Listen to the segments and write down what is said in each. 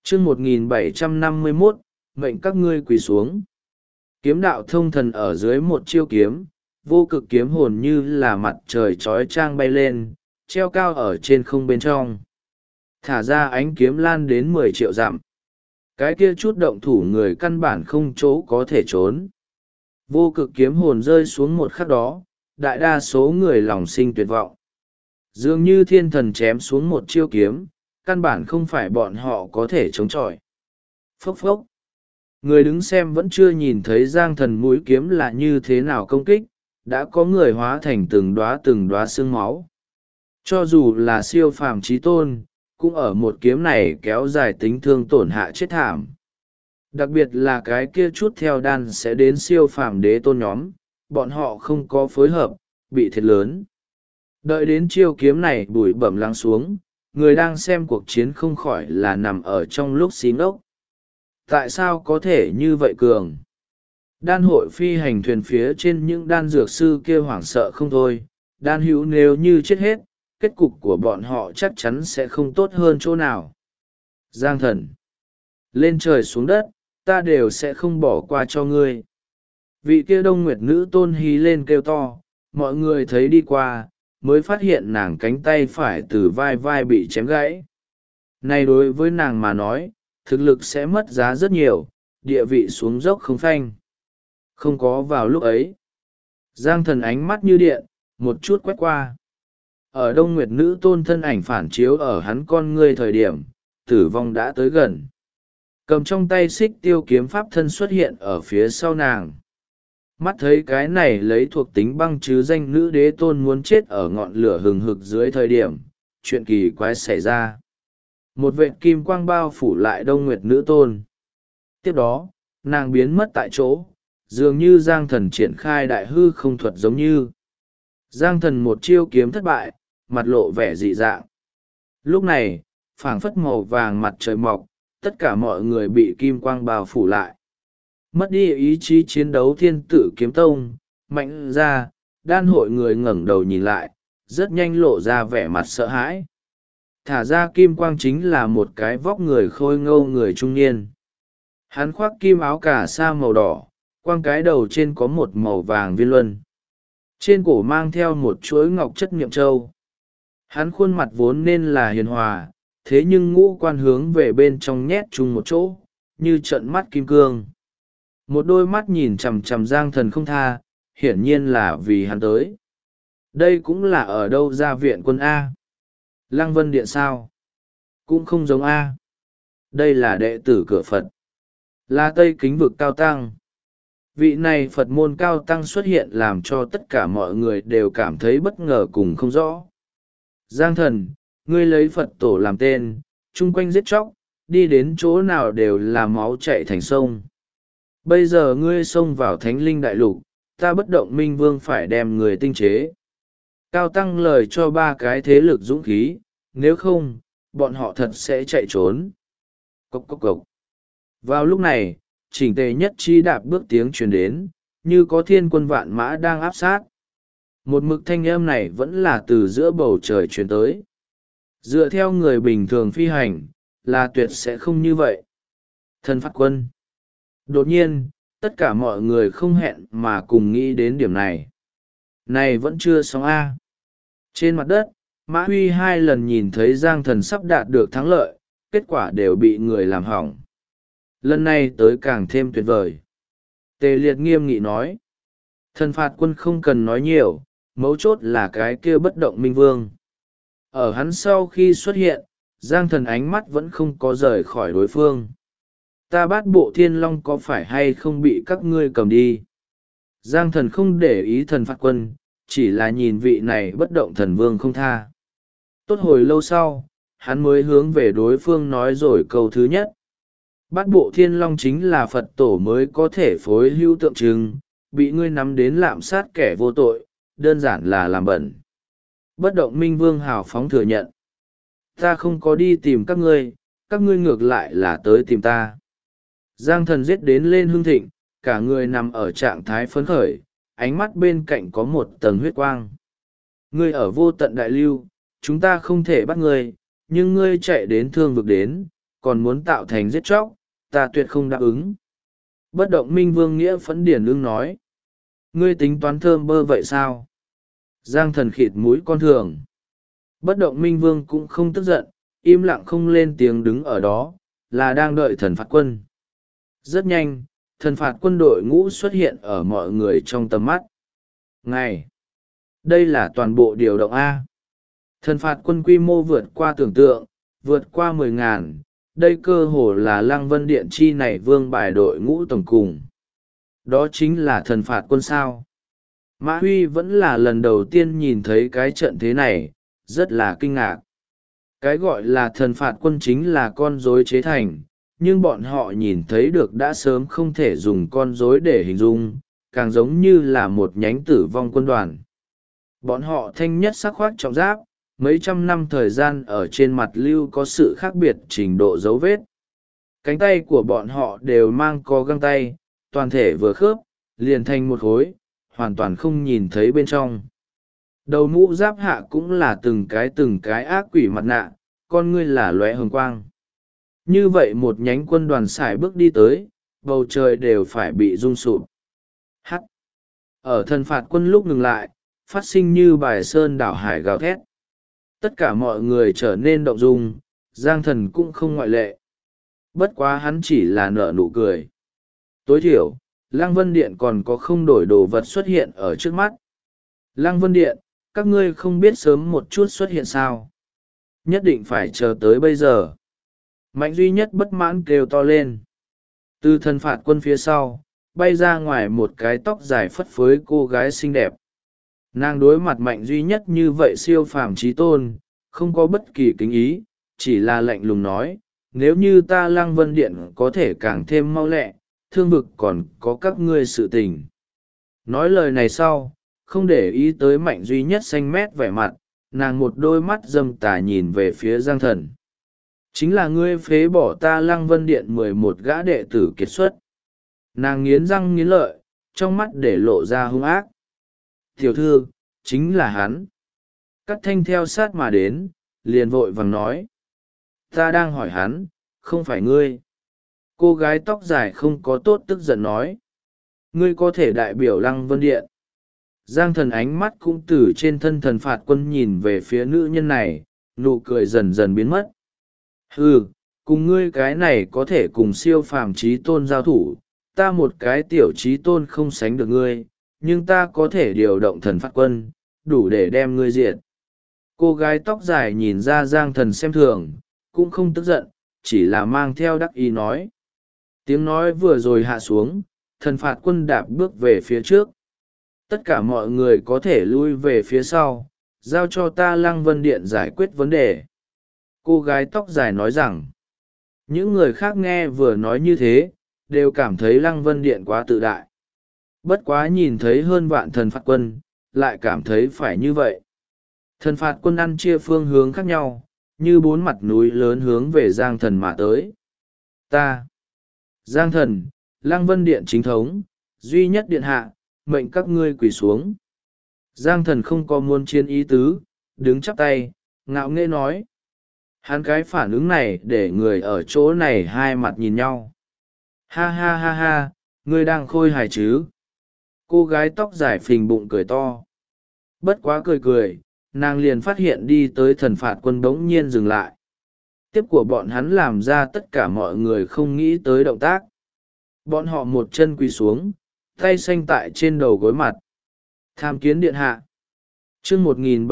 chương 1751, mệnh các ngươi quỳ xuống. Kiếm đạo thông thần ở dưới một chiêu kiếm, vô cực kiếm hồn như là mặt trời trói trang bay lên, treo cao ở trên không bên trong. Thả ra ánh kiếm lan đến 10 triệu dặm. Cái kia chút động thủ người căn bản không chỗ có thể trốn. Vô cực kiếm hồn rơi xuống một khắc đó, đại đa số người lòng sinh tuyệt vọng. Dường như thiên thần chém xuống một chiêu kiếm, căn bản không phải bọn họ có thể chống chọi. Phốc phốc. Người đứng xem vẫn chưa nhìn thấy Giang Thần mũi kiếm là như thế nào công kích, đã có người hóa thành từng đóa sương máu. Cho dù là siêu phàm chí tôn, cũng ở một kiếm này kéo dài tính thương tổn hạ chết thảm. Đặc biệt là cái kia chút theo đan sẽ đến siêu phàm đế tôn nhóm, bọn họ không có phối hợp, bị thiệt lớn. Đợi đến chiêu kiếm này bụi bẩm lắng xuống, người đang xem cuộc chiến không khỏi là nằm ở trong lúc xí ngốc. Tại sao có thể như vậy cường? Đan hội phi hành thuyền phía trên những đan dược sư kia hoảng sợ không thôi. Đan hữu nếu như chết hết, kết cục của bọn họ chắc chắn sẽ không tốt hơn chỗ nào. Giang Thần, lên trời xuống đất, ta đều sẽ không bỏ qua cho ngươi. Vị kia Đông Nguyệt nữ tôn hí lên kêu to, mọi người thấy đi qua, mới phát hiện nàng cánh tay phải từ vai bị chém gãy. Này đối với nàng mà nói, thực lực sẽ mất giá rất nhiều, địa vị xuống dốc không phanh. Không có vào lúc ấy. Giang Thần ánh mắt như điện, một chút quét qua. Ở Đông Nguyệt nữ tôn thân ảnh phản chiếu ở hắn con ngươi thời điểm, tử vong đã tới gần. Cầm trong tay xích tiêu kiếm pháp thân xuất hiện ở phía sau nàng. Mắt thấy cái này lấy thuộc tính băng chứ danh nữ đế tôn muốn chết ở ngọn lửa hừng hực dưới thời điểm, chuyện kỳ quái xảy ra. Một vệt kim quang bao phủ lại Đông Nguyệt nữ tôn. Tiếp đó, nàng biến mất tại chỗ, dường như Giang Thần triển khai đại hư không thuật giống như. Giang Thần một chiêu kiếm thất bại, mặt lộ vẻ dị dạng. Lúc này, phảng phất màu vàng mặt trời mọc, tất cả mọi người bị kim quang bao phủ lại. Mất đi ý chí chiến đấu thiên tử kiếm tông, mạnh ra, đan hội người ngẩng đầu nhìn lại, rất nhanh lộ ra vẻ mặt sợ hãi. Thả ra kim quang chính là một cái vóc người khôi ngâu người trung niên. Hắn khoác kim áo cà sa màu đỏ, quang cái đầu trên có một màu vàng viên luân. Trên cổ mang theo một chuỗi ngọc chất niệm châu. Hắn khuôn mặt vốn nên là hiền hòa, thế nhưng ngũ quan hướng về bên trong nhét chung một chỗ, như trận mắt kim cương. Một đôi mắt nhìn chằm chằm Giang Thần không tha, hiển nhiên là vì hắn tới. Đây cũng là ở đâu ra viện quân A? Lăng Vân Điện sao? Cũng không giống A. Đây là đệ tử cửa Phật. Là Tây Kính vực cao tăng. Vị này Phật môn cao tăng xuất hiện làm cho tất cả mọi người đều cảm thấy bất ngờ cùng không rõ. Giang Thần, ngươi lấy Phật tổ làm tên, chung quanh giết chóc, đi đến chỗ nào đều là máu chạy thành sông. Bây giờ ngươi xông vào Thánh Linh Đại Lục, ta Bất Động Minh Vương phải đem người tinh chế. Cao tăng lời cho ba cái thế lực dũng khí, nếu không, bọn họ thật sẽ chạy trốn. Cốc cốc cốc. Vào lúc này, chỉnh tề nhất chi đạp bước tiếng truyền đến, như có thiên quân vạn mã đang áp sát. Một mực thanh âm này vẫn là từ giữa bầu trời truyền tới. Dựa theo người bình thường phi hành, là tuyệt sẽ không như vậy. Thần Phát Quân. Đột nhiên, tất cả mọi người không hẹn mà cùng nghĩ đến điểm này. Này vẫn chưa xong A. Trên mặt đất, Mã Huy 2 lần nhìn thấy Giang Thần sắp đạt được thắng lợi, kết quả đều bị người làm hỏng. Lần này tới càng thêm tuyệt vời. Tề Liệt nghiêm nghị nói. Thần Phạt Quân không cần nói nhiều, mấu chốt là cái kia Bất Động Minh Vương. Ở hắn sau khi xuất hiện, Giang Thần ánh mắt vẫn không có rời khỏi đối phương. Ta Bát Bộ Thiên Long có phải hay không bị các ngươi cầm đi? Giang Thần không để ý Thần Phạt Quân, chỉ là nhìn vị này Bất Động Thần Vương không tha. Tốt hồi lâu sau, hắn mới hướng về đối phương nói rồi câu thứ nhất. Bát Bộ Thiên Long chính là Phật tổ mới có thể phối hữu tượng trưng, bị ngươi nắm đến lạm sát kẻ vô tội, đơn giản là làm bẩn. Bất Động Minh Vương hào phóng thừa nhận. Ta không có đi tìm các ngươi ngược lại là tới tìm ta. Giang Thần giết đến lên hưng thịnh, cả người nằm ở trạng thái phấn khởi, ánh mắt bên cạnh có một tầng huyết quang. Ngươi ở vô tận đại lưu, chúng ta không thể bắt ngươi, nhưng ngươi chạy đến thương vực đến, còn muốn tạo thành giết chóc, ta tuyệt không đáp ứng. Bất động minh vương nghĩa phẫn điển ưng nói. Ngươi tính toán thơm bơ vậy sao? Giang Thần khịt mũi con thường. Bất động minh vương cũng không tức giận, im lặng không lên tiếng đứng ở đó, là đang đợi thần phạt quân. Rất nhanh, thần phạt quân đội ngũ xuất hiện ở mọi người trong tầm mắt. Ngày! Đây là toàn bộ điều động A. Thần phạt quân quy mô vượt qua tưởng tượng, vượt qua 10.000, đây cơ hồ là Lăng Vân Điện chi này vương bài đội ngũ tổng cùng. Đó chính là thần phạt quân sao. Mã Huy vẫn là lần đầu tiên nhìn thấy cái trận thế này, rất là kinh ngạc. Cái gọi là thần phạt quân chính là con rối chế thành, nhưng bọn họ nhìn thấy được đã sớm không thể dùng con rối để hình dung, càng giống như là một nhánh tử vong quân đoàn. Bọn họ thanh nhất sắc khoác trọng giáp, mấy trăm năm thời gian ở trên mặt lưu có sự khác biệt trình độ dấu vết. Cánh tay của bọn họ đều mang có găng tay, toàn thể vừa khớp, liền thành một khối, hoàn toàn không nhìn thấy bên trong. Đầu mũ giáp hạ cũng là từng cái ác quỷ mặt nạ, con ngươi là lóe hồng quang. Như vậy một nhánh quân đoàn xài bước đi tới, bầu trời đều phải bị rung sụp. Hắt! Ở thần phạt quân lúc ngừng lại, phát sinh như bài sơn đảo hải gào thét. Tất cả mọi người trở nên động dung, Giang Thần cũng không ngoại lệ. Bất quá hắn chỉ là nở nụ cười. Tối thiểu, Lăng Vân Điện còn có không đổi đồ vật xuất hiện ở trước mắt. Lăng Vân Điện, các ngươi không biết sớm một chút xuất hiện sao? Nhất định phải chờ tới bây giờ. Mạnh duy nhất bất mãn kêu to lên. Từ thần phạt quân phía sau, bay ra ngoài một cái tóc dài phất phới cô gái xinh đẹp. Nàng đối mặt mạnh duy nhất như vậy siêu phàm trí tôn, không có bất kỳ kính ý, chỉ là lạnh lùng nói, nếu như ta Lăng Vân Điện có thể càng thêm mau lẹ, thương vực còn có các ngươi sự tình. Nói lời này sau, không để ý tới mạnh duy nhất xanh mét vẻ mặt, nàng một đôi mắt dâm tà nhìn về phía Giang Thần. Chính là ngươi phế bỏ ta Lăng Vân Điện 11 gã đệ tử kiệt xuất. Nàng nghiến răng nghiến lợi, trong mắt để lộ ra hung ác. Tiểu thư, chính là hắn. Cát Thanh theo sát mà đến, liền vội vàng nói. Ta đang hỏi hắn, không phải ngươi. Cô gái tóc dài không có tốt tức giận nói. Ngươi có thể đại biểu Lăng Vân Điện. Giang Thần ánh mắt cũng từ trên thân thần phạt quân nhìn về phía nữ nhân này, nụ cười dần dần biến mất. Hừ, cùng ngươi cái này có thể cùng siêu phàm trí tôn giao thủ, ta một cái tiểu trí tôn không sánh được ngươi, nhưng ta có thể điều động thần phạt quân, đủ để đem ngươi diệt. Cô gái tóc dài nhìn ra Giang Thần xem thường, cũng không tức giận, chỉ là mang theo đắc ý nói. Tiếng nói vừa rồi hạ xuống, thần phạt quân đạp bước về phía trước. Tất cả mọi người có thể lui về phía sau, giao cho ta Lăng Vân Điện giải quyết vấn đề. Cô gái tóc dài nói rằng, những người khác nghe vừa nói như thế, đều cảm thấy Lăng Vân Điện quá tự đại. Bất quá nhìn thấy hơn vạn thần phạt quân, lại cảm thấy phải như vậy. Thần phạt quân ăn chia phương hướng khác nhau, như bốn mặt núi lớn hướng về Giang Thần mà tới. Ta, Giang Thần, Lăng Vân Điện chính thống, duy nhất điện hạ, mệnh các ngươi quỳ xuống. Giang Thần không có muốn chiến ý tứ, đứng chắp tay, ngạo nghễ nói. Hắn cái phản ứng này để người ở chỗ này hai mặt nhìn nhau. Ha ha ha ha, ngươi đang khôi hài chứ? Cô gái tóc dài phình bụng cười to. Bất quá cười cười, nàng liền phát hiện đi tới thần phạt quân bỗng nhiên dừng lại. Tiếp của bọn hắn làm ra tất cả mọi người không nghĩ tới động tác. Bọn họ một chân quỳ xuống, tay xanh tại trên đầu gối mặt. Tham kiến điện hạ. chương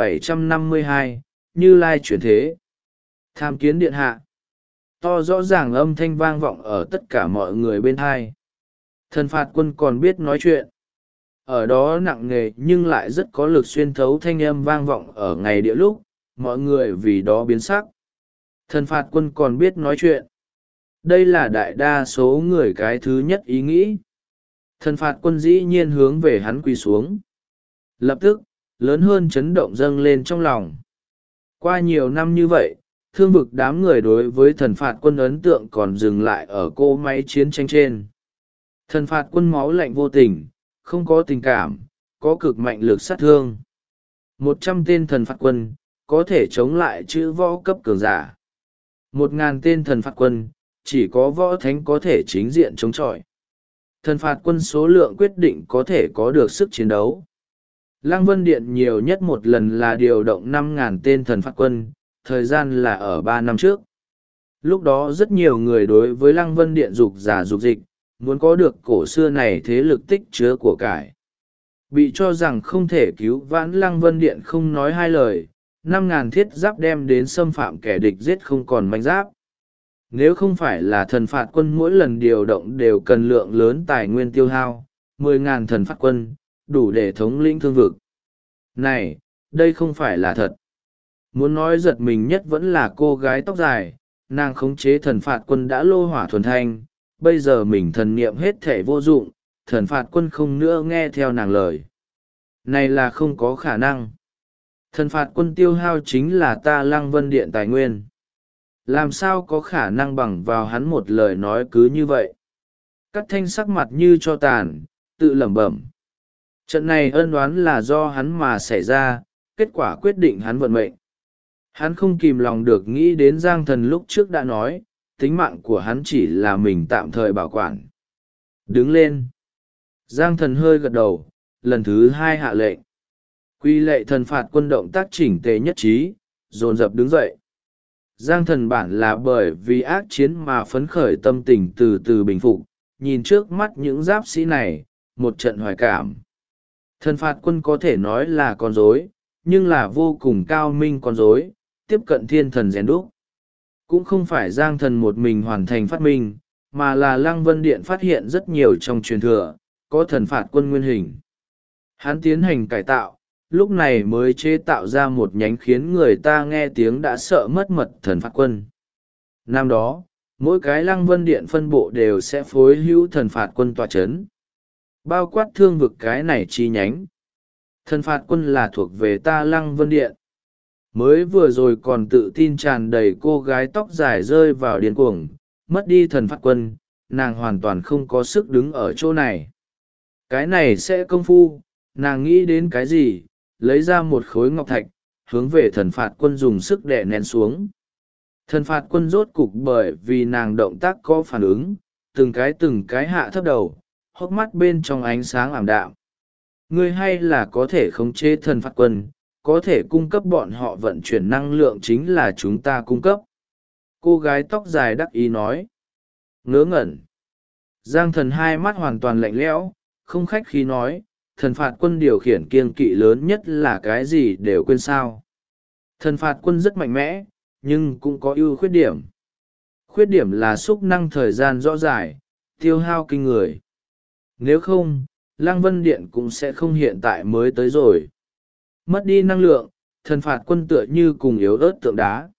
1752, Như Lai chuyển thế. Tham kiến điện hạ. To rõ ràng âm thanh vang vọng ở tất cả mọi người bên hai. Thần phạt quân còn biết nói chuyện. Ở đó nặng nề nhưng lại rất có lực xuyên thấu thanh âm vang vọng ở ngày địa lúc, mọi người vì đó biến sắc. Thần phạt quân còn biết nói chuyện. Đây là đại đa số người cái thứ nhất ý nghĩ. Thần phạt quân dĩ nhiên hướng về hắn quỳ xuống. Lập tức, lớn hơn chấn động dâng lên trong lòng. Qua nhiều năm như vậy, thương vực đám người đối với thần phạt quân ấn tượng còn dừng lại ở cỗ máy chiến tranh trên. Thần phạt quân máu lạnh vô tình, không có tình cảm, có cực mạnh lực sát thương. 100 tên thần phạt quân, có thể chống lại chữ võ cấp cường giả. 1.000 tên thần phạt quân, chỉ có võ thánh có thể chính diện chống chọi. Thần phạt quân số lượng quyết định có thể có được sức chiến đấu. Lăng Vân Điện nhiều nhất một lần là điều động 5.000 tên thần phạt quân, thời gian là ở 3 năm trước. Lúc đó rất nhiều người đối với Lăng Vân Điện dục giả dục dịch, muốn có được cổ xưa này thế lực tích chứa của cải. Bị cho rằng không thể cứu vãn, Lăng Vân Điện không nói hai lời, 5.000 thiết giáp đem đến xâm phạm kẻ địch giết không còn manh giáp. Nếu không phải là thần phạt quân mỗi lần điều động đều cần lượng lớn tài nguyên tiêu hao, 10.000 thần phạt quân, đủ để thống lĩnh thương vực. Này, đây không phải là thật. Muốn nói giật mình nhất vẫn là cô gái tóc dài, nàng khống chế thần phạt quân đã lô hỏa thuần thanh, bây giờ mình thần niệm hết thể vô dụng, thần phạt quân không nữa nghe theo nàng lời. Này là không có khả năng. Thần phạt quân tiêu hao chính là ta Lăng Vân Điện tài nguyên. Làm sao có khả năng bằng vào hắn một lời nói cứ như vậy. Cát Thanh sắc mặt như cho tàn, tự lẩm bẩm. Trận này ân oán là do hắn mà xảy ra, kết quả quyết định hắn vận mệnh. Hắn không kìm lòng được nghĩ đến Giang Thần lúc trước đã nói, tính mạng của hắn chỉ là mình tạm thời bảo quản. Đứng lên. Giang Thần hơi gật đầu, lần thứ 2 hạ lệnh. Quy lệ thần phạt quân động tác chỉnh tề nhất trí, dồn dập đứng dậy. Giang Thần bản là bởi vì ác chiến mà phấn khởi, tâm tình từ từ bình phục, nhìn trước mắt những giáp sĩ này, một trận hoài cảm. Thần phạt quân có thể nói là con rối, nhưng là vô cùng cao minh con rối, tiếp cận thiên thần rèn đúc. Cũng không phải Giang Thần một mình hoàn thành phát minh, mà là Lăng Vân Điện phát hiện rất nhiều trong truyền thừa, có thần phạt quân nguyên hình. Hắn tiến hành cải tạo, lúc này mới chế tạo ra một nhánh khiến người ta nghe tiếng đã sợ mất mật thần phạt quân. Năm đó, mỗi cái Lăng Vân Điện phân bộ đều sẽ phối hữu thần phạt quân tọa chấn. Bao quát thương vực cái này chi nhánh. Thần phạt quân là thuộc về ta Lăng Vân Điện. Mới vừa rồi còn tự tin tràn đầy cô gái tóc dài rơi vào điên cuồng, mất đi thần phạt quân, nàng hoàn toàn không có sức đứng ở chỗ này. Cái này sẽ công phu, nàng nghĩ đến cái gì, lấy ra một khối ngọc thạch, hướng về thần phạt quân dùng sức đè nén xuống. Thần phạt quân rốt cục bởi vì nàng động tác có phản ứng, từng cái hạ thấp đầu, hốc mắt bên trong ánh sáng ảm đạm. Ngươi hay là có thể khống chế thần phạt quân, có thể cung cấp bọn họ vận chuyển năng lượng chính là chúng ta cung cấp. Cô gái tóc dài đắc ý nói. Ngớ ngẩn. Giang Thần hai mắt hoàn toàn lạnh lẽo, không khách khí nói, thần phạt quân điều khiển kiêng kỵ lớn nhất là cái gì đều quên sao. Thần phạt quân rất mạnh mẽ, nhưng cũng có ưu khuyết điểm. Khuyết điểm là xúc năng thời gian rõ rải, tiêu hao kinh người. Nếu không, Lăng Vân Điện cũng sẽ không hiện tại mới tới rồi. Mất đi năng lượng, thần phạt quân tựa như cùng yếu ớt tượng đá.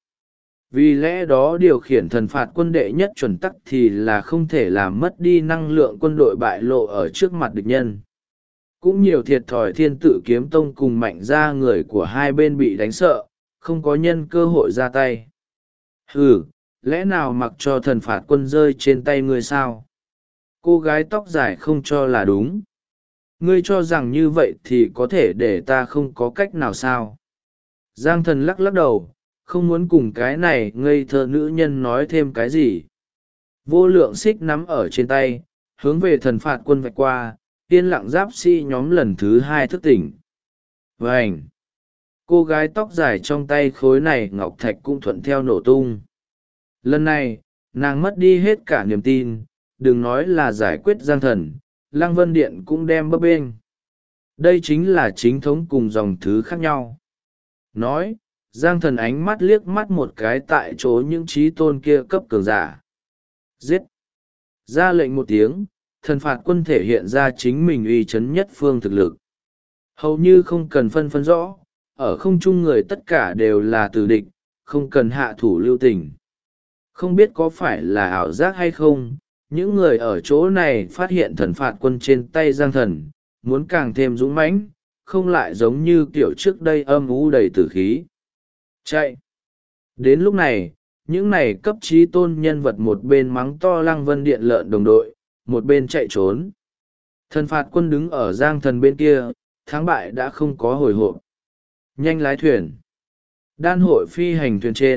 Vì lẽ đó điều khiển thần phạt quân đệ nhất chuẩn tắc thì là không thể làm mất đi năng lượng quân đội bại lộ ở trước mặt địch nhân. Cũng nhiều thiệt thòi Thiên Tự Kiếm Tông cùng Mạnh Gia người của hai bên bị đánh sợ, không có nhân cơ hội ra tay. Lẽ nào mặc cho thần phạt quân rơi trên tay ngươi sao? Cô gái tóc dài không cho là đúng. Ngươi cho rằng như vậy thì có thể để ta không có cách nào sao? Giang Thần lắc lắc đầu, không muốn cùng cái này ngây thơ nữ nhân nói thêm cái gì. Vô lượng xích nắm ở trên tay, hướng về thần phạt quân vạch qua, yên lặng giáp sĩ nhóm lần thứ 2 thức tỉnh. Vành! Cô gái tóc dài trong tay khối này ngọc thạch cũng thuận theo nổ tung. Lần này, nàng mất đi hết cả niềm tin, đừng nói là giải quyết Giang Thần, Lăng Vân Điện cũng đem bấp bênh. Đây chính là chính thống cùng dòng thứ khác nhau. Nói, Giang Thần ánh mắt liếc mắt một cái tại chỗ những trí tôn kia cấp cường giả. Giết! Ra lệnh một tiếng, thần phạt quân thể hiện ra chính mình uy chấn nhất phương thực lực. Hầu như không cần phân rõ, ở không trung người tất cả đều là tử địch, không cần hạ thủ lưu tình. Không biết có phải là ảo giác hay không, những người ở chỗ này phát hiện thần phạt quân trên tay Giang Thần, muốn càng thêm dũng mãnh, không lại giống như kiểu trước đây âm u đầy tử khí. Chạy! Đến lúc này, những này cấp trí tôn nhân vật một bên mắng to Lăng Vân Điện lợn đồng đội, một bên chạy trốn. Thần phạt quân đứng ở Giang Thần bên kia, thắng bại đã không có hồi hộp. Nhanh lái thuyền. Đan hội phi hành thuyền trên,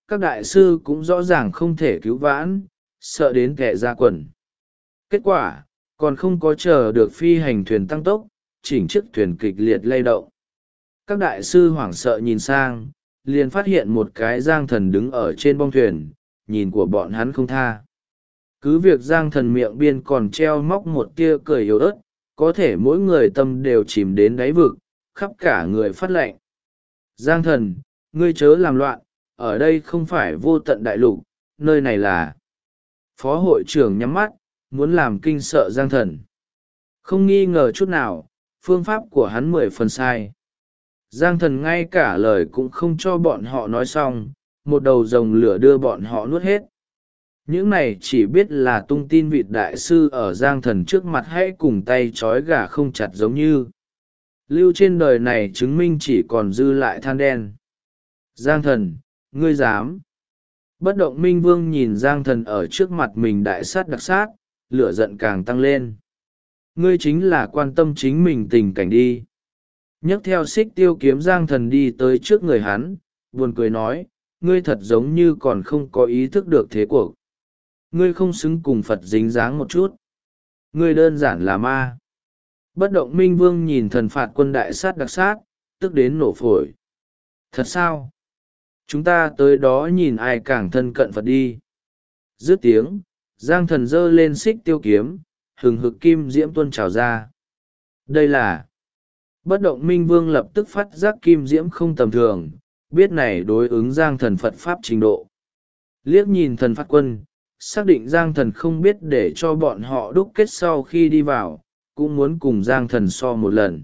các đại sư cũng rõ ràng không thể cứu vãn, sợ đến kẻ ra quần. Kết quả, còn không có chờ được phi hành thuyền tăng tốc, chỉnh chiếc thuyền kịch liệt lay động. Các đại sư hoảng sợ nhìn sang, liền phát hiện một cái Giang Thần đứng ở trên bong thuyền, nhìn của bọn hắn không tha. Cứ việc Giang Thần miệng biên còn treo móc một tia cười yếu ớt, có thể mỗi người tâm đều chìm đến đáy vực, khắp cả người phát lạnh. Giang Thần, ngươi chớ làm loạn, ở đây không phải vô tận đại lục, nơi này là... Phó hội trưởng nhắm mắt, muốn làm kinh sợ Giang Thần. Không nghi ngờ chút nào, phương pháp của hắn 10 phần sai. Giang Thần ngay cả lời cũng không cho bọn họ nói xong, một đầu rồng lửa đưa bọn họ nuốt hết. Những này chỉ biết là tung tin vịt đại sư ở Giang Thần trước mặt hãy cùng tay trói gà không chặt giống như. Lưu trên đời này chứng minh chỉ còn dư lại than đen. Giang Thần, ngươi dám. Bất động minh vương nhìn Giang Thần ở trước mặt mình đại sát đặc sát, lửa giận càng tăng lên. Ngươi chính là quan tâm chính mình tình cảnh đi. Nhấc theo xích tiêu kiếm Giang Thần đi tới trước người hắn, buồn cười nói, ngươi thật giống như còn không có ý thức được thế cuộc. Ngươi không xứng cùng Phật dính dáng một chút. Ngươi đơn giản là ma. Bất động minh vương nhìn thần phạt quân đại sát đặc sát, tức đến nổ phổi. Thật sao? Chúng ta tới đó nhìn ai càng thân cận Phật đi. Dứt tiếng, Giang Thần giơ lên xích tiêu kiếm, hừng hực kim diễm tuôn trào ra. Đây là... Bất động minh vương lập tức phát giác kim diễm không tầm thường, biết này đối ứng Giang Thần Phật Pháp trình độ. Liếc nhìn thần phạt quân, xác định Giang Thần không biết để cho bọn họ đúc kết sau khi đi vào, cũng muốn cùng Giang Thần so một lần.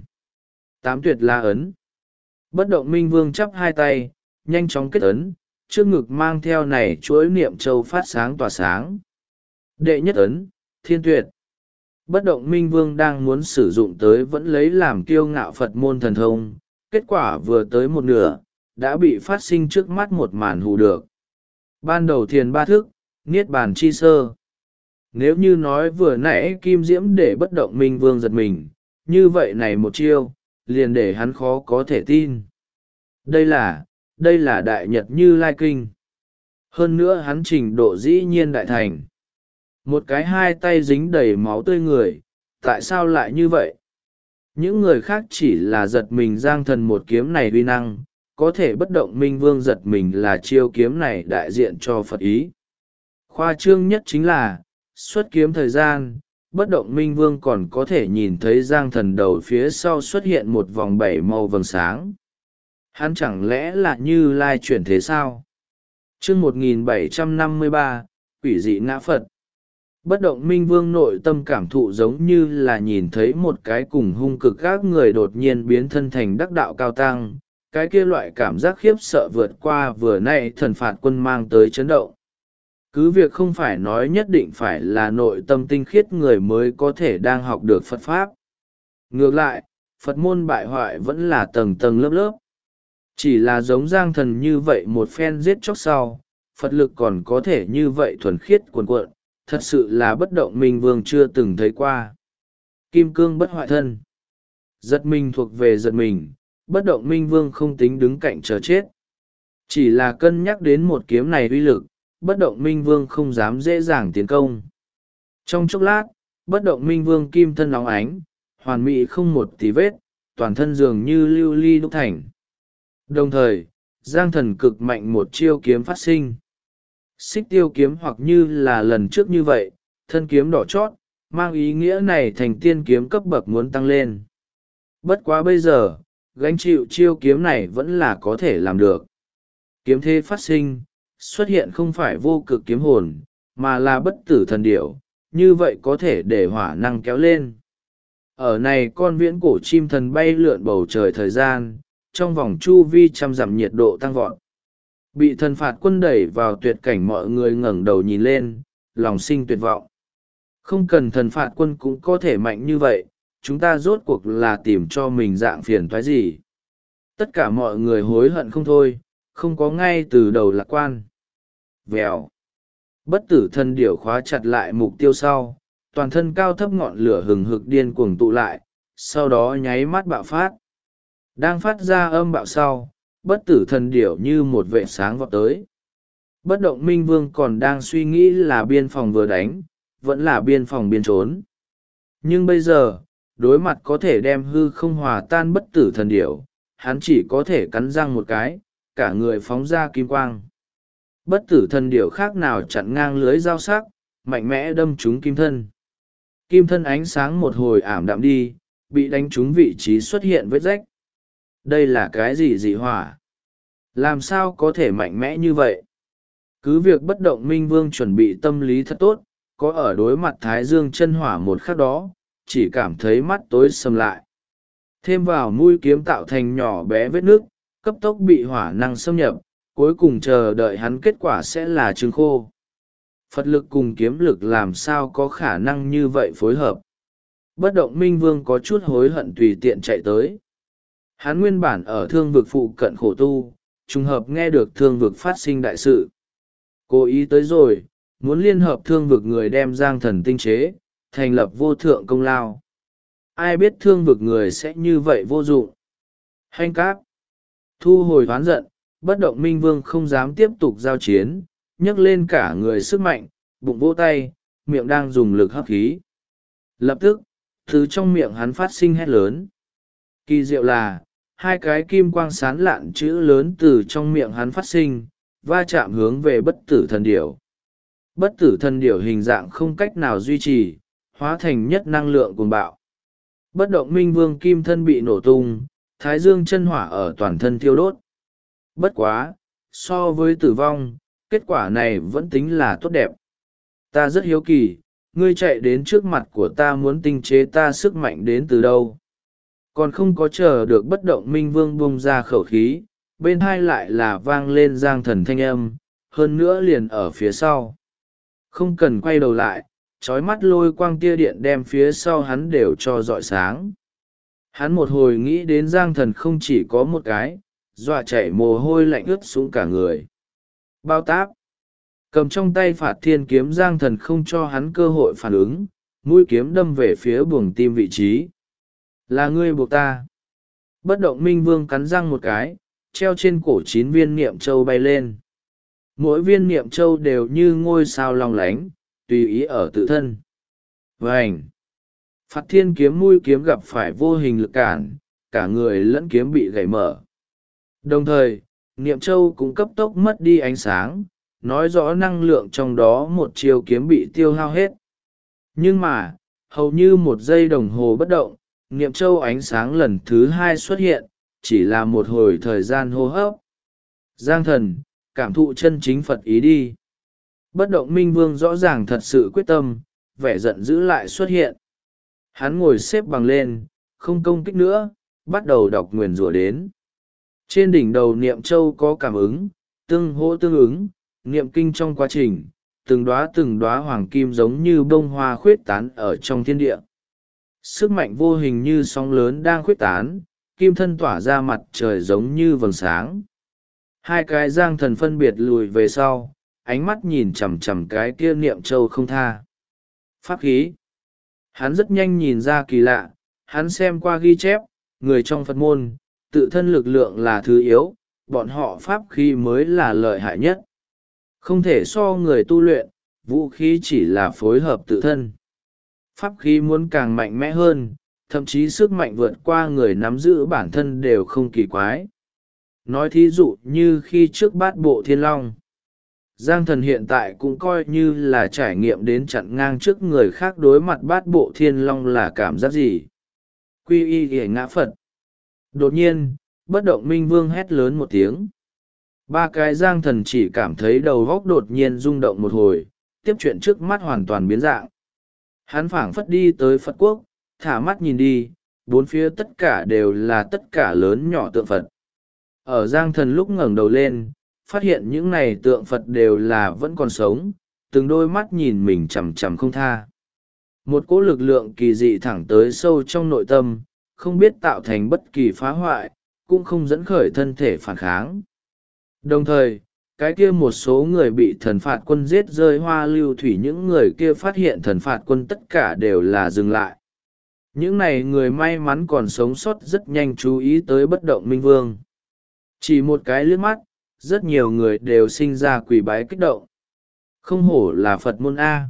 8 tuyệt la ấn. Bất động minh vương chắp hai tay, nhanh chóng kết ấn, trước ngực mang theo này chuỗi niệm châu phát sáng tỏa sáng. Đệ nhất ấn, thiên tuyệt. Bất động minh vương đang muốn sử dụng tới vẫn lấy làm kiêu ngạo Phật môn thần thông, kết quả vừa tới một nửa, đã bị phát sinh trước mắt một màn hù được. Ban đầu thiền ba thức, niết bàn chi sơ. Nếu như nói vừa nãy kim diễm để bất động minh vương giật mình, như vậy này một chiêu, liền để hắn khó có thể tin. Đây là đại nhật Như Lai Kinh. Hơn nữa hắn trình độ dĩ nhiên đại thành. Một cái hai tay dính đầy máu tươi người, tại sao lại như vậy? Những người khác chỉ là giật mình Giang Thần một kiếm này uy năng, có thể bất động minh vương giật mình là chiêu kiếm này đại diện cho Phật ý. Khoa trương nhất chính là, xuất kiếm thời gian, bất động minh vương còn có thể nhìn thấy Giang Thần đầu phía sau xuất hiện một vòng 7 màu vầng sáng. Hắn chẳng lẽ là Như Lai chuyển thế sao? Chương 1753, quỷ dị ngã Phật. Bất động minh vương nội tâm cảm thụ giống như là nhìn thấy một cái cùng hung cực các người đột nhiên biến thân thành đắc đạo cao tăng, cái kia loại cảm giác khiếp sợ vượt qua vừa nãy thần phạt quân mang tới chấn động. Cứ việc không phải nói nhất định phải là nội tâm tinh khiết người mới có thể đang học được Phật Pháp. Ngược lại, Phật môn bại hoại vẫn là tầng tầng lớp lớp. Chỉ là giống Giang Thần như vậy một phen giết chóc sau, Phật lực còn có thể như vậy thuần khiết cuồn cuộn, thật sự là bất động minh vương chưa từng thấy qua. Kim cương bất hoại thân. Giật mình thuộc về giật mình, bất động minh vương không tính đứng cạnh chờ chết. Chỉ là cân nhắc đến một kiếm này uy lực, bất động minh vương không dám dễ dàng tiến công. Trong chốc lát, bất động minh vương kim thân óng ánh, hoàn mỹ không một tí vết, toàn thân dường như lưu ly đúc thành. Đồng thời, Giang Thần cực mạnh một chiêu kiếm phát sinh. Xích tiêu kiếm hoặc như là lần trước như vậy, thân kiếm đỏ chót, mang ý nghĩa này thành tiên kiếm cấp bậc muốn tăng lên. Bất quá bây giờ, gánh chịu chiêu kiếm này vẫn là có thể làm được. Kiếm thế phát sinh, xuất hiện không phải vô cực kiếm hồn, mà là bất tử thần điểu, như vậy có thể để hỏa năng kéo lên. Ở này con viễn cổ chim thần bay lượn bầu trời thời gian, trong vòng chu vi trăm dặm nhiệt độ tăng vọt. Bị thần phạt quân đẩy vào tuyệt cảnh mọi người ngẩng đầu nhìn lên, lòng sinh tuyệt vọng. Không cần thần phạt quân cũng có thể mạnh như vậy, chúng ta rốt cuộc là tìm cho mình dạng phiền toái gì. Tất cả mọi người hối hận không thôi, không có ngay từ đầu lạc quan. Vèo. Bất tử thần điểu khóa chặt lại mục tiêu sau, toàn thân cao thấp ngọn lửa hừng hực điên cuồng tụ lại, sau đó nháy mắt bạo phát. Đang phát ra âm bạo sau, bất tử thần điểu như một vệ sáng vọt tới. Bất động minh vương còn đang suy nghĩ là biên phòng vừa đánh, vẫn là biên phòng biên trốn. Nhưng bây giờ, đối mặt có thể đem hư không hòa tan bất tử thần điểu, hắn chỉ có thể cắn răng một cái, cả người phóng ra kim quang. Bất tử thần điểu khác nào chặn ngang lưới dao sắc, mạnh mẽ đâm trúng kim thân. Kim thân ánh sáng một hồi ảm đạm đi, bị đánh trúng vị trí xuất hiện vết rách. Đây là cái gì dị hỏa? Làm sao có thể mạnh mẽ như vậy? Cứ việc bất động minh vương chuẩn bị tâm lý thật tốt, có ở đối mặt thái dương chân hỏa một khắc đó, chỉ cảm thấy mắt tối sầm lại. Thêm vào mũi kiếm tạo thành nhỏ bé vết nước, cấp tốc bị hỏa năng xâm nhập, cuối cùng chờ đợi hắn kết quả sẽ là trứng khô. Phật lực cùng kiếm lực làm sao có khả năng như vậy phối hợp. Bất động minh vương có chút hối hận tùy tiện chạy tới. Hắn nguyên bản ở thương vực phụ cận khổ tu, trùng hợp nghe được thương vực phát sinh đại sự. Cố ý tới rồi, muốn liên hợp thương vực người đem giang thần tinh chế, thành lập vô thượng công lao. Ai biết thương vực người sẽ như vậy vô dụng. Hành cáp. Thu hồi hoán giận, bất động minh vương không dám tiếp tục giao chiến, nhấc lên cả người sức mạnh, bụng vỗ tay, miệng đang dùng lực hấp khí. Lập tức, từ trong miệng hắn phát sinh hét lớn. Kỳ diệu là, hai cái kim quang sán lạn chữ lớn từ trong miệng hắn phát sinh, va chạm hướng về bất tử thần điểu. Bất tử thần điểu hình dạng không cách nào duy trì, hóa thành nhất năng lượng cuồng bạo. Bất động minh vương kim thân bị nổ tung, thái dương chân hỏa ở toàn thân thiêu đốt. Bất quá, so với tử vong, kết quả này vẫn tính là tốt đẹp. Ta rất hiếu kỳ, ngươi chạy đến trước mặt của ta muốn tinh chế ta sức mạnh đến từ đâu. Còn không có chờ được bất động minh vương bung ra khẩu khí, bên hai lại là vang lên giang thần thanh âm, hơn nữa liền ở phía sau. Không cần quay đầu lại, trói mắt lôi quang tia điện đem phía sau hắn đều cho rọi sáng. Hắn một hồi nghĩ đến giang thần không chỉ có một cái, dọa chảy mồ hôi lạnh ướt xuống cả người. Bao táp. Cầm trong tay phạt thiên kiếm giang thần không cho hắn cơ hội phản ứng, mũi kiếm đâm về phía buồng tim vị trí. Là ngươi buộc ta. Bất động minh vương cắn răng một cái, treo trên cổ 9 viên niệm châu bay lên. Mỗi viên niệm châu đều như ngôi sao long lánh, tùy ý ở tự thân. Vành. Phạt thiên kiếm mũi kiếm gặp phải vô hình lực cản, cả người lẫn kiếm bị gãy mở. Đồng thời, niệm châu cũng cấp tốc mất đi ánh sáng, nói rõ năng lượng trong đó một chiều kiếm bị tiêu hao hết. Nhưng mà, hầu như một giây đồng hồ bất động, niệm châu ánh sáng lần thứ hai xuất hiện, chỉ là một hồi thời gian hô hấp. Giang thần, cảm thụ chân chính Phật ý đi. Bất động minh vương rõ ràng thật sự quyết tâm, vẻ giận dữ lại xuất hiện. Hắn ngồi xếp bằng lên, không công kích nữa, bắt đầu đọc nguyền rủa đến. Trên đỉnh đầu niệm châu có cảm ứng, tương hỗ tương ứng, niệm kinh trong quá trình, từng đóa hoàng kim giống như bông hoa khuyết tán ở trong thiên địa. Sức mạnh vô hình như sóng lớn đang khuyết tán, kim thân tỏa ra mặt trời giống như vầng sáng. Hai cái giang thần phân biệt lùi về sau, ánh mắt nhìn chằm chằm cái kia niệm châu không tha. Pháp khí. Hắn rất nhanh nhìn ra kỳ lạ, hắn xem qua ghi chép, người trong Phật môn, tự thân lực lượng là thứ yếu, bọn họ pháp khí mới là lợi hại nhất. Không thể so người tu luyện, vũ khí chỉ là phối hợp tự thân. Pháp khí muốn càng mạnh mẽ hơn, thậm chí sức mạnh vượt qua người nắm giữ bản thân đều không kỳ quái. Nói thí dụ như khi trước bát bộ thiên long. Giang thần hiện tại cũng coi như là trải nghiệm đến chặn ngang trước người khác đối mặt bát bộ thiên long là cảm giác gì. Quy y ghề ngã Phật. Đột nhiên, bất động minh vương hét lớn một tiếng. Ba cái giang thần chỉ cảm thấy đầu góc đột nhiên rung động một hồi, tiếp chuyện trước mắt hoàn toàn biến dạng. Hắn phảng phất đi tới Phật quốc, thả mắt nhìn đi, bốn phía tất cả đều là tất cả lớn nhỏ tượng Phật. Ở giang thần lúc ngẩng đầu lên, phát hiện những này tượng Phật đều là vẫn còn sống, từng đôi mắt nhìn mình chằm chằm không tha. Một cỗ lực lượng kỳ dị thẳng tới sâu trong nội tâm, không biết tạo thành bất kỳ phá hoại, cũng không dẫn khởi thân thể phản kháng. Đồng thời, cái kia một số người bị thần phạt quân giết rơi hoa lưu thủy, những người kia phát hiện thần phạt quân tất cả đều là dừng lại. Những này người may mắn còn sống sót rất nhanh chú ý tới bất động minh vương. Chỉ một cái liếc mắt, rất nhiều người đều sinh ra quỳ bái kích động. Không hổ là Phật môn A.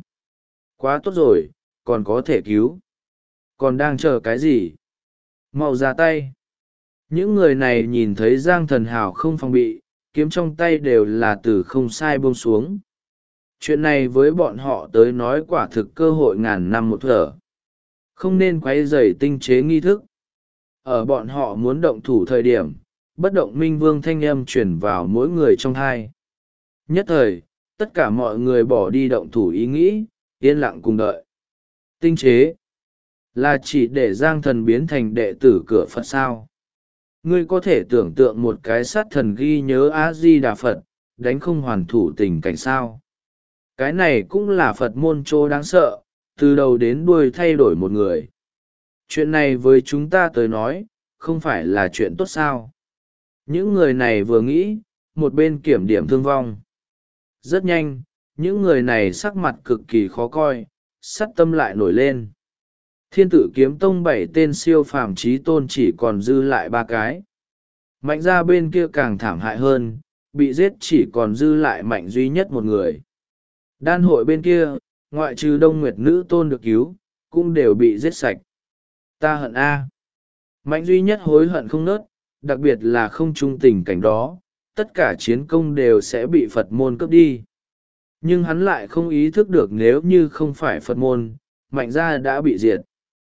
Quá tốt rồi, còn có thể cứu. Còn đang chờ cái gì? Mau ra tay. Những người này nhìn thấy Giang Thần Hào không phòng bị, kiếm trong tay đều là từ không sai buông xuống. Chuyện này với bọn họ tới nói quả thực cơ hội ngàn năm một thở. Không nên quấy rầy tinh chế nghi thức. Ở bọn họ muốn động thủ thời điểm, bất động minh vương thanh âm chuyển vào mỗi người trong hai. Nhất thời, tất cả mọi người bỏ đi động thủ ý nghĩ, yên lặng cùng đợi. Tinh chế là chỉ để Giang Thần biến thành đệ tử cửa Phật sao? Ngươi có thể tưởng tượng một cái sát thần ghi nhớ A-di-đà Phật, đánh không hoàn thủ tình cảnh sao? Cái này cũng là Phật môn trô đáng sợ, từ đầu đến đuôi thay đổi một người. Chuyện này với chúng ta tới nói, không phải là chuyện tốt sao? Những người này vừa nghĩ, một bên kiểm điểm thương vong. Rất nhanh, những người này sắc mặt cực kỳ khó coi, sắt tâm lại nổi lên. Thiên Tự Kiếm Tông 7 tên siêu phàm chí tôn chỉ còn dư lại 3 cái. Mạnh gia bên kia càng thảm hại hơn, bị giết chỉ còn dư lại Mạnh duy nhất một người. Đan hội bên kia, ngoại trừ Đông Nguyệt nữ tôn được cứu, cũng đều bị giết sạch. Ta hận A. Mạnh duy nhất hối hận không nớt, đặc biệt là không trung tình cảnh đó, tất cả chiến công đều sẽ bị Phật môn cướp đi. Nhưng hắn lại không ý thức được nếu như không phải Phật môn, Mạnh gia đã bị diệt.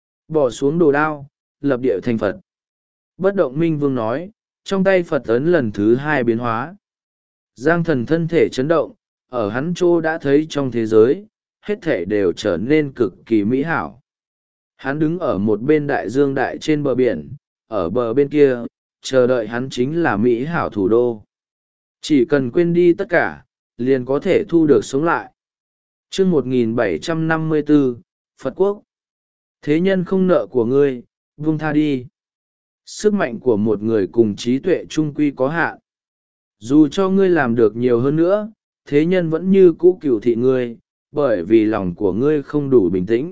Bỏ xuống đồ đao, lập địa thành Phật. Bất động minh vương nói, trong tay Phật ấn lần thứ 2 biến hóa. Giang Thần thân thể chấn động, ở hắn chỗ đã thấy trong thế giới, hết thể đều trở nên cực kỳ mỹ hảo. Hắn đứng ở một bên đại dương đại trên bờ biển, ở bờ bên kia, chờ đợi hắn chính là mỹ hảo thủ đô. Chỉ cần quên đi tất cả, liền có thể thu được sống lại. Chương 1754, Phật Quốc. Thế nhân không nợ của ngươi, buông tha đi. Sức mạnh của một người cùng trí tuệ trung quy có hạn. Dù cho ngươi làm được nhiều hơn nữa, thế nhân vẫn như cũ cửu thị ngươi, bởi vì lòng của ngươi không đủ bình tĩnh.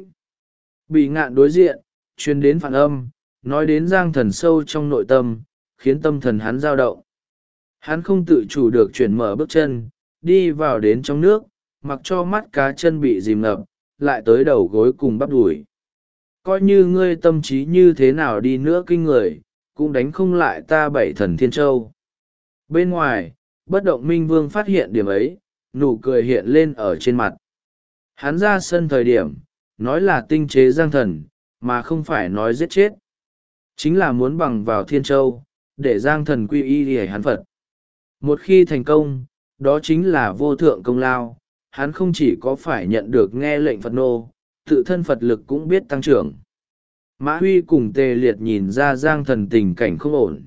Bị ngạn đối diện, truyền đến phản âm, nói đến Giang Thần sâu trong nội tâm, khiến tâm thần hắn dao động. Hắn không tự chủ được chuyển mở bước chân, đi vào đến trong nước, mặc cho mắt cá chân bị dìm ngập, lại tới đầu gối cùng bắp đùi. Coi như ngươi tâm trí như thế nào đi nữa kinh người, cũng đánh không lại ta 7 thần thiên châu. Bên ngoài, bất động minh vương phát hiện điểm ấy, nụ cười hiện lên ở trên mặt. Hắn ra sân thời điểm, nói là tinh chế Giang Thần, mà không phải nói giết chết. Chính là muốn bằng vào thiên châu, để Giang Thần quy y để hắn Phật. Một khi thành công, đó chính là vô thượng công lao, hắn không chỉ có phải nhận được nghe lệnh Phật nô, tự thân Phật lực cũng biết tăng trưởng. Mã Huy cùng Tề Liệt nhìn ra Giang Thần tình cảnh không ổn.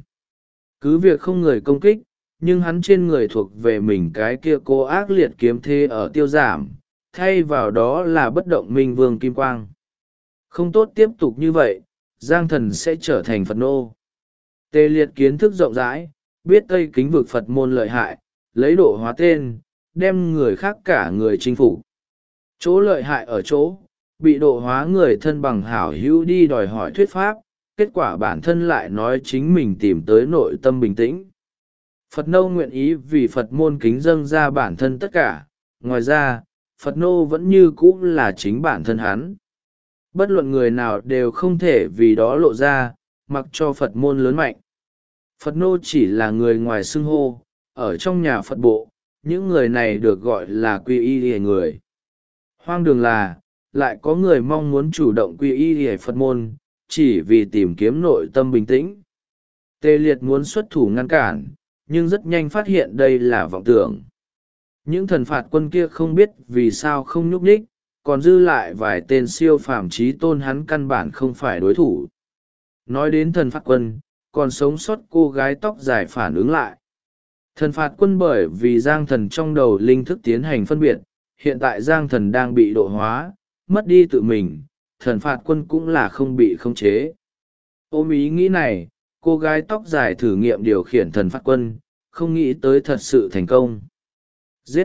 Cứ việc không người công kích, nhưng hắn trên người thuộc về mình cái kia cô ác liệt kiếm thế ở tiêu giảm, thay vào đó là bất động minh vương kim quang. Không tốt tiếp tục như vậy, Giang Thần sẽ trở thành Phật nô. Tề Liệt kiến thức rộng rãi, biết Tây Kính vực Phật môn lợi hại, lấy độ hóa tên, đem người khác cả người chinh phục. Chỗ lợi hại ở chỗ, bị độ hóa người thân bằng hảo hữu đi đòi hỏi thuyết pháp, kết quả bản thân lại nói chính mình tìm tới nội tâm bình tĩnh. Phật nô nguyện ý vì Phật môn kính dâng ra bản thân tất cả, ngoài ra, Phật nô vẫn như cũ là chính bản thân hắn. Bất luận người nào đều không thể vì đó lộ ra, mặc cho Phật môn lớn mạnh. Phật nô chỉ là người ngoài xưng hô, ở trong nhà Phật bộ, những người này được gọi là quy y hề người. Hoang đường là, lại có người mong muốn chủ động quy y hề Phật môn, chỉ vì tìm kiếm nội tâm bình tĩnh. Tề Liệt muốn xuất thủ ngăn cản, nhưng rất nhanh phát hiện đây là vọng tưởng. Những thần phạt quân kia không biết vì sao không nhúc nhích, còn dư lại vài tên siêu phàm chí tôn hắn căn bản không phải đối thủ. Nói đến thần phạt quân, còn sống sót cô gái tóc dài phản ứng lại. Thần phạt quân bởi vì Giang Thần trong đầu linh thức tiến hành phân biệt, hiện tại Giang Thần đang bị độ hóa, mất đi tự mình, thần phạt quân cũng là không bị khống chế. Ôm ý nghĩ này, cô gái tóc dài thử nghiệm điều khiển thần phạt quân, không nghĩ tới thật sự thành công. Giết!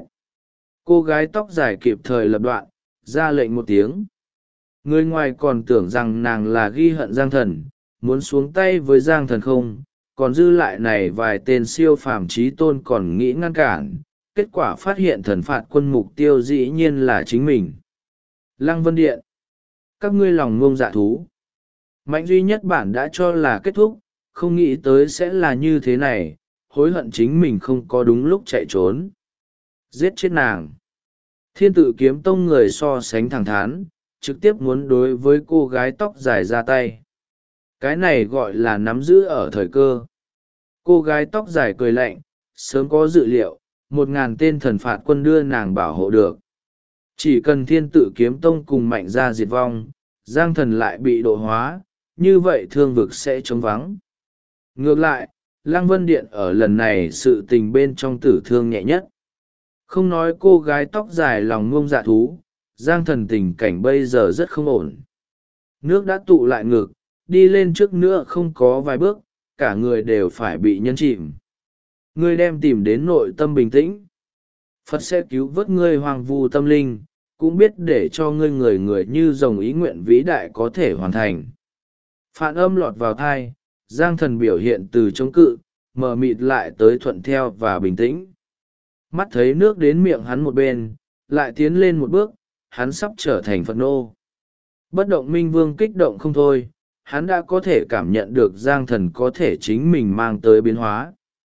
Cô gái tóc dài kịp thời lập đoạn, ra lệnh một tiếng. Người ngoài còn tưởng rằng nàng là ghi hận Giang Thần, muốn xuống tay với Giang Thần không, còn dư lại này vài tên siêu phàm trí tôn còn nghĩ ngăn cản, kết quả phát hiện thần phạt quân mục tiêu dĩ nhiên là chính mình. Lăng Vân Điện, các ngươi lòng ngông dạ thú. Mạnh duy nhất bản đã cho là kết thúc, không nghĩ tới sẽ là như thế này, hối hận chính mình không có đúng lúc chạy trốn. Giết chết nàng. Thiên Tự Kiếm Tông người so sánh thẳng thắn, trực tiếp muốn đối với cô gái tóc dài ra tay. Cái này gọi là nắm giữ ở thời cơ. Cô gái tóc dài cười lạnh, sớm có dự liệu, 1000 tên thần phạt quân đưa nàng bảo hộ được. Chỉ cần Thiên Tự Kiếm Tông cùng Mạnh gia diệt vong, Giang Thần lại bị độ hóa, như vậy thương vực sẽ trống vắng. Ngược lại, Lăng Vân Điện ở lần này sự tình bên trong tử thương nhẹ nhất. Không nói cô gái tóc dài lòng ngông dạ thú, Giang Thần tình cảnh bây giờ rất không ổn. Nước đã tụ lại ngực, đi lên trước nữa không có vài bước, cả người đều phải bị nhấn chìm. Ngươi đem tìm đến nội tâm bình tĩnh. Phật sẽ cứu vớt ngươi hoàng vu tâm linh, cũng biết để cho ngươi người người như rồng ý nguyện vĩ đại có thể hoàn thành. Phản âm lọt vào thai, Giang Thần biểu hiện từ chống cự, mờ mịt lại tới thuận theo và bình tĩnh. Mắt thấy nước đến miệng hắn một bên, lại tiến lên một bước, hắn sắp trở thành Phật nô. Bất động minh vương kích động không thôi, hắn đã có thể cảm nhận được Giang Thần có thể chính mình mang tới biến hóa.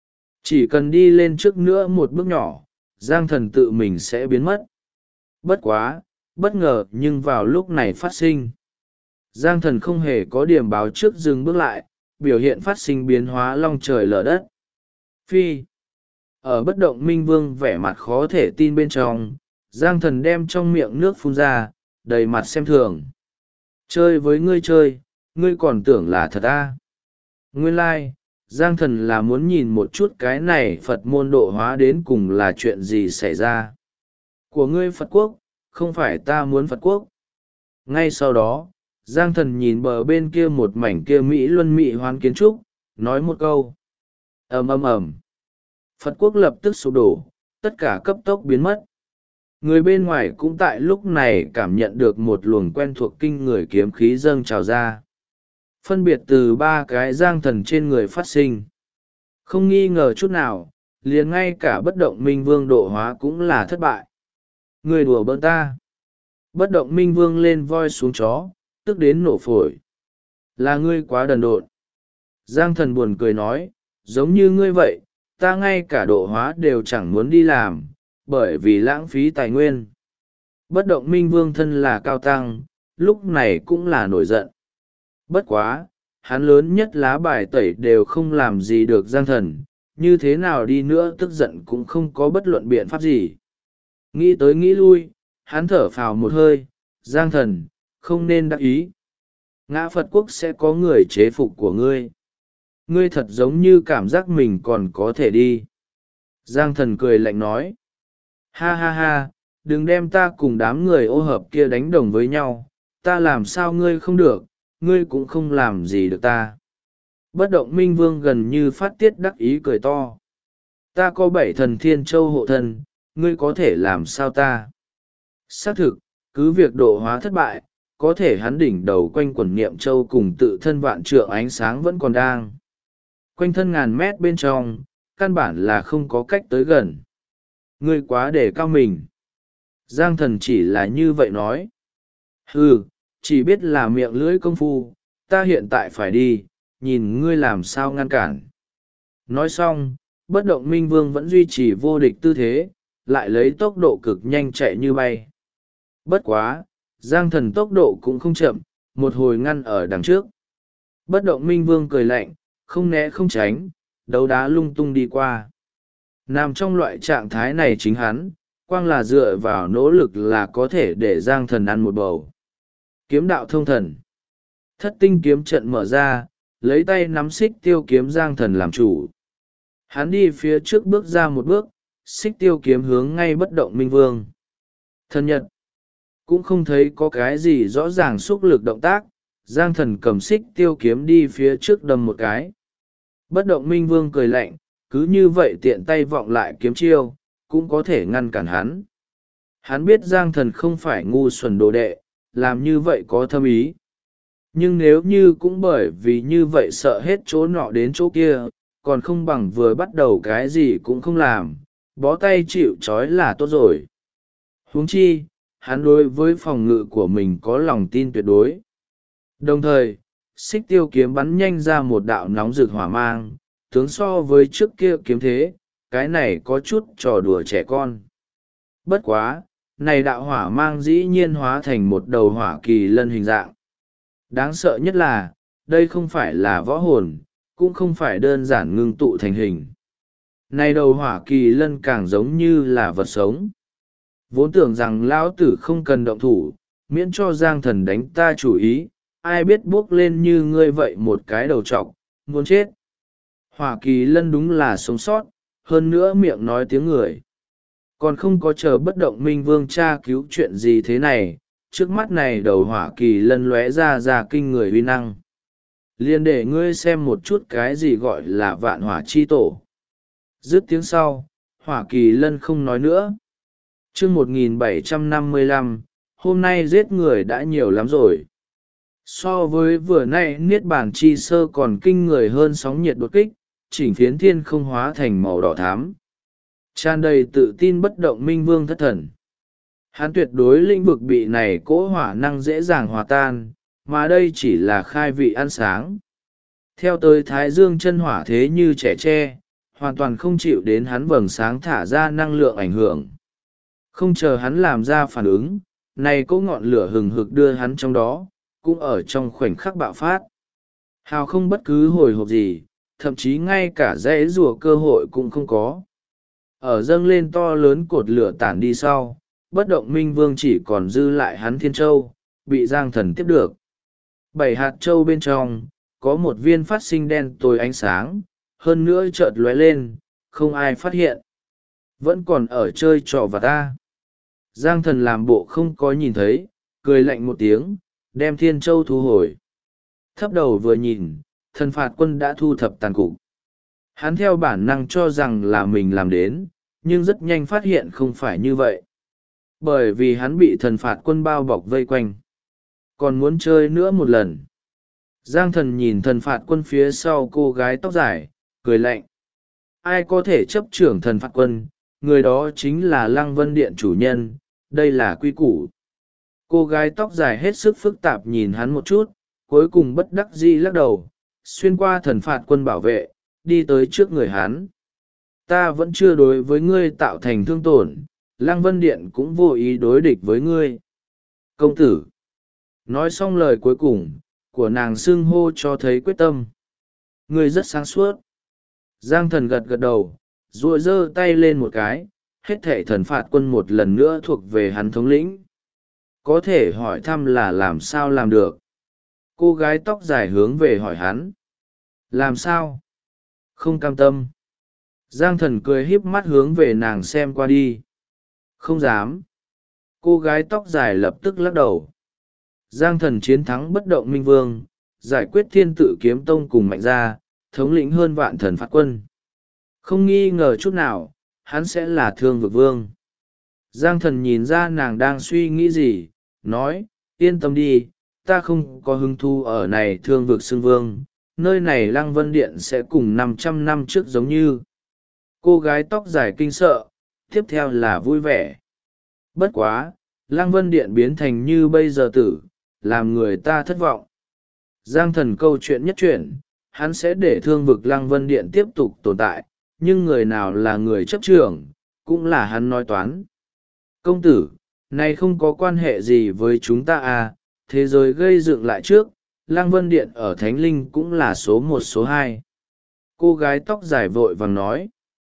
Chỉ cần đi lên trước nữa một bước nhỏ, Giang Thần tự mình sẽ biến mất. Bất quá, bất ngờ nhưng vào lúc này phát sinh. Giang Thần không hề có điểm báo trước dừng bước lại, biểu hiện phát sinh biến hóa long trời lở đất. Phi. Ở bất động minh vương vẻ mặt khó thể tin bên trong, Giang Thần đem trong miệng nước phun ra, đầy mặt xem thường. Chơi với ngươi chơi, ngươi còn tưởng là thật à? Nguyên lai, Giang Thần là muốn nhìn một chút cái này Phật môn độ hóa đến cùng là chuyện gì xảy ra. Của ngươi Phật quốc, không phải ta muốn Phật quốc. Ngay sau đó, Giang Thần nhìn bờ bên kia một mảnh kia Mỹ Luân Mỹ hoán kiến trúc, nói một câu. Ầm ầm ầm. Phật quốc lập tức sụp đổ, tất cả cấp tốc biến mất. Người bên ngoài cũng tại lúc này cảm nhận được một luồng quen thuộc kinh người kiếm khí dâng trào ra. Phân biệt từ 3 cái Giang Thần trên người phát sinh. Không nghi ngờ chút nào, liền ngay cả bất động minh vương độ hóa cũng là thất bại. Người đùa bỡn ta. Bất động minh vương lên voi xuống chó, tức đến nổ phổi. Là ngươi quá đần độn. Giang Thần buồn cười nói, giống như ngươi vậy, ta ngay cả độ hóa đều chẳng muốn đi làm, bởi vì lãng phí tài nguyên. Bất động minh vương thân là cao tăng, lúc này cũng là nổi giận. Bất quá, hắn lớn nhất lá bài tẩy đều không làm gì được Giang Thần, như thế nào đi nữa tức giận cũng không có bất luận biện pháp gì. Nghĩ tới nghĩ lui, hắn thở phào một hơi, Giang Thần, không nên đắc ý. Ngã Phật quốc sẽ có người chế phục của ngươi. Ngươi thật giống như cảm giác mình còn có thể đi. Giang Thần cười lạnh nói. Ha ha ha, đừng đem ta cùng đám người ô hợp kia đánh đồng với nhau, ta làm sao ngươi không được, ngươi cũng không làm gì được ta. Bất động minh vương gần như phát tiết đắc ý cười to. Ta có 7 thần thiên châu hộ thân, ngươi có thể làm sao ta? Xác thực, cứ việc độ hóa thất bại, có thể hắn đỉnh đầu quanh quần niệm châu cùng tự thân vạn trượng ánh sáng vẫn còn đang. Quanh thân ngàn mét bên trong, căn bản là không có cách tới gần. Ngươi quá để cao mình. Giang Thần chỉ là như vậy nói. Ừ, chỉ biết là miệng lưỡi công phu, ta hiện tại phải đi, nhìn ngươi làm sao ngăn cản. Nói xong, bất động minh vương vẫn duy trì vô địch tư thế, lại lấy tốc độ cực nhanh chạy như bay. Bất quá, Giang Thần tốc độ cũng không chậm, một hồi ngăn ở đằng trước. Bất động minh vương cười lạnh, không né không tránh, đấu đá lung tung đi qua. Nằm trong loại trạng thái này chính hắn, quang là dựa vào nỗ lực là có thể để Giang Thần ăn một bầu. Kiếm đạo thông thần. Thất tinh kiếm trận mở ra, lấy tay nắm xích tiêu kiếm Giang Thần làm chủ. Hắn đi phía trước bước ra một bước, xích tiêu kiếm hướng ngay bất động minh vương. Thần nhật. Cũng không thấy có cái gì rõ ràng xúc lực động tác, Giang Thần cầm xích tiêu kiếm đi phía trước đâm một cái. Bất động minh vương cười lạnh, cứ như vậy tiện tay vọng lại kiếm chiêu, cũng có thể ngăn cản hắn. Hắn biết Giang Thần không phải ngu xuẩn đồ đệ, làm như vậy có thâm ý. Nhưng nếu như cũng bởi vì như vậy sợ hết chỗ nọ đến chỗ kia, còn không bằng vừa bắt đầu cái gì cũng không làm, bó tay chịu trói là tốt rồi. Huống chi, hắn đối với phòng ngự của mình có lòng tin tuyệt đối. Đồng thời, xích tiêu kiếm bắn nhanh ra một đạo nóng rực hỏa mang, tướng so với trước kia kiếm thế, cái này có chút trò đùa trẻ con. Bất quá, này đạo hỏa mang dĩ nhiên hóa thành một đầu hỏa kỳ lân hình dạng. Đáng sợ nhất là, đây không phải là võ hồn, cũng không phải đơn giản ngưng tụ thành hình. Này đầu hỏa kỳ lân càng giống như là vật sống. Vốn tưởng rằng lão tử không cần động thủ, miễn cho Giang Thần đánh ta chủ ý, ai biết buốc lên như ngươi vậy một cái đầu trọc, muốn chết. Hỏa kỳ lân đúng là sống sót, hơn nữa miệng nói tiếng người. Còn không có chờ bất động minh vương tra cứu chuyện gì thế này, trước mắt này đầu hỏa kỳ lân lóe ra kinh người uy năng. Liền để ngươi xem một chút cái gì gọi là vạn hỏa chi tổ. Dứt tiếng sau, hỏa kỳ lân không nói nữa. Chương 1755, hôm nay giết người đã nhiều lắm rồi. So với vừa nay niết bàn chi sơ còn kinh người hơn sóng nhiệt đột kích, chỉnh phiến thiên không hóa thành màu đỏ thắm. Tràn đầy tự tin bất động minh vương thất thần. Hắn tuyệt đối lĩnh vực bị này cỗ hỏa năng dễ dàng hòa tan, mà đây chỉ là khai vị ăn sáng. Theo tới thái dương chân hỏa thế như trẻ tre, hoàn toàn không chịu đến hắn vầng sáng thả ra năng lượng ảnh hưởng. Không chờ hắn làm ra phản ứng, này cỗ ngọn lửa hừng hực đưa hắn trong đó, cũng ở trong khoảnh khắc bạo phát. Hào không bất cứ hồi hộp gì, thậm chí ngay cả dãy rùa cơ hội cũng không có. Ở dâng lên to lớn cột lửa tản đi sau, bất động minh vương chỉ còn dư lại hắn thiên châu, bị Giang Thần tiếp được. 7 hạt châu bên trong, có một viên phát sinh đen tối ánh sáng, hơn nữa chợt lóe lên, không ai phát hiện. Vẫn còn ở chơi trò và ta. Giang Thần làm bộ không có nhìn thấy, cười lạnh một tiếng, đem thiên châu thu hồi. Thấp đầu vừa nhìn, thần phạt quân đã thu thập tàn cục. Hắn theo bản năng cho rằng là mình làm đến, nhưng rất nhanh phát hiện không phải như vậy. Bởi vì hắn bị thần phạt quân bao bọc vây quanh. Còn muốn chơi nữa một lần. Giang Thần nhìn thần phạt quân phía sau cô gái tóc dài, cười lạnh. Ai có thể chấp trưởng thần phạt quân, người đó chính là Lăng Vân Điện chủ nhân, đây là quy củ. Cô gái tóc dài hết sức phức tạp nhìn hắn một chút, cuối cùng bất đắc dĩ lắc đầu, xuyên qua thần phạt quân bảo vệ, đi tới trước người hắn. Ta vẫn chưa đối với ngươi tạo thành thương tổn, Lăng Vân Điện cũng vô ý đối địch với ngươi. Công tử. Nói xong lời cuối cùng, của nàng xưng hô cho thấy quyết tâm. Ngươi rất sáng suốt. Giang Thần gật gật đầu, ruội giơ tay lên một cái, hết thảy thần phạt quân một lần nữa thuộc về hắn thống lĩnh. Có thể hỏi thăm là làm sao làm được. Cô gái tóc dài hướng về hỏi hắn. Làm sao? Không cam tâm. Giang Thần cười híp mắt hướng về nàng xem qua đi. Không dám. Cô gái tóc dài lập tức lắc đầu. Giang Thần chiến thắng bất động minh vương, giải quyết thiên tự kiếm tông cùng mạnh gia, thống lĩnh hơn vạn thần phạt quân. Không nghi ngờ chút nào, hắn sẽ là thương vực vương. Giang Thần nhìn ra nàng đang suy nghĩ gì, nói, yên tâm đi, ta không có hứng thú ở này thương vực xưng vương, nơi này Lăng Vân Điện sẽ cùng 500 năm trước giống như. Cô gái tóc dài kinh sợ, tiếp theo là vui vẻ. Bất quá, Lăng Vân Điện biến thành như bây giờ tử, làm người ta thất vọng. Giang Thần câu chuyện nhất chuyển, hắn sẽ để thương vực Lăng Vân Điện tiếp tục tồn tại, nhưng người nào là người chấp trưởng, cũng là hắn nói toán. Công tử, này không có quan hệ gì với chúng ta à, thế giới gây dựng lại trước, Lăng Vân Điện ở Thánh Linh cũng là số 1 số 2. Cô gái tóc dài vội vàng nói.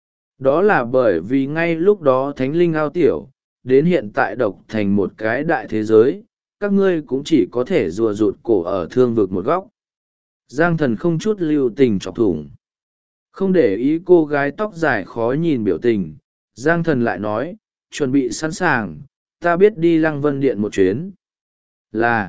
Đó là bởi vì ngay lúc đó Thánh Linh ao tiểu, đến hiện tại độc thành một cái đại thế giới, các ngươi cũng chỉ có thể rùa rụt cổ ở thương vực một góc. Giang Thần không chút lưu tình chọc thủng. Không để ý cô gái tóc dài khó nhìn biểu tình, Giang Thần lại nói, chuẩn bị sẵn sàng, ta biết đi Lăng Vân Điện một chuyến. Là,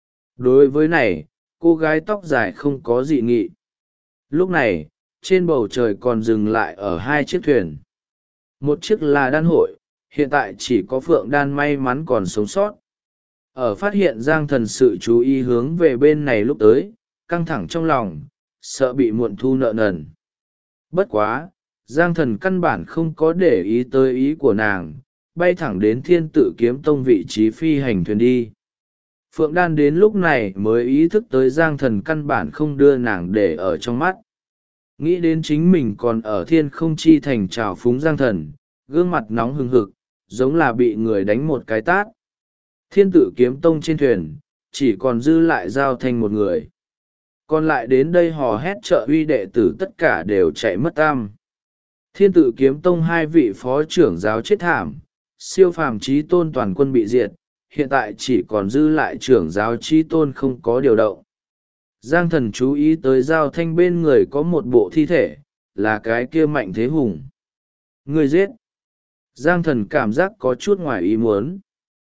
đối với này, cô gái tóc dài không có dị nghị. Lúc này, trên bầu trời còn dừng lại ở 2 chiếc thuyền. Một chiếc là đan hội, hiện tại chỉ có Phượng Đan may mắn còn sống sót. Ở phát hiện Giang Thần sự chú ý hướng về bên này lúc tới, căng thẳng trong lòng, sợ bị muộn thu nợ nần. Bất quá, Giang Thần căn bản không có để ý tới ý của nàng, bay thẳng đến Thiên Tự Kiếm Tông vị trí phi hành thuyền đi. Phượng Đan đến lúc này mới ý thức tới Giang Thần căn bản không đưa nàng để ở trong mắt. Nghĩ đến chính mình còn ở Thiên Không Chi Thành trào phúng Giang Thần, gương mặt nóng hừng hực, giống là bị người đánh một cái tát. Thiên Tự Kiếm Tông trên thuyền, chỉ còn dư lại Giao Thanh một người. Còn lại đến đây hò hét trợ uy đệ tử tất cả đều chạy mất tam. Thiên Tự Kiếm Tông hai vị phó trưởng giáo chết thảm, siêu phàm chí tôn toàn quân bị diệt, hiện tại chỉ còn dư lại trưởng giáo chí tôn không có điều động. Giang Thần chú ý tới Giao Thanh bên người có một bộ thi thể, là cái kia Mạnh Thế Hùng. Người giết. Giang Thần cảm giác có chút ngoài ý muốn.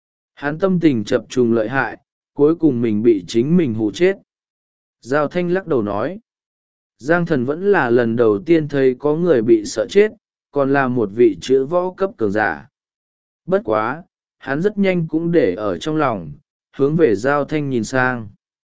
Hắn tâm tình chập trùng lợi hại, cuối cùng mình bị chính mình hù chết. Giao Thanh lắc đầu nói. Giang Thần vẫn là lần đầu tiên thấy có người bị sợ chết, còn là một vị chữ võ cấp cường giả. Bất quá, hắn rất nhanh cũng để ở trong lòng, hướng về Giao Thanh nhìn sang.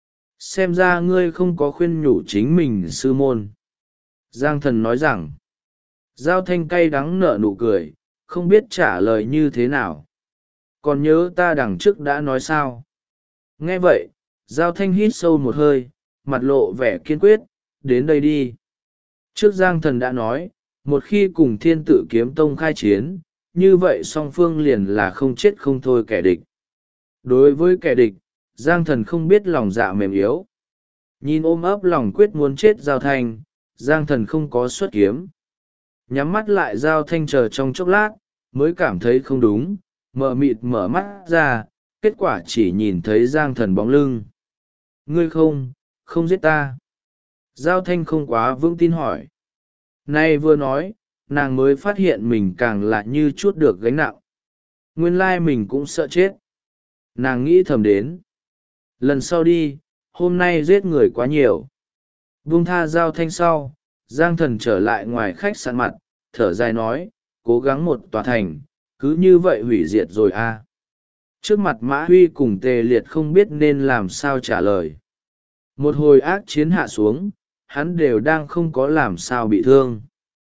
Xem ra ngươi không có khuyên nhủ chính mình sư môn. Giang Thần nói rằng. Giao Thanh cay đắng nở nụ cười, không biết trả lời như thế nào. Còn nhớ ta đằng trước đã nói sao? Nghe vậy, Giao Thanh hít sâu một hơi, mặt lộ vẻ kiên quyết, đến đây đi. Trước Giang Thần đã nói, một khi cùng Thiên Tự Kiếm Tông khai chiến, như vậy song phương liền là không chết không thôi kẻ địch. Đối với kẻ địch, Giang Thần không biết lòng dạ mềm yếu. Nhìn ôm ấp lòng quyết muốn chết Giao Thanh, Giang Thần không có xuất kiếm. Nhắm mắt lại Giao Thanh chờ trong chốc lát, mới cảm thấy không đúng, mờ mịt mở mắt ra, kết quả chỉ nhìn thấy Giang Thần bóng lưng. Ngươi không giết ta. Giao Thanh không quá vững tin hỏi. Nay vừa nói, nàng mới phát hiện mình càng lại như chút được gánh nặng. Nguyên lai mình cũng sợ chết. Nàng nghĩ thầm đến. Lần sau đi, hôm nay giết người quá nhiều. Buông tha Giao Thanh sau, Giang Thần trở lại ngoài khách sạn mặt, thở dài nói, cố gắng một tòa thành, cứ như vậy hủy diệt rồi à. Trước mặt Mã Huy cùng Tề Liệt không biết nên làm sao trả lời. Một hồi ác chiến hạ xuống, hắn đều đang không có làm sao bị thương.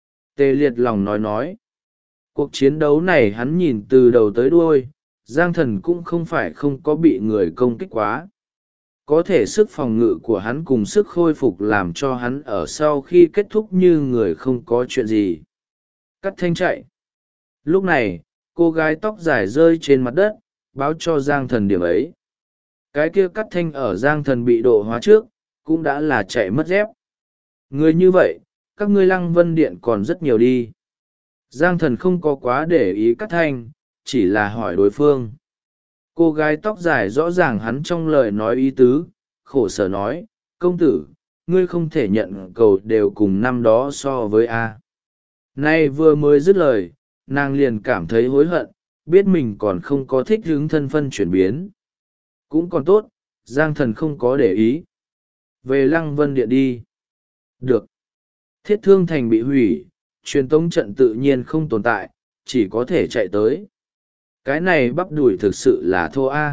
Tề Liệt lòng nói. Cuộc chiến đấu này hắn nhìn từ đầu tới đuôi, Giang Thần cũng không phải không có bị người công kích quá. Có thể sức phòng ngự của hắn cùng sức khôi phục làm cho hắn ở sau khi kết thúc như người không có chuyện gì. Cắt Thanh chạy. Lúc này, cô gái tóc dài rơi trên mặt đất, báo cho Giang Thần điểm ấy. Cái kia Cắt Thanh ở Giang Thần bị độ hóa trước, cũng đã là chạy mất dép. Người như vậy, các ngươi Lăng Vân Điện còn rất nhiều đi. Giang Thần không có quá để ý Cắt Thanh, chỉ là hỏi đối phương. Cô gái tóc dài rõ ràng hắn trong lời nói ý tứ, khổ sở nói, công tử, ngươi không thể nhận cầu đều cùng năm đó so với A. Nay vừa mới dứt lời, nàng liền cảm thấy hối hận, biết mình còn không có thích hướng thân phân chuyển biến. Cũng còn tốt, Giang Thần không có để ý. Về Lăng Vân Điện đi. Được. Thiết Thương Thành bị hủy, truyền tống trận tự nhiên không tồn tại, chỉ có thể chạy tới. Cái này bắp đùi thực sự là thô a.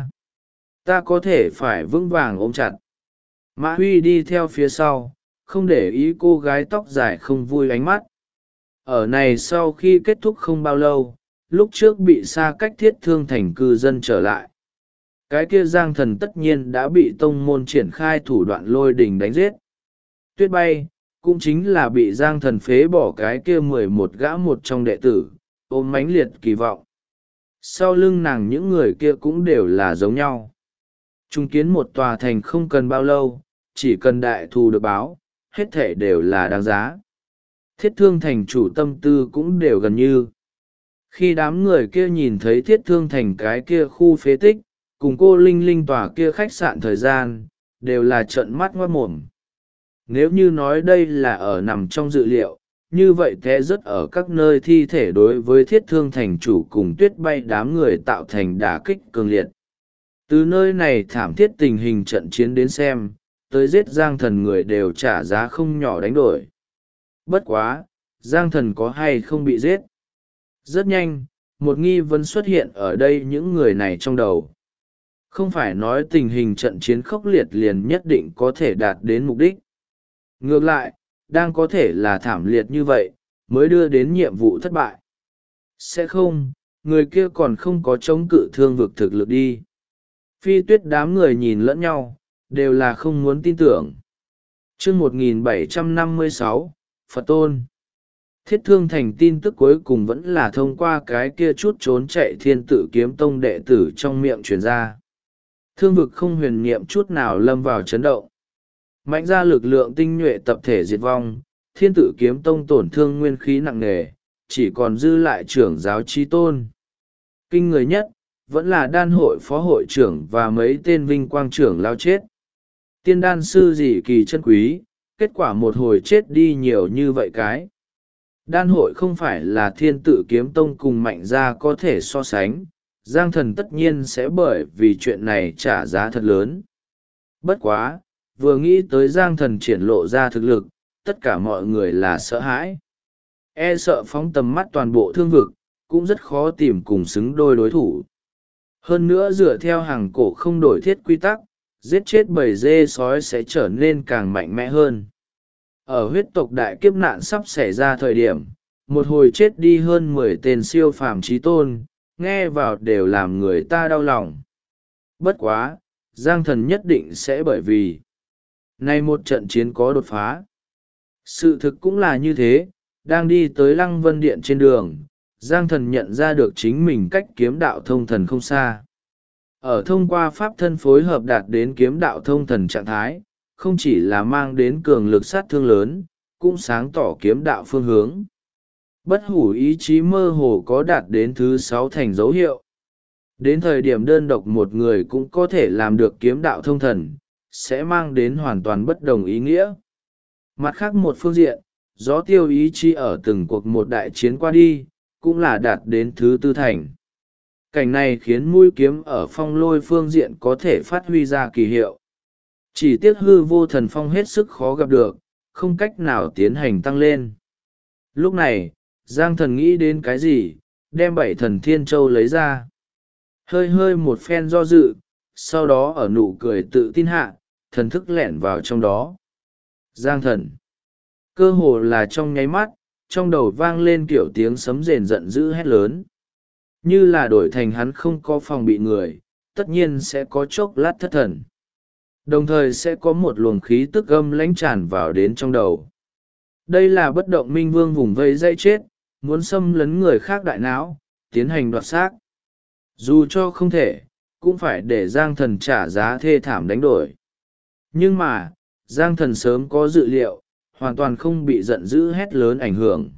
Ta có thể phải vững vàng ôm chặt. Mã Huy đi theo phía sau, không để ý cô gái tóc dài không vui ánh mắt. Ở này sau khi kết thúc không bao lâu, lúc trước bị xa cách Thiết Thương Thành cư dân trở lại. Cái kia Giang Thần tất nhiên đã bị tông môn triển khai thủ đoạn lôi đình đánh giết. Tuyết Bay, cũng chính là bị Giang Thần phế bỏ cái kia 11 gã một trong đệ tử, ôm mãnh liệt kỳ vọng. Sau lưng nàng những người kia cũng đều là giống nhau. Trung kiến một tòa thành không cần bao lâu, chỉ cần đại thù được báo, hết thể đều là đáng giá. Thiết Thương Thành chủ tâm tư cũng đều gần như. Khi đám người kia nhìn thấy Thiết Thương Thành cái kia khu phế tích, cùng cô Linh Linh tòa kia khách sạn thời gian, đều là trợn mắt ngoát mồm. Nếu như nói đây là ở nằm trong dự liệu, như vậy té rất ở các nơi thi thể đối với Thiết Thương Thành chủ cùng Tuyết Bay đám người tạo thành đả kích cường liệt. Từ nơi này thảm thiết tình hình trận chiến đến xem, tới giết Giang Thần người đều trả giá không nhỏ đánh đổi. Bất quá, Giang Thần có hay không bị giết? Rất nhanh, một nghi vấn xuất hiện ở đây những người này trong đầu. Không phải nói tình hình trận chiến khốc liệt liền nhất định có thể đạt đến mục đích. Ngược lại, đang có thể là thảm liệt như vậy, mới đưa đến nhiệm vụ thất bại. Sẽ không, người kia còn không có chống cự thương vực thực lực đi. Phi Tuyết đám người nhìn lẫn nhau, đều là không muốn tin tưởng. Chương 1756, Phật Tôn. Thiết Thương Thành tin tức cuối cùng vẫn là thông qua cái kia chút trốn chạy Thiên Tự Kiếm Tông đệ tử trong miệng truyền ra. Thương vực không huyền niệm chút nào lâm vào chấn động. Mạnh ra lực lượng tinh nhuệ tập thể diệt vong, Thiên Tự Kiếm Tông tổn thương nguyên khí nặng nề, chỉ còn dư lại trưởng giáo Chí Tôn. Kinh người nhất, vẫn là đan hội phó hội trưởng và mấy tên vinh quang trưởng lao chết. Tiên đan sư gì kỳ chân quý, kết quả một hồi chết đi nhiều như vậy cái. Đan hội không phải là Thiên Tự Kiếm Tông cùng mạnh gia có thể so sánh, Giang Thần tất nhiên sẽ bởi vì chuyện này trả giá thật lớn. Bất quá, vừa nghĩ tới Giang Thần triển lộ ra thực lực, tất cả mọi người là sợ hãi. E sợ phóng tầm mắt toàn bộ thương vực, cũng rất khó tìm cùng xứng đôi đối thủ. Hơn nữa dựa theo hàng cổ không đổi thiết quy tắc, giết chết bầy dê sói sẽ trở nên càng mạnh mẽ hơn. Ở huyết tộc đại kiếp nạn sắp xảy ra thời điểm, một hồi chết đi hơn 10 tên siêu phàm chí tôn, nghe vào đều làm người ta đau lòng. Bất quá, Giang Thần nhất định sẽ bởi vì nay một trận chiến có đột phá. Sự thực cũng là như thế, đang đi tới Lăng Vân Điện trên đường, Giang Thần nhận ra được chính mình cách kiếm đạo thông thần không xa. Ở thông qua pháp thân phối hợp đạt đến kiếm đạo thông thần trạng thái, không chỉ là mang đến cường lực sát thương lớn, cũng sáng tỏ kiếm đạo phương hướng. Bất hủ ý chí mơ hồ có đạt đến thứ 6 thành dấu hiệu. Đến thời điểm đơn độc một người cũng có thể làm được kiếm đạo thông thần, sẽ mang đến hoàn toàn bất đồng ý nghĩa. Mặt khác một phương diện, gió tiêu ý chí ở từng cuộc một đại chiến qua đi, cũng là đạt đến thứ 4 thành. Cảnh này khiến mũi kiếm ở phong lôi phương diện có thể phát huy ra kỳ hiệu. Chỉ tiếc hư vô thần phong hết sức khó gặp được, không cách nào tiến hành tăng lên. Lúc này, Giang Thần nghĩ đến cái gì, đem 7 thần thiên châu lấy ra. Hơi hơi một phen do dự, sau đó ở nụ cười tự tin hạ, thần thức lẻn vào trong đó. Giang Thần. Cơ hồ là trong nháy mắt, trong đầu vang lên kiểu tiếng sấm rền giận dữ hét lớn. Như là đổi thành hắn không có phòng bị người, tất nhiên sẽ có chốc lát thất thần. Đồng thời sẽ có một luồng khí tức âm lãnh tràn vào đến trong đầu. Đây là bất động minh vương vùng vây dây chết, muốn xâm lấn người khác đại não, tiến hành đoạt xác. Dù cho không thể, cũng phải để Giang Thần trả giá thê thảm đánh đổi. Nhưng mà, Giang Thần sớm có dự liệu, hoàn toàn không bị giận dữ hét lớn ảnh hưởng.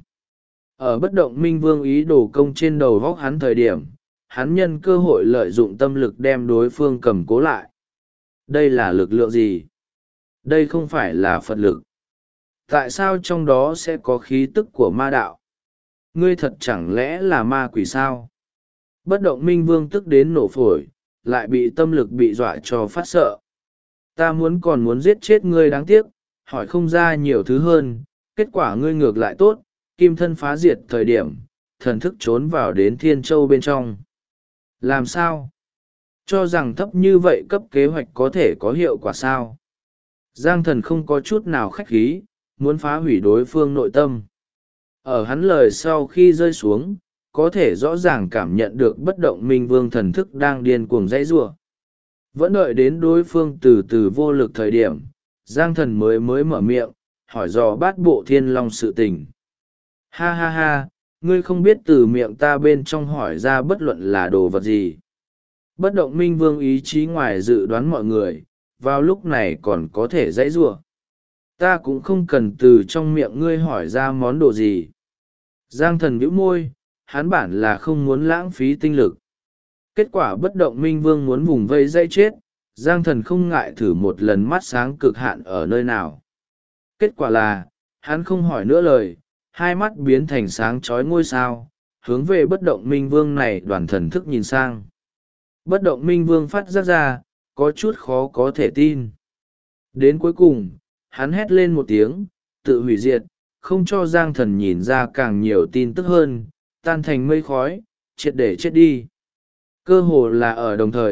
Ở bất động minh vương ý đồ công trên đầu vóc hắn thời điểm, hắn nhân cơ hội lợi dụng tâm lực đem đối phương cầm cố lại. Đây là lực lượng gì? Đây không phải là Phật lực. Tại sao trong đó sẽ có khí tức của ma đạo? Ngươi thật chẳng lẽ là ma quỷ sao? Bất động minh vương tức đến nổ phổi, lại bị tâm lực bị dọa cho phát sợ. Ta còn muốn giết chết ngươi đáng tiếc, hỏi không ra nhiều thứ hơn, kết quả ngươi ngược lại tốt, kim thân phá diệt thời điểm, thần thức trốn vào đến Thiên Châu bên trong. Làm sao? Cho rằng thấp như vậy cấp kế hoạch có thể có hiệu quả sao? Giang Thần không có chút nào khách khí, muốn phá hủy đối phương nội tâm. Ở hắn lời sau khi rơi xuống, có thể rõ ràng cảm nhận được bất động minh vương thần thức đang điên cuồng dãy giụa. Vẫn đợi đến đối phương từ từ vô lực thời điểm, Giang Thần mới mở miệng, hỏi dò bát bộ thiên long sự tình. Ha ha ha, ngươi không biết từ miệng ta bên trong hỏi ra bất luận là đồ vật gì. Bất động minh vương ý chí ngoài dự đoán mọi người, vào lúc này còn có thể dãy giụa. Ta cũng không cần từ trong miệng ngươi hỏi ra món đồ gì. Giang Thần bĩu môi, hắn bản là không muốn lãng phí tinh lực. Kết quả bất động minh vương muốn vùng vây dây chết, Giang Thần không ngại thử một lần mắt sáng cực hạn ở nơi nào. Kết quả là, hắn không hỏi nữa lời, hai mắt biến thành sáng chói ngôi sao, hướng về bất động minh vương này đoàn thần thức nhìn sang. Bất động minh vương phát giác ra, có chút khó có thể tin. Đến cuối cùng, hắn hét lên một tiếng, tự hủy diệt, không cho Giang Thần nhìn ra càng nhiều tin tức hơn, tan thành mây khói, triệt để chết đi. Cơ hồ là ở đồng thời,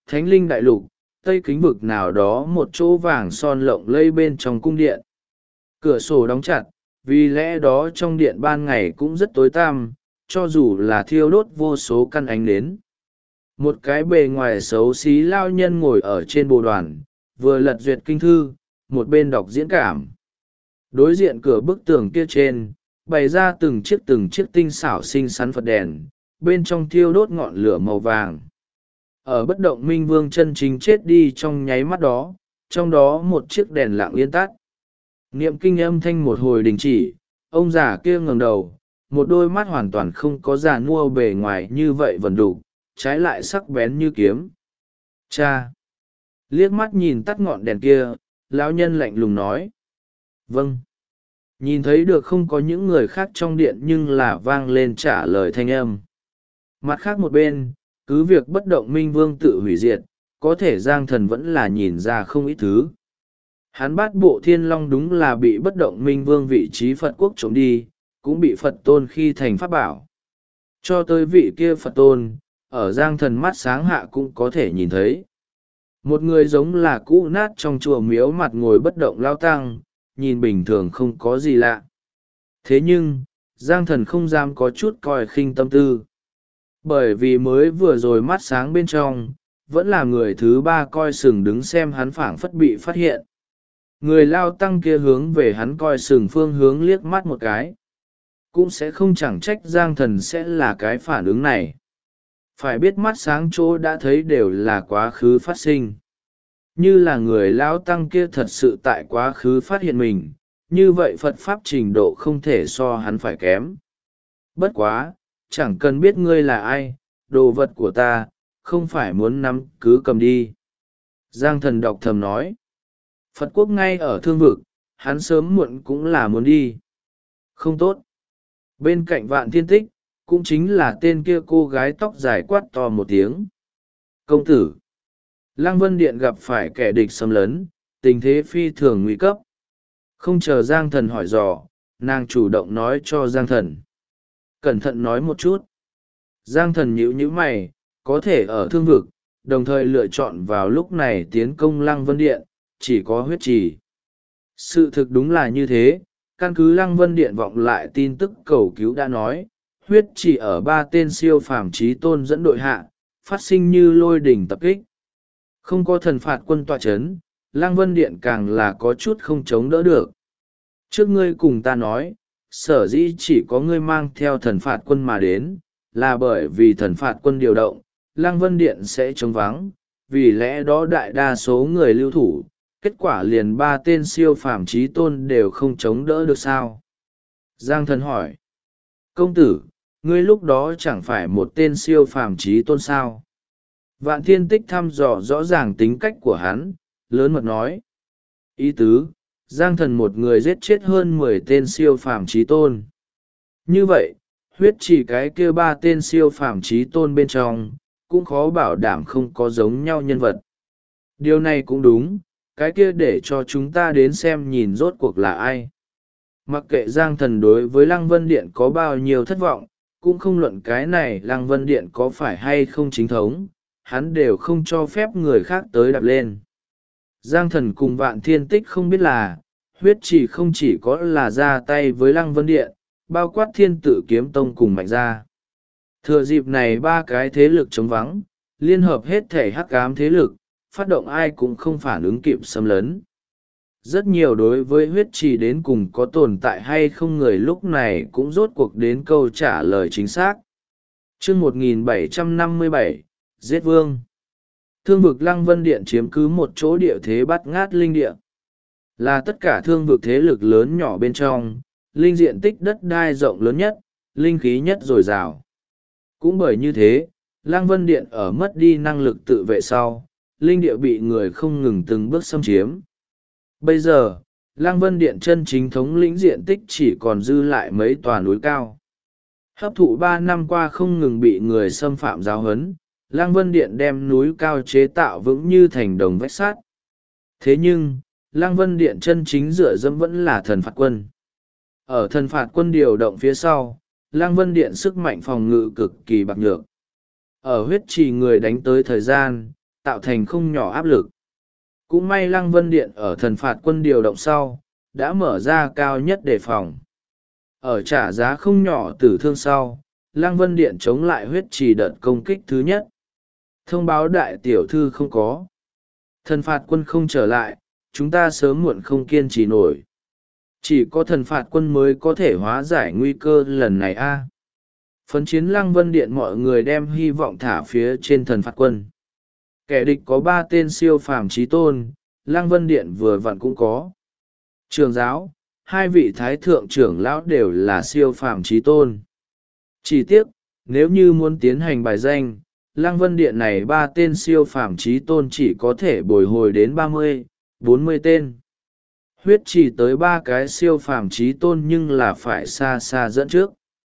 Thánh Linh Đại Lục, Tây Kính Vực nào đó một chỗ vàng son lộng lẫy bên trong cung điện. Cửa sổ đóng chặt, vì lẽ đó trong điện ban ngày cũng rất tối tăm, cho dù là thiêu đốt vô số căn ánh nến. Một cái bề ngoài xấu xí lao nhân ngồi ở trên bồ đoàn, vừa lật duyệt kinh thư, một bên đọc diễn cảm. Đối diện cửa bức tường kia trên, bày ra từng chiếc tinh xảo xinh xắn Phật đèn, bên trong thiêu đốt ngọn lửa màu vàng. Ở bất động minh vương chân chính chết đi trong nháy mắt đó, trong đó một chiếc đèn lặng yên tắt. Niệm kinh âm thanh một hồi đình chỉ, ông già kia ngẩng đầu, một đôi mắt hoàn toàn không có già nua bề ngoài như vậy vần đục, trái lại sắc bén như kiếm. Cha! Liếc mắt nhìn tắt ngọn đèn kia, lão nhân lạnh lùng nói. Vâng. Nhìn thấy được không có những người khác trong điện nhưng là vang lên trả lời thanh âm. Mặt khác một bên, cứ việc bất động minh vương tự hủy diệt, có thể Giang Thần vẫn là nhìn ra không ít thứ. Hắn bát bộ thiên long đúng là bị bất động minh vương vị trí Phật quốc trộm đi, cũng bị Phật tôn khi thành pháp bảo. Cho tới vị kia Phật tôn, ở Giang Thần mắt sáng hạ cũng có thể nhìn thấy. Một người giống là cũ nát trong chùa miếu mặt ngồi bất động lao tăng, nhìn bình thường không có gì lạ. Thế nhưng, Giang Thần không dám có chút coi khinh tâm tư. Bởi vì mới vừa rồi mắt sáng bên trong, vẫn là người thứ ba coi sừng đứng xem hắn phảng phất bị phát hiện. Người lao tăng kia hướng về hắn coi sừng phương hướng liếc mắt một cái. Cũng sẽ không chẳng trách Giang Thần sẽ là cái phản ứng này. Phải biết mắt sáng chỗ đã thấy đều là quá khứ phát sinh. Như là người lao tăng kia thật sự tại quá khứ phát hiện mình, như vậy Phật Pháp trình độ không thể so hắn phải kém. Bất quá, chẳng cần biết ngươi là ai, đồ vật của ta, không phải muốn nắm cứ cầm đi. Giang Thần đọc thầm nói. Phật quốc ngay ở thương vực, hắn sớm muộn cũng là muốn đi. Không tốt. Bên cạnh Vạn Thiên Tích, cũng chính là tên kia cô gái tóc dài quát to một tiếng. Công tử! Lăng Vân Điện gặp phải kẻ địch xâm lấn, tình thế phi thường nguy cấp. Không chờ Giang Thần hỏi dò, nàng chủ động nói cho Giang Thần. Cẩn thận nói một chút. Giang Thần nhíu mày, có thể ở thương vực, đồng thời lựa chọn vào lúc này tiến công Lăng Vân Điện, chỉ có huyết trì. Sự thực đúng là như thế, căn cứ Lăng Vân Điện vọng lại tin tức cầu cứu đã nói, huyết trì ở ba tên siêu phàm chí tôn dẫn đội hạ, phát sinh như lôi đỉnh tập kích. Không có thần phạt quân tọa chấn, Lăng Vân Điện càng là có chút không chống đỡ được. Trước ngươi cùng ta nói, sở dĩ chỉ có ngươi mang theo thần phạt quân mà đến, là bởi vì thần phạt quân điều động, Lăng Vân Điện sẽ trống vắng, vì lẽ đó đại đa số người lưu thủ, kết quả liền ba tên siêu phàm chí tôn đều không chống đỡ được sao. Giang Thần hỏi, công tử, ngươi lúc đó chẳng phải một tên siêu phàm chí tôn sao? Vạn Thiên Tích thăm dò rõ ràng tính cách của hắn, lớn mật nói. Ý tứ, Giang Thần một người giết chết hơn 10 tên siêu phàm chí tôn. Như vậy, huyết chỉ cái kia ba tên siêu phàm chí tôn bên trong, cũng khó bảo đảm không có giống nhau nhân vật. Điều này cũng đúng, cái kia để cho chúng ta đến xem nhìn rốt cuộc là ai. Mặc kệ Giang Thần đối với Lăng Vân Điện có bao nhiêu thất vọng, cũng không luận cái này Lăng Vân Điện có phải hay không chính thống, hắn đều không cho phép người khác tới đạp lên. Giang Thần cùng Vạn Thiên Tích không biết là, huyết chỉ không chỉ có là ra tay với Lăng Vân Điện, bao quát Thiên Tử Kiếm Tông cùng Mạnh Gia. Thừa dịp này ba cái thế lực chống vắng, liên hợp hết thể hắc ám thế lực, phát động ai cũng không phản ứng kịp xâm lấn. Rất nhiều đối với huyết trì đến cùng có tồn tại hay không người lúc này cũng rốt cuộc đến câu trả lời chính xác. Chương 1757, Giết Vương. Thương vực Lăng Vân Điện chiếm cứ một chỗ địa thế bát ngát linh địa. Là tất cả thương vực thế lực lớn nhỏ bên trong, linh diện tích đất đai rộng lớn nhất, linh khí nhất dồi dào. Cũng bởi như thế, Lăng Vân Điện ở mất đi năng lực tự vệ sau, linh địa bị người không ngừng từng bước xâm chiếm. Bây giờ, Lăng Vân Điện chân chính thống lĩnh diện tích chỉ còn dư lại mấy tòa núi cao. Hấp thụ 3 năm qua không ngừng bị người xâm phạm giáo huấn, Lăng Vân Điện đem núi cao chế tạo vững như thành đồng vách sắt. Thế nhưng, Lăng Vân Điện chân chính dựa dẫm vẫn là thần phạt quân. Ở thần phạt quân điều động phía sau, Lăng Vân Điện sức mạnh phòng ngự cực kỳ bạc nhược. Ở huyết trì người đánh tới thời gian, tạo thành không nhỏ áp lực. Cũng may Lăng Vân Điện ở thần phạt quân điều động sau, đã mở ra cao nhất đề phòng. Ở trả giá không nhỏ tử thương sau, Lăng Vân Điện chống lại huyết trì đợt công kích thứ nhất. Thông báo đại tiểu thư không có. Thần phạt quân không trở lại, chúng ta sớm muộn không kiên trì nổi. Chỉ có thần phạt quân mới có thể hóa giải nguy cơ lần này a. Phấn chiến Lăng Vân Điện mọi người đem hy vọng thả phía trên thần phạt quân. Kẻ địch có 3 tên siêu phàm chí tôn, Lăng Vân Điện vừa vặn cũng có. Trường giáo, 2 vị thái thượng trưởng lão đều là siêu phàm chí tôn. Chỉ tiếc, nếu như muốn tiến hành bài danh, Lăng Vân Điện này 3 tên siêu phàm chí tôn chỉ có thể bồi hồi đến 30, 40 tên. Huyết chỉ tới 3 cái siêu phàm chí tôn nhưng là phải xa xa dẫn trước.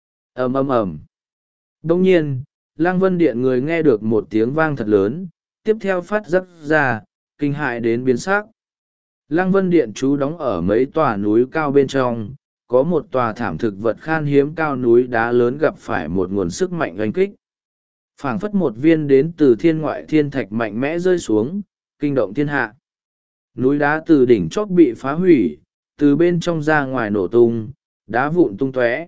Ầm ầm ầm. Đông nhiên, Lăng Vân Điện người nghe được một tiếng vang thật lớn, tiếp theo phát giấc ra, kinh hại đến biến sắc. Lăng Vân Điện trú đóng ở mấy tòa núi cao bên trong, có một tòa thảm thực vật khan hiếm cao núi đá lớn gặp phải một nguồn sức mạnh oanh kích. Phảng phất một viên đến từ thiên ngoại thiên thạch mạnh mẽ rơi xuống, kinh động thiên hạ. Núi đá từ đỉnh chót bị phá hủy, từ bên trong ra ngoài nổ tung, đá vụn tung tóe.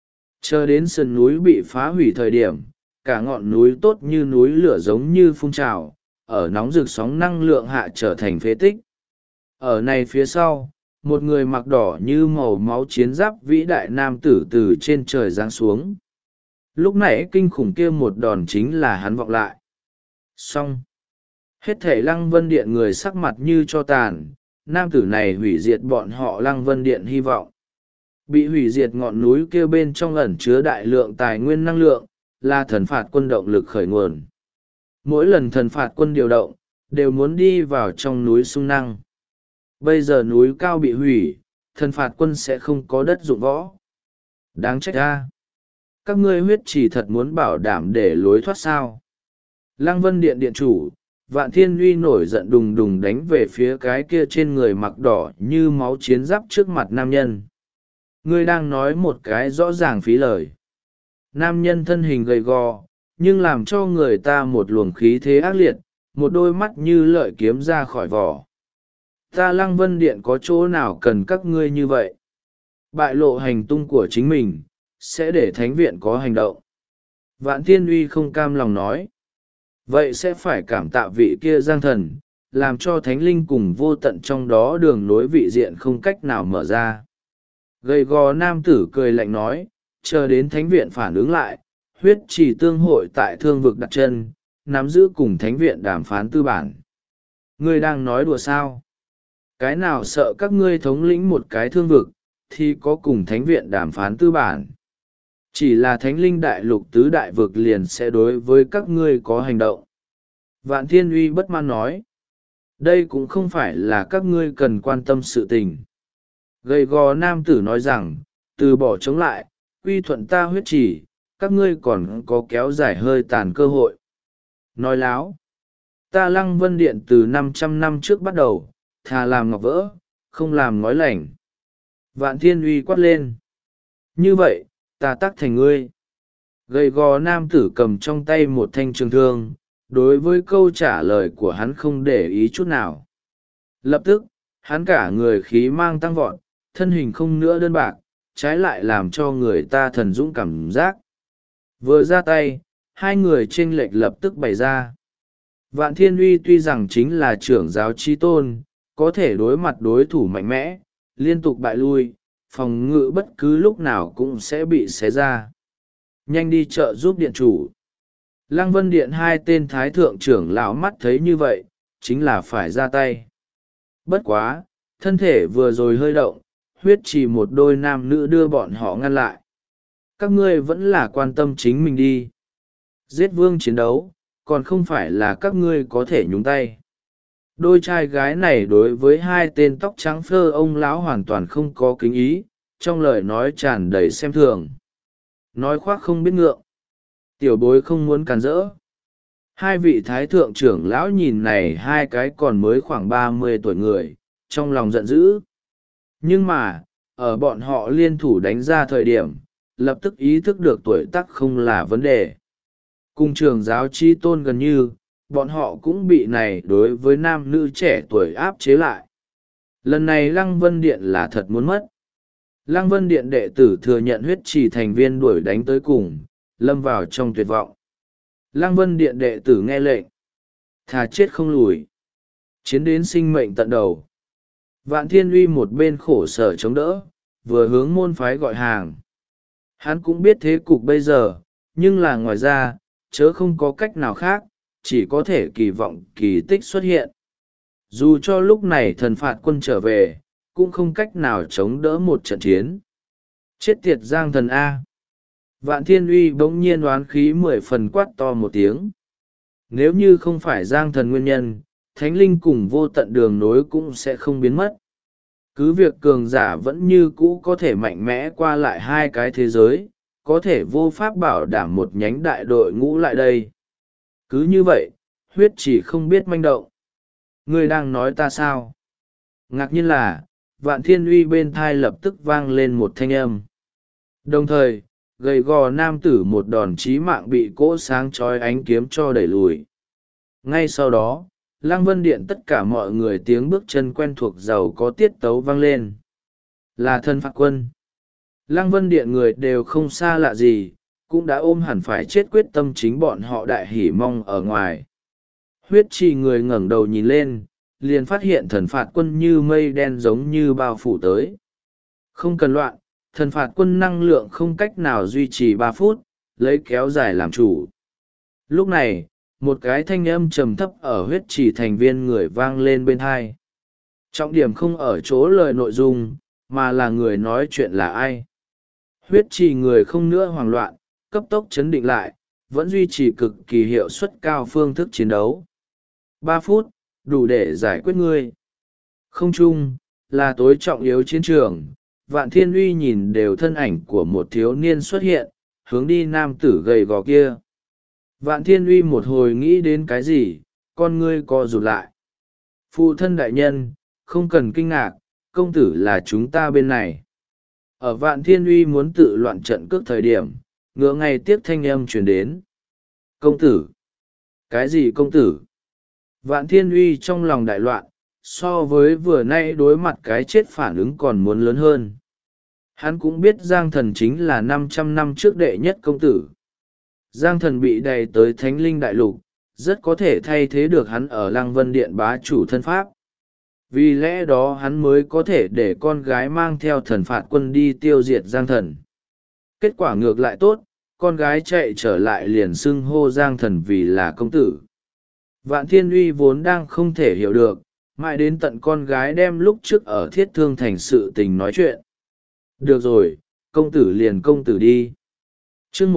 Chờ đến sườn núi bị phá hủy thời điểm, cả ngọn núi tốt như núi lửa giống như phun trào, ở nóng rực sóng năng lượng hạ trở thành phế tích. Ở này phía sau, một người mặc đỏ như màu máu chiến giáp vĩ đại nam tử từ trên trời giáng xuống. Lúc nãy kinh khủng kia một đòn chính là hắn vọng lại. Xong. Hết thể Lăng Vân Điện người sắc mặt như cho tàn, nam tử này hủy diệt bọn họ Lăng Vân Điện hy vọng. Bị hủy diệt ngọn núi kia bên trong ẩn chứa đại lượng tài nguyên năng lượng, là thần phạt quân động lực khởi nguồn. Mỗi lần thần phạt quân điều động, đều muốn đi vào trong núi sung năng. Bây giờ núi cao bị hủy, thần phạt quân sẽ không có đất dụng võ. Đáng trách ra. Các ngươi huyết chỉ thật muốn bảo đảm để lối thoát sao. Lăng Vân Điện điện chủ, Vạn Thiên Uy nổi giận đùng đùng đánh về phía cái kia trên người mặc đỏ như máu chiến giáp trước mặt nam nhân. Ngươi đang nói một cái rõ ràng phí lời. Nam nhân thân hình gầy gò, nhưng làm cho người ta một luồng khí thế ác liệt, một đôi mắt như lợi kiếm ra khỏi vỏ. Ta Lăng Vân Điện có chỗ nào cần các ngươi như vậy? Bại lộ hành tung của chính mình, sẽ để thánh viện có hành động. Vạn Thiên Uy không cam lòng nói. Vậy sẽ phải cảm tạ vị kia giang thần, làm cho thánh linh cùng vô tận trong đó đường nối vị diện không cách nào mở ra. Gầy gò nam tử cười lạnh nói, chờ đến thánh viện phản ứng lại, huyết chỉ tương hội tại thương vực đặt chân, nắm giữ cùng thánh viện đàm phán tư bản. Ngươi đang nói đùa sao? Cái nào sợ các ngươi thống lĩnh một cái thương vực, thì có cùng thánh viện đàm phán tư bản. Chỉ là thánh linh đại lục tứ đại vực liền sẽ đối với các ngươi có hành động. Vạn Thiên Uy bất mãn nói. Đây cũng không phải là các ngươi cần quan tâm sự tình. Gầy gò nam tử nói rằng, từ bỏ chống lại, quy thuận ta huyết chỉ, các ngươi còn có kéo dài hơi tàn cơ hội. Nói láo. Ta Lăng Vân Điện từ 500 năm trước bắt đầu, thà làm ngọc vỡ, không làm ngói lành. Vạn Thiên Uy quát lên. Như vậy, ta tắc thành ngươi. Gầy gò nam tử cầm trong tay một thanh trường thương, đối với câu trả lời của hắn không để ý chút nào. Lập tức, hắn cả người khí mang tăng vọt, thân hình không nữa đơn bạc, trái lại làm cho người ta thần dũng cảm giác. Vừa ra tay, hai người chênh lệch lập tức bày ra. Vạn Thiên Uy tuy rằng chính là trưởng giáo chi tôn, có thể đối mặt đối thủ mạnh mẽ, liên tục bại lui, phòng ngự bất cứ lúc nào cũng sẽ bị xé ra. Nhanh đi trợ giúp điện chủ. Lăng Vân Điện hai tên thái thượng trưởng lão mắt thấy như vậy, chính là phải ra tay. Bất quá, thân thể vừa rồi hơi động, huyết chỉ một đôi nam nữ đưa bọn họ ngăn lại. Các ngươi vẫn là quan tâm chính mình đi. Giết vương chiến đấu, còn không phải là các ngươi có thể nhúng tay. Đôi trai gái này đối với hai tên tóc trắng phơ ông lão hoàn toàn không có kính ý, trong lời nói tràn đầy xem thường. Nói khoác không biết ngượng. Tiểu bối không muốn cản rỡ. Hai vị thái thượng trưởng lão nhìn này hai cái còn mới khoảng 30 tuổi người, trong lòng giận dữ. Nhưng mà, ở bọn họ liên thủ đánh ra thời điểm, lập tức ý thức được tuổi tác không là vấn đề. Cùng trường giáo chi tôn gần như, bọn họ cũng bị này đối với nam nữ trẻ tuổi áp chế lại. Lần này Lăng Vân Điện là thật muốn mất. Lăng Vân Điện đệ tử thừa nhận huyết trì thành viên đuổi đánh tới cùng, lâm vào trong tuyệt vọng. Lăng Vân Điện đệ tử nghe lệnh, thà chết không lùi, chiến đến sinh mệnh tận đầu. Vạn Thiên Uy một bên khổ sở chống đỡ, vừa hướng môn phái gọi hàng. Hắn cũng biết thế cục bây giờ, nhưng là ngoài ra, chớ không có cách nào khác, chỉ có thể kỳ vọng kỳ tích xuất hiện. Dù cho lúc này thần phạt quân trở về, cũng không cách nào chống đỡ một trận chiến. Chết tiệt Giang Thần A. Vạn Thiên Uy bỗng nhiên oán khí 10 phần quát to một tiếng. Nếu như không phải Giang Thần nguyên nhân, Thánh Linh cùng vô tận đường nối cũng sẽ không biến mất. Cứ việc cường giả vẫn như cũ có thể mạnh mẽ qua lại hai cái thế giới, có thể vô pháp bảo đảm một nhánh đại đội ngũ lại đây. Cứ như vậy, huyết chỉ không biết manh động. Ngươi đang nói ta sao? Ngạc nhiên là, Vạn Thiên Uy bên thai lập tức vang lên một thanh âm. Đồng thời, gầy gò nam tử một đòn chí mạng bị cỗ sáng chói ánh kiếm cho đẩy lùi. Ngay sau đó, Lăng Vân Điện tất cả mọi người tiếng bước chân quen thuộc giàu có tiết tấu vang lên. Là thần phạt quân. Lăng Vân Điện người đều không xa lạ gì, cũng đã ôm hẳn phải chết quyết tâm chính bọn họ đại hỉ mong ở ngoài. Huyết trì người ngẩng đầu nhìn lên, liền phát hiện thần phạt quân như mây đen giống như bao phủ tới. Không cần loạn, thần phạt quân năng lượng không cách nào duy trì 3 phút, lấy kéo dài làm chủ. Lúc này, một cái thanh âm trầm thấp ở huyết trì thành viên người vang lên bên hai. Trọng điểm không ở chỗ lời nội dung, mà là người nói chuyện là ai. Huyết trì người không nữa hoảng loạn, cấp tốc chấn định lại, vẫn duy trì cực kỳ hiệu suất cao phương thức chiến đấu. 3 phút, đủ để giải quyết ngươi. Không chung, là tối trọng yếu chiến trường, Vạn Thiên Uy nhìn đều thân ảnh của một thiếu niên xuất hiện, hướng đi nam tử gầy gò kia. Vạn Thiên Uy một hồi nghĩ đến cái gì, con ngươi co rụt lại. Phụ thân đại nhân, không cần kinh ngạc, công tử là chúng ta bên này. Ở Vạn Thiên Uy muốn tự loạn trận cước thời điểm, ngựa ngày tiếp thanh âm truyền đến. Công tử? Cái gì công tử? Vạn Thiên Uy trong lòng đại loạn, so với vừa nay đối mặt cái chết phản ứng còn muốn lớn hơn. Hắn cũng biết Giang Thần chính là 500 năm trước đệ nhất công tử. Giang Thần bị đày tới Thánh Linh Đại Lục, rất có thể thay thế được hắn ở Lăng Vân Điện bá chủ thân pháp. Vì lẽ đó hắn mới có thể để con gái mang theo thần phạt quân đi tiêu diệt Giang Thần. Kết quả ngược lại tốt, con gái chạy trở lại liền xưng hô Giang Thần vì là công tử. Vạn Thiên Uy vốn đang không thể hiểu được, mãi đến tận con gái đem lúc trước ở Thiết Thương Thành sự tình nói chuyện. Được rồi, công tử liền công tử đi. Chương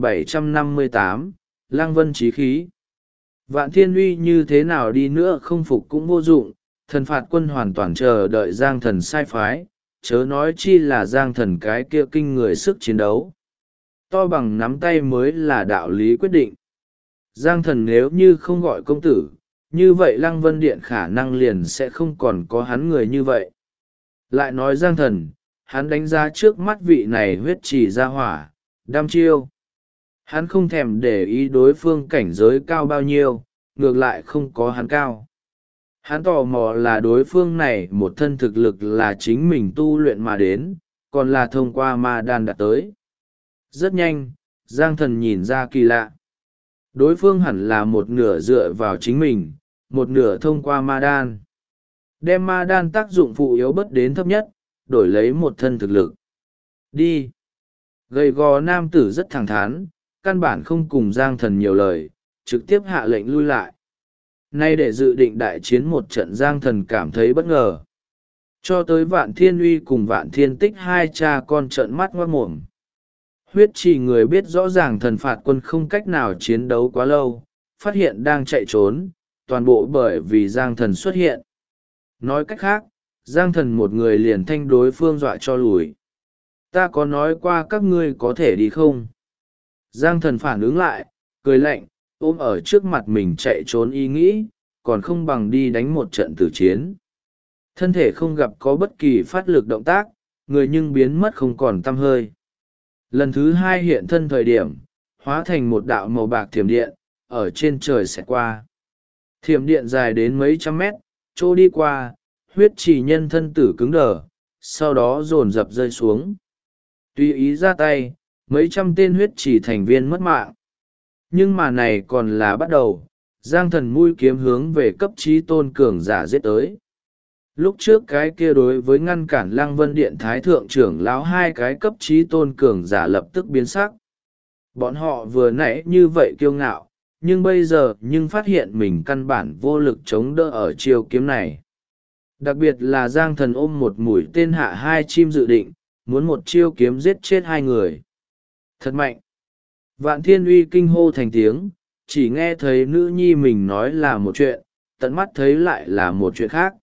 1758, Lăng Vân chí khí. Vạn Thiên Uy như thế nào đi nữa không phục cũng vô dụng, thần phạt quân hoàn toàn chờ đợi Giang Thần sai phái, chớ nói chi là Giang Thần cái kia kinh người sức chiến đấu. To bằng nắm tay mới là đạo lý quyết định. Giang Thần nếu như không gọi công tử, như vậy Lăng Vân Điện khả năng liền sẽ không còn có hắn người như vậy. Lại nói Giang Thần, hắn đánh giá trước mắt vị này huyết trì ra hỏa, đăm chiêu. Hắn không thèm để ý đối phương cảnh giới cao bao nhiêu, ngược lại không có hắn cao. Hắn tò mò là đối phương này một thân thực lực là chính mình tu luyện mà đến, còn là thông qua ma đan đạt tới. Rất nhanh, Giang Thần nhìn ra kỳ lạ. Đối phương hẳn là một nửa dựa vào chính mình, một nửa thông qua ma đan. Đem ma đan tác dụng phụ yếu bất đến thấp nhất, đổi lấy một thân thực lực. Đi! Gầy gò nam tử rất thẳng thắn, căn bản không cùng Giang Thần nhiều lời, trực tiếp hạ lệnh lui lại. Nay để dự định đại chiến một trận Giang Thần cảm thấy bất ngờ. Cho tới Vạn Thiên Uy cùng Vạn Thiên Tích hai cha con trợn mắt ngoác mồm. Huyết trì người biết rõ ràng thần phạt quân không cách nào chiến đấu quá lâu, phát hiện đang chạy trốn, toàn bộ bởi vì Giang Thần xuất hiện. Nói cách khác, Giang Thần một người liền thanh đối phương dọa cho lùi. Ta có nói qua các ngươi có thể đi không? Giang Thần phản ứng lại, cười lạnh, ôm ở trước mặt mình chạy trốn ý nghĩ, còn không bằng đi đánh một trận tử chiến. Thân thể không gặp có bất kỳ phát lực động tác, người nhưng biến mất không còn tăm hơi. Lần thứ hai hiện thân thời điểm, hóa thành một đạo màu bạc thiểm điện, ở trên trời xẹt qua. Thiểm điện dài đến mấy trăm mét, chỗ đi qua, huyết trì nhân thân tử cứng đờ, sau đó dồn dập rơi xuống. Tùy ý ra tay, mấy trăm tên huyết trì thành viên mất mạng. Nhưng mà này còn là bắt đầu, Giang Thần mũi kiếm hướng về cấp chí tôn cường giả giết tới. Lúc trước cái kia đối với ngăn cản Lăng Vân Điện Thái Thượng trưởng lão hai cái cấp chí tôn cường giả lập tức biến sắc. Bọn họ vừa nãy như vậy kiêu ngạo, nhưng bây giờ nhưng phát hiện mình căn bản vô lực chống đỡ ở chiêu kiếm này. Đặc biệt là Giang Thần ôm một mũi tên hạ hai chim dự định, muốn một chiêu kiếm giết chết hai người. Thật mạnh! Vạn Thiên Uy kinh hô thành tiếng, chỉ nghe thấy nữ nhi mình nói là một chuyện, tận mắt thấy lại là một chuyện khác.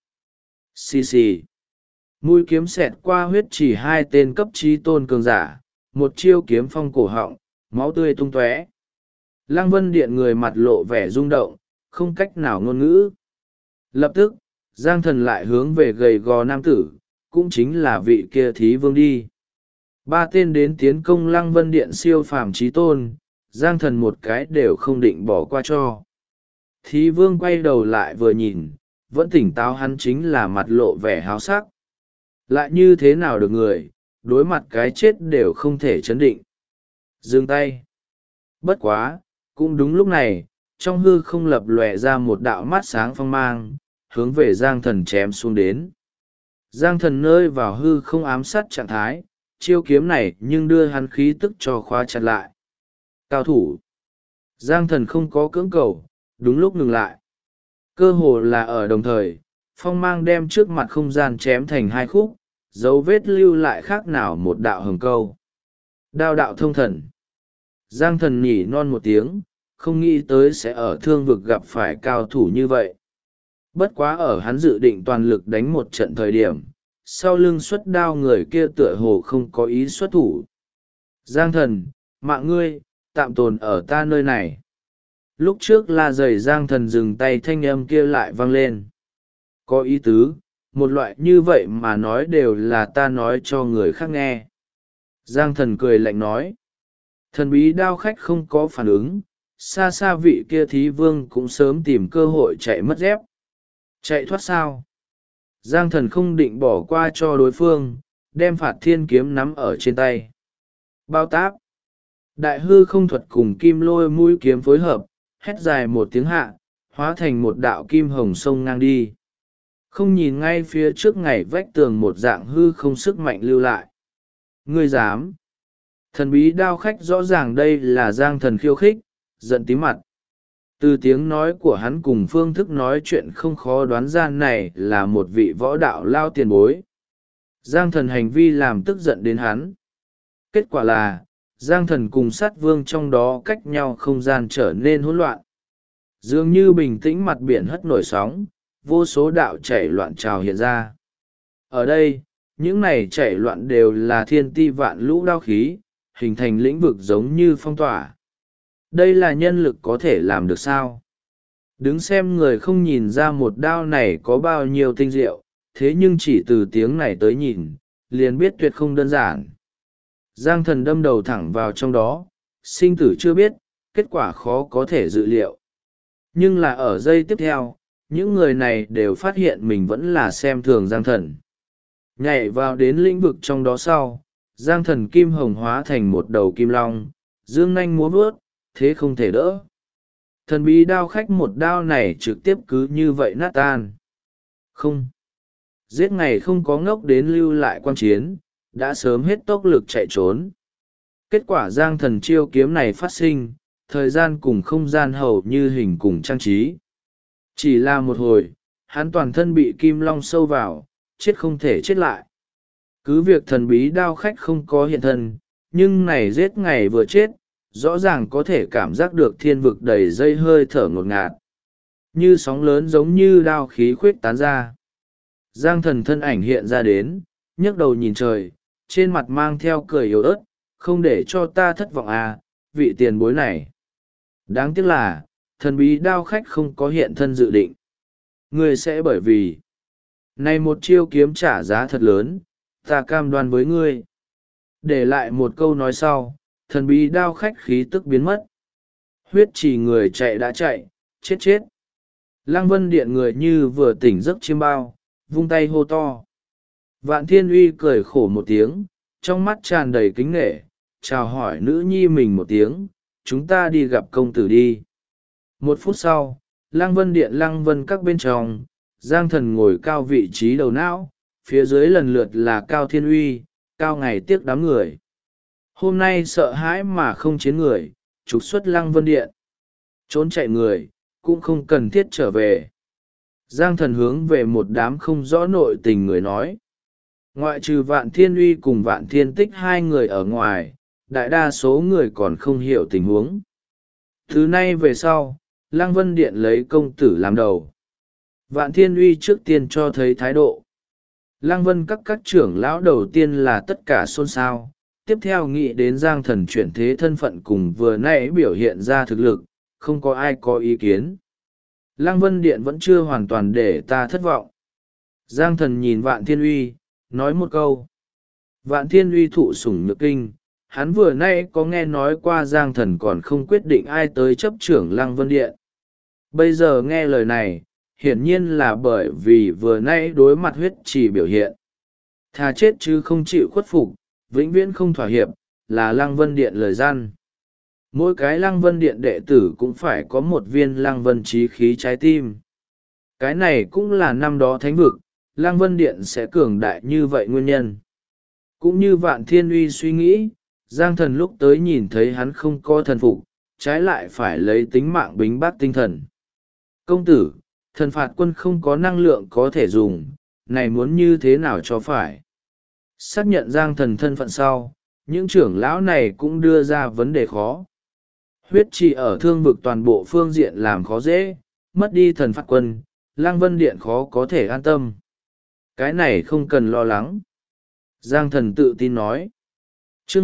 Xì xì! Mũi kiếm xẹt qua huyết chỉ hai tên cấp chí tôn cường giả, một chiêu kiếm phong cổ họng, máu tươi tung tóe. Lăng Vân Điện người mặt lộ vẻ rung động, không cách nào ngôn ngữ. Lập tức, Giang Thần lại hướng về gầy gò nam tử, cũng chính là vị kia Thí Vương đi. Ba tên đến tiến công Lăng Vân Điện siêu phàm chí tôn, Giang Thần một cái đều không định bỏ qua cho. Thí Vương quay đầu lại vừa nhìn, vẫn tỉnh táo, hắn chính là mặt lộ vẻ háo sắc. Lại như thế nào được người, đối mặt cái chết đều không thể chấn định. Dừng tay. Bất quá, cũng đúng lúc này, trong hư không lập lòe ra một đạo mắt sáng phong mang, hướng về Giang Thần chém xuống đến. Giang Thần nơi vào hư không ám sát trạng thái, chiêu kiếm này nhưng đưa hắn khí tức cho khóa chặt lại. Cao thủ. Giang Thần không có cưỡng cầu, đúng lúc ngừng lại. Cơ hồ là ở đồng thời, phong mang đem trước mặt không gian chém thành hai khúc, dấu vết lưu lại khác nào một đạo hồng câu. Đao đạo thông thần. Giang Thần nhỉ non một tiếng, không nghĩ tới sẽ ở thương vực gặp phải cao thủ như vậy. Bất quá ở hắn dự định toàn lực đánh một trận thời điểm, sau lưng xuất đao người kia tựa hồ không có ý xuất thủ. Giang Thần, mạng ngươi, tạm tồn ở ta nơi này. Lúc trước la giày Giang Thần dừng tay, thanh âm kia lại vang lên. Có ý tứ, một loại như vậy mà nói đều là ta nói cho người khác nghe. Giang Thần cười lạnh nói. Thần bí đao khách không có phản ứng, xa xa vị kia Thí Vương cũng sớm tìm cơ hội chạy mất dép. Chạy thoát sao? Giang Thần không định bỏ qua cho đối phương, đem Phạt Thiên kiếm nắm ở trên tay. Bao táp. Đại hư không thuật cùng kim lôi mũi kiếm phối hợp, hét dài một tiếng hạ, hóa thành một đạo kim hồng sông ngang đi. Không nhìn ngay phía trước ngày vách tường một dạng hư không sức mạnh lưu lại. Ngươi dám? Thần bí đao khách rõ ràng đây là Giang Thần khiêu khích, giận tím mặt. Từ tiếng nói của hắn cùng phương thức nói chuyện không khó đoán ra này là một vị võ đạo lao tiền bối. Giang Thần hành vi làm tức giận đến hắn. Kết quả là, Giang Thần cùng sát vương trong đó cách nhau không gian trở nên hỗn loạn. Dường như bình tĩnh mặt biển hất nổi sóng, vô số đạo chảy loạn trào hiện ra. Ở đây, những này chảy loạn đều là thiên ti vạn lũ đao khí, hình thành lĩnh vực giống như phong tỏa. Đây là nhân lực có thể làm được sao? Đứng xem người không nhìn ra một đao này có bao nhiêu tinh diệu, thế nhưng chỉ từ tiếng này tới nhìn, liền biết tuyệt không đơn giản. Giang Thần đâm đầu thẳng vào trong đó, sinh tử chưa biết, kết quả khó có thể dự liệu. Nhưng là ở giây tiếp theo, những người này đều phát hiện mình vẫn là xem thường Giang Thần. Nhảy vào đến lĩnh vực trong đó sau, Giang Thần kim hồng hóa thành một đầu kim long, dương nanh múa vớt, thế không thể đỡ. Thần bí đao khách một đao này trực tiếp cứ như vậy nát tan. Không. Giết ngày không có ngốc đến lưu lại quan chiến, đã sớm hết tốc lực chạy trốn. Kết quả Giang Thần chiêu kiếm này phát sinh, thời gian cùng không gian hầu như hình cùng trang trí. Chỉ là một hồi, hắn toàn thân bị kim long sâu vào, chết không thể chết lại. Cứ việc thần bí đao khách không có hiện thân, nhưng này giết ngày vừa chết, rõ ràng có thể cảm giác được thiên vực đầy dây hơi thở ngột ngạt. Như sóng lớn giống như đao khí khuyết tán ra. Giang Thần thân ảnh hiện ra đến, nhấc đầu nhìn trời, trên mặt mang theo cười yếu ớt, không để cho ta thất vọng à, vị tiền bối này. Đáng tiếc là, thần bí đao khách không có hiện thân dự định. Ngươi sẽ bởi vì này một chiêu kiếm trả giá thật lớn, ta cam đoan với ngươi. Để lại một câu nói sau, thần bí đao khách khí tức biến mất. Huyết chỉ người chạy đã chạy, chết chết. Lăng Vân Điện người như vừa tỉnh giấc chiêm bao, vung tay hô to. Vạn Thiên Uy cười khổ một tiếng, trong mắt tràn đầy kính nghệ, chào hỏi nữ nhi mình một tiếng, chúng ta đi gặp công tử đi. Một phút sau, Lăng Vân Điện Lăng Vân các bên trong, Giang Thần ngồi cao vị trí đầu não, phía dưới lần lượt là Cao Thiên Uy, Cao Ngày tiếc đám người. Hôm nay sợ hãi mà không chiến người, trục xuất Lăng Vân Điện. Trốn chạy người, cũng không cần thiết trở về. Giang Thần hướng về một đám không rõ nội tình người nói. Ngoại trừ Vạn Thiên Uy cùng Vạn Thiên Tích hai người ở ngoài, đại đa số người còn không hiểu tình huống. Thứ nay về sau, Lăng Vân Điện lấy công tử làm đầu. Vạn Thiên Uy trước tiên cho thấy thái độ. Lăng Vân các trưởng lão đầu tiên là tất cả xôn xao, tiếp theo nghĩ đến Giang Thần chuyển thế thân phận cùng vừa nãy biểu hiện ra thực lực, không có ai có ý kiến. Lăng Vân Điện vẫn chưa hoàn toàn để ta thất vọng. Giang Thần nhìn Vạn Thiên Uy, nói một câu. Vạn Thiên Uy thụ sủng nhược kinh, hắn vừa nay có nghe nói qua Giang Thần còn không quyết định ai tới chấp trưởng Lăng Vân Điện. Bây giờ nghe lời này, hiển nhiên là bởi vì vừa nay đối mặt huyết trì biểu hiện. Thà chết chứ không chịu khuất phục, vĩnh viễn không thỏa hiệp, là Lăng Vân Điện lời gian. Mỗi cái Lăng Vân Điện đệ tử cũng phải có một viên Lăng Vân chí khí trái tim. Cái này cũng là năm đó thánh vực, Lăng Vân Điện sẽ cường đại như vậy nguyên nhân. Cũng như Vạn Thiên Uy suy nghĩ, Giang Thần lúc tới nhìn thấy hắn không có thần phục, trái lại phải lấy tính mạng bính bác tinh thần. Công tử, thần phạt quân không có năng lượng có thể dùng, này muốn như thế nào cho phải? Xác nhận Giang Thần thân phận sau, những trưởng lão này cũng đưa ra vấn đề khó. Huyết trì ở thương vực toàn bộ phương diện làm khó dễ, mất đi thần phạt quân, Lăng Vân Điện khó có thể an tâm. Cái này không cần lo lắng. Giang Thần tự tin nói. Chương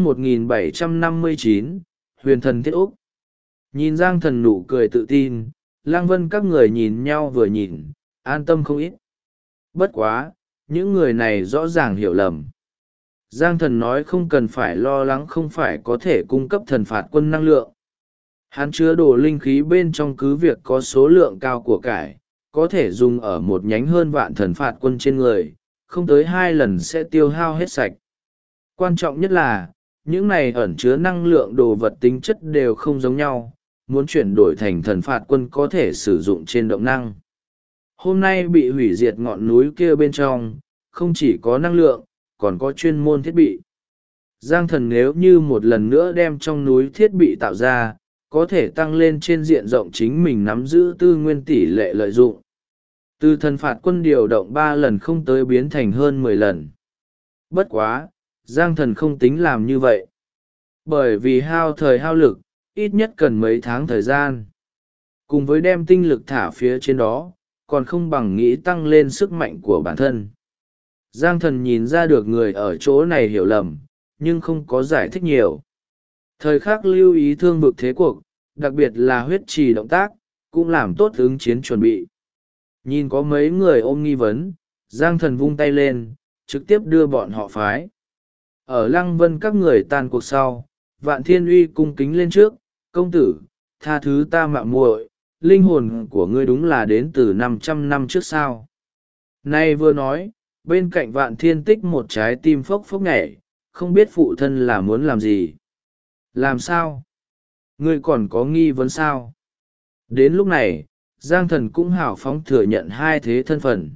1759, Huyền Thần Thiết Úc. Nhìn Giang Thần nụ cười tự tin, Lăng Vân các người nhìn nhau vừa nhìn, an tâm không ít. Bất quá, những người này rõ ràng hiểu lầm. Giang Thần nói không cần phải lo lắng không phải có thể cung cấp thần phạt quân năng lượng. Hắn chứa đồ linh khí bên trong cứ việc có số lượng cao của cải, có thể dùng ở một nhánh hơn vạn thần phạt quân trên người, không tới 2 lần sẽ tiêu hao hết sạch. Quan trọng nhất là, những này ẩn chứa năng lượng đồ vật tính chất đều không giống nhau, muốn chuyển đổi thành thần phạt quân có thể sử dụng trên động năng. Hôm nay bị hủy diệt ngọn núi kia bên trong, không chỉ có năng lượng, còn có chuyên môn thiết bị. Giang Thần nếu như một lần nữa đem trong núi thiết bị tạo ra, có thể tăng lên trên diện rộng chính mình nắm giữ tư nguyên tỷ lệ lợi dụng. Từ thần phạt quân điều động 3 lần không tới biến thành hơn 10 lần. Bất quá, Giang Thần không tính làm như vậy. Bởi vì hao thời hao lực, ít nhất cần mấy tháng thời gian. Cùng với đem tinh lực thả phía trên đó, còn không bằng nghĩ tăng lên sức mạnh của bản thân. Giang Thần nhìn ra được người ở chỗ này hiểu lầm, nhưng không có giải thích nhiều. Thời khắc lưu ý thương vực thế cuộc, đặc biệt là huyết trì động tác, cũng làm tốt ứng chiến chuẩn bị. Nhìn có mấy người ôm nghi vấn, Giang Thần vung tay lên, trực tiếp đưa bọn họ phái. Ở Lăng Vân các người tan cuộc sau, Vạn Thiên Uy cung kính lên trước, công tử, tha thứ ta mạo muội, linh hồn của ngươi đúng là đến từ 500 năm trước sao. Nay vừa nói, bên cạnh Vạn Thiên Tích một trái tim phốc phốc nhảy, không biết phụ thân là muốn làm gì. Làm sao? Ngươi còn có nghi vấn sao? Đến lúc này, Giang Thần cũng hào phóng thừa nhận hai thế thân phận.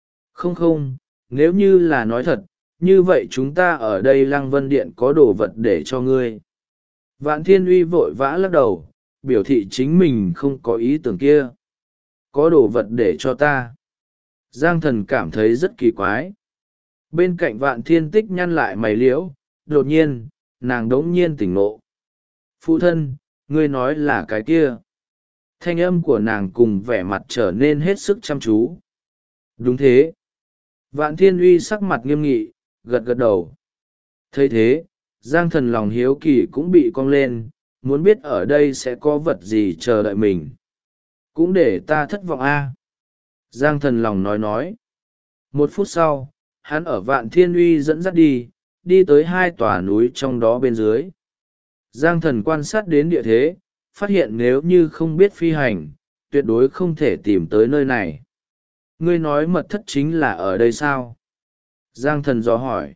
Không, nếu như là nói thật, như vậy chúng ta ở đây Lăng Vân Điện có đồ vật để cho ngươi. Vạn Thiên Uy vội vã lắc đầu, biểu thị chính mình không có ý tưởng kia. Có đồ vật để cho ta. Giang Thần cảm thấy rất kỳ quái. Bên cạnh Vạn Thiên Tích nhăn lại mày liễu, đột nhiên, nàng đống nhiên tỉnh ngộ. Phụ thân, ngươi nói là cái kia. Thanh âm của nàng cùng vẻ mặt trở nên hết sức chăm chú. Đúng thế. Vạn Thiên Uy sắc mặt nghiêm nghị, gật gật đầu. Thấy thế, Giang Thần lòng hiếu kỳ cũng bị cong lên, muốn biết ở đây sẽ có vật gì chờ đợi mình. Cũng để ta thất vọng a. Giang Thần lòng nói. 1 phút sau, hắn ở Vạn Thiên Uy dẫn dắt đi tới 2 tòa núi trong đó bên dưới. Giang Thần quan sát đến địa thế, phát hiện nếu như không biết phi hành, tuyệt đối không thể tìm tới nơi này. Ngươi nói mật thất chính là ở đây sao? Giang Thần dò hỏi.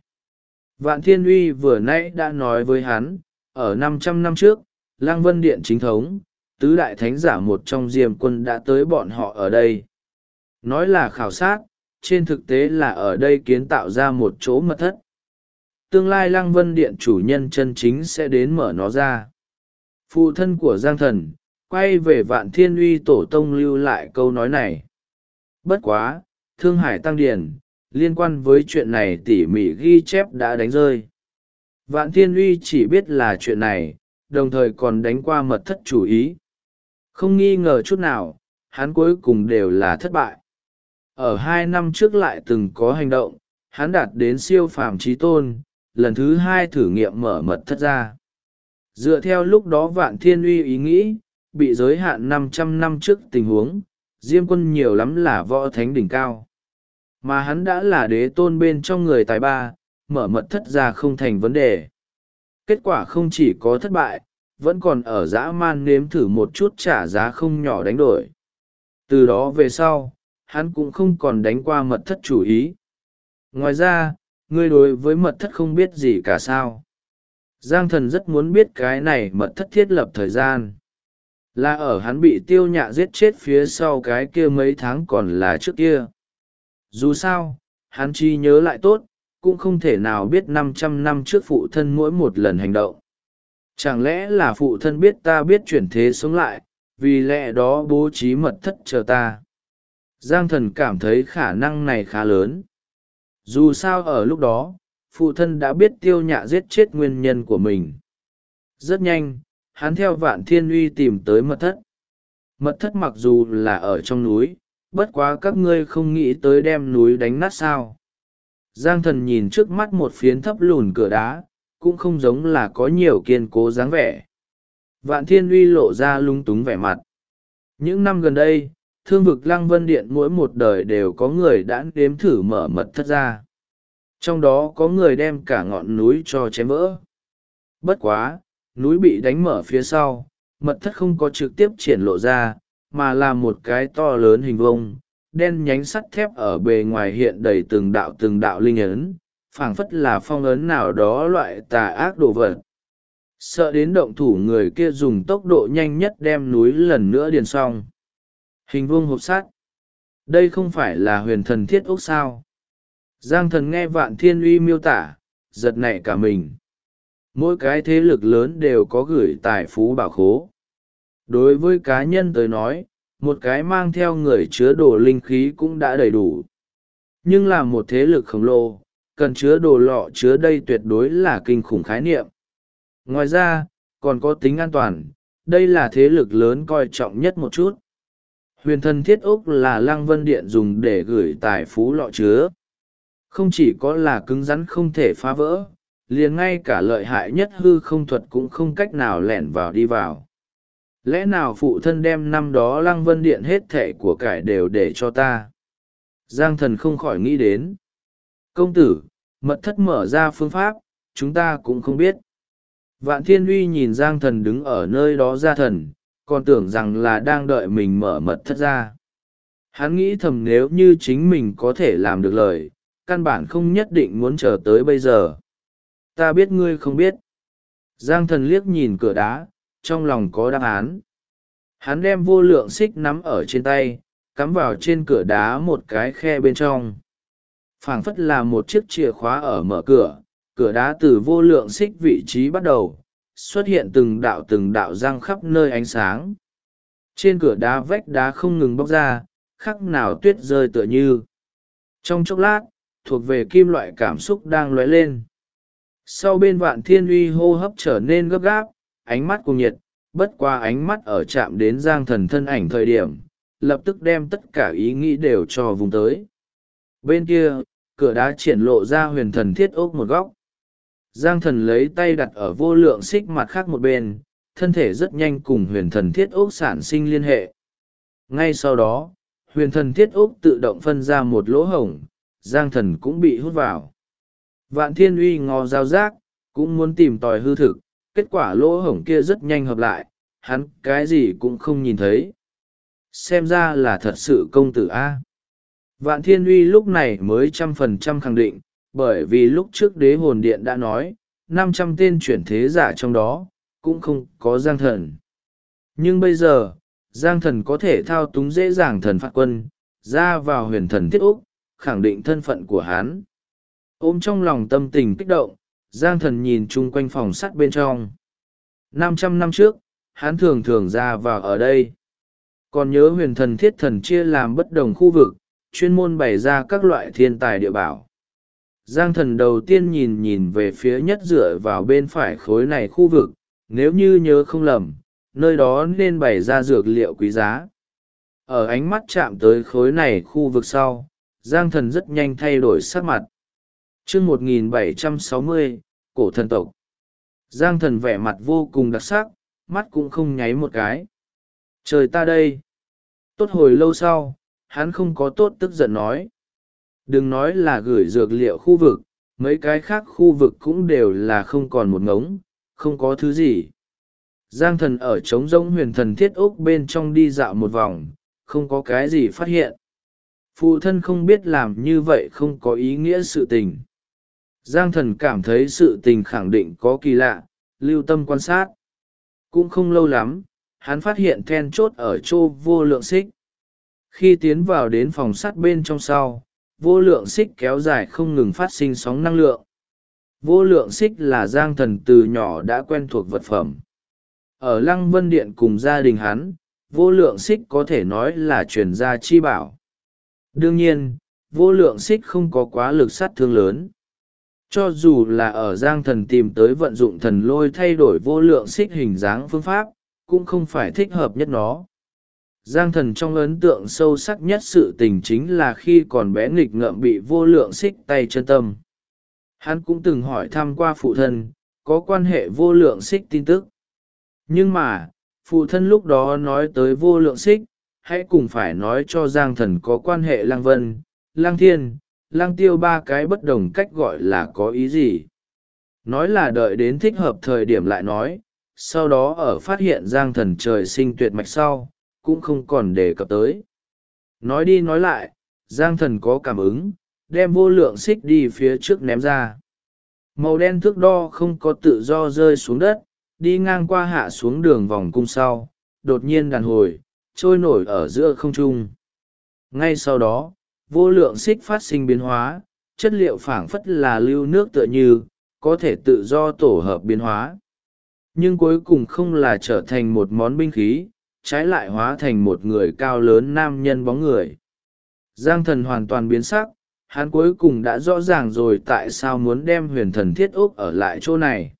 Vạn Thiên Uy vừa nãy đã nói với hắn, ở 500 năm trước, Lăng Vân Điện chính thống, tứ đại thánh giả một trong Diêm Quân đã tới bọn họ ở đây. Nói là khảo sát, trên thực tế là ở đây kiến tạo ra một chỗ mật thất. Tương lai Lăng Vân Điện chủ nhân chân chính sẽ đến mở nó ra. Phụ thân của Giang Thần, quay về Vạn Thiên Uy tổ tông lưu lại câu nói này. Bất quá, Thương Hải Tăng Điển, liên quan với chuyện này tỉ mỉ ghi chép đã đánh rơi. Vạn Thiên Uy chỉ biết là chuyện này, đồng thời còn đánh qua mật thất chủ ý. Không nghi ngờ chút nào, hắn cuối cùng đều là thất bại. Ở 2 năm trước lại từng có hành động, hắn đạt đến siêu phàm chí tôn, lần thứ 2 thử nghiệm mở mật thất ra. Dựa theo lúc đó Vạn Thiên Uy ý nghĩ, bị giới hạn 500 năm trước tình huống, Diêm Quân nhiều lắm là võ thánh đỉnh cao. Mà hắn đã là đế tôn bên trong người tài ba, mở mật thất ra không thành vấn đề. Kết quả không chỉ có thất bại, vẫn còn ở dã man nếm thử một chút trả giá không nhỏ đánh đổi. Từ đó về sau, hắn cũng không còn đánh qua mật thất chủ ý. Ngoài ra, ngươi đối với mật thất không biết gì cả sao? Giang Thần rất muốn biết cái này mật thất thiết lập thời gian. Là ở hắn bị Tiêu Nhạ giết chết phía sau cái kia mấy tháng còn là trước kia. Dù sao, hắn chỉ nhớ lại tốt, cũng không thể nào biết 500 năm trước phụ thân mỗi một lần hành động. Chẳng lẽ là phụ thân biết ta biết chuyển thế sống lại, vì lẽ đó bố trí mật thất chờ ta. Giang Thần cảm thấy khả năng này khá lớn. Dù sao ở lúc đó, phụ thân đã biết Tiêu Nhạ giết chết nguyên nhân của mình. Rất nhanh, hắn theo Vạn Thiên Uy tìm tới mật thất. Mật thất mặc dù là ở trong núi, bất quá các ngươi không nghĩ tới đem núi đánh nát sao. Giang Thần nhìn trước mắt một phiến thấp lùn cửa đá, cũng không giống là có nhiều kiên cố dáng vẻ. Vạn Thiên Uy lộ ra lung túng vẻ mặt. Những năm gần đây, Thương vực Lăng Vân Điện mỗi một đời đều có người đã nếm thử mở mật thất ra. Trong đó có người đem cả ngọn núi cho chém vỡ. Bất quá, núi bị đánh mở phía sau, mật thất không có trực tiếp triển lộ ra, mà là một cái to lớn hình vuông, đen nhánh sắt thép ở bề ngoài hiện đầy từng đạo linh ấn, phảng phất là phong ấn nào đó loại tà ác đồ vật. Sợ đến động thủ người kia dùng tốc độ nhanh nhất đem núi lần nữa điền xong. Hình vuông hộp sắt. Đây không phải là huyền thần thiết ốc sao? Giang Thần nghe Vạn Thiên Uy miêu tả, giật nảy cả mình. Mỗi cái thế lực lớn đều có gửi tài phú bảo khố. Đối với cá nhân tới nói, một cái mang theo người chứa đồ linh khí cũng đã đầy đủ. Nhưng là một thế lực khổng lồ, cần chứa đồ lọ chứa đây tuyệt đối là kinh khủng khái niệm. Ngoài ra, còn có tính an toàn, đây là thế lực lớn coi trọng nhất một chút. Huyền thần thiết ốc là Lăng Vân Điện dùng để gửi tài phú lọ chứa. Không chỉ có là cứng rắn không thể phá vỡ, liền ngay cả lợi hại nhất hư không thuật cũng không cách nào lẻn vào đi vào. Lẽ nào phụ thân đem năm đó Lăng Vân Điện hết thệ của cải đều để cho ta? Giang Thần không khỏi nghĩ đến. Công tử, mật thất mở ra phương pháp, chúng ta cũng không biết. Vạn Thiên Uy nhìn Giang Thần đứng ở nơi đó ra thần, còn tưởng rằng là đang đợi mình mở mật thất ra. Hắn nghĩ thầm nếu như chính mình có thể làm được lời, căn bản không nhất định muốn chờ tới bây giờ. Ta biết ngươi không biết. Giang Thần liếc nhìn cửa đá, trong lòng có đáp án. Hắn đem vô lượng xích nắm ở trên tay, cắm vào trên cửa đá một cái khe bên trong. Phảng phất là một chiếc chìa khóa ở mở cửa, cửa đá từ vô lượng xích vị trí bắt đầu, xuất hiện từng đạo răng khắp nơi ánh sáng. Trên cửa đá vách đá không ngừng bóc ra, khắc nào tuyết rơi tựa như. Trong chốc lát, thuộc về kim loại cảm xúc đang lóe lên. Sau bên Vạn Thiên Uy hô hấp trở nên gấp gáp, ánh mắt cuồng nhiệt, bất qua ánh mắt ở chạm đến Giang Thần thân ảnh thời điểm, lập tức đem tất cả ý nghĩ đều cho vùng tới. Bên kia, cửa đá triển lộ ra huyền thần thiết ốc một góc. Giang Thần lấy tay đặt ở vô lượng xích mặt khác một bên, thân thể rất nhanh cùng huyền thần thiết ốc sản sinh liên hệ. Ngay sau đó, huyền thần thiết ốc tự động phân ra một lỗ hổng, Giang Thần cũng bị hút vào. Vạn Thiên Uy ngó dao giác, cũng muốn tìm tòi hư thực, kết quả lỗ hổng kia rất nhanh hợp lại, hắn cái gì cũng không nhìn thấy. Xem ra là thật sự công tử a. Vạn Thiên Uy lúc này mới 100% khẳng định, bởi vì lúc trước đế hồn điện đã nói, 500 tên chuyển thế giả trong đó, cũng không có Giang Thần. Nhưng bây giờ, Giang Thần có thể thao túng dễ dàng thần phạt quân, ra vào huyền thần thiết Úc, khẳng định thân phận của hắn. Ôm trong lòng tâm tình kích động, Giang Thần nhìn chung quanh phòng sắt bên trong. 500 năm trước, hắn thường thường ra vào ở đây. Còn nhớ huyền thần thiết thần chia làm bất đồng khu vực, chuyên môn bày ra các loại thiên tài địa bảo. Giang Thần đầu tiên nhìn về phía nhất dựa vào bên phải khối này khu vực, nếu như nhớ không lầm, nơi đó nên bày ra dược liệu quý giá. Ở ánh mắt chạm tới khối này khu vực sau, Giang Thần rất nhanh thay đổi sắc mặt. Chương 1760, Cổ thần tộc. Giang Thần vẻ mặt vô cùng đặc sắc, mắt cũng không nháy một cái. Trời ta đây! Tốt hồi lâu sau, hắn không có tốt tức giận nói. Đừng nói là gửi dược liệu khu vực, mấy cái khác khu vực cũng đều là không còn một ngống, không có thứ gì. Giang Thần ở trống rỗng huyền thần thiết ốc bên trong đi dạo một vòng, không có cái gì phát hiện. Phụ thân không biết làm như vậy không có ý nghĩa sự tình. Giang Thần cảm thấy sự tình khẳng định có kỳ lạ, lưu tâm quan sát. Cũng không lâu lắm, hắn phát hiện then chốt ở chỗ vô lượng xích. Khi tiến vào đến phòng sắt bên trong sau, vô lượng xích kéo dài không ngừng phát sinh sóng năng lượng. Vô lượng xích là Giang Thần từ nhỏ đã quen thuộc vật phẩm. Ở Lăng Vân Điện cùng gia đình hắn, vô lượng xích có thể nói là truyền gia chi bảo. Đương nhiên, vô lượng xích không có quá lực sát thương lớn. Cho dù là ở Giang Thần tìm tới vận dụng thần lôi thay đổi vô lượng xích hình dáng phương pháp, cũng không phải thích hợp nhất nó. Giang Thần trong ấn tượng sâu sắc nhất sự tình chính là khi còn bé nghịch ngợm bị vô lượng xích tay chân tâm. Hắn cũng từng hỏi thăm qua phụ thân, có quan hệ vô lượng xích tin tức. Nhưng mà, phụ thân lúc đó nói tới vô lượng xích, hãy cùng phải nói cho Giang Thần có quan hệ Lăng Vân, Lăng Thiên, Lăng Tiêu ba cái bất đồng cách gọi là có ý gì. Nói là đợi đến thích hợp thời điểm lại nói, sau đó ở phát hiện Giang Thần trời sinh tuyệt mạch sau, cũng không còn đề cập tới. Nói đi nói lại, Giang Thần có cảm ứng, đem vô lượng xích đi phía trước ném ra. Màu đen thước đo không có tự do rơi xuống đất, đi ngang qua hạ xuống đường vòng cung sau, đột nhiên đàn hồi, trôi nổi ở giữa không trung. Ngay sau đó, vô lượng xích phát sinh biến hóa, chất liệu phảng phất là lưu nước tựa như, có thể tự do tổ hợp biến hóa. Nhưng cuối cùng không là trở thành một món binh khí, trái lại hóa thành một người cao lớn nam nhân bóng người. Giang Thần hoàn toàn biến sắc, hắn cuối cùng đã rõ ràng rồi tại sao muốn đem huyền thần thiết úc ở lại chỗ này.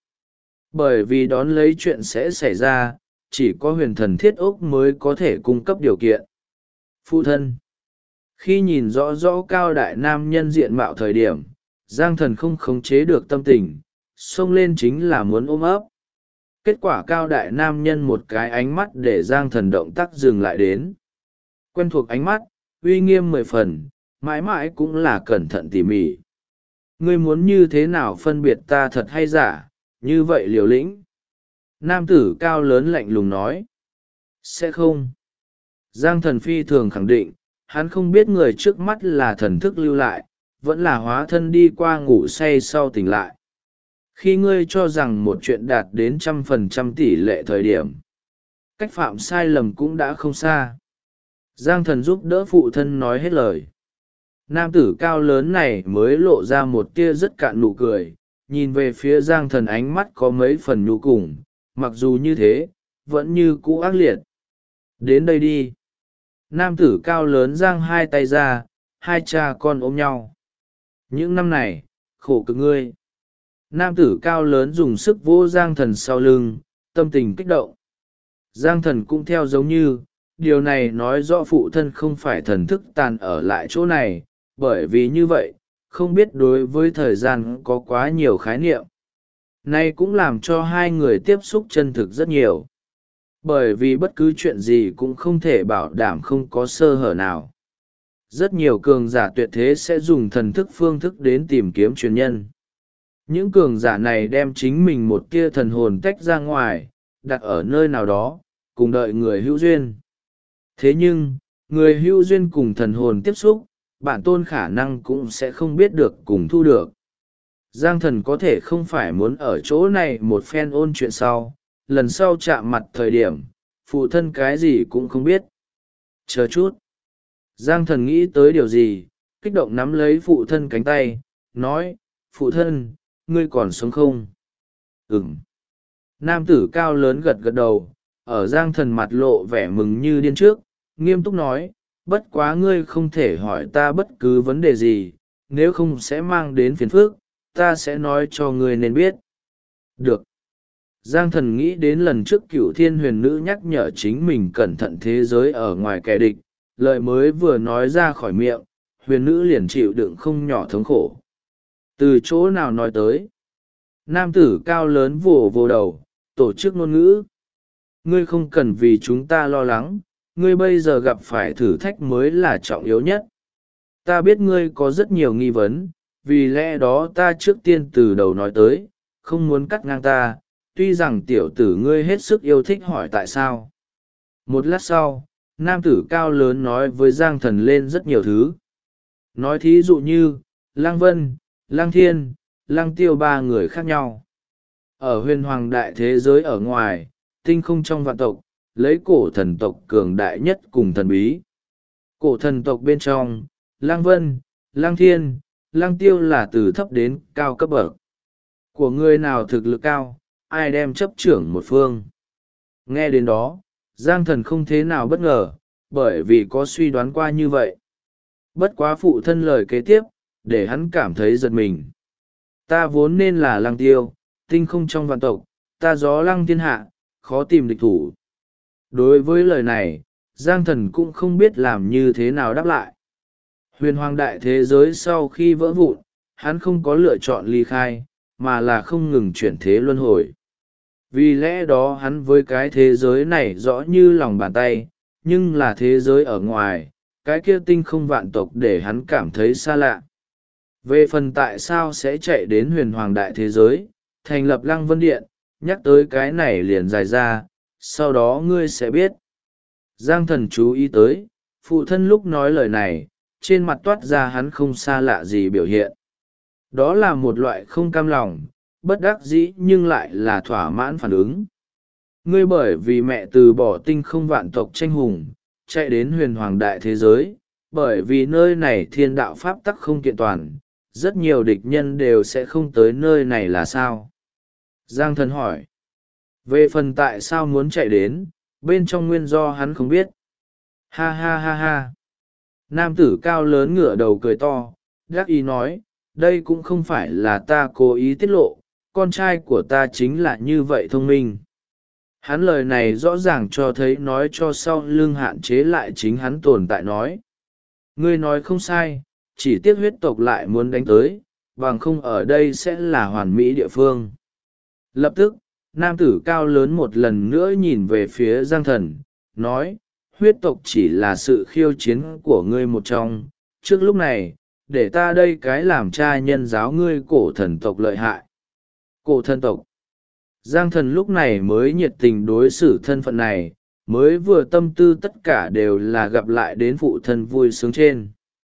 Bởi vì đón lấy chuyện sẽ xảy ra, chỉ có huyền thần thiết úc mới có thể cung cấp điều kiện. Phụ thân. Khi nhìn rõ rõ cao đại nam nhân diện mạo thời điểm, Giang Thần không khống chế được tâm tình, xông lên chính là muốn ôm ấp. Kết quả cao đại nam nhân một cái ánh mắt để Giang Thần động tác dừng lại đến. Quen thuộc ánh mắt, uy nghiêm 10 phần, mãi mãi cũng là cẩn thận tỉ mỉ. Ngươi muốn như thế nào phân biệt ta thật hay giả, như vậy liều lĩnh. Nam tử cao lớn lạnh lùng nói. Sẽ không. Giang Thần phi thường khẳng định, hắn không biết người trước mắt là thần thức lưu lại, vẫn là hóa thân đi qua ngủ say sau tỉnh lại. Khi ngươi cho rằng một chuyện đạt đến 100% tỷ lệ thời điểm, cách phạm sai lầm cũng đã không xa. Giang Thần giúp đỡ phụ thân nói hết lời. Nam tử cao lớn này mới lộ ra một tia rất cạn nụ cười, nhìn về phía Giang Thần ánh mắt có mấy phần nhu cùng, mặc dù như thế, vẫn như cũ ác liệt. Đến đây đi. Nam tử cao lớn giang hai tay ra, hai cha con ôm nhau. Những năm này, khổ cực ngươi. Nam tử cao lớn dùng sức vỗ Giang Thần sau lưng, tâm tình kích động. Giang Thần cũng theo giống như, điều này nói rõ phụ thân không phải thần thức tàn ở lại chỗ này, bởi vì như vậy, không biết đối với thời gian có quá nhiều khái niệm. Này cũng làm cho hai người tiếp xúc chân thực rất nhiều. Bởi vì bất cứ chuyện gì cũng không thể bảo đảm không có sơ hở nào. Rất nhiều cường giả tuyệt thế sẽ dùng thần thức phương thức đến tìm kiếm truyền nhân. Những cường giả này đem chính mình một tia thần hồn tách ra ngoài, đặt ở nơi nào đó, cùng đợi người hữu duyên. Thế nhưng, người hữu duyên cùng thần hồn tiếp xúc, bản tôn khả năng cũng sẽ không biết được cùng thu được. Giang thần có thể không phải muốn ở chỗ này một phen ôn chuyện sau, lần sau chạm mặt thời điểm, phụ thân cái gì cũng không biết. Chờ chút. Giang thần nghĩ tới điều gì, kích động nắm lấy phụ thân cánh tay, nói, phụ thân, ngươi còn sống không? Ừm. Nam tử cao lớn gật gật đầu, ở Giang thần mặt lộ vẻ mừng như điên trước, nghiêm túc nói, bất quá ngươi không thể hỏi ta bất cứ vấn đề gì, nếu không sẽ mang đến phiền phức, ta sẽ nói cho ngươi nên biết. Được. Giang thần nghĩ đến lần trước Cửu Thiên Huyền Nữ nhắc nhở chính mình cẩn thận thế giới ở ngoài kẻ địch, lời mới vừa nói ra khỏi miệng, huyền nữ liền chịu đựng không nhỏ thống khổ. Từ chỗ nào nói tới? Nam tử cao lớn vồ vồ đầu, tổ chức ngôn ngữ. Ngươi không cần vì chúng ta lo lắng, ngươi bây giờ gặp phải thử thách mới là trọng yếu nhất. Ta biết ngươi có rất nhiều nghi vấn, vì lẽ đó ta trước tiên từ đầu nói tới, không muốn cắt ngang ta, tuy rằng tiểu tử ngươi hết sức yêu thích hỏi tại sao. Một lát sau, nam tử cao lớn nói với Giang thần lên rất nhiều thứ. Nói thí dụ như, Lăng Vân, Lăng Thiên, Lăng Tiêu ba người khác nhau. Ở huyền hoàng đại thế giới ở ngoài, tinh không trong vạn tộc, lấy cổ thần tộc cường đại nhất cùng thần bí. Cổ thần tộc bên trong, Lăng Vân, Lăng Thiên, Lăng Tiêu là từ thấp đến cao cấp bậc. Của người nào thực lực cao, ai đem chấp trưởng một phương. Nghe đến đó, Giang thần không thế nào bất ngờ, bởi vì có suy đoán qua như vậy. Bất quá phụ thân lời kế tiếp, để hắn cảm thấy giật mình. Ta vốn nên là Lăng Tiêu, tinh không trong vạn tộc, ta gió lăng thiên hạ, khó tìm địch thủ. Đối với lời này, Giang thần cũng không biết làm như thế nào đáp lại. Huyền hoàng đại thế giới sau khi vỡ vụn, hắn không có lựa chọn ly khai, mà là không ngừng chuyển thế luân hồi. Vì lẽ đó hắn với cái thế giới này rõ như lòng bàn tay, nhưng là thế giới ở ngoài, cái kia tinh không vạn tộc để hắn cảm thấy xa lạ. Về phần tại sao sẽ chạy đến huyền hoàng đại thế giới, thành lập Lăng Vân Điện, nhắc tới cái này liền dài ra, sau đó ngươi sẽ biết. Giang thần chú ý tới, phụ thân lúc nói lời này, trên mặt toát ra hắn không xa lạ gì biểu hiện. Đó là một loại không cam lòng, bất đắc dĩ nhưng lại là thỏa mãn phản ứng. Ngươi bởi vì mẹ từ bỏ tinh không vạn tộc tranh hùng, chạy đến huyền hoàng đại thế giới, bởi vì nơi này thiên đạo pháp tắc không kiện toàn, rất nhiều địch nhân đều sẽ không tới nơi này là sao? Giang thần hỏi. Về phần tại sao muốn chạy đến, bên trong nguyên do hắn không biết. Ha ha ha ha. Nam tử cao lớn ngửa đầu cười to, đắc ý nói, đây cũng không phải là ta cố ý tiết lộ, con trai của ta chính là như vậy thông minh. Hắn lời này rõ ràng cho thấy nói cho sau lưng hạn chế lại chính hắn tồn tại nói. Ngươi nói không sai, chỉ tiếc huyết tộc lại muốn đánh tới, bằng không ở đây sẽ là hoàn mỹ địa phương. Lập tức, nam tử cao lớn một lần nữa nhìn về phía Giang thần, nói, huyết tộc chỉ là sự khiêu chiến của ngươi một trong, trước lúc này, để ta đây cái làm cha nhân giáo ngươi cổ thần tộc lợi hại. Cổ thần tộc. Giang thần lúc này mới nhiệt tình đối xử thân phận này, mới vừa tâm tư tất cả đều là gặp lại đến phụ thân vui sướng trên.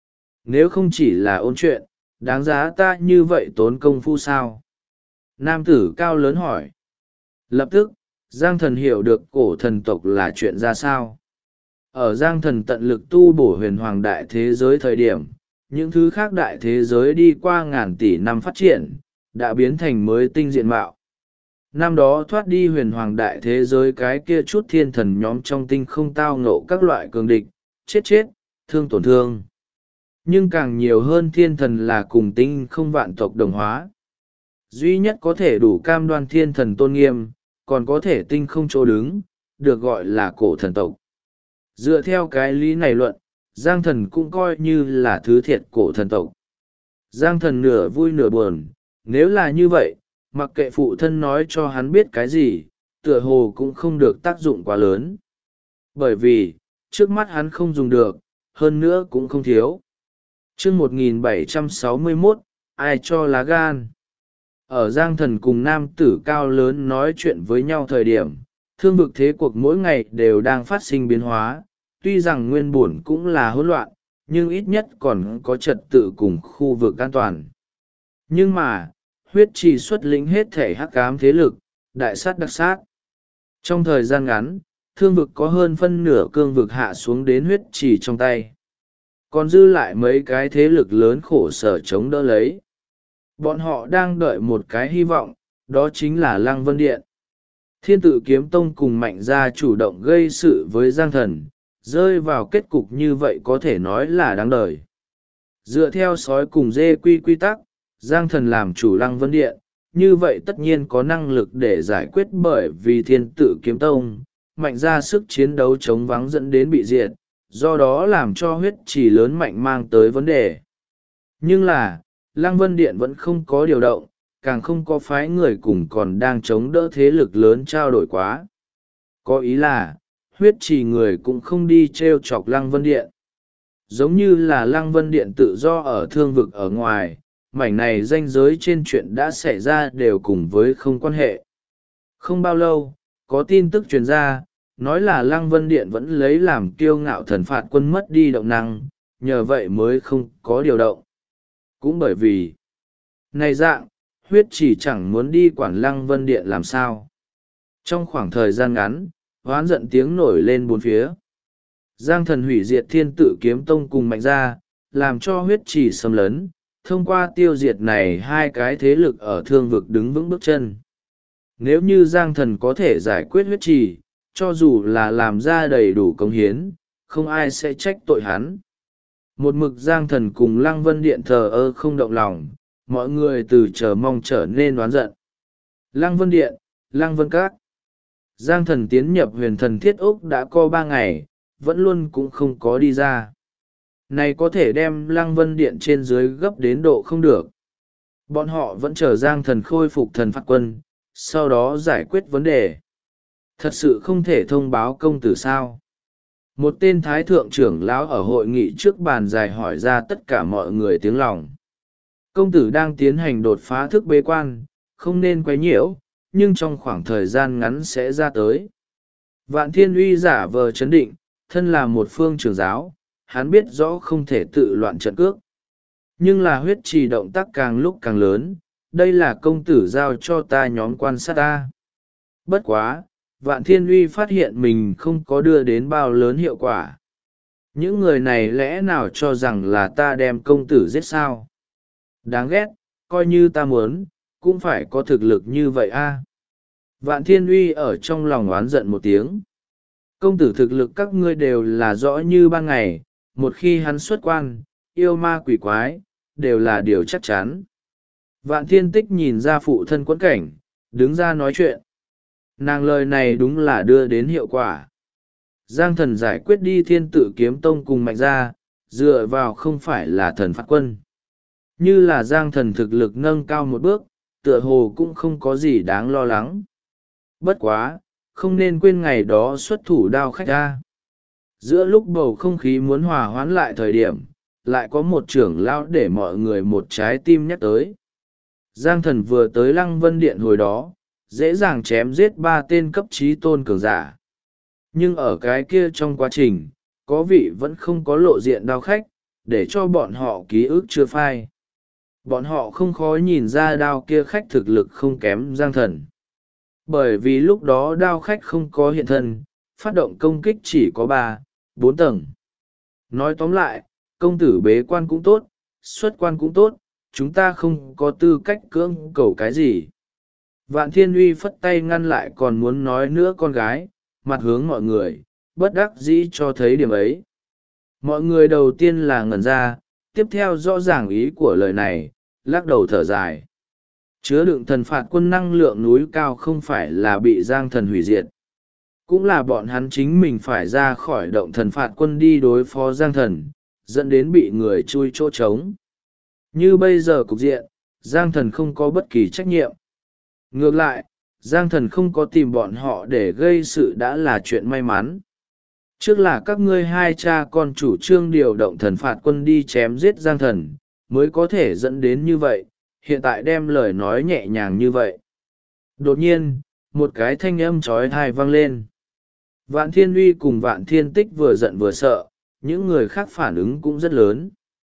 Nếu không chỉ là ôn chuyện, đáng giá ta như vậy tốn công phu sao? Nam tử cao lớn hỏi. Lập tức, Giang thần hiểu được cổ thần tộc là chuyện ra sao. Ở Giang thần tận lực tu bổ huyền hoàng đại thế giới thời điểm, những thứ khác đại thế giới đi qua ngàn tỷ năm phát triển, đã biến thành mới tinh diện mạo. Năm đó thoát đi huyền hoàng đại thế giới cái kia chút thiên thần nhóm trong tinh không tao ngộ các loại cường địch, chết, thương tổn thương. Nhưng càng nhiều hơn thiên thần là cùng tinh không vạn tộc đồng hóa. Duy nhất có thể đủ cam đoan thiên thần tôn nghiêm, còn có thể tinh không chỗ đứng, được gọi là cổ thần tộc. Dựa theo cái lý này luận, Giang thần cũng coi như là thứ thiệt cổ thần tộc. Giang thần nửa vui nửa buồn, nếu là như vậy, mặc kệ phụ thân nói cho hắn biết cái gì, tựa hồ cũng không được tác dụng quá lớn. Bởi vì, trước mắt hắn không dùng được, hơn nữa cũng không thiếu. chương 1761, ai cho lá gan? Ở Giang thần cùng nam tử cao lớn nói chuyện với nhau thời điểm, thương vực thế cuộc mỗi ngày đều đang phát sinh biến hóa, tuy rằng nguyên bổn cũng là hỗn loạn, nhưng ít nhất còn có trật tự cùng khu vực an toàn. Nhưng mà, huyết trì xuất lĩnh hết thể hắc ám thế lực, đại sát đặc sát. Trong thời gian ngắn, thương vực có hơn phân nửa cương vực hạ xuống đến huyết trì trong tay. Còn dư lại mấy cái thế lực lớn khổ sở chống đỡ lấy. Bọn họ đang đợi một cái hy vọng, đó chính là Lăng Vân Điện. Thiên Tự Kiếm Tông cùng Mạnh Gia chủ động gây sự với Giang Thần, rơi vào kết cục như vậy có thể nói là đáng đời. Dựa theo sói cùng dê quy tắc, Giang Thần làm chủ Lăng Vân Điện, như vậy tất nhiên có năng lực để giải quyết, bởi vì Thiên Tự Kiếm Tông, Mạnh Gia sức chiến đấu chống vắng dẫn đến bị diệt, do đó làm cho huyết trì lớn mạnh mang tới vấn đề. Nhưng là, Lăng Vân Điện vẫn không có điều động, càng không có phái người cùng còn đang chống đỡ thế lực lớn trao đổi quá. Có ý là, huyết trì người cũng không đi t r e o chọc Lăng Vân Điện. Giống như là Lăng Vân Điện tự do ở thương vực ở ngoài, mảnh này ranh giới trên chuyện đã xảy ra đều cùng với không quan hệ. Không bao lâu, có tin tức truyền ra, nói là Lăng Vân Điện vẫn lấy làm kiêu ngạo thần phạt quân mất đi động năng, nhờ vậy mới không có điều động. Cũng bởi vì, này dạng, huyết chỉ chẳng muốn đi quản Lăng Vân Điện làm sao. Trong khoảng thời gian ngắn, oán giận tiếng nổi lên bốn phía. Giang Thần hủy diệt Thiên Tự Kiếm Tông cùng Mạnh Gia, làm cho huyết chỉ xâm lấn, thông qua tiêu diệt này hai cái thế lực ở thương vực đứng vững bước chân. Nếu như Giang Thần có thể giải quyết huyết trì, cho dù là làm ra đầy đủ công hiến, không ai sẽ trách tội hắn. Một mực Giang Thần cùng Lăng Vân Điện thờ ơ không động lòng, mọi người từ chờ mong trở nên oán giận. Lăng Vân Điện, Lăng Vân Các. Giang Thần tiến nhập huyền thần thiết úc đã có 3 ngày, vẫn luôn cũng không có đi ra. Này có thể đem Lăng Vân Điện trên dưới gấp đến độ không được. Bọn họ vẫn chờ Giang Thần khôi phục thần phạt quân, sau đó giải quyết vấn đề. Thật sự không thể thông báo công tử sao? Một tên thái thượng trưởng lão ở hội nghị trước bàn dài hỏi ra tất cả mọi người tiếng lòng. Công tử đang tiến hành đột phá thức bế quan, không nên quấy nhiễu, nhưng trong khoảng thời gian ngắn sẽ ra tới. Vạn Thiên Uy giả vờ chấn định, thân là một phương trưởng giáo, hắn biết rõ không thể tự loạn trận cước. Nhưng là huyết trì động tác càng lúc càng lớn, đây là công tử giao cho ta nhóm quan sát ta. Bất quá, Vạn Thiên Uy phát hiện mình không có đưa đến bao lớn hiệu quả. Những người này lẽ nào cho rằng là ta đem công tử giết sao? Đáng ghét, coi như ta muốn, cũng phải có thực lực như vậy a. Vạn Thiên Uy ở trong lòng oán giận một tiếng. Công tử thực lực các ngươi đều là rõ như ban ngày, một khi hắn xuất quan, yêu ma quỷ quái, đều là điều chắc chắn. Vạn Thiên Tích nhìn ra phụ thân quẫn cảnh, đứng ra nói chuyện. Nàng lời này đúng là đưa đến hiệu quả. Giang Thần giải quyết đi Thiên Tự Kiếm Tông cùng Mạnh Gia, dựa vào không phải là thần phạt quân. Như là Giang Thần thực lực nâng cao một bước, tựa hồ cũng không có gì đáng lo lắng. Bất quá, không nên quên ngày đó xuất thủ đao khách ra. Giữa lúc bầu không khí muốn hòa hoãn lại thời điểm, lại có một trưởng lão để mọi người một trái tim nhắc tới. Giang Thần vừa tới Lăng Vân Điện hồi đó, dễ dàng chém giết 3 tên cấp trí tôn cường giả. Nhưng ở cái kia trong quá trình, có vị vẫn không có lộ diện đao khách, để cho bọn họ ký ức chưa phai. Bọn họ không khó nhìn ra đao kia khách thực lực không kém Giang Thần. Bởi vì lúc đó đao khách không có hiện thân, phát động công kích chỉ có 3-4 tầng. Nói tóm lại, công tử bế quan cũng tốt, xuất quan cũng tốt, chúng ta không có tư cách cưỡng cầu cái gì. Vạn Thiên Uy phất tay ngăn lại còn muốn nói nữa con gái, mặt hướng mọi người, bất đắc dĩ cho thấy điểm ấy. Mọi người đầu tiên là ngẩn ra, tiếp theo rõ ràng ý của lời này, lắc đầu thở dài. Chứa đựng thần phạt quân năng lượng núi cao không phải là bị Giang Thần hủy diệt. Cũng là bọn hắn chính mình phải ra khỏi động thần phạt quân đi đối phó Giang Thần, dẫn đến bị người chui chỗ trống. Như bây giờ cục diện, Giang Thần không có bất kỳ trách nhiệm. Ngược lại, Giang Thần không có tìm bọn họ để gây sự đã là chuyện may mắn. Trước là các ngươi hai cha con chủ trương điều động thần phạt quân đi chém giết Giang Thần, mới có thể dẫn đến như vậy, hiện tại đem lời nói nhẹ nhàng như vậy. Đột nhiên, một cái thanh âm trói thai vang lên. Vạn Thiên Uy cùng Vạn Thiên Tích vừa giận vừa sợ, những người khác phản ứng cũng rất lớn.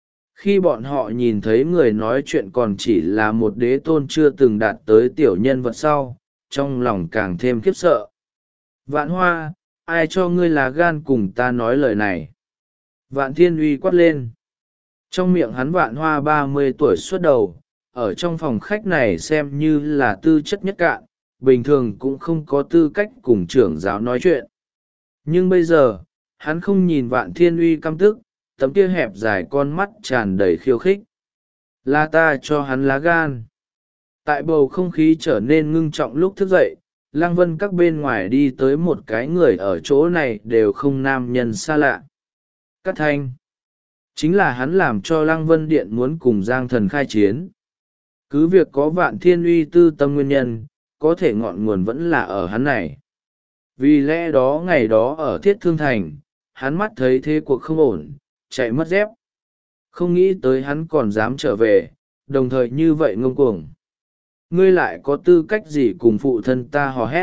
Khi bọn họ nhìn thấy người nói chuyện còn chỉ là một đế tôn chưa từng đạt tới tiểu nhân vật sau, trong lòng càng thêm khiếp sợ. Vạn Hoa, ai cho ngươi là gan cùng ta nói lời này? Vạn Thiên Uy quát lên. Trong miệng hắn Vạn Hoa 30 tuổi xuất đầu, ở trong phòng khách này xem như là tư chất nhất cạn, bình thường cũng không có tư cách cùng trưởng giáo nói chuyện. Nhưng bây giờ, hắn không nhìn Vạn Thiên Uy căm tức, tấm kia hẹp dài con mắt tràn đầy khiêu khích. Là ta cho hắn lá gan. Tại bầu không khí trở nên ngưng trọng lúc thức dậy, Lăng Vân các bên ngoài đi tới một cái người ở chỗ này đều không nam nhân xa lạ. Cát Thanh. Chính là hắn làm cho Lăng Vân Điện muốn cùng Giang Thần khai chiến. Cứ việc có Vạn Thiên Uy tư tâm nguyên nhân, có thể ngọn nguồn vẫn là ở hắn này. Vì lẽ đó ngày đó ở Thiết Thương Thành, hắn mắt thấy thế cuộc không ổn, chạy mất dép. Không nghĩ tới hắn còn dám trở về, đồng thời như vậy ngông cuồng. Ngươi lại có tư cách gì cùng phụ thân ta hò hét?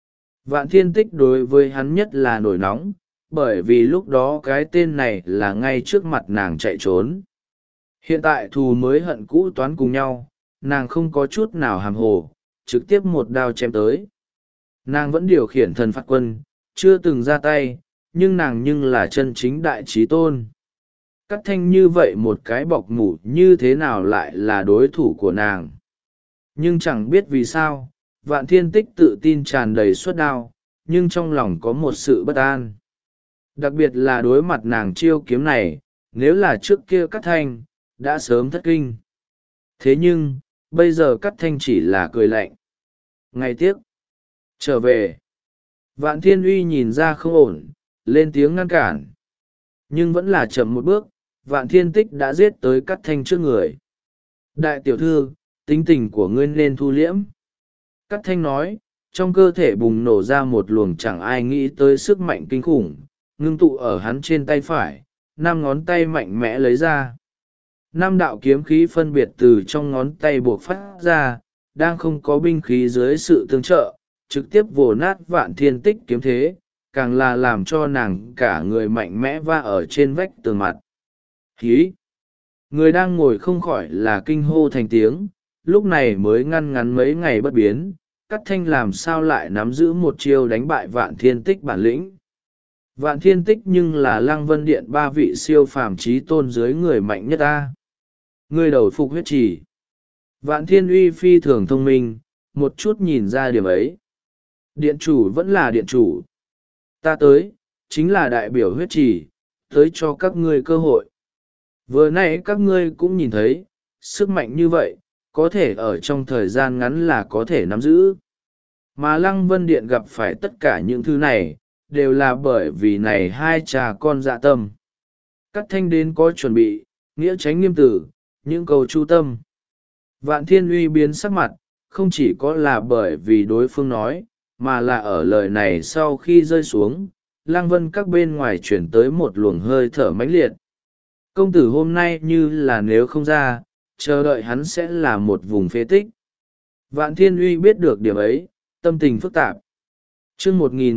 Vạn Thiên Tích đối với hắn nhất là nổi nóng, bởi vì lúc đó cái tên này là ngay trước mặt nàng chạy trốn. Hiện tại thù mới hận cũ toán cùng nhau, nàng không có chút nào hàm hồ, trực tiếp một đao chém tới. Nàng vẫn điều khiển thần phạt quân, chưa từng ra tay, nhưng nàng nhưng là chân chính đại trí tôn. Cát Thanh như vậy một cái bọc mủ như thế nào lại là đối thủ của nàng. Nhưng chẳng biết vì sao, Vạn Thiên Tích tự tin tràn đầy suất đao, nhưng trong lòng có một sự bất an. Đặc biệt là đối mặt nàng chiêu kiếm này, nếu là trước kia Cát Thanh, đã sớm thất kinh. Thế nhưng, bây giờ Cát Thanh chỉ là cười lạnh. Ngày tiếc, trở về. Vạn Thiên Uy nhìn ra không ổn, lên tiếng ngăn cản. Nhưng vẫn là chậm một bước, Vạn Thiên Tích đã giết tới Cát Thanh trước người. Đại tiểu thư, tính tình của ngươi nên thu liễm. Cát Thanh nói, trong cơ thể bùng nổ ra một luồng chẳng ai nghĩ tới sức mạnh kinh khủng, ngưng tụ ở hắn trên tay phải, 5 ngón tay mạnh mẽ lấy ra. 5 đạo kiếm khí phân biệt từ trong ngón tay buộc phát ra, đang không có binh khí dưới sự tương trợ, trực tiếp vồ nát Vạn Thiên Tích kiếm thế, càng là làm cho nàng cả người mạnh mẽ va ở trên vách tường mặt. Hí! Người đang ngồi không khỏi là kinh hô thành tiếng, lúc này mới ngăn ngắn mấy ngày bất biến, Cát Thanh làm sao lại nắm giữ một chiêu đánh bại Vạn Thiên Tích bản lĩnh. Vạn Thiên Tích nhưng là Lăng Vân Điện 3 vị siêu phàm trí tôn dưới người mạnh nhất ta. Người đầu phục huyết trì. Vạn Thiên Uy phi thường thông minh, một chút nhìn ra điểm ấy. Điện chủ vẫn là điện chủ. Ta tới, chính là đại biểu huyết trì, tới cho các ngươi cơ hội. Vừa nãy các ngươi cũng nhìn thấy, sức mạnh như vậy, có thể ở trong thời gian ngắn là có thể nắm giữ. Mà Lăng Vân Điện gặp phải tất cả những thứ này, đều là bởi vì này hai cha con dạ tâm. Cát Thanh đến có chuẩn bị, nghĩa tránh nghiêm tử, những câu chu tâm. Vạn Thiên Uy biến sắc mặt, không chỉ có là bởi vì đối phương nói, mà là ở lời này sau khi rơi xuống, Lăng Vân các bên ngoài chuyển tới một luồng hơi thở mãnh liệt. Công tử hôm nay như là nếu không ra, chờ đợi hắn sẽ là một vùng phế tích. Vạn Thiên Uy biết được điểm ấy, tâm tình phức tạp. Chương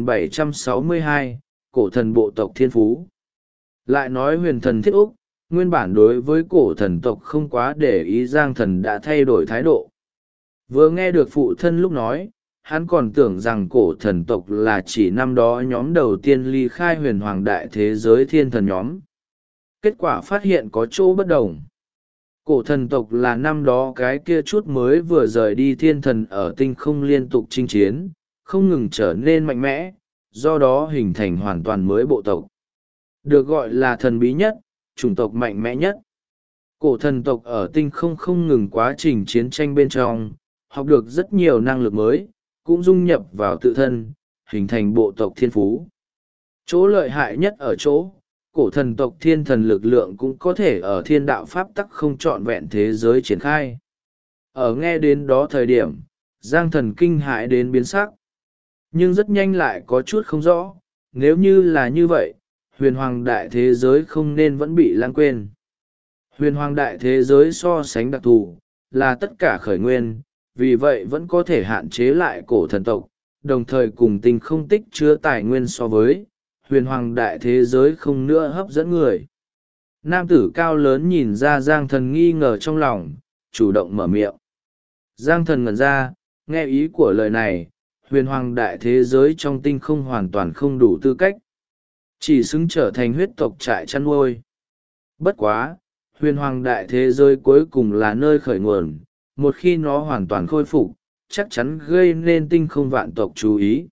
1762, cổ thần bộ tộc Thiên Phú. Lại nói huyền thần Thiết Úc, nguyên bản đối với cổ thần tộc không quá để ý Giang Thần đã thay đổi thái độ. Vừa nghe được phụ thân lúc nói, hắn còn tưởng rằng cổ thần tộc là chỉ năm đó nhóm đầu tiên ly khai huyền hoàng đại thế giới thiên thần nhóm. Kết quả phát hiện có chỗ bất đồng. Cổ thần tộc là năm đó cái kia chút mới vừa rời đi thiên thần ở tinh không liên tục chinh chiến, không ngừng trở nên mạnh mẽ, do đó hình thành hoàn toàn mới bộ tộc. Được gọi là thần bí nhất, chủng tộc mạnh mẽ nhất. Cổ thần tộc ở tinh không không ngừng quá trình chiến tranh bên trong, học được rất nhiều năng lực mới, cũng dung nhập vào tự thân, hình thành bộ tộc thiên phú. Chỗ lợi hại nhất ở chỗ, cổ thần tộc thiên thần lực lượng cũng có thể ở thiên đạo pháp tắc không trọn vẹn thế giới triển khai. Ở nghe đến đó thời điểm, Giang Thần kinh hãi đến biến sắc. Nhưng rất nhanh lại có chút không rõ, nếu như là như vậy, huyền hoàng đại thế giới không nên vẫn bị lãng quên. Huyền hoàng đại thế giới so sánh đặc thù, là tất cả khởi nguyên, vì vậy vẫn có thể hạn chế lại cổ thần tộc, đồng thời cùng tinh không tích chứa tài nguyên so với huyền hoàng đại thế giới không nữa hấp dẫn người. Nam tử cao lớn nhìn ra Giang Thần nghi ngờ trong lòng, chủ động mở miệng. Giang Thần ngẩn ra, nghe ý của lời này, huyền hoàng đại thế giới trong tinh không hoàn toàn không đủ tư cách. Chỉ xứng trở thành huyết tộc trại chăn nuôi. Bất quá, huyền hoàng đại thế giới cuối cùng là nơi khởi nguồn, một khi nó hoàn toàn khôi phục, chắc chắn gây nên tinh không vạn tộc chú ý.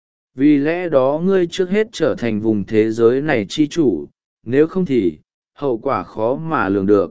Vì lẽ đó ngươi trước hết trở thành vùng thế giới này chi chủ, nếu không thì, hậu quả khó mà lường được.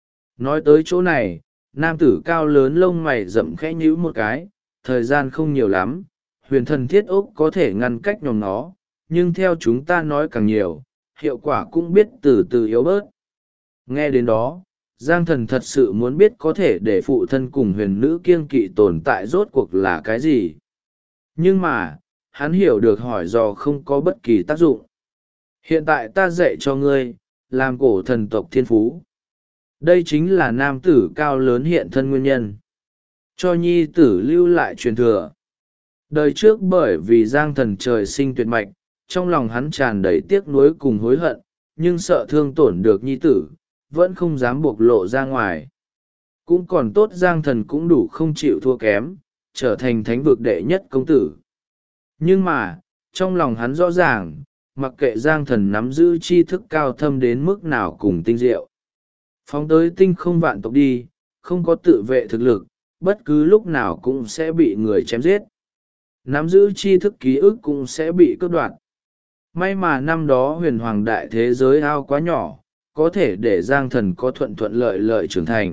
Nói tới chỗ này, nam tử cao lớn lông mày rậm khẽ nhíu một cái, thời gian không nhiều lắm, huyền thần thiết ốc có thể ngăn cách nhóm nó, nhưng theo chúng ta nói càng nhiều, hiệu quả cũng biết từ từ yếu bớt. Nghe đến đó, Giang Thần thật sự muốn biết có thể để phụ thân cùng huyền nữ kiêng kỵ tồn tại rốt cuộc là cái gì. Nhưng mà, hắn hiểu được hỏi dò không có bất kỳ tác dụng. Hiện tại ta dạy cho ngươi, làm cổ thần tộc thiên phú. Đây chính là nam tử cao lớn hiện thân nguyên nhân. Cho nhi tử lưu lại truyền thừa. Đời trước bởi vì Giang Thần trời sinh tuyệt mạch, trong lòng hắn tràn đầy tiếc nuối cùng hối hận, nhưng sợ thương tổn được nhi tử, vẫn không dám bộc lộ ra ngoài. Cũng còn tốt Giang Thần cũng đủ không chịu thua kém, trở thành thánh vực đệ nhất công tử. Nhưng mà, trong lòng hắn rõ ràng, mặc kệ Giang Thần nắm giữ tri thức cao thâm đến mức nào cùng tinh diệu. Phóng tới tinh không vạn tộc đi, không có tự vệ thực lực, bất cứ lúc nào cũng sẽ bị người chém giết. Nắm giữ tri thức ký ức cũng sẽ bị cướp đoạt. May mà năm đó huyền hoàng đại thế giới ao quá nhỏ, có thể để Giang Thần có thuận thuận lợi lợi trưởng thành.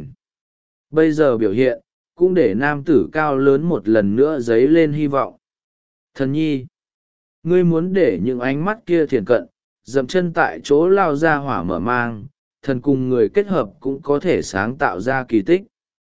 Bây giờ biểu hiện, cũng để nam tử cao lớn một lần nữa dấy lên hy vọng. Thần nhi, ngươi muốn để những ánh mắt kia thiền cận, dậm chân tại chỗ lao ra hỏa mở mang, thần cùng người kết hợp cũng có thể sáng tạo ra kỳ tích.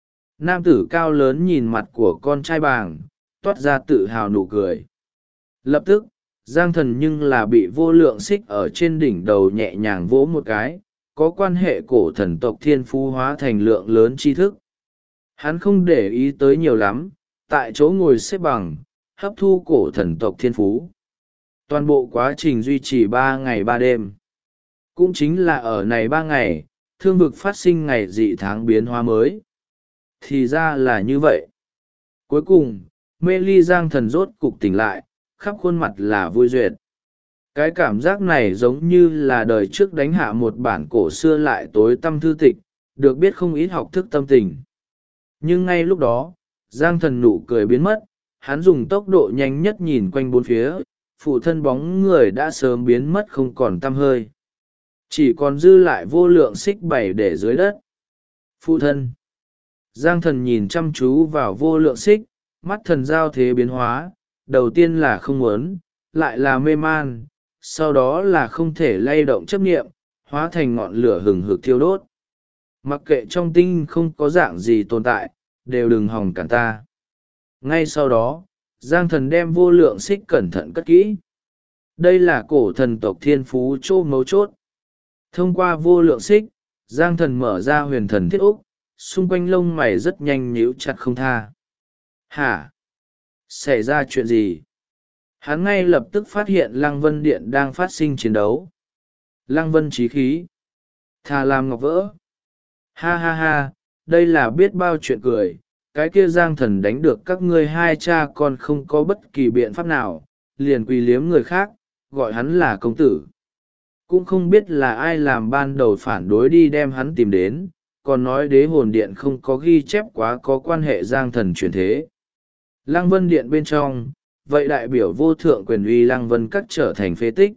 Nam tử cao lớn nhìn mặt của con trai bàng, toát ra tự hào nụ cười. Lập tức, Giang Thần nhưng là bị vô lượng xích ở trên đỉnh đầu nhẹ nhàng vỗ một cái, có quan hệ cổ thần tộc thiên phú hóa thành lượng lớn tri thức. Hắn không để ý tới nhiều lắm, tại chỗ ngồi xếp bằng, hấp thu cổ thần tộc thiên phú. Toàn bộ quá trình duy trì 3 ngày 3 đêm. Cũng chính là ở này 3 ngày, thương vực phát sinh ngày dị tháng biến hóa mới. Thì ra là như vậy. Cuối cùng, mê ly Giang Thần rốt cục tỉnh lại, khắp khuôn mặt là vui duyệt. Cái cảm giác này giống như là đời trước đánh hạ một bản cổ xưa lại tối tăm thư tịch, được biết không ít học thức tâm tình. Nhưng ngay lúc đó, Giang Thần nụ cười biến mất, hắn dùng tốc độ nhanh nhất nhìn quanh bốn phía, phụ thân bóng người đã sớm biến mất không còn tăm hơi. Chỉ còn dư lại vô lượng xích bày để dưới đất. Phụ thân. Giang Thần nhìn chăm chú vào vô lượng xích, mắt thần giao thế biến hóa, đầu tiên là không muốn, lại là mê man, sau đó là không thể lay động chấp niệm, hóa thành ngọn lửa hừng hực thiêu đốt. Mặc kệ trong tinh không có dạng gì tồn tại, đều đừng hòng cản ta. Ngay sau đó, Giang Thần đem vô lượng xích cẩn thận cất kỹ. Đây là cổ thần tộc thiên phú chỗ mấu chốt. Thông qua vô lượng xích, Giang Thần mở ra huyền thần thiết úc, xung quanh lông mày rất nhanh nhíu chặt không tha. Hả? Xảy ra chuyện gì? Hắn ngay lập tức phát hiện Lăng Vân Điện đang phát sinh chiến đấu. Lăng Vân chí khí. Thà làm ngọc vỡ. Ha ha ha, đây là biết bao chuyện cười. Cái kia Giang Thần đánh được các ngươi hai cha con không có bất kỳ biện pháp nào, liền quỳ liếm người khác, gọi hắn là công tử. Cũng không biết là ai làm ban đầu phản đối đi đem hắn tìm đến, còn nói đế hồn điện không có ghi chép quá có quan hệ Giang Thần chuyển thế. Lăng Vân Điện bên trong, vậy đại biểu vô thượng quyền uy Lăng Vân Các trở thành phế tích.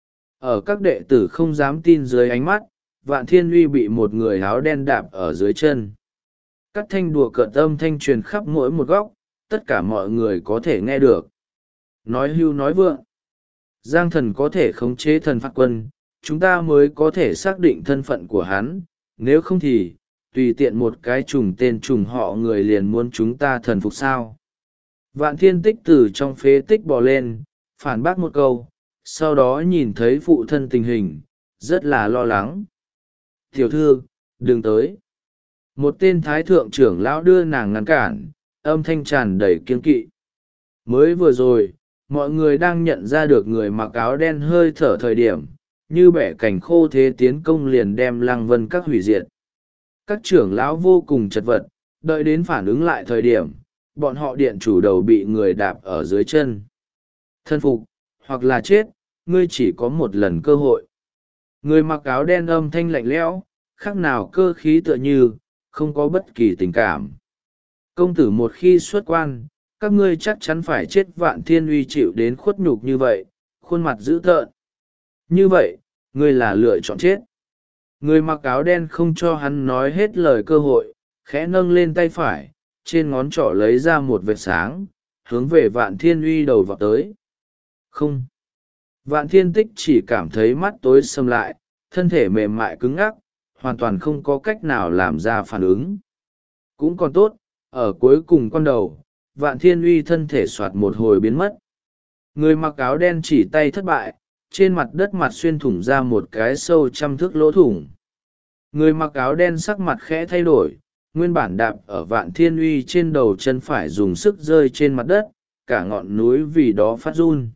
Ở các đệ tử không dám tin dưới ánh mắt, Vạn Thiên Uy bị một người áo đen đạp ở dưới chân. Các thanh đùa cợt âm thanh truyền khắp mỗi một góc, tất cả mọi người có thể nghe được. Nói hưu nói vượng. Giang Thần có thể khống chế thần phạt quân, chúng ta mới có thể xác định thân phận của hắn, nếu không thì, tùy tiện một cái trùng tên trùng họ người liền muốn chúng ta thần phục sao. Vạn Thiên Tích từ trong phế tích bò lên, phản bác một câu, sau đó nhìn thấy phụ thân tình hình, rất là lo lắng. Tiểu thư, đừng tới. Một tên thái thượng trưởng lão đưa nàng ngăn cản, âm thanh tràn đầy kiên kỵ. Mới vừa rồi, mọi người đang nhận ra được người mặc áo đen hơi thở thời điểm, như bẻ cành khô thế tiến công liền đem Lăng Vân Các hủy diệt. Các trưởng lão vô cùng chật vật, đợi đến phản ứng lại thời điểm, bọn họ điện chủ đầu bị người đạp ở dưới chân. Thân phục, hoặc là chết, ngươi chỉ có một lần cơ hội. Người mặc áo đen âm thanh lạnh lẽo, khác nào cơ khí tựa như, không có bất kỳ tình cảm. Công tử một khi xuất quan, các ngươi chắc chắn phải chết. Vạn Thiên Uy chịu đến khuất nhục như vậy, khuôn mặt dữ tợn. Như vậy, ngươi là lựa chọn chết. Người mặc áo đen không cho hắn nói hết lời cơ hội, khẽ nâng lên tay phải, trên ngón trỏ lấy ra một vệt sáng, hướng về Vạn Thiên Uy đầu vào tới. Không. Vạn Thiên Tích chỉ cảm thấy mắt tối sầm lại, thân thể mềm mại cứng ngắc, hoàn toàn không có cách nào làm ra phản ứng. Cũng còn tốt, ở cuối cùng con đầu, Vạn Thiên Uy thân thể soạt một hồi biến mất. Người mặc áo đen chỉ tay thất bại, trên mặt đất mặt xuyên thủng ra một cái sâu 100 thước lỗ thủng. Người mặc áo đen sắc mặt khẽ thay đổi, nguyên bản đạp ở Vạn Thiên Uy trên đầu chân phải dùng sức rơi trên mặt đất, cả ngọn núi vì đó phát run.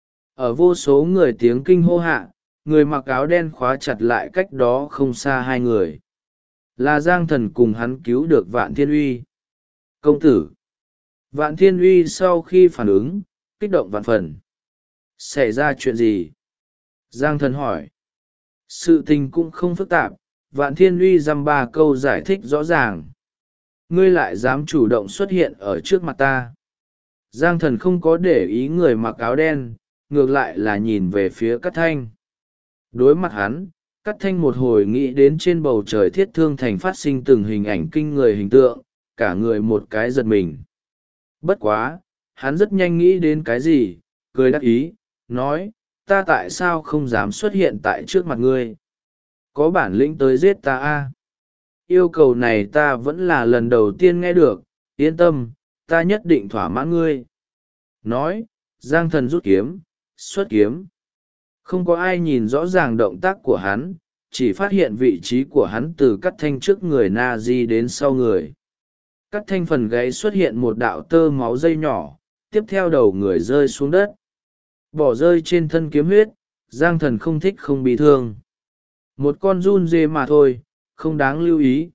Ở vô số người tiếng kinh hô hạ, người mặc áo đen khóa chặt lại cách đó không xa hai người. Là Giang Thần cùng hắn cứu được Vạn Thiên Uy. Công tử. Vạn Thiên Uy sau khi phản ứng, kích động vạn phần. Xảy ra chuyện gì? Giang Thần hỏi. Sự tình cũng không phức tạp, Vạn Thiên Uy dăm ba câu giải thích rõ ràng. Ngươi lại dám chủ động xuất hiện ở trước mặt ta. Giang Thần không có để ý người mặc áo đen, ngược lại là nhìn về phía Cát Thanh. Đối mặt hắn, Cát Thanh một hồi nghĩ đến trên bầu trời Thiết Thương Thành phát sinh từng hình ảnh kinh người hình tượng, cả người một cái giật mình. Bất quá, hắn rất nhanh nghĩ đến cái gì, cười đắc ý, nói, ta tại sao không dám xuất hiện tại trước mặt ngươi? Có bản lĩnh tới giết ta a? Yêu cầu này ta vẫn là lần đầu tiên nghe được, yên tâm, ta nhất định thỏa mãn ngươi. Nói, Giang Thần rút kiếm, xuất kiếm. Không có ai nhìn rõ ràng động tác của hắn, chỉ phát hiện vị trí của hắn từ Cát Thanh trước người na di đến sau người. Cát Thanh phần gáy xuất hiện một đạo tơ máu dây nhỏ, tiếp theo đầu người rơi xuống đất. Bỏ rơi trên thân kiếm huyết, Giang Thần không thích không bị thương. Một con run dê mà thôi, không đáng lưu ý.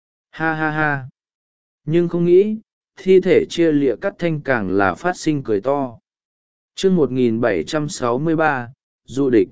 Ha ha ha. Nhưng không nghĩ, thi thể chia lịa Cát Thanh càng là phát sinh cười to. Chương 1763, du địch.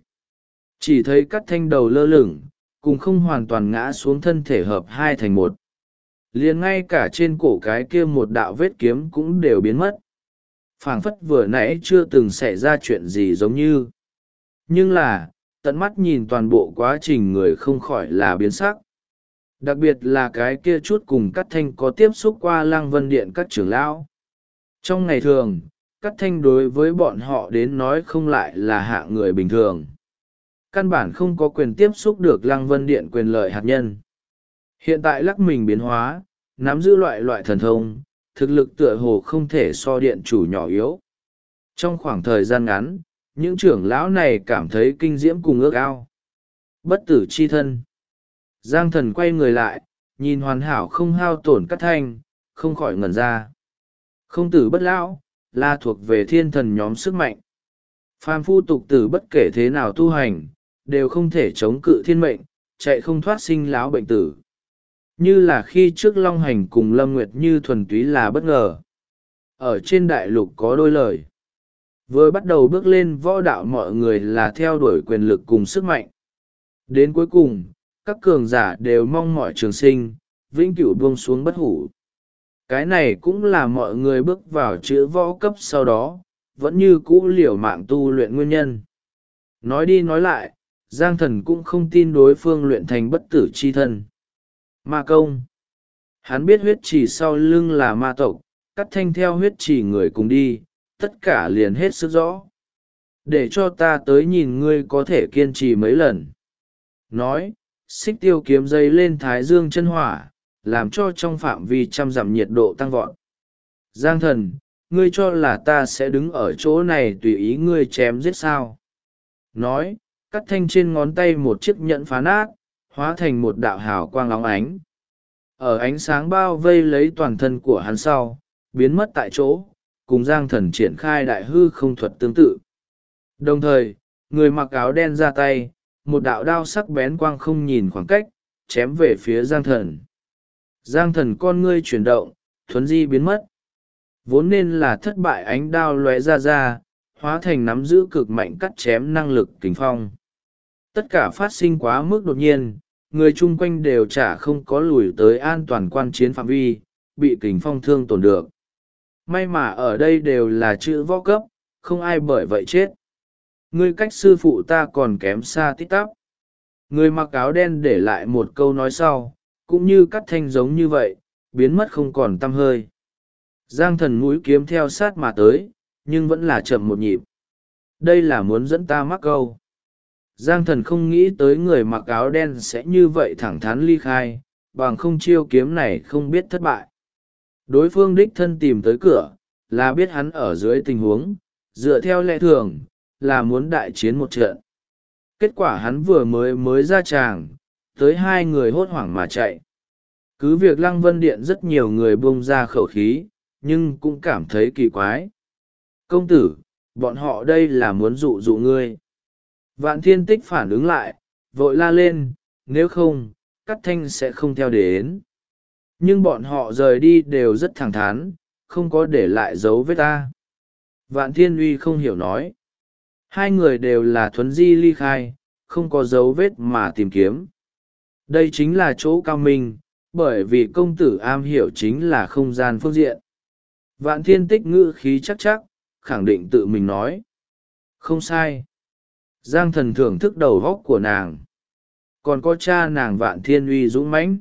Chỉ thấy Cát Thanh đầu lơ lửng, cùng không hoàn toàn ngã xuống, thân thể hợp hai thành một. Liền ngay cả trên cổ cái kia một đạo vết kiếm cũng đều biến mất. Phảng phất vừa nãy chưa từng xảy ra chuyện gì giống như. Nhưng là, tận mắt nhìn toàn bộ quá trình người không khỏi là biến sắc. Đặc biệt là cái kia chút cùng Cát Thanh có tiếp xúc qua Lăng Vân Điện các trưởng lão. Trong ngày thường, Cát Thanh đối với bọn họ đến nói không lại là hạ người bình thường. Căn bản không có quyền tiếp xúc được Lăng Vân Điện quyền lợi hạt nhân. Hiện tại lắc mình biến hóa, nắm giữ loại thần thông, thực lực tựa hồ không thể so điện chủ nhỏ yếu. Trong khoảng thời gian ngắn, những trưởng lão này cảm thấy kinh diễm cùng ước ao. Bất tử chi thân. Giang Thần quay người lại, nhìn hoàn hảo không hao tổn Cát Thanh, không khỏi ngẩn ra. Không tử bất lão, là thuộc về thiên thần nhóm sức mạnh. Phàm phu tục tử bất kể thế nào tu hành, đều không thể chống cự thiên mệnh, chạy không thoát sinh lão bệnh tử. Như là khi trước Long Hành cùng Lâm Nguyệt Như thuần túy là bất ngờ. Ở trên đại lục có đôi lời. Vừa bắt đầu bước lên võ đạo mọi người là theo đuổi quyền lực cùng sức mạnh. Đến cuối cùng, các cường giả đều mong mỏi trường sinh, vĩnh cửu buông xuống bất hủ. Cái này cũng là mọi người bước vào chữ võ cấp sau đó, vẫn như cũ liều mạng tu luyện nguyên nhân. Nói đi nói lại, Giang Thần cũng không tin đối phương luyện thành bất tử chi thân. Ma công. Hắn biết huyết trì sau lưng là ma tộc, Cát Thanh theo huyết trì người cùng đi, tất cả liền hết sức rõ. Để cho ta tới nhìn ngươi có thể kiên trì mấy lần. Nói, xích tiêu kiếm dây lên thái dương chân hỏa, làm cho trong phạm vi 100 dặm nhiệt độ tăng vọt. Giang Thần, ngươi cho là ta sẽ đứng ở chỗ này tùy ý ngươi chém giết sao? Nói, Cát Thanh trên ngón tay một chiếc nhẫn phá nát, hóa thành một đạo hào quang óng ánh. Ở ánh sáng bao vây lấy toàn thân của hắn sau, biến mất tại chỗ, cùng Giang Thần triển khai đại hư không thuật tương tự. Đồng thời, người mặc áo đen ra tay, một đạo đao sắc bén quang không nhìn khoảng cách, chém về phía Giang Thần. Giang Thần con ngươi chuyển động, thuấn di biến mất. Vốn nên là thất bại, ánh đao lóe ra, hóa thành nắm giữ cực mạnh cắt chém năng lực kình phong. Tất cả phát sinh quá mức đột nhiên, người chung quanh đều chả không có lùi tới an toàn quan chiến phạm vi, bị kình phong thương tổn được. May mà ở đây đều là chữ võ cấp, không ai bởi vậy chết. Ngươi cách sư phụ ta còn kém xa tít tắp. Người mặc áo đen để lại một câu nói sau, cũng như cắt thanh giống như vậy, biến mất không còn tăm hơi. Giang Thần mũi kiếm theo sát mà tới, nhưng vẫn là chậm một nhịp. Đây là muốn dẫn ta mắc câu. Giang Thần không nghĩ tới người mặc áo đen sẽ như vậy thẳng thắn ly khai, bằng không chiêu kiếm này không biết thất bại. Đối phương đích thân tìm tới cửa, là biết hắn ở dưới tình huống, dựa theo lẽ thường, là muốn đại chiến một trận. Kết quả hắn vừa mới ra tràng, tới hai người hốt hoảng mà chạy. Cứ việc Lăng Vân Điện rất nhiều người buông ra khẩu khí, nhưng cũng cảm thấy kỳ quái. Công tử, bọn họ đây là muốn dụ dụ ngươi. Vạn Thiên Tích phản ứng lại, vội la lên, nếu không, Cát Thanh sẽ không theo đến. Nhưng bọn họ rời đi đều rất thẳng thắn, không có để lại dấu vết ta. Vạn Thiên Uy không hiểu nói. Hai người đều là thuấn di ly khai, không có dấu vết mà tìm kiếm. Đây chính là chỗ cao minh, bởi vì công tử am hiểu chính là không gian phương diện. Vạn Thiên Tích ngữ khí chắc, khẳng định tự mình nói. Không sai. Giang Thần thưởng thức đầu góc của nàng. Còn có cha nàng Vạn Thiên Uy dũng mãnh.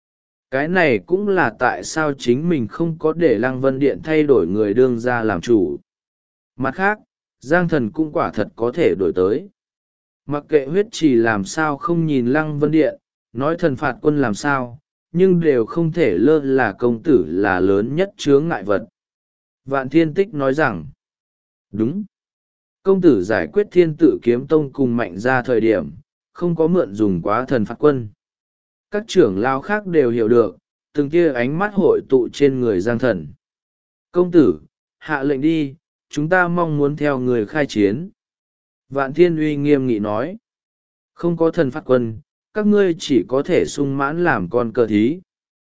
Cái này cũng là tại sao chính mình không có để Lăng Vân Điện thay đổi người đương ra làm chủ. Mặt khác, Giang Thần cũng quả thật có thể đổi tới. Mặc kệ huyết trì làm sao không nhìn Lăng Vân Điện, nói thần phạt quân làm sao, nhưng đều không thể lơ là công tử là lớn nhất chướng ngại vật. Vạn Thiên Tích nói rằng, đúng. Công tử giải quyết Thiên Tự Kiếm Tông cùng Mạnh ra thời điểm, không có mượn dùng quá thần phạt quân. Các trưởng lao khác đều hiểu được, từng kia ánh mắt hội tụ trên người Giang Thần. Công tử, hạ lệnh đi, chúng ta mong muốn theo người khai chiến. Vạn Thiên Uy nghiêm nghị nói, không có thần phạt quân, các ngươi chỉ có thể sung mãn làm con cờ thí.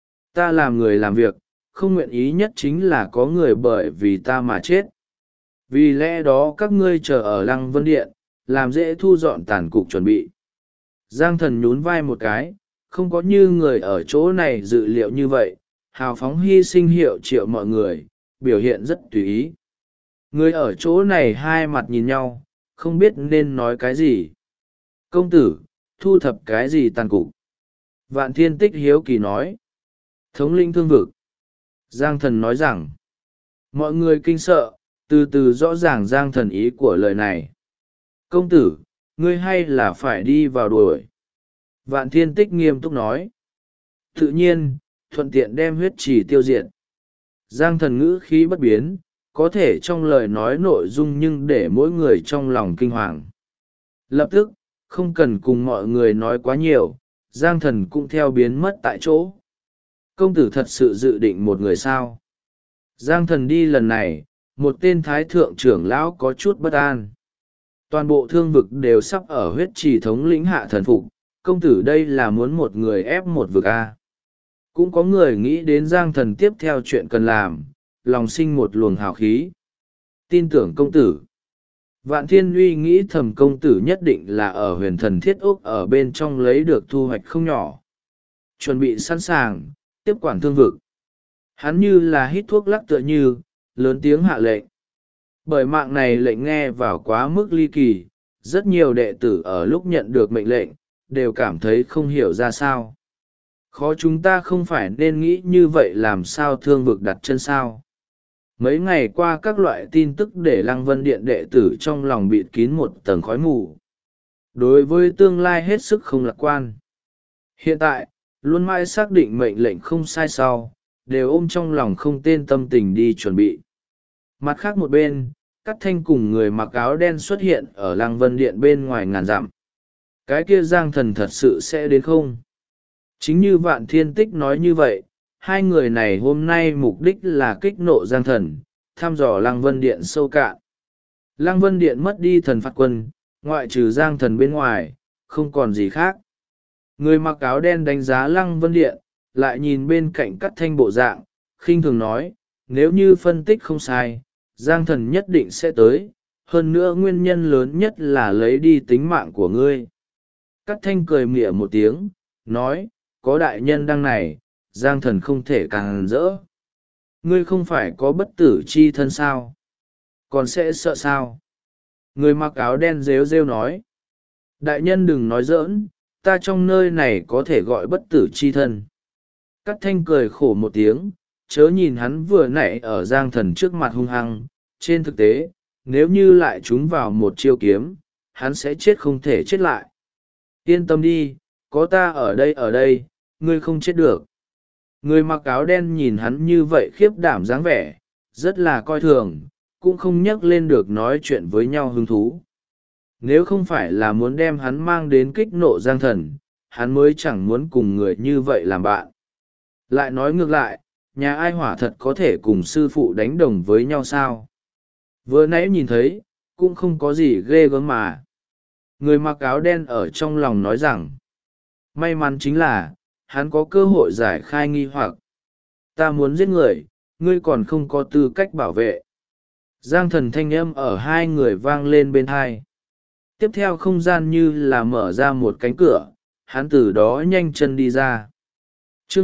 Ta làm người làm việc, không nguyện ý nhất chính là có người bởi vì ta mà chết. Vì lẽ đó các ngươi chờ ở Lăng Vân Điện, làm dễ thu dọn tàn cục chuẩn bị. Giang Thần nhún vai một cái, không có như người ở chỗ này dự liệu như vậy, hào phóng hy sinh hiệu triệu mọi người, biểu hiện rất tùy ý. Người ở chỗ này hai mặt nhìn nhau, không biết nên nói cái gì. Công tử, thu thập cái gì tàn cục? Vạn Thiên Tích hiếu kỳ nói. Thống lĩnh thương vực. Giang Thần nói rằng, mọi người kinh sợ, từ từ rõ ràng Giang Thần ý của lời này. Công tử, ngươi hay là phải đi vào đuổi. Vạn Thiên Tích nghiêm túc nói. Tự nhiên, thuận tiện đem huyết trì tiêu diệt. Giang Thần ngữ khí bất biến, có thể trong lời nói nội dung nhưng để mỗi người trong lòng kinh hoàng. Lập tức, không cần cùng mọi người nói quá nhiều, Giang Thần cũng theo biến mất tại chỗ. Công tử thật sự dự định một người sao? Giang Thần đi lần này, một tên thái thượng trưởng lão có chút bất an. Toàn bộ thương vực đều sắp ở huyết trì thống lĩnh hạ thần phục, công tử đây là muốn một người ép một vực A. Cũng có người nghĩ đến Giang Thần tiếp theo chuyện cần làm, lòng sinh một luồng hào khí. Tin tưởng công tử. Vạn Thiên Uy nghĩ thầm công tử nhất định là ở huyền thần thiết ốc ở bên trong lấy được thu hoạch không nhỏ. Chuẩn bị sẵn sàng, tiếp quản thương vực. Hắn như là hít thuốc lắc tựa như, lớn tiếng hạ lệnh. Bởi mạng này lệnh nghe vào quá mức ly kỳ, rất nhiều đệ tử ở lúc nhận được mệnh lệnh, đều cảm thấy không hiểu ra sao. Khó chúng ta không phải nên nghĩ như vậy làm sao thương vực đặt chân sao. Mấy ngày qua các loại tin tức để Lăng Vân Điện đệ tử trong lòng bịt kín một tầng khói mù. Đối với tương lai hết sức không lạc quan. Hiện tại, luôn mãi xác định mệnh lệnh không sai sau, đều ôm trong lòng không tên tâm tình đi chuẩn bị. Mặt khác một bên, Cát Thanh cùng người mặc áo đen xuất hiện ở Lăng Vân Điện bên ngoài ngàn dặm. Cái kia Giang Thần thật sự sẽ đến không? Chính như Vạn Thiên Tích nói như vậy, hai người này hôm nay mục đích là kích nộ Giang Thần, thăm dò Lăng Vân Điện sâu cạn. Lăng Vân Điện mất đi thần phạt quân, ngoại trừ Giang Thần bên ngoài, không còn gì khác. Người mặc áo đen đánh giá Lăng Vân Điện, lại nhìn bên cạnh Cát Thanh bộ dạng, khinh thường nói, nếu như phân tích không sai, Giang Thần nhất định sẽ tới, hơn nữa nguyên nhân lớn nhất là lấy đi tính mạng của ngươi. Cát Thanh cười mỉa một tiếng, nói, có đại nhân đăng này, Giang Thần không thể càng rỡ. Ngươi không phải có bất tử chi thân sao? Còn sẽ sợ sao? Người mặc áo đen rếu rêu nói, đại nhân đừng nói giỡn, ta trong nơi này có thể gọi bất tử chi thân. Cát Thanh cười khổ một tiếng, chớ nhìn hắn vừa nãy ở Giang Thần trước mặt hung hăng, trên thực tế, nếu như lại trúng vào một chiêu kiếm, hắn sẽ chết không thể chết lại. Yên tâm đi, có ta ở đây, ngươi không chết được. Người mặc áo đen nhìn hắn như vậy khiếp đảm dáng vẻ, rất là coi thường, cũng không nhắc lên được nói chuyện với nhau hứng thú. Nếu không phải là muốn đem hắn mang đến kích nộ Giang Thần, hắn mới chẳng muốn cùng người như vậy làm bạn. Lại nói ngược lại, nhà ai hỏa thật có thể cùng sư phụ đánh đồng với nhau sao? Vừa nãy nhìn thấy, cũng không có gì ghê gớm mà. Người mặc áo đen ở trong lòng nói rằng, may mắn chính là, hắn có cơ hội giải khai nghi hoặc. Ta muốn giết người, ngươi còn không có tư cách bảo vệ. Giang Thần thanh âm ở hai người vang lên bên hai. Tiếp theo không gian như là mở ra một cánh cửa, hắn từ đó nhanh chân đi ra. Chương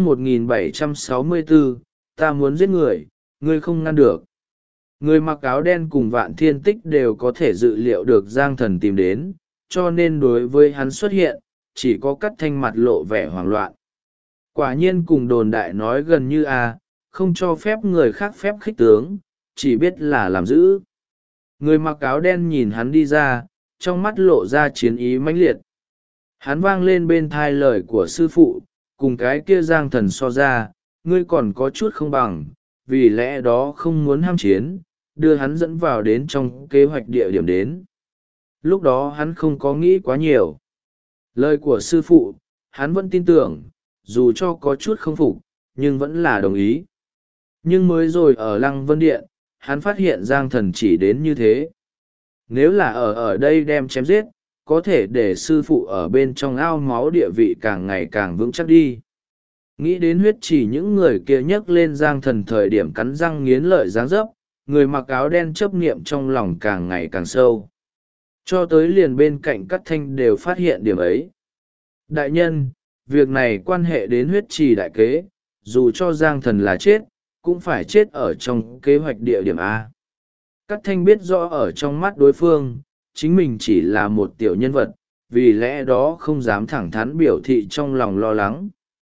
1764, ta muốn giết người, ngươi không ngăn được. Người mặc áo đen cùng Vạn Thiên Tích đều có thể dự liệu được Giang Thần tìm đến, cho nên đối với hắn xuất hiện, chỉ có Cát Thanh mặt lộ vẻ hoảng loạn. Quả nhiên cùng đồn đại nói gần như không cho phép người khác phép khích tướng, chỉ biết là làm giữ. Người mặc áo đen nhìn hắn đi ra, trong mắt lộ ra chiến ý mãnh liệt. Hắn vang lên bên thai lời của sư phụ, cùng cái kia Giang Thần so ra, ngươi còn có chút không bằng, vì lẽ đó không muốn ham chiến, đưa hắn dẫn vào đến trong kế hoạch địa điểm đến. Lúc đó hắn không có nghĩ quá nhiều. Lời của sư phụ, hắn vẫn tin tưởng, dù cho có chút không phục, nhưng vẫn là đồng ý. Nhưng mới rồi ở Lăng Vân Điện, hắn phát hiện Giang Thần chỉ đến như thế. Nếu là ở đây đem chém giết, có thể để sư phụ ở bên trong ao máu địa vị càng ngày càng vững chắc đi. Nghĩ đến huyết chỉ những người kia nhấc lên Giang Thần thời điểm cắn răng nghiến lợi dáng dấp, người mặc áo đen chấp niệm trong lòng càng ngày càng sâu. Cho tới liền bên cạnh Cát Thanh đều phát hiện điểm ấy. Đại nhân, việc này quan hệ đến huyết trì đại kế, dù cho Giang Thần là chết, cũng phải chết ở trong kế hoạch địa điểm A. Cát Thanh biết rõ ở trong mắt đối phương, chính mình chỉ là một tiểu nhân vật, vì lẽ đó không dám thẳng thắn biểu thị trong lòng lo lắng.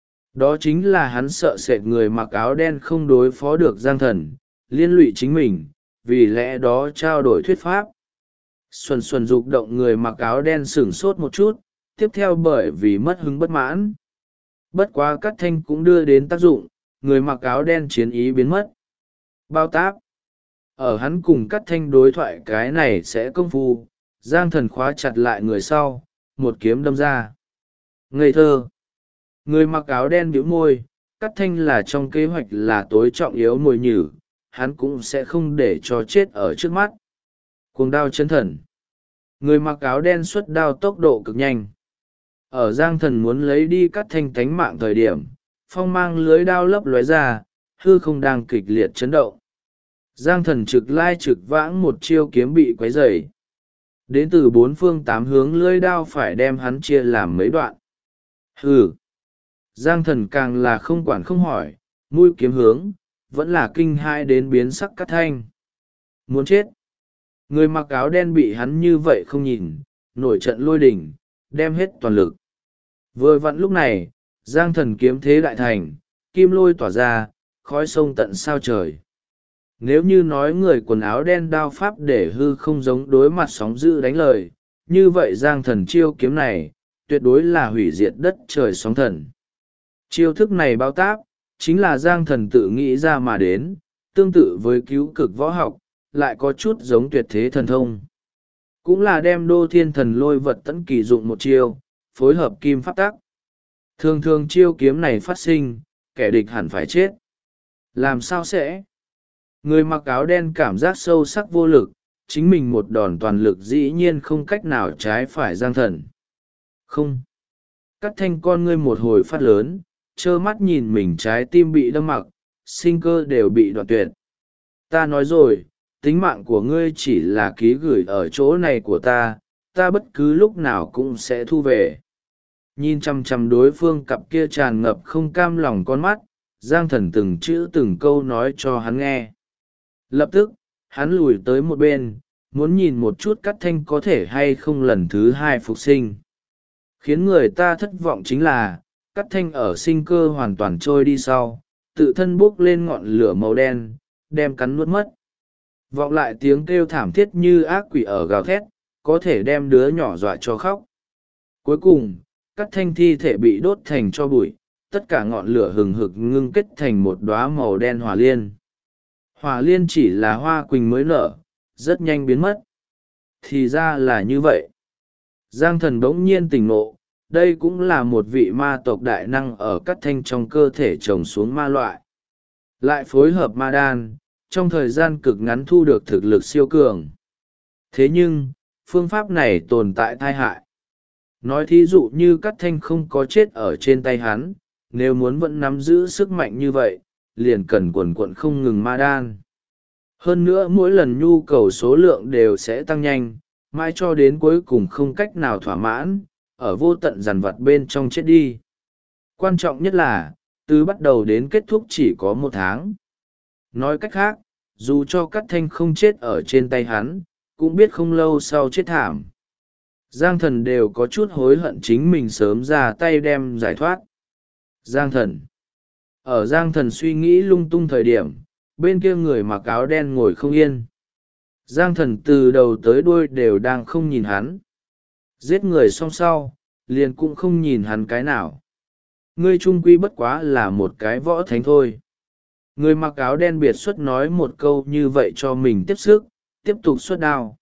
Đó chính là hắn sợ sệt người mặc áo đen không đối phó được Giang Thần, liên lụy chính mình, vì lẽ đó trao đổi thuyết pháp. Xuân Xuân dục động người mặc áo đen sửng sốt một chút, tiếp theo bởi vì mất hứng bất mãn. Bất quá Cát Thanh cũng đưa đến tác dụng, người mặc áo đen chiến ý biến mất. Bao táp. Ở hắn cùng Cát Thanh đối thoại cái này sẽ công phu, Giang Thần khóa chặt lại người sau, một kiếm đâm ra. Ngây thơ. Người mặc áo đen bĩu môi, Cát Thanh là trong kế hoạch là tối trọng yếu mồi nhử, hắn cũng sẽ không để cho chết ở trước mắt. Cuồng đao chân thần. Người mặc áo đen xuất đao tốc độ cực nhanh. Ở Giang Thần muốn lấy đi Cát Thanh tánh mạng thời điểm, phong mang lưới đao lấp lóe ra, hư không đang kịch liệt chấn động. Giang Thần trực lai trực vãng một chiêu kiếm bị quấy rầy. Đến từ bốn phương tám hướng lưới đao phải đem hắn chia làm mấy đoạn. Hừ. Giang Thần càng là không quản không hỏi, mũi kiếm hướng, vẫn là kinh hãi đến biến sắc Cát Thanh. Muốn chết. Người mặc áo đen bị hắn như vậy không nhìn, nổi trận lôi đình, đem hết toàn lực. Vừa vặn lúc này, Giang Thần kiếm thế đại thành, kim lôi tỏa ra, khói sông tận sao trời. Nếu như nói người quần áo đen đao pháp để hư không giống đối mặt sóng dữ đánh lời, như vậy Giang Thần chiêu kiếm này, tuyệt đối là hủy diệt đất trời sóng thần. Chiêu thức này bao táp, chính là Giang Thần tự nghĩ ra mà đến, tương tự với cứu cực võ học, lại có chút giống tuyệt thế thần thông. Cũng là đem đô thiên thần lôi vật tẫn kỳ dụng một chiêu, phối hợp kim pháp tắc. Thường thường chiêu kiếm này phát sinh, kẻ địch hẳn phải chết. Làm sao sẽ? Người mặc áo đen cảm giác sâu sắc vô lực, chính mình một đòn toàn lực dĩ nhiên không cách nào trái phải Giang Thần. Không. Cắt thanh con ngươi một hồi phát lớn, trơ mắt nhìn mình trái tim bị đâm mặc, sinh cơ đều bị đoạn tuyệt. Ta nói rồi, tính mạng của ngươi chỉ là ký gửi ở chỗ này của ta bất cứ lúc nào cũng sẽ thu về. Nhìn chằm chằm đối phương cặp kia tràn ngập không cam lòng con mắt, Giang Thần từng chữ từng câu nói cho hắn nghe. Lập tức, hắn lùi tới một bên, muốn nhìn một chút Cát Thanh có thể hay không lần thứ hai phục sinh. Khiến người ta thất vọng chính là, Cát Thanh ở sinh cơ hoàn toàn trôi đi sau, tự thân bốc lên ngọn lửa màu đen, đem cắn nuốt mất. Vọng lại tiếng kêu thảm thiết như ác quỷ ở gào thét, có thể đem đứa nhỏ dọa cho khóc. Cuối cùng, Cát Thanh thi thể bị đốt thành tro bụi, tất cả ngọn lửa hừng hực ngưng kết thành một đóa màu đen hỏa liên. Hỏa liên chỉ là hoa quỳnh mới nở, rất nhanh biến mất. Thì ra là như vậy. Giang Thần bỗng nhiên tỉnh ngộ, đây cũng là một vị ma tộc đại năng ở Cát Thanh trong cơ thể trồng xuống ma loại. Lại phối hợp ma đan, trong thời gian cực ngắn thu được thực lực siêu cường. Thế nhưng, phương pháp này tồn tại tai hại. Nói thí dụ như Cát Thanh không có chết ở trên tay hắn, nếu muốn vẫn nắm giữ sức mạnh như vậy, liền cần quần quận không ngừng ma đan. Hơn nữa mỗi lần nhu cầu số lượng đều sẽ tăng nhanh, mãi cho đến cuối cùng không cách nào thỏa mãn, ở vô tận dằn vặt bên trong chết đi. Quan trọng nhất là, từ bắt đầu đến kết thúc chỉ có 1 tháng. Nói cách khác, dù cho Cát Thanh không chết ở trên tay hắn, cũng biết không lâu sau chết thảm. Giang Thần đều có chút hối hận chính mình sớm ra tay đem giải thoát. Giang Thần. Ở Giang Thần suy nghĩ lung tung thời điểm, bên kia người mặc áo đen ngồi không yên. Giang Thần từ đầu tới đuôi đều đang không nhìn hắn. Giết người xong sau, liền cũng không nhìn hắn cái nào. Ngươi trung quy bất quá là một cái võ thánh thôi. Người mặc áo đen biệt xuất nói một câu như vậy cho mình tiếp sức, tiếp tục xuất đao.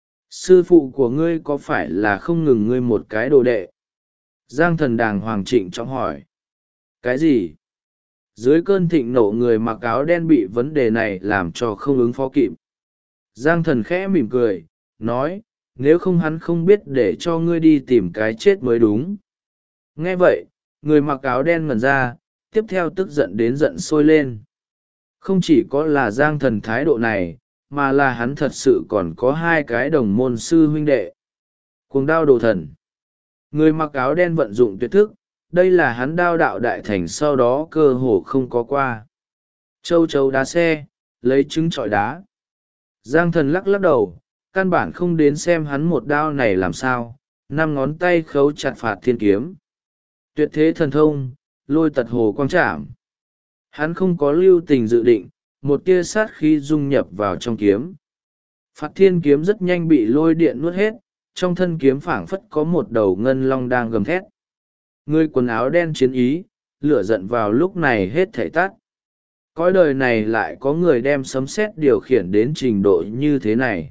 Sư phụ của ngươi có phải là không ngừng ngươi một cái đồ đệ? Giang Thần đàng hoàng trịnh trọng hỏi. Cái gì? Dưới cơn thịnh nộ người mặc áo đen bị vấn đề này làm cho không ứng phó kịp. Giang Thần khẽ mỉm cười, nói, nếu không hắn không biết để cho ngươi đi tìm cái chết mới đúng. Nghe vậy, người mặc áo đen ngẩn ra, tiếp theo tức giận đến giận sôi lên. Không chỉ có là Giang Thần thái độ này, mà là hắn thật sự còn có 2 cái đồng môn sư huynh đệ. Cuồng đao đồ thần. Người mặc áo đen vận dụng tuyệt thức, đây là hắn đao đạo đại thành sau đó cơ hồ không có qua. Châu chấu đá xe, lấy trứng trọi đá. Giang Thần lắc lắc đầu, căn bản không đến xem hắn một đao này làm sao, 5 ngón tay khấu chặt phạt thiên kiếm. Tuyệt thế thần thông, lôi tật hồ quang trảm. Hắn không có lưu tình dự định, một tia sát khí dung nhập vào trong kiếm. Phạt thiên kiếm rất nhanh bị lôi điện nuốt hết, trong thân kiếm phảng phất có một đầu ngân long đang gầm thét. Người quần áo đen chiến ý, lửa giận vào lúc này hết thảy tắt. Cõi đời này lại có người đem sấm sét điều khiển đến trình độ như thế này.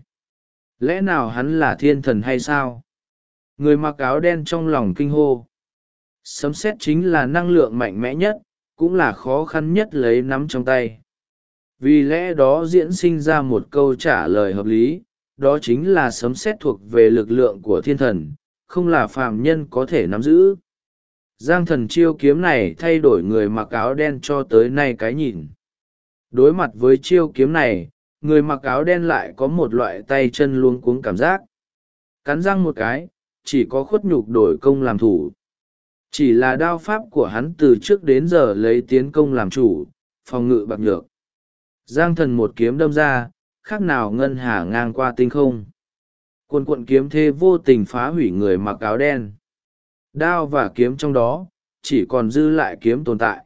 Lẽ nào hắn là thiên thần hay sao? Người mặc áo đen trong lòng kinh hô. Sấm sét chính là năng lượng mạnh mẽ nhất, cũng là khó khăn nhất lấy nắm trong tay. Vì lẽ đó diễn sinh ra một câu trả lời hợp lý, đó chính là sấm sét thuộc về lực lượng của thiên thần, không là phàm nhân có thể nắm giữ. Giang Thần chiêu kiếm này thay đổi người mặc áo đen cho tới nay cái nhìn. Đối mặt với chiêu kiếm này, người mặc áo đen lại có một loại tay chân luống cuống cảm giác. Cắn răng một cái, chỉ có khuất nhục đổi công làm thủ. Chỉ là đao pháp của hắn từ trước đến giờ lấy tiến công làm chủ, phòng ngự bạc nhược. Giang Thần một kiếm đâm ra, khác nào ngân hà ngang qua tinh không. Cuồn cuộn kiếm thế vô tình phá hủy người mặc áo đen. Đao và kiếm trong đó, chỉ còn dư lại kiếm tồn tại.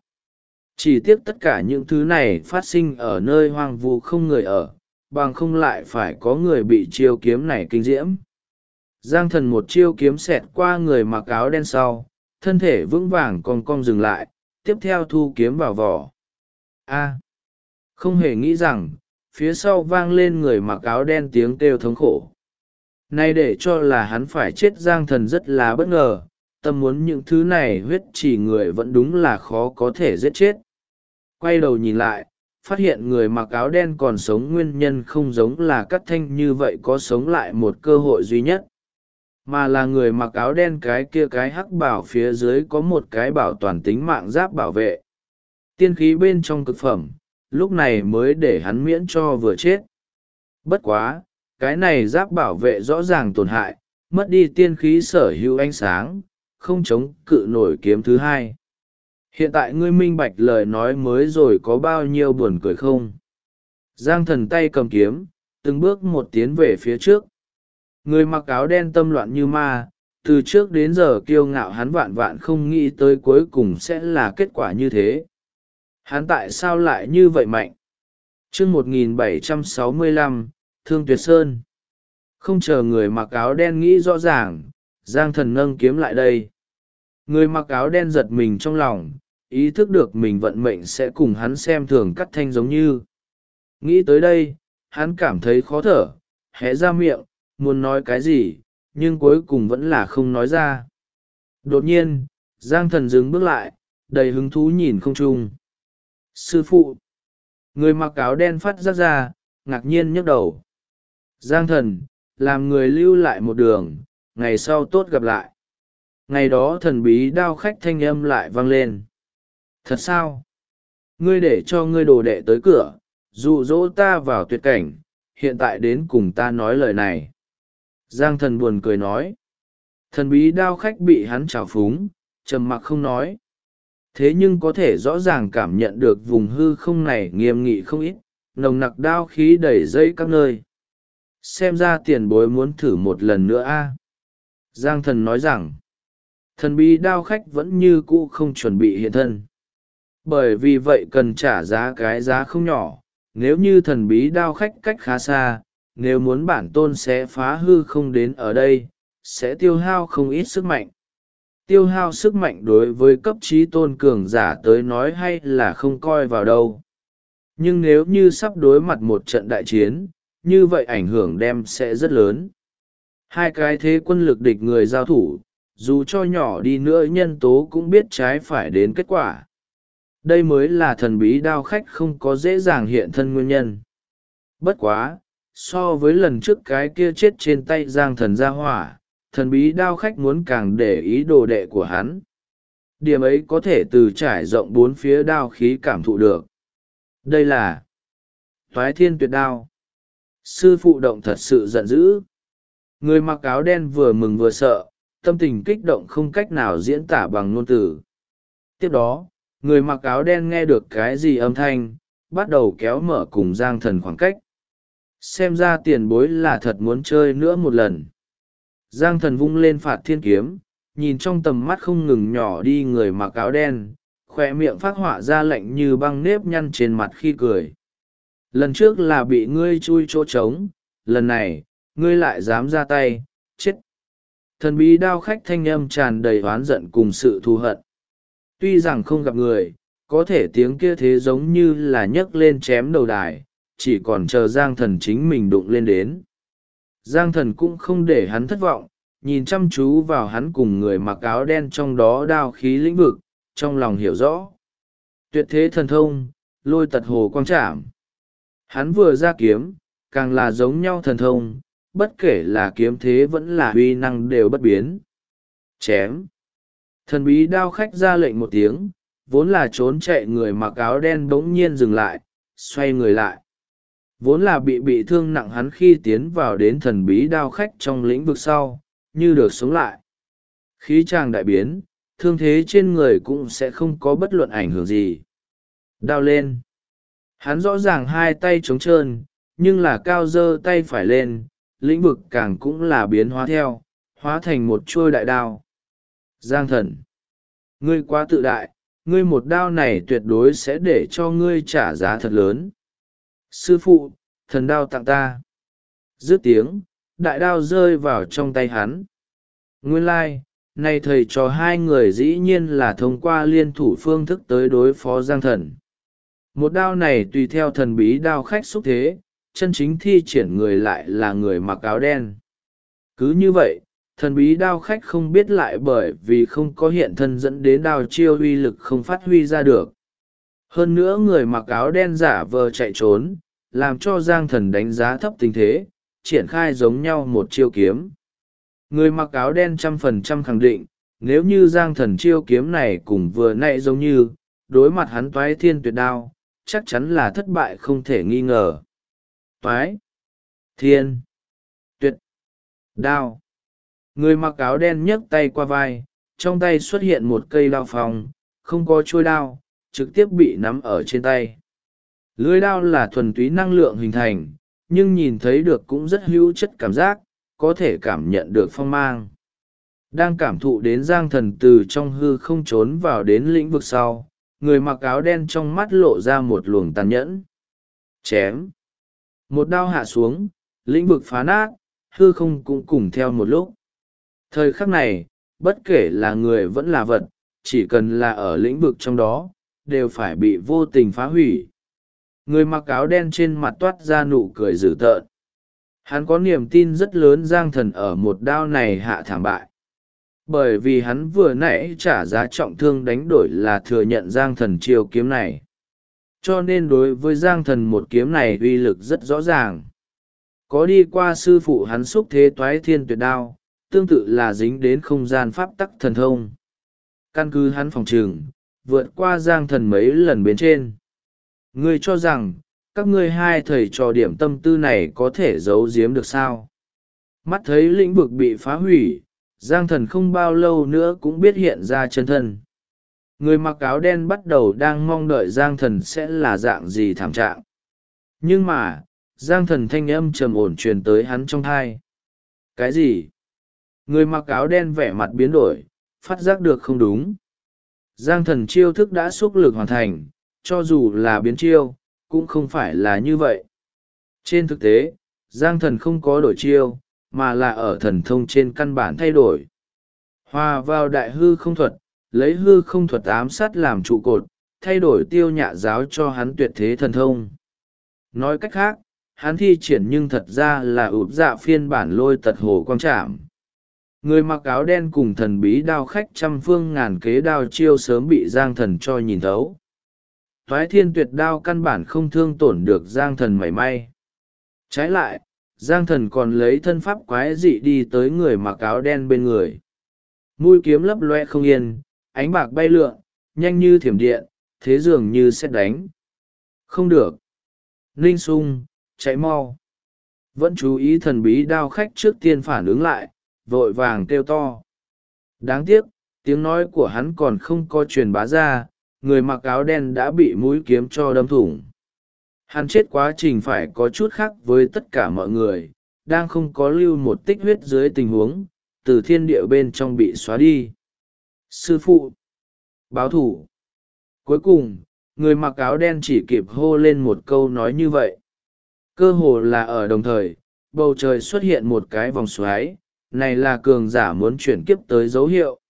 Chỉ tiếc tất cả những thứ này phát sinh ở nơi hoang vu không người ở, bằng không lại phải có người bị chiêu kiếm này kinh diễm. Giang Thần một chiêu kiếm xẹt qua người mặc áo đen sau, thân thể vững vàng cong cong dừng lại, tiếp theo thu kiếm vào vỏ. Không hề nghĩ rằng, phía sau vang lên người mặc áo đen tiếng kêu thống khổ. Nay để cho là hắn phải chết, Giang Thần rất là bất ngờ, tâm muốn những thứ này huyết chỉ người vẫn đúng là khó có thể giết chết. Quay đầu nhìn lại, phát hiện người mặc áo đen còn sống nguyên nhân không giống là Cát Thanh như vậy có sống lại một cơ hội duy nhất, mà là người mặc áo đen cái kia cái hắc bảo phía dưới có một cái bảo toàn tính mạng giáp bảo vệ. Tiên khí bên trong cực phẩm, lúc này mới để hắn miễn cho vừa chết. Bất quá, cái này giáp bảo vệ rõ ràng tổn hại, mất đi tiên khí sở hữu ánh sáng, không chống cự nổi kiếm thứ hai. Hiện tại ngươi minh bạch lời nói mới rồi có bao nhiêu buồn cười không? Giang Thần tay cầm kiếm, từng bước một tiến về phía trước. Người mặc áo đen tâm loạn như ma, từ trước đến giờ kiêu ngạo hắn vạn vạn không nghĩ tới cuối cùng sẽ là kết quả như thế. Hắn tại sao lại như vậy mạnh? Chương 1765, Thương Tuyệt Sơn. Không chờ người mặc áo đen nghĩ rõ ràng, Giang Thần nâng kiếm lại đây. Người mặc áo đen giật mình trong lòng, ý thức được mình vận mệnh sẽ cùng hắn xem thường Cát Thanh giống như. Nghĩ tới đây, hắn cảm thấy khó thở, hé ra miệng, muốn nói cái gì, nhưng cuối cùng vẫn là không nói ra. Đột nhiên, Giang Thần dừng bước lại, đầy hứng thú nhìn không trung. Sư phụ! Người mặc áo đen phát giác ra, ngạc nhiên nhấc đầu. Giang Thần, làm người lưu lại một đường, ngày sau tốt gặp lại. Ngày đó thần bí đao khách thanh âm lại vang lên. Thật sao? Ngươi để cho ngươi đồ đệ tới cửa, dụ dỗ ta vào tuyệt cảnh, hiện tại đến cùng ta nói lời này. Giang Thần buồn cười nói. Thần bí đao khách bị hắn trào phúng, trầm mặc không nói. Thế nhưng có thể rõ ràng cảm nhận được vùng hư không này nghiêm nghị không ít, nồng nặc đao khí đầy dây các nơi. Xem ra tiền bối muốn thử một lần nữa a. Giang Thần nói rằng, thần bí đao khách vẫn như cũ không chuẩn bị hiện thân. Bởi vì vậy cần trả giá cái giá không nhỏ, nếu như thần bí đao khách cách khá xa, nếu muốn bản tôn sẽ phá hư không đến ở đây, sẽ tiêu hao không ít sức mạnh. Tiêu hao sức mạnh đối với cấp trí tôn cường giả tới nói hay là không coi vào đâu. Nhưng nếu như sắp đối mặt một trận đại chiến, như vậy ảnh hưởng đem sẽ rất lớn. Hai cái thế quân lực địch người giao thủ, dù cho nhỏ đi nữa nhân tố cũng biết trái phải đến kết quả. Đây mới là thần bí đao khách không có dễ dàng hiện thân nguyên nhân. Bất quá, so với lần trước cái kia chết trên tay Giang Thần ra hỏa, thần bí đao khách muốn càng để ý đồ đệ của hắn. Điểm ấy có thể từ trải rộng bốn phía đao khí cảm thụ được. Đây là Toái Thiên Tuyệt Đao. Sư phụ động thật sự giận dữ. Người mặc áo đen vừa mừng vừa sợ, tâm tình kích động không cách nào diễn tả bằng ngôn từ. Tiếp đó, người mặc áo đen nghe được cái gì âm thanh, bắt đầu kéo mở cùng Giang Thần khoảng cách. Xem ra tiền bối là thật muốn chơi nữa một lần. Giang Thần vung lên Phạt Thiên kiếm, nhìn trong tầm mắt không ngừng nhỏ đi người mặc áo đen, khoe miệng phát họa ra lạnh như băng nếp nhăn trên mặt khi cười. Lần trước là bị ngươi chui chỗ trống, lần này, ngươi lại dám ra tay, chết. Thần bí đao khách thanh âm tràn đầy oán giận cùng sự thù hận. Tuy rằng không gặp người, có thể tiếng kia thế giống như là nhấc lên chém đầu đài, chỉ còn chờ Giang Thần chính mình đụng lên đến. Giang Thần cũng không để hắn thất vọng, nhìn chăm chú vào hắn cùng người mặc áo đen trong đó đao khí lĩnh vực, trong lòng hiểu rõ. Tuyệt thế thần thông, lôi tật hồ quang trảm. Hắn vừa ra kiếm, càng là giống nhau thần thông, bất kể là kiếm thế vẫn là uy năng đều bất biến. Chém. Thần bí đao khách ra lệnh một tiếng, vốn là trốn chạy người mặc áo đen bỗng nhiên dừng lại, xoay người lại. Vốn là bị thương nặng hắn khi tiến vào đến thần bí đao khách trong lĩnh vực sau, như được sống lại. Khí tràng đại biến, thương thế trên người cũng sẽ không có bất luận ảnh hưởng gì. Đao lên. Hắn rõ ràng hai tay trống trơn, nhưng là cao giơ tay phải lên, lĩnh vực càng cũng là biến hóa theo, hóa thành một chuôi đại đao. Giang Thần, ngươi quá tự đại, ngươi một đao này tuyệt đối sẽ để cho ngươi trả giá thật lớn. Sư phụ, thần đao tặng ta. Dứt tiếng, đại đao rơi vào trong tay hắn. Nguyên lai, nay thầy trò hai người dĩ nhiên là thông qua liên thủ phương thức tới đối phó Giang Thần. Một đao này tùy theo thần bí đao khách xúc thế, chân chính thi triển người lại là người mặc áo đen. Cứ như vậy, thần bí đao khách không biết lại bởi vì không có hiện thân dẫn đến đao chiêu uy lực không phát huy ra được. Hơn nữa người mặc áo đen giả vờ chạy trốn, làm cho Giang Thần đánh giá thấp tình thế, triển khai giống nhau một chiêu kiếm. Người mặc áo đen 100% khẳng định, nếu như Giang Thần chiêu kiếm này cùng vừa nãy giống như, đối mặt hắn Toái Thiên Tuyệt Đao, chắc chắn là thất bại không thể nghi ngờ. Toái Thiên Tuyệt Đao. Người mặc áo đen nhấc tay qua vai, trong tay xuất hiện một cây đao phòng, không có trôi đao, trực tiếp bị nắm ở trên tay. Lưỡi đao là thuần túy năng lượng hình thành, nhưng nhìn thấy được cũng rất hữu chất cảm giác, có thể cảm nhận được phong mang. Đang cảm thụ đến Giang Thần từ trong hư không trốn vào đến lĩnh vực sau, người mặc áo đen trong mắt lộ ra một luồng tàn nhẫn. Chém. Một đao hạ xuống, lĩnh vực phá nát, hư không cũng cùng theo một lúc. Thời khắc này, bất kể là người vẫn là vật, chỉ cần là ở lĩnh vực trong đó, đều phải bị vô tình phá hủy. Người mặc áo đen trên mặt toát ra nụ cười dữ tợn. Hắn có niềm tin rất lớn Giang Thần ở một đao này hạ thảm bại. Bởi vì hắn vừa nãy trả giá trọng thương đánh đổi là thừa nhận Giang Thần chiêu kiếm này. Cho nên đối với Giang Thần một kiếm này uy lực rất rõ ràng. Có đi qua sư phụ hắn xúc thế Toái Thiên Tuyệt Đao, tương tự là dính đến không gian pháp tắc thần thông. Căn cứ hắn phòng trừng, vượt qua Giang Thần mấy lần bên trên. Ngươi cho rằng, các ngươi hai thầy trò điểm tâm tư này có thể giấu giếm được sao? Mắt thấy lĩnh vực bị phá hủy, Giang Thần không bao lâu nữa cũng biết hiện ra chân thân. Người mặc áo đen bắt đầu đang mong đợi Giang Thần sẽ là dạng gì thảm trạng. Nhưng mà, Giang Thần thanh âm trầm ổn truyền tới hắn trong thai. Cái gì? Người mặc áo đen vẻ mặt biến đổi, phát giác được không đúng. Giang Thần chiêu thức đã xúc lực hoàn thành, cho dù là biến chiêu, cũng không phải là như vậy. Trên thực tế, Giang Thần không có đổi chiêu, mà là ở thần thông trên căn bản thay đổi. Hòa vào đại hư không thuật, lấy hư không thuật ám sát làm trụ cột, thay đổi Tiêu Nhạ giáo cho hắn tuyệt thế thần thông. Nói cách khác, hắn thi triển nhưng thật ra là ụp dạ phiên bản Lôi Tật Hồ Quang Trảm. Người mặc áo đen cùng thần bí đao khách trăm phương ngàn kế đao chiêu sớm bị Giang Thần cho nhìn thấu. Toái Thiên Tuyệt Đao căn bản không thương tổn được Giang Thần mảy may. Trái lại, Giang Thần còn lấy thân pháp quái dị đi tới người mặc áo đen bên người. Mũi kiếm lấp loe không yên, ánh bạc bay lượn, nhanh như thiểm điện, thế dường như sét đánh. Không được. Ninh Sung, chạy mau. Vẫn chú ý thần bí đao khách trước tiên phản ứng lại, vội vàng kêu to. Đáng tiếc, tiếng nói của hắn còn không có truyền bá ra, người mặc áo đen đã bị mũi kiếm cho đâm thủng. Hắn chết quá trình phải có chút khác với tất cả mọi người, đang không có lưu một tích huyết dưới tình huống, từ thiên địa bên trong bị xóa đi. Sư phụ! Báo thủ! Cuối cùng, người mặc áo đen chỉ kịp hô lên một câu nói như vậy. Cơ hồ là ở đồng thời, bầu trời xuất hiện một cái vòng xoáy, này là cường giả muốn chuyển kiếp tới dấu hiệu.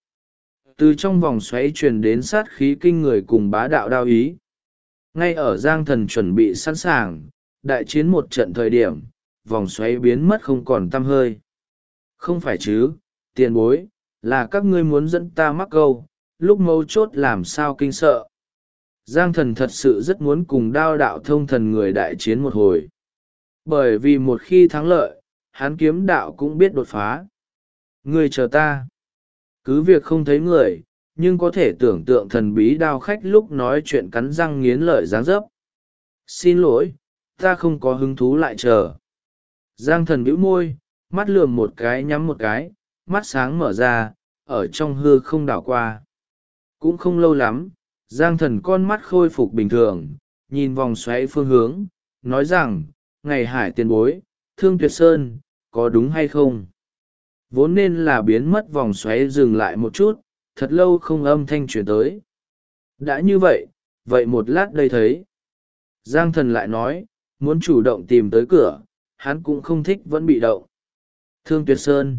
Từ trong vòng xoáy truyền đến sát khí kinh người cùng bá đạo đao ý. Ngay ở Giang Thần chuẩn bị sẵn sàng, đại chiến một trận thời điểm, vòng xoáy biến mất không còn tăm hơi. Không phải chứ, tiền bối, là các ngươi muốn dẫn ta mắc câu, lúc mấu chốt làm sao kinh sợ. Giang Thần thật sự rất muốn cùng đao đạo thông thần người đại chiến một hồi. Bởi vì một khi thắng lợi, hắn kiếm đạo cũng biết đột phá. Ngươi chờ ta. Cứ việc không thấy người, nhưng có thể tưởng tượng thần bí đao khách lúc nói chuyện cắn răng nghiến lợi dáng dấp. Xin lỗi, ta không có hứng thú lại chờ. Giang Thần bĩu môi, mắt lườm một cái nhắm một cái, mắt sáng mở ra, ở trong hư không đảo qua. Cũng không lâu lắm, Giang Thần con mắt khôi phục bình thường, nhìn vòng xoáy phương hướng, nói rằng, ngày hải tiền bối, Thương Tuyệt Sơn, có đúng hay không? Vốn nên là biến mất vòng xoáy dừng lại một chút, thật lâu không âm thanh chuyển tới. Đã như vậy, vậy một lát đây thấy. Giang Thần lại nói, muốn chủ động tìm tới cửa, hắn cũng không thích vẫn bị động. Thương Tuyệt Sơn.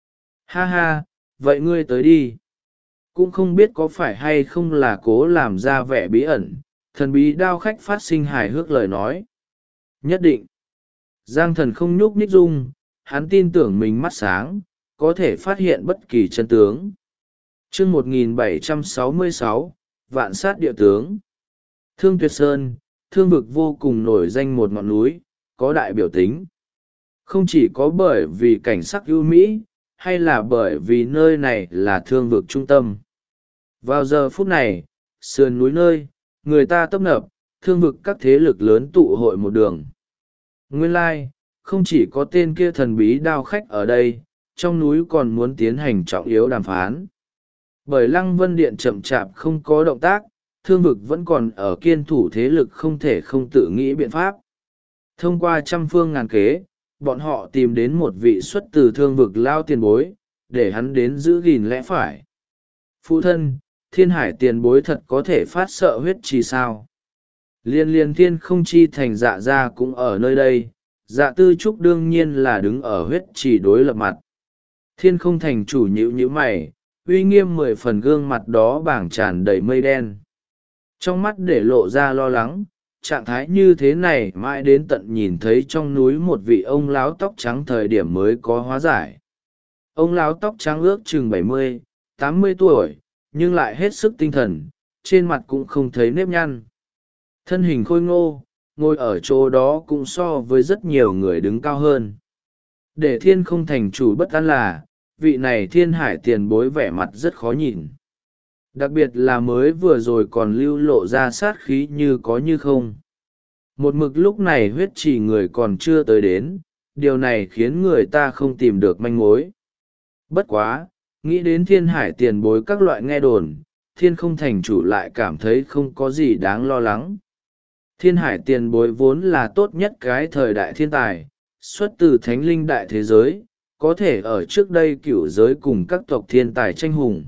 Ha ha, vậy ngươi tới đi. Cũng không biết có phải hay không là cố làm ra vẻ bí ẩn, thần bí đao khách phát sinh hài hước lời nói. Nhất định. Giang Thần không nhúc nhích dung, hắn tin tưởng mình mắt sáng, có thể phát hiện bất kỳ chân tướng. Chương 1766, Vạn sát địa tướng. Thương Tuyệt Sơn, thương vực vô cùng nổi danh một ngọn núi, có đại biểu tính. Không chỉ có bởi vì cảnh sắc ưu mỹ, hay là bởi vì nơi này là thương vực trung tâm. Vào giờ phút này, sườn núi nơi, người ta tấp nập, thương vực các thế lực lớn tụ hội một đường. Nguyên lai, không chỉ có tên kia thần bí đao khách ở đây, trong núi còn muốn tiến hành trọng yếu đàm phán. Bởi Lăng Vân Điện chậm chạp không có động tác, thương vực vẫn còn ở kiên thủ thế lực không thể không tự nghĩ biện pháp. Thông qua trăm phương ngàn kế, bọn họ tìm đến một vị xuất từ thương vực lao tiền bối, để hắn đến giữ gìn lẽ phải. Phụ thân, Thiên Hải tiền bối thật có thể phát sợ huyết trì sao? Liên liên thiên không chi thành dạ ra cũng ở nơi đây, dạ tư trúc đương nhiên là đứng ở huyết trì đối lập mặt. Thiên không thành chủ nhíu mày, uy nghiêm 10 phần gương mặt đó bảng tràn đầy mây đen. Trong mắt để lộ ra lo lắng, trạng thái như thế này mãi đến tận nhìn thấy trong núi một vị ông láo tóc trắng thời điểm mới có hóa giải. Ông láo tóc trắng ước chừng 70, 80 tuổi, nhưng lại hết sức tinh thần, trên mặt cũng không thấy nếp nhăn. Thân hình khôi ngô, ngồi ở chỗ đó cũng so với rất nhiều người đứng cao hơn. Để thiên không thành chủ bất an là, vị này Thiên Hải tiền bối vẻ mặt rất khó nhìn. Đặc biệt là mới vừa rồi còn lưu lộ ra sát khí như có như không. Một mực lúc này huyết trì người còn chưa tới đến, điều này khiến người ta không tìm được manh mối. Bất quá, nghĩ đến Thiên Hải tiền bối các loại nghe đồn, thiên không thành chủ lại cảm thấy không có gì đáng lo lắng. Thiên Hải tiền bối vốn là tốt nhất cái thời đại thiên tài, xuất từ thánh linh đại thế giới, có thể ở trước đây cửu giới cùng các tộc thiên tài tranh hùng.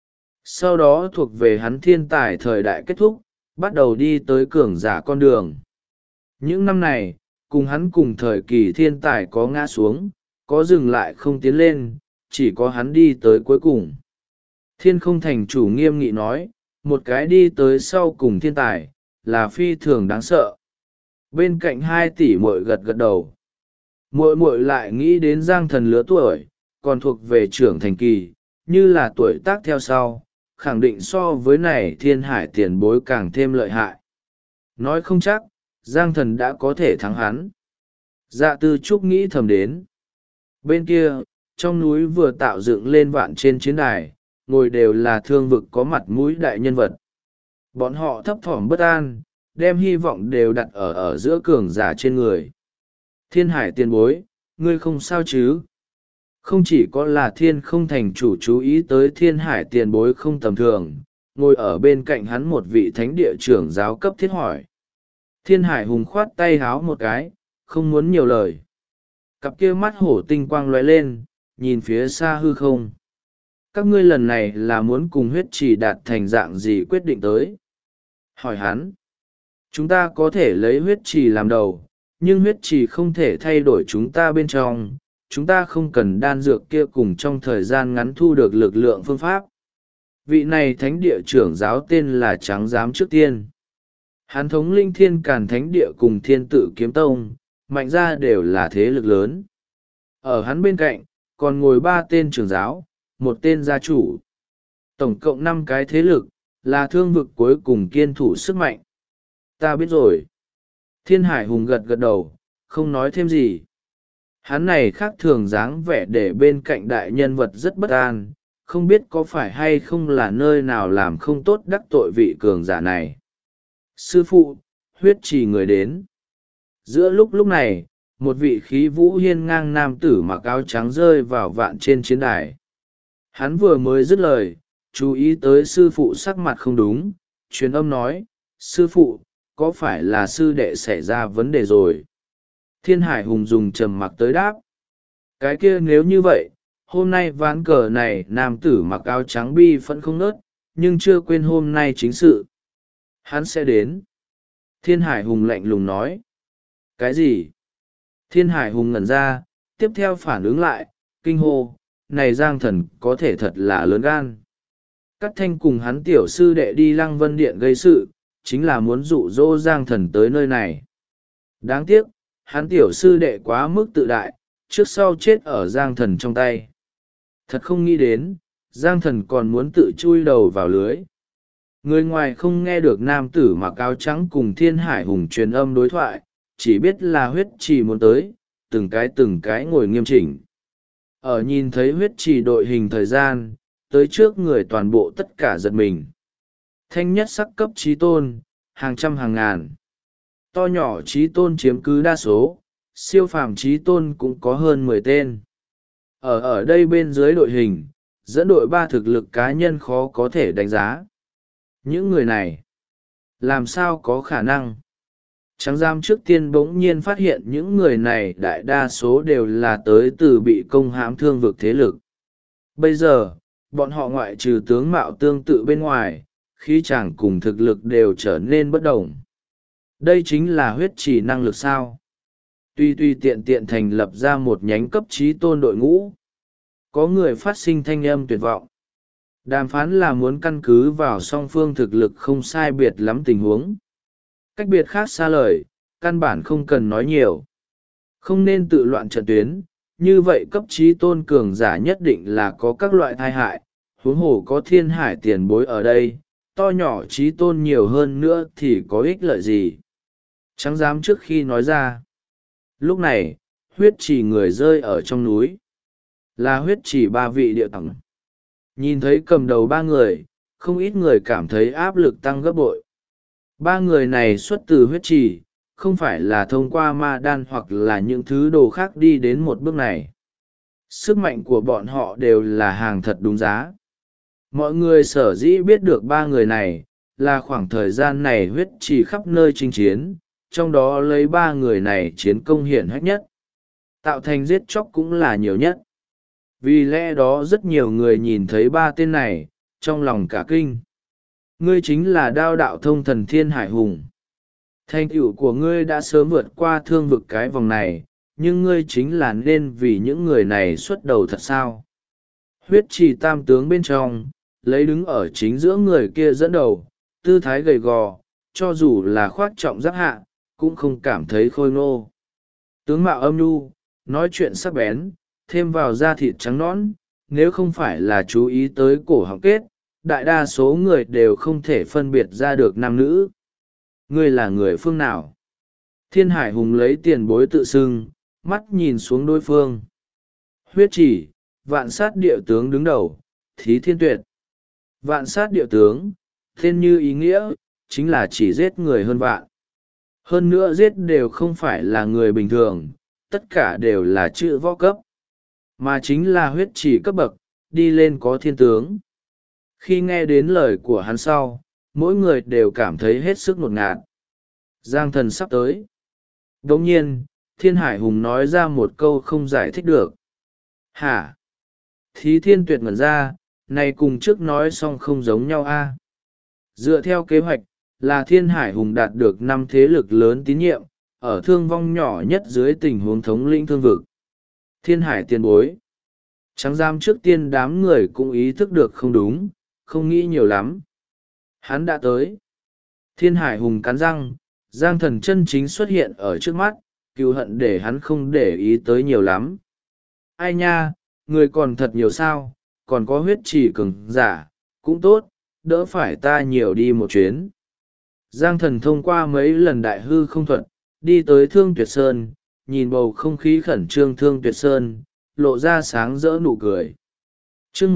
Sau đó thuộc về hắn thiên tài thời đại kết thúc, bắt đầu đi tới cường giả con đường. Những năm này, cùng hắn cùng thời kỳ thiên tài có ngã xuống, có dừng lại không tiến lên, chỉ có hắn đi tới cuối cùng. Thiên không thành chủ nghiêm nghị nói, một cái đi tới sau cùng thiên tài, là phi thường đáng sợ. Bên cạnh 2 tỷ muội gật gật đầu. Muội muội lại nghĩ đến Giang Thần lứa tuổi, còn thuộc về trưởng thành kỳ, như là tuổi tác theo sau, khẳng định so với này Thiên Hải tiền bối càng thêm lợi hại. Nói không chắc, Giang Thần đã có thể thắng hắn. Dạ tư trúc nghĩ thầm đến. Bên kia, trong núi vừa tạo dựng lên vạn trên chiến đài, ngồi đều là thương vực có mặt mũi đại nhân vật. Bọn họ thấp thỏm bất an, đem hy vọng đều đặt ở giữa cường giả trên người. Thiên Hải tiền bối, ngươi không sao chứ? Không chỉ có là thiên không thành chủ chú ý tới Thiên Hải tiền bối không tầm thường, ngồi ở bên cạnh hắn một vị thánh địa trưởng giáo cấp thiết hỏi. Thiên Hải hùng khoát tay háo một cái, không muốn nhiều lời. Cặp kia mắt hổ tinh quang lóe lên, nhìn phía xa hư không. Các ngươi lần này là muốn cùng huyết trì đạt thành dạng gì quyết định tới? Hỏi hắn. Chúng ta có thể lấy huyết trì làm đầu, nhưng huyết trì không thể thay đổi chúng ta bên trong. Chúng ta không cần đan dược kia cùng trong thời gian ngắn thu được lực lượng phương pháp. Vị này thánh địa trưởng giáo tên là Trắng Giám trước tiên. Hắn thống linh thiên càn thánh địa cùng thiên tự kiếm tông, mạnh ra đều là thế lực lớn. Ở hắn bên cạnh, còn ngồi 3 tên trưởng giáo, 1 tên gia chủ. Tổng cộng 5 cái thế lực, là thương vực cuối cùng kiên thủ sức mạnh. Ta biết rồi. Thiên Hải hùng gật gật đầu, không nói thêm gì. Hắn này khác thường dáng vẻ để bên cạnh đại nhân vật rất bất an, không biết có phải hay không là nơi nào làm không tốt đắc tội vị cường giả này. Sư phụ, huyết trì người đến. Giữa lúc này, một vị khí vũ hiên ngang nam tử mặc áo trắng rơi vào vạn trên chiến đài. Hắn vừa mới dứt lời, chú ý tới sư phụ sắc mặt không đúng, truyền âm nói, sư phụ, có phải là sư đệ xảy ra vấn đề rồi? Thiên Hải hùng dùng trầm mặc tới đáp. Cái kia nếu như vậy, hôm nay ván cờ này nam tử mặc áo trắng bi phẫn không nớt, nhưng chưa quên hôm nay chính sự. Hắn sẽ đến. Thiên Hải hùng lạnh lùng nói. Cái gì? Thiên Hải hùng ngẩn ra, tiếp theo phản ứng lại, kinh hô, này Giang Thần có thể thật là lớn gan. Cát Thanh cùng hắn tiểu sư đệ đi Lăng Vân Điện gây sự, chính là muốn dụ dỗ Giang Thần tới nơi này. Đáng tiếc, hắn tiểu sư đệ quá mức tự đại, trước sau chết ở Giang Thần trong tay. Thật không nghĩ đến, Giang Thần còn muốn tự chui đầu vào lưới. Người ngoài không nghe được nam tử mặc áo trắng cùng Thiên Hải Hùng truyền âm đối thoại, chỉ biết là huyết trì muốn tới, từng cái ngồi nghiêm chỉnh. Ở nhìn thấy huyết trì đội hình thời gian, tới trước người toàn bộ tất cả giật mình. Thanh nhất sắc cấp trí tôn, hàng trăm hàng ngàn. To nhỏ trí tôn chiếm cứ đa số, siêu phàm trí tôn cũng có hơn 10 tên. Ở đây bên dưới đội hình, dẫn đội 3 thực lực cá nhân khó có thể đánh giá. Những người này, làm sao có khả năng? Trắng giam trước tiên bỗng nhiên phát hiện những người này đại đa số đều là tới từ bị công hãm thương vực thế lực. Bây giờ, bọn họ ngoại trừ tướng mạo tương tự bên ngoài, khí chàng cùng thực lực đều trở nên bất đồng. Đây chính là huyết trì năng lực sao? Tuy tiện tiện thành lập ra một nhánh cấp trí tôn đội ngũ. Có người phát sinh thanh âm tuyệt vọng. Đàm phán là muốn căn cứ vào song phương thực lực không sai biệt lắm tình huống. Cách biệt khác xa lời, căn bản không cần nói nhiều. Không nên tự loạn trận tuyến, như vậy cấp trí tôn cường giả nhất định là có các loại tai hại, huống hồ có Thiên Hải tiền bối ở đây, to nhỏ trí tôn nhiều hơn nữa thì có ích lợi gì. Trắng dám trước khi nói ra. Lúc này, huyết trì người rơi ở trong núi. Là huyết trì 3 vị địa tầng. Nhìn thấy cầm đầu 3 người, không ít người cảm thấy áp lực tăng gấp bội. 3 người này xuất từ huyết trì, không phải là thông qua ma đan hoặc là những thứ đồ khác đi đến một bước này. Sức mạnh của bọn họ đều là hàng thật đúng giá. Mọi người sở dĩ biết được 3 người này, là khoảng thời gian này huyết trì khắp nơi chinh chiến, trong đó lấy 3 người này chiến công hiển hách nhất. Tạo thành giết chóc cũng là nhiều nhất. Vì lẽ đó rất nhiều người nhìn thấy 3 tên này, trong lòng cả kinh. Ngươi chính là Đao Đạo Thông Thần Thiên Hải Hùng. Thành tựu của ngươi đã sớm vượt qua thương vực cái vòng này, nhưng ngươi chính là nên vì những người này xuất đầu thật sao? Huyết trì tam tướng bên trong, lấy đứng ở chính giữa người kia dẫn đầu, tư thái gầy gò, cho dù là khoác trọng giáp hạ, cũng không cảm thấy khôi ngô. Tướng mạo âm nhu, nói chuyện sắc bén, thêm vào da thịt trắng nõn, nếu không phải là chú ý tới cổ họng kết, đại đa số người đều không thể phân biệt ra được nam nữ. Ngươi là người phương nào? Thiên Hải Hùng lấy tiền bối tự xưng, mắt nhìn xuống đối phương. Huyết chỉ, vạn sát địa tướng đứng đầu, Thí Thiên Tuyệt. Vạn sát địa tướng, tên như ý nghĩa, chính là chỉ giết người hơn vạn. Hơn nữa giết đều không phải là người bình thường, tất cả đều là chữ võ cấp. Mà chính là huyết chỉ cấp bậc, đi lên có thiên tướng. Khi nghe đến lời của hắn sau, mỗi người đều cảm thấy hết sức ngột ngạt. Giang thần sắp tới. Đồng nhiên, Thiên Hải Hùng nói ra một câu không giải thích được. Hả? Thí Thiên Tuyệt ngẩn ra, này cùng trước nói xong không giống nhau a. Dựa theo kế hoạch, là Thiên Hải Hùng đạt được 5 thế lực lớn tín nhiệm, ở thương vong nhỏ nhất dưới tình huống thống lĩnh thương vực. Thiên Hải tiền bối. Trắng giam trước tiên đám người cũng ý thức được không đúng, không nghĩ nhiều lắm. Hắn đã tới. Thiên Hải Hùng cắn răng, Giang thần chân chính xuất hiện ở trước mắt, cừu hận để hắn không để ý tới nhiều lắm. Ai nha, người còn thật nhiều sao, còn có huyết chỉ cường giả, cũng tốt, đỡ phải ta nhiều đi một chuyến. Giang thần thông qua mấy lần đại hư không thuận, đi tới Thương Tuyệt Sơn, nhìn bầu không khí khẩn trương Thương Tuyệt Sơn, lộ ra sáng rỡ nụ cười. Chương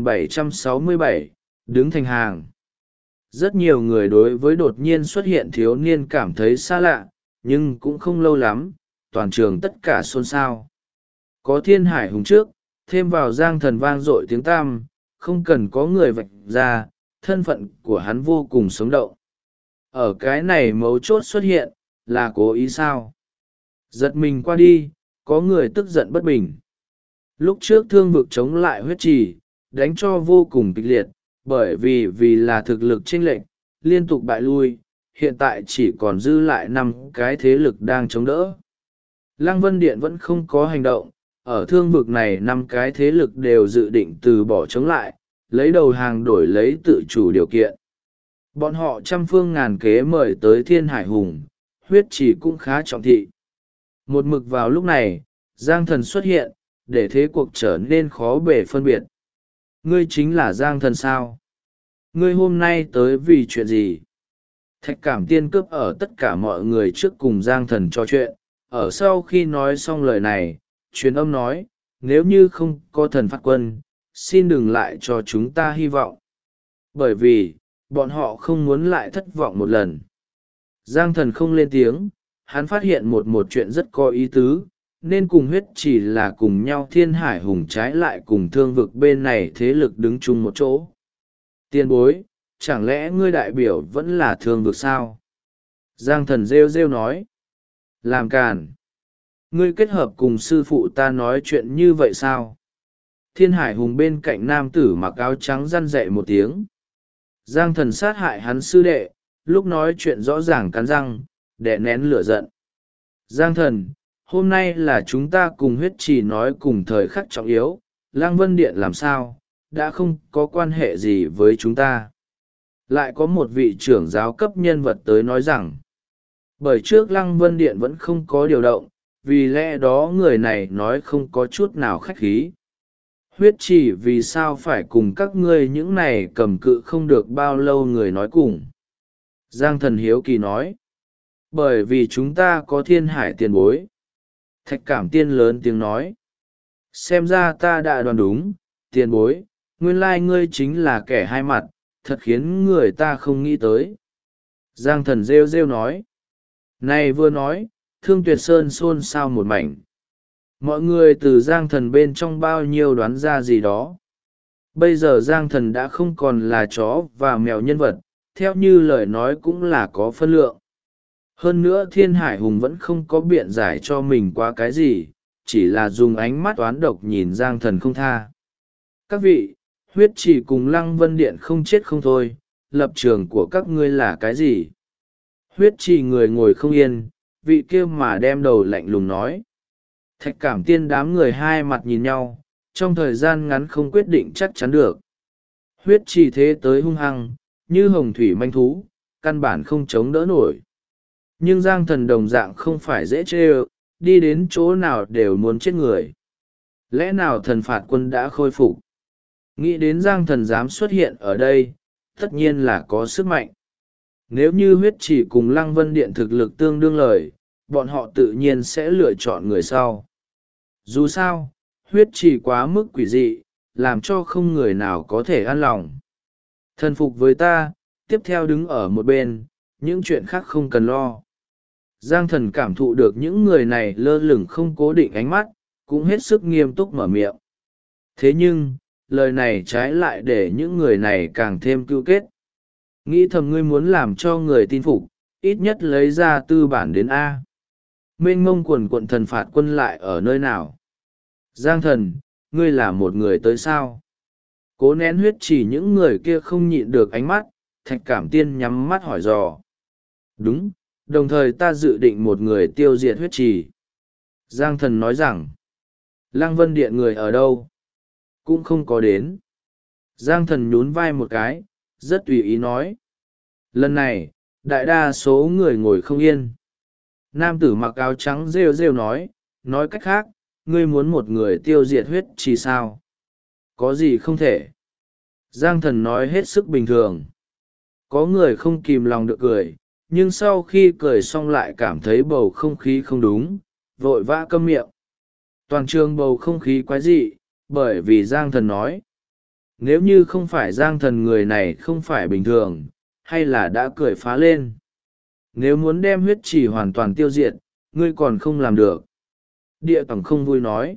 1767, đứng thành hàng. Rất nhiều người đối với đột nhiên xuất hiện thiếu niên cảm thấy xa lạ, nhưng cũng không lâu lắm, toàn trường tất cả xôn xao. Có Thiên Hải Hùng trước, thêm vào Giang thần vang dội tiếng tam, không cần có người vạch ra, thân phận của hắn vô cùng sống động. Ở cái này mấu chốt xuất hiện, là cố ý sao? Giật mình qua đi, có người tức giận bất bình. Lúc trước thương vực chống lại huyết trì, đánh cho vô cùng kịch liệt, bởi vì là thực lực chênh lệch, liên tục bại lui, hiện tại chỉ còn dư lại 5 cái thế lực đang chống đỡ. Lăng Vân Điện vẫn không có hành động, ở thương vực này 5 cái thế lực đều dự định từ bỏ chống lại, lấy đầu hàng đổi lấy tự chủ điều kiện. Bọn họ trăm phương ngàn kế mời tới Thiên Hải Hùng, huyết trì cũng khá trọng thị. Một mực vào lúc này, Giang thần xuất hiện, để thế cuộc trở nên khó bề phân biệt. Ngươi chính là Giang thần sao? Ngươi hôm nay tới vì chuyện gì? Thạch Cảm Tiên cướp ở tất cả mọi người trước cùng Giang Thần trò chuyện. Ở sau khi nói xong lời này, truyền âm nói, nếu như không có thần phạt quân, xin đừng lại cho chúng ta hy vọng. Bởi vì, bọn họ không muốn lại thất vọng một lần. Giang Thần không lên tiếng, hắn phát hiện một chuyện rất có ý tứ, nên cùng huyết chỉ là cùng nhau Thiên Hải Hùng trái lại cùng Thương Vực bên này thế lực đứng chung một chỗ. Tiền bối, chẳng lẽ ngươi đại biểu vẫn là Thương Vực sao? Giang Thần rêu rêu nói. Làm càn. Ngươi kết hợp cùng sư phụ ta nói chuyện như vậy sao? Thiên Hải Hùng bên cạnh nam tử mặc áo trắng răn dậy một tiếng. Giang Thần sát hại hắn sư đệ, lúc nói chuyện rõ ràng cắn răng, đè nén lửa giận. Giang Thần, hôm nay là chúng ta cùng huyết trì nói cùng thời khắc trọng yếu, Lăng Vân Điện làm sao, đã không có quan hệ gì với chúng ta. Lại có một vị trưởng giáo cấp nhân vật tới nói rằng, bởi trước Lăng Vân Điện vẫn không có điều động, vì lẽ đó người này nói không có chút nào khách khí. Huyết chỉ vì sao phải cùng các ngươi những này cầm cự không được bao lâu người nói cùng. Giang Thần hiếu kỳ nói, bởi vì chúng ta có Thiên Hải tiền bối. Thạch Cảm Tiên lớn tiếng nói, xem ra ta đã đoán đúng, tiền bối, nguyên lai ngươi chính là kẻ hai mặt, thật khiến người ta không nghĩ tới. Giang Thần rêu rêu nói, này vừa nói, Thương Tuyệt Sơn xôn xao một mảnh. Mọi người từ Giang Thần bên trong bao nhiêu đoán ra gì đó. Bây giờ Giang Thần đã không còn là chó và mèo nhân vật, theo như lời nói cũng là có phân lượng. Hơn nữa Thiên Hải Hùng vẫn không có biện giải cho mình qua cái gì, chỉ là dùng ánh mắt oán độc nhìn Giang Thần không tha. Các vị, huyết chỉ cùng Lăng Vân Điện không chết không thôi, lập trường của các ngươi là cái gì? Huyết chỉ người ngồi không yên, vị kia mà đem đầu lạnh lùng nói. Thạch Cảm Tiên đám người hai mặt nhìn nhau, trong thời gian ngắn không quyết định chắc chắn được. Huyết chỉ thế tới hung hăng, như hồng thủy manh thú, căn bản không chống đỡ nổi. Nhưng Giang Thần đồng dạng không phải dễ chê ơ, đi đến chỗ nào đều muốn chết người. Lẽ nào thần phạt quân đã khôi phục? Nghĩ đến Giang Thần dám xuất hiện ở đây, tất nhiên là có sức mạnh. Nếu như huyết chỉ cùng Lăng Vân Điện thực lực tương đương lời, bọn họ tự nhiên sẽ lựa chọn người sau. Dù sao, huyết chỉ quá mức quỷ dị, làm cho không người nào có thể an lòng. Thần phục với ta, tiếp theo đứng ở một bên, những chuyện khác không cần lo. Giang Thần cảm thụ được những người này lơ lửng không cố định ánh mắt, cũng hết sức nghiêm túc mở miệng. Thế nhưng, lời này trái lại để những người này càng thêm cưu kết. Nghĩ thầm ngươi muốn làm cho người tin phục, ít nhất lấy ra tư bản đến A. Mênh mông quần quận thần phạt quân lại ở nơi nào? Giang Thần, ngươi là một người tới sao? Cố nén huyết chỉ những người kia không nhịn được ánh mắt, Thạch Cảm Tiên nhắm mắt hỏi dò. Đúng, đồng thời ta dự định một người tiêu diệt huyết trì. Giang Thần nói rằng, Lăng Vân Điện người ở đâu? Cũng không có đến. Giang Thần nhún vai một cái, rất tùy ý nói. Lần này, đại đa số người ngồi không yên. Nam tử mặc áo trắng rêu rêu nói cách khác, ngươi muốn một người tiêu diệt huyết trì sao? Có gì không thể? Giang Thần nói hết sức bình thường. Có người không kìm lòng được cười, nhưng sau khi cười xong lại cảm thấy bầu không khí không đúng, vội vã câm miệng. Toàn trường bầu không khí quái dị, bởi vì Giang Thần nói. Nếu như không phải Giang Thần người này không phải bình thường, hay là đã cười phá lên. Nếu muốn đem huyết trì hoàn toàn tiêu diệt, ngươi còn không làm được. Địa Tòng không vui nói.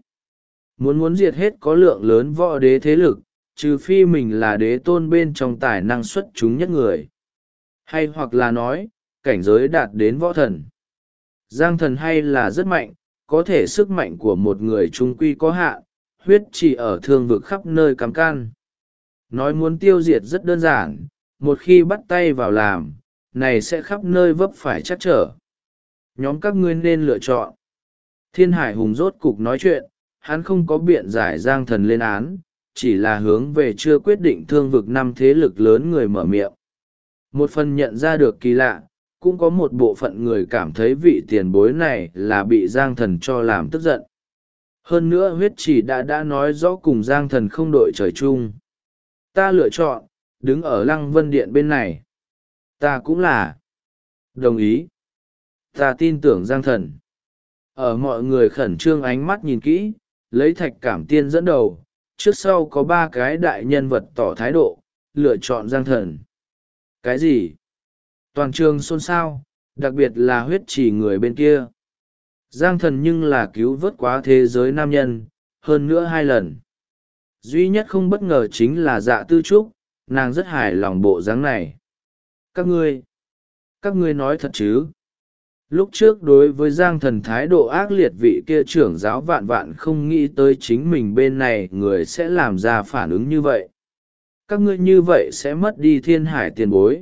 Muốn diệt hết có lượng lớn võ đế thế lực, trừ phi mình là đế tôn bên trong tài năng xuất chúng nhất người. Hay hoặc là nói, cảnh giới đạt đến võ thần. Giang Thần hay là rất mạnh, có thể sức mạnh của một người trung quy có hạn, huyết chỉ ở thương vực khắp nơi cắm can. Nói muốn tiêu diệt rất đơn giản, một khi bắt tay vào làm, này sẽ khắp nơi vấp phải chắc trở. Nhóm các ngươi nên lựa chọn. Thiên Hải Hùng rốt cục nói chuyện, hắn không có biện giải Giang Thần lên án, chỉ là hướng về chưa quyết định thương vực năm thế lực lớn người mở miệng. Một phần nhận ra được kỳ lạ, cũng có một bộ phận người cảm thấy vị tiền bối này là bị Giang Thần cho làm tức giận. Hơn nữa huyết chỉ đã nói rõ cùng Giang Thần không đội trời chung. Ta lựa chọn, đứng ở Lăng Vân Điện bên này. Ta cũng là. Đồng ý. Ta tin tưởng Giang Thần. Ở mọi người khẩn trương ánh mắt nhìn kỹ, lấy Thạch Cảm Tiên dẫn đầu, trước sau có 3 cái đại nhân vật tỏ thái độ, lựa chọn Giang Thần. Cái gì? Toàn trường xôn xao, đặc biệt là huyết chỉ người bên kia. Giang Thần nhưng là cứu vớt quá thế giới nam nhân, hơn nữa 2 lần. Duy nhất không bất ngờ chính là Dạ Tư Trúc, nàng rất hài lòng bộ dáng này. Các ngươi nói thật chứ? Lúc trước đối với Giang Thần thái độ ác liệt, vị kia trưởng giáo vạn vạn không nghĩ tới chính mình bên này người sẽ làm ra phản ứng như vậy. Các ngươi như vậy sẽ mất đi Thiên Hải tiền bối.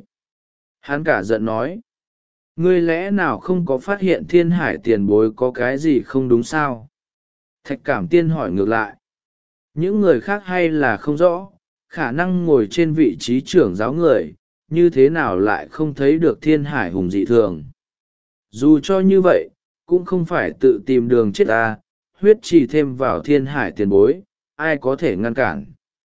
Hắn cả giận nói. Ngươi lẽ nào không có phát hiện Thiên Hải tiền bối có cái gì không đúng sao? Thạch Cảm Tiên hỏi ngược lại. Những người khác hay là không rõ, khả năng ngồi trên vị trí trưởng giáo người, như thế nào lại không thấy được Thiên Hải hùng dị thường. Dù cho như vậy, cũng không phải tự tìm đường chết ta, huyết trì thêm vào Thiên Hải tiền bối, ai có thể ngăn cản.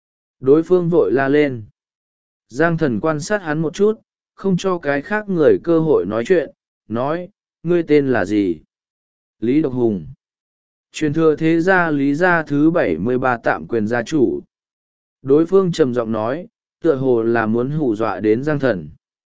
Đối phương vội la lên. Giang Thần quan sát hắn một chút, không cho cái khác người cơ hội nói chuyện, nói, ngươi tên là gì? Lý Độc Hùng. Truyền thừa thế gia Lý gia thứ 73 tạm quyền gia chủ. Đối phương trầm giọng nói, tựa hồ là muốn hù dọa đến Giang Thần.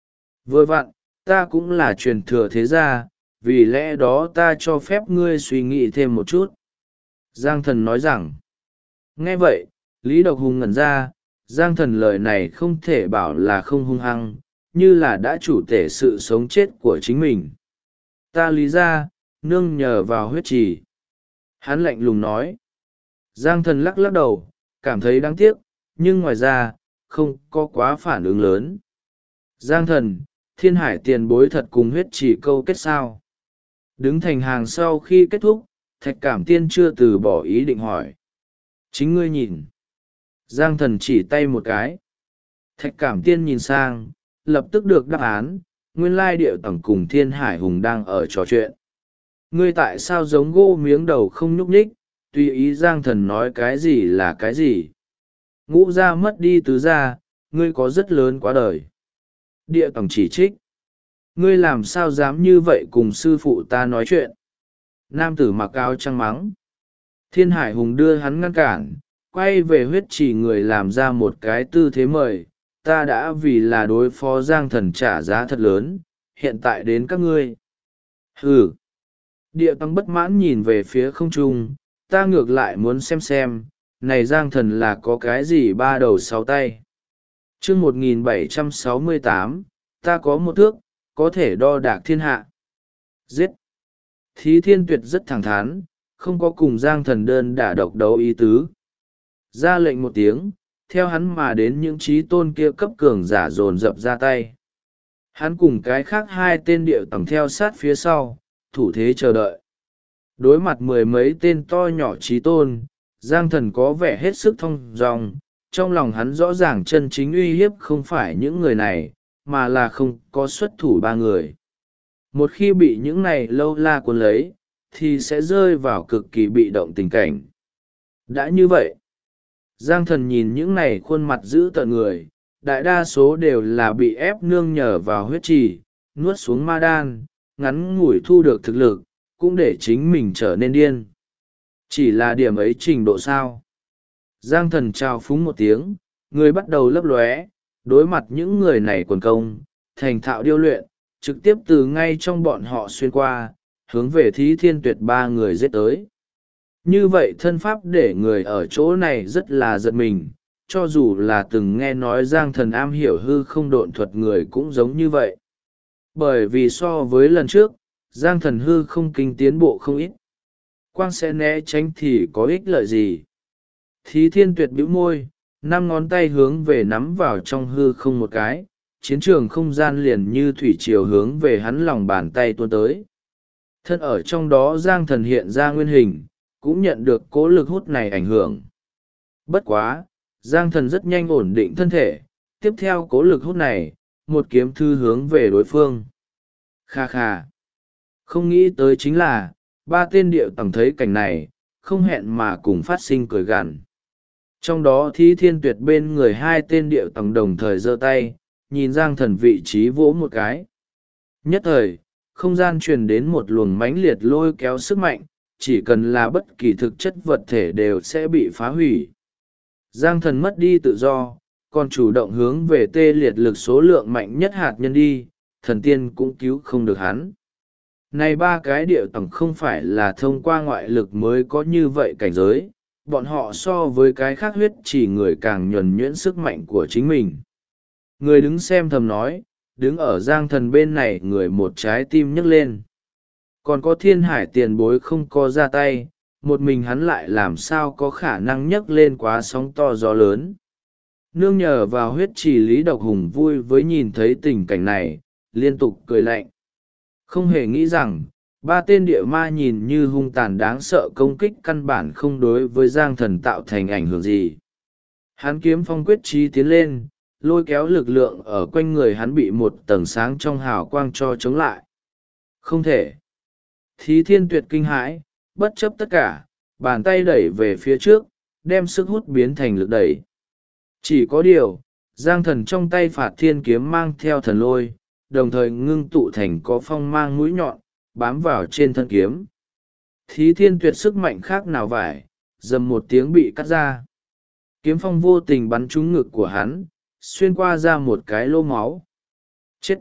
Vừa vặn, ta cũng là truyền thừa thế gia, vì lẽ đó ta cho phép ngươi suy nghĩ thêm một chút. Giang Thần nói rằng, nghe vậy, Lý Độc Hùng ngẩn ra, Giang Thần lời này không thể bảo là không hung hăng, như là đã chủ tể sự sống chết của chính mình. Ta Lý gia, nương nhờ vào huyết trì. Hắn lạnh lùng nói. Giang Thần lắc lắc đầu, cảm thấy đáng tiếc, nhưng ngoài ra, không có quá phản ứng lớn. Giang Thần, Thiên Hải tiền bối thật cùng huyết trì câu kết sao? Đứng thành hàng sau khi kết thúc, Thạch Cảm Tiên chưa từ bỏ ý định hỏi. Chính ngươi nhìn. Giang Thần chỉ tay một cái. Thạch Cảm Tiên nhìn sang, lập tức được đáp án, nguyên lai điệu tầng cùng Thiên Hải hùng đang ở trò chuyện. Ngươi tại sao giống gỗ miếng đầu không nhúc nhích, tùy ý Giang Thần nói cái gì là cái gì. Ngũ gia mất đi tứ gia, ngươi có rất lớn quá đời. Địa tầng chỉ trích. Ngươi làm sao dám như vậy cùng sư phụ ta nói chuyện. Nam tử mặc áo trắng mắng. Thiên Hải hùng đưa hắn ngăn cản, quay về huyết trì người làm ra một cái tư thế mời. Ta đã vì là đối phó Giang Thần trả giá thật lớn, hiện tại đến các ngươi. Hừ. Địa tăng bất mãn nhìn về phía không trung, ta ngược lại muốn xem, này Giang Thần là có cái gì 3 đầu 6 tay. Chương 1768, ta có một thước, có thể đo đạc thiên hạ. Giết. Thí Thiên Tuyệt rất thẳng thắn, không có cùng Giang Thần đơn đả độc đấu ý tứ. Ra lệnh một tiếng, theo hắn mà đến những trí tôn kia cấp cường giả dồn dập ra tay. Hắn cùng cái khác 2 tên điệu tầng theo sát phía sau, thủ thế chờ đợi. Đối mặt 10 mấy tên to nhỏ trí tôn, Giang Thần có vẻ hết sức thong dong, trong lòng hắn rõ ràng chân chính uy hiếp không phải những người này, mà là không có xuất thủ 3 người. Một khi bị những này lâu la cuốn lấy, thì sẽ rơi vào cực kỳ bị động tình cảnh. Đã như vậy, Giang Thần nhìn những này khuôn mặt dữ tợn người, đại đa số đều là bị ép nương nhờ vào huyết trì, nuốt xuống ma đan, ngắn ngủi thu được thực lực, cũng để chính mình trở nên điên. Chỉ là điểm ấy trình độ sao. Giang Thần chào phúng một tiếng, người bắt đầu lấp lóe, đối mặt những người này quần công, thành thạo điêu luyện, trực tiếp từ ngay trong bọn họ xuyên qua, hướng về Thí Thiên Tuyệt 3 người giết tới. Như vậy thân pháp để người ở chỗ này rất là giật mình, cho dù là từng nghe nói Giang Thần am hiểu hư không độn thuật người cũng giống như vậy. Bởi vì so với lần trước, Giang Thần hư không kinh tiến bộ không ít. Quang sẽ né tránh thì có ích lợi gì? Thí Thiên Tuyệt bĩu môi, 5 ngón tay hướng về nắm vào trong hư không một cái, chiến trường không gian liền như thủy triều hướng về hắn lòng bàn tay tuôn tới. Thân ở trong đó Giang Thần hiện ra nguyên hình, cũng nhận được cố lực hút này ảnh hưởng. Bất quá, Giang Thần rất nhanh ổn định thân thể, tiếp theo cố lực hút này, một kiếm thư hướng về đối phương. Kha kha. Không nghĩ tới chính là, 3 tên điệu tầng thấy cảnh này, không hẹn mà cùng phát sinh cười gằn. Trong đó Thí Thiên Tuyệt bên người hai tên điệu tòng đồng thời giơ tay, nhìn Giang Thần vị trí vỗ một cái. Nhất thời, không gian truyền đến một luồng mãnh liệt lôi kéo sức mạnh, chỉ cần là bất kỳ thực chất vật thể đều sẽ bị phá hủy. Giang Thần mất đi tự do, còn chủ động hướng về tê liệt lực số lượng mạnh nhất hạt nhân đi, thần tiên cũng cứu không được hắn. Này ba cái điệu tầng không phải là thông qua ngoại lực mới có như vậy cảnh giới, bọn họ so với cái khác huyết chỉ người càng nhuần nhuyễn sức mạnh của chính mình. Người đứng xem thầm nói, đứng ở Giang Thần bên này người một trái tim nhấc lên. Còn có Thiên Hải tiền bối không có ra tay, một mình hắn lại làm sao có khả năng nhấc lên quá sóng to gió lớn. Nương nhờ vào huyết trì Lý Độc Hùng vui với nhìn thấy tình cảnh này, liên tục cười lạnh. Không hề nghĩ rằng, ba tên địa ma nhìn như hung tàn đáng sợ công kích căn bản không đối với Giang Thần tạo thành ảnh hưởng gì. Hắn kiếm phong quyết trí tiến lên, lôi kéo lực lượng ở quanh người hắn bị một tầng sáng trong hào quang cho chống lại. Không thể. Thí Thiên Tuyệt kinh hãi, bất chấp tất cả, bàn tay đẩy về phía trước, đem sức hút biến thành lực đẩy. Chỉ có điều, Giang Thần trong tay Phạt Thiên kiếm mang theo thần lôi, đồng thời ngưng tụ thành có phong mang mũi nhọn, bám vào trên thân kiếm. Thí Thiên Tuyệt sức mạnh khác nào vải, dầm một tiếng bị cắt ra. Kiếm phong vô tình bắn trúng ngực của hắn, xuyên qua ra một cái lỗ máu. Chết!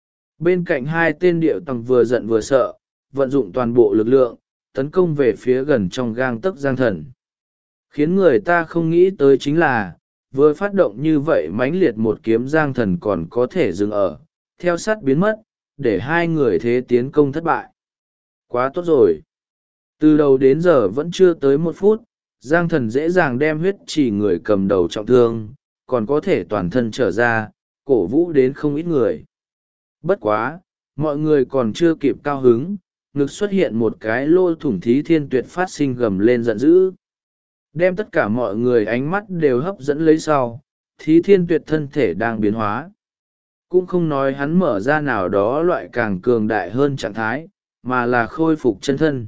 Bên cạnh hai tên điệu tầng vừa giận vừa sợ, vận dụng toàn bộ lực lượng, tấn công về phía gần trong gang tấc Giang Thần. Khiến người ta không nghĩ tới chính là, vừa phát động như vậy mãnh liệt một kiếm Giang Thần còn có thể dừng ở, theo sát biến mất, để hai người thế tiến công thất bại. Quá tốt rồi! Từ đầu đến giờ vẫn chưa tới 1 phút, Giang Thần dễ dàng đem huyết chỉ người cầm đầu trọng thương, còn có thể toàn thân trở ra, cổ vũ đến không ít người. Bất quá, mọi người còn chưa kịp cao hứng, ngực xuất hiện một cái lỗ thủng. Thí Thiên Tuyệt phát sinh gầm lên giận dữ. Đem tất cả mọi người ánh mắt đều hấp dẫn lấy sau, Thí Thiên Tuyệt thân thể đang biến hóa. Cũng không nói hắn mở ra nào đó loại càng cường đại hơn trạng thái, mà là khôi phục chân thân.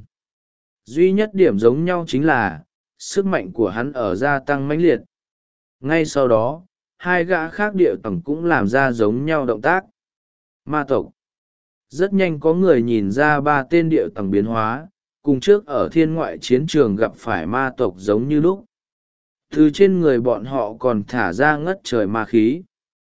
Duy nhất điểm giống nhau chính là, sức mạnh của hắn ở gia tăng mãnh liệt. Ngay sau đó, hai gã khác điệu tầng cũng làm ra giống nhau động tác. Ma tộc. Rất nhanh có người nhìn ra ba tên điệu tầng biến hóa, cùng trước ở thiên ngoại chiến trường gặp phải ma tộc giống như lúc. Từ trên người bọn họ còn thả ra ngất trời ma khí.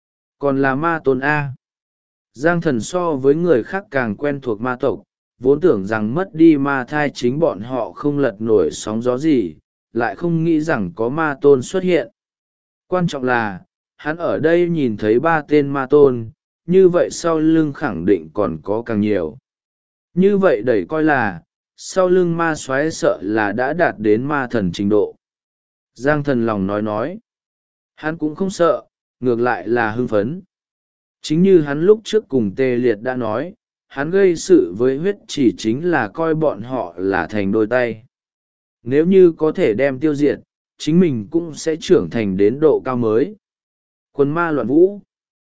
Còn là ma tôn A. Giang Thần so với người khác càng quen thuộc ma tộc, vốn tưởng rằng mất đi ma thai chính bọn họ không lật nổi sóng gió gì, lại không nghĩ rằng có ma tôn xuất hiện. Quan trọng là, hắn ở đây nhìn thấy 3 tên ma tôn, như vậy sau lưng khẳng định còn có càng nhiều. Như vậy đẩy coi là, sau lưng ma soái sợ là đã đạt đến ma thần trình độ. Giang Thần lòng nói. Hắn cũng không sợ, ngược lại là hưng phấn. Chính như hắn lúc trước cùng Tê Liệt đã nói, hắn gây sự với huyết chỉ chính là coi bọn họ là thành đôi tay. Nếu như có thể đem tiêu diệt, chính mình cũng sẽ trưởng thành đến độ cao mới. Quân ma loạn vũ.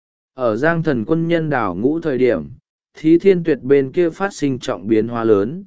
Ở Giang Thần quân nhân đảo ngũ thời điểm, Thí Thiên Tuyệt bên kia phát sinh trọng biến hóa lớn.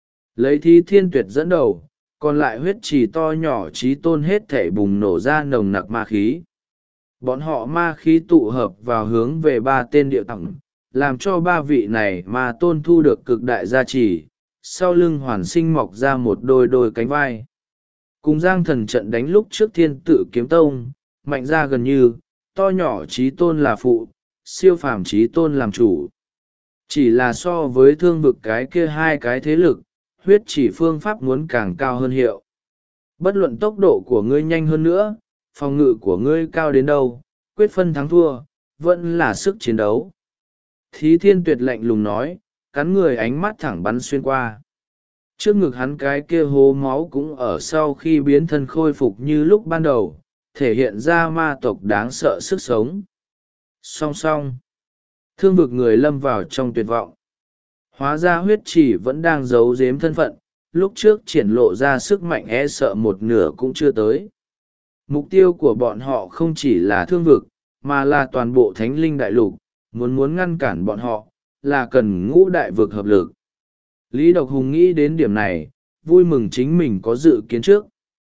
Lấy Thí Thiên Tuyệt dẫn đầu, còn lại huyết chỉ to nhỏ trí tôn hết thể bùng nổ ra nồng nặc ma khí. Bọn họ ma khí tụ hợp vào hướng về 3 tên điệu tầng, làm cho 3 vị này ma tôn thu được cực đại gia trì, sau lưng hoàn sinh mọc ra một đôi cánh vai. Cùng Giang Thần trận đánh lúc trước Thiên Tự Kiếm Tông, mạnh ra gần như, to nhỏ trí tôn là phụ, siêu phàm trí tôn làm chủ. Chỉ là so với thương vực cái kia 2 cái thế lực, huyết chỉ phương pháp muốn càng cao hơn hiệu. Bất luận tốc độ của ngươi nhanh hơn nữa, phòng ngự của ngươi cao đến đâu, quyết phân thắng thua, vẫn là sức chiến đấu. Thí Thiên Tuyệt lạnh lùng nói, cắn người ánh mắt thẳng bắn xuyên qua. Trước ngực hắn cái kia hố máu cũng ở sau khi biến thân khôi phục như lúc ban đầu, thể hiện ra ma tộc đáng sợ sức sống. Song song, thương vực người lâm vào trong tuyệt vọng. Hóa ra huyết chỉ vẫn đang giấu giếm thân phận, lúc trước triển lộ ra sức mạnh e sợ một nửa cũng chưa tới. Mục tiêu của bọn họ không chỉ là thương vực, mà là toàn bộ thánh linh đại lục, muốn ngăn cản bọn họ, là cần ngũ đại vực hợp lực. Lý Độc Hùng nghĩ đến điểm này, vui mừng chính mình có dự kiến trước.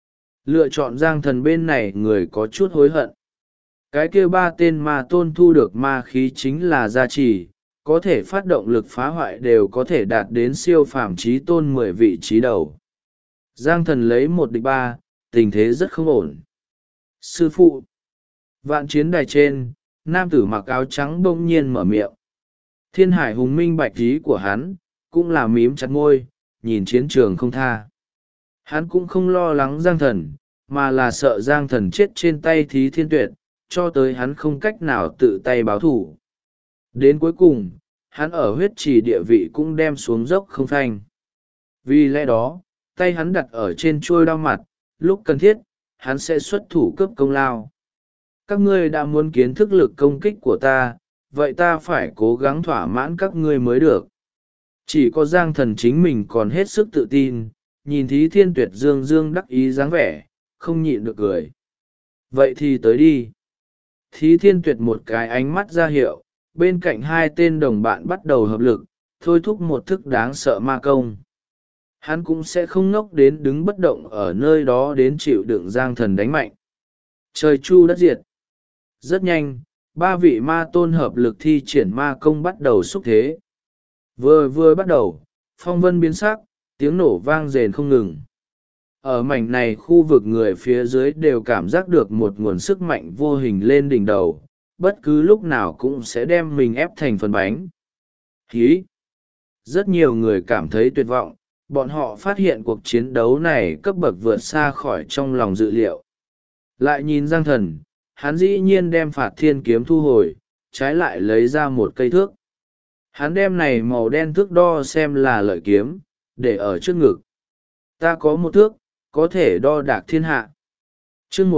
Lựa chọn Giang Thần bên này người có chút hối hận. Cái kia 3 tên ma tôn thu được ma khí chính là gia trì, có thể phát động lực phá hoại đều có thể đạt đến siêu phàm chí tôn 10 vị trí đầu. Giang Thần lấy 1 địch 3, tình thế rất không ổn. Sư phụ! Vạn chiến đài trên, nam tử mặc áo trắng bỗng nhiên mở miệng. Thiên Hải hùng minh bạch ý của hắn, cũng là mím chặt môi, nhìn chiến trường không tha. Hắn cũng không lo lắng Giang Thần, mà là sợ Giang Thần chết trên tay Thí Thiên Tuyệt, cho tới hắn không cách nào tự tay báo thủ. Đến cuối cùng, hắn ở huyết trì địa vị cũng đem xuống dốc không phanh. Vì lẽ đó, tay hắn đặt ở trên chuôi đao mặt, lúc cần thiết, hắn sẽ xuất thủ cướp công lao. Các ngươi đã muốn kiến thức lực công kích của ta, vậy ta phải cố gắng thỏa mãn các ngươi mới được. Chỉ có Giang Thần chính mình còn hết sức tự tin, nhìn Thí Thiên Tuyệt dương dương đắc ý dáng vẻ, không nhịn được cười. Vậy thì tới đi. Thí Thiên Tuyệt một cái ánh mắt ra hiệu, bên cạnh 2 tên đồng bạn bắt đầu hợp lực, thôi thúc một thức đáng sợ ma công. Hắn cũng sẽ không ngốc đến đứng bất động ở nơi đó đến chịu đựng Giang Thần đánh mạnh. Trời chu đất diệt. Rất nhanh, 3 vị ma tôn hợp lực thi triển ma công bắt đầu xúc thế. Vừa bắt đầu, phong vân biến sắc, tiếng nổ vang rền không ngừng. Ở mảnh này khu vực người phía dưới đều cảm giác được một nguồn sức mạnh vô hình lên đỉnh đầu, bất cứ lúc nào cũng sẽ đem mình ép thành phần bánh. Hí! Rất nhiều người cảm thấy tuyệt vọng, bọn họ phát hiện cuộc chiến đấu này cấp bậc vượt xa khỏi trong lòng dự liệu. Lại nhìn Giang Thần, hắn dĩ nhiên đem Phạt Thiên kiếm thu hồi, trái lại lấy ra một cây thước. Hắn đem này màu đen thước đo xem là lợi kiếm, để ở trước ngực. Ta có một thước, có thể đo đạc thiên hạ. Chương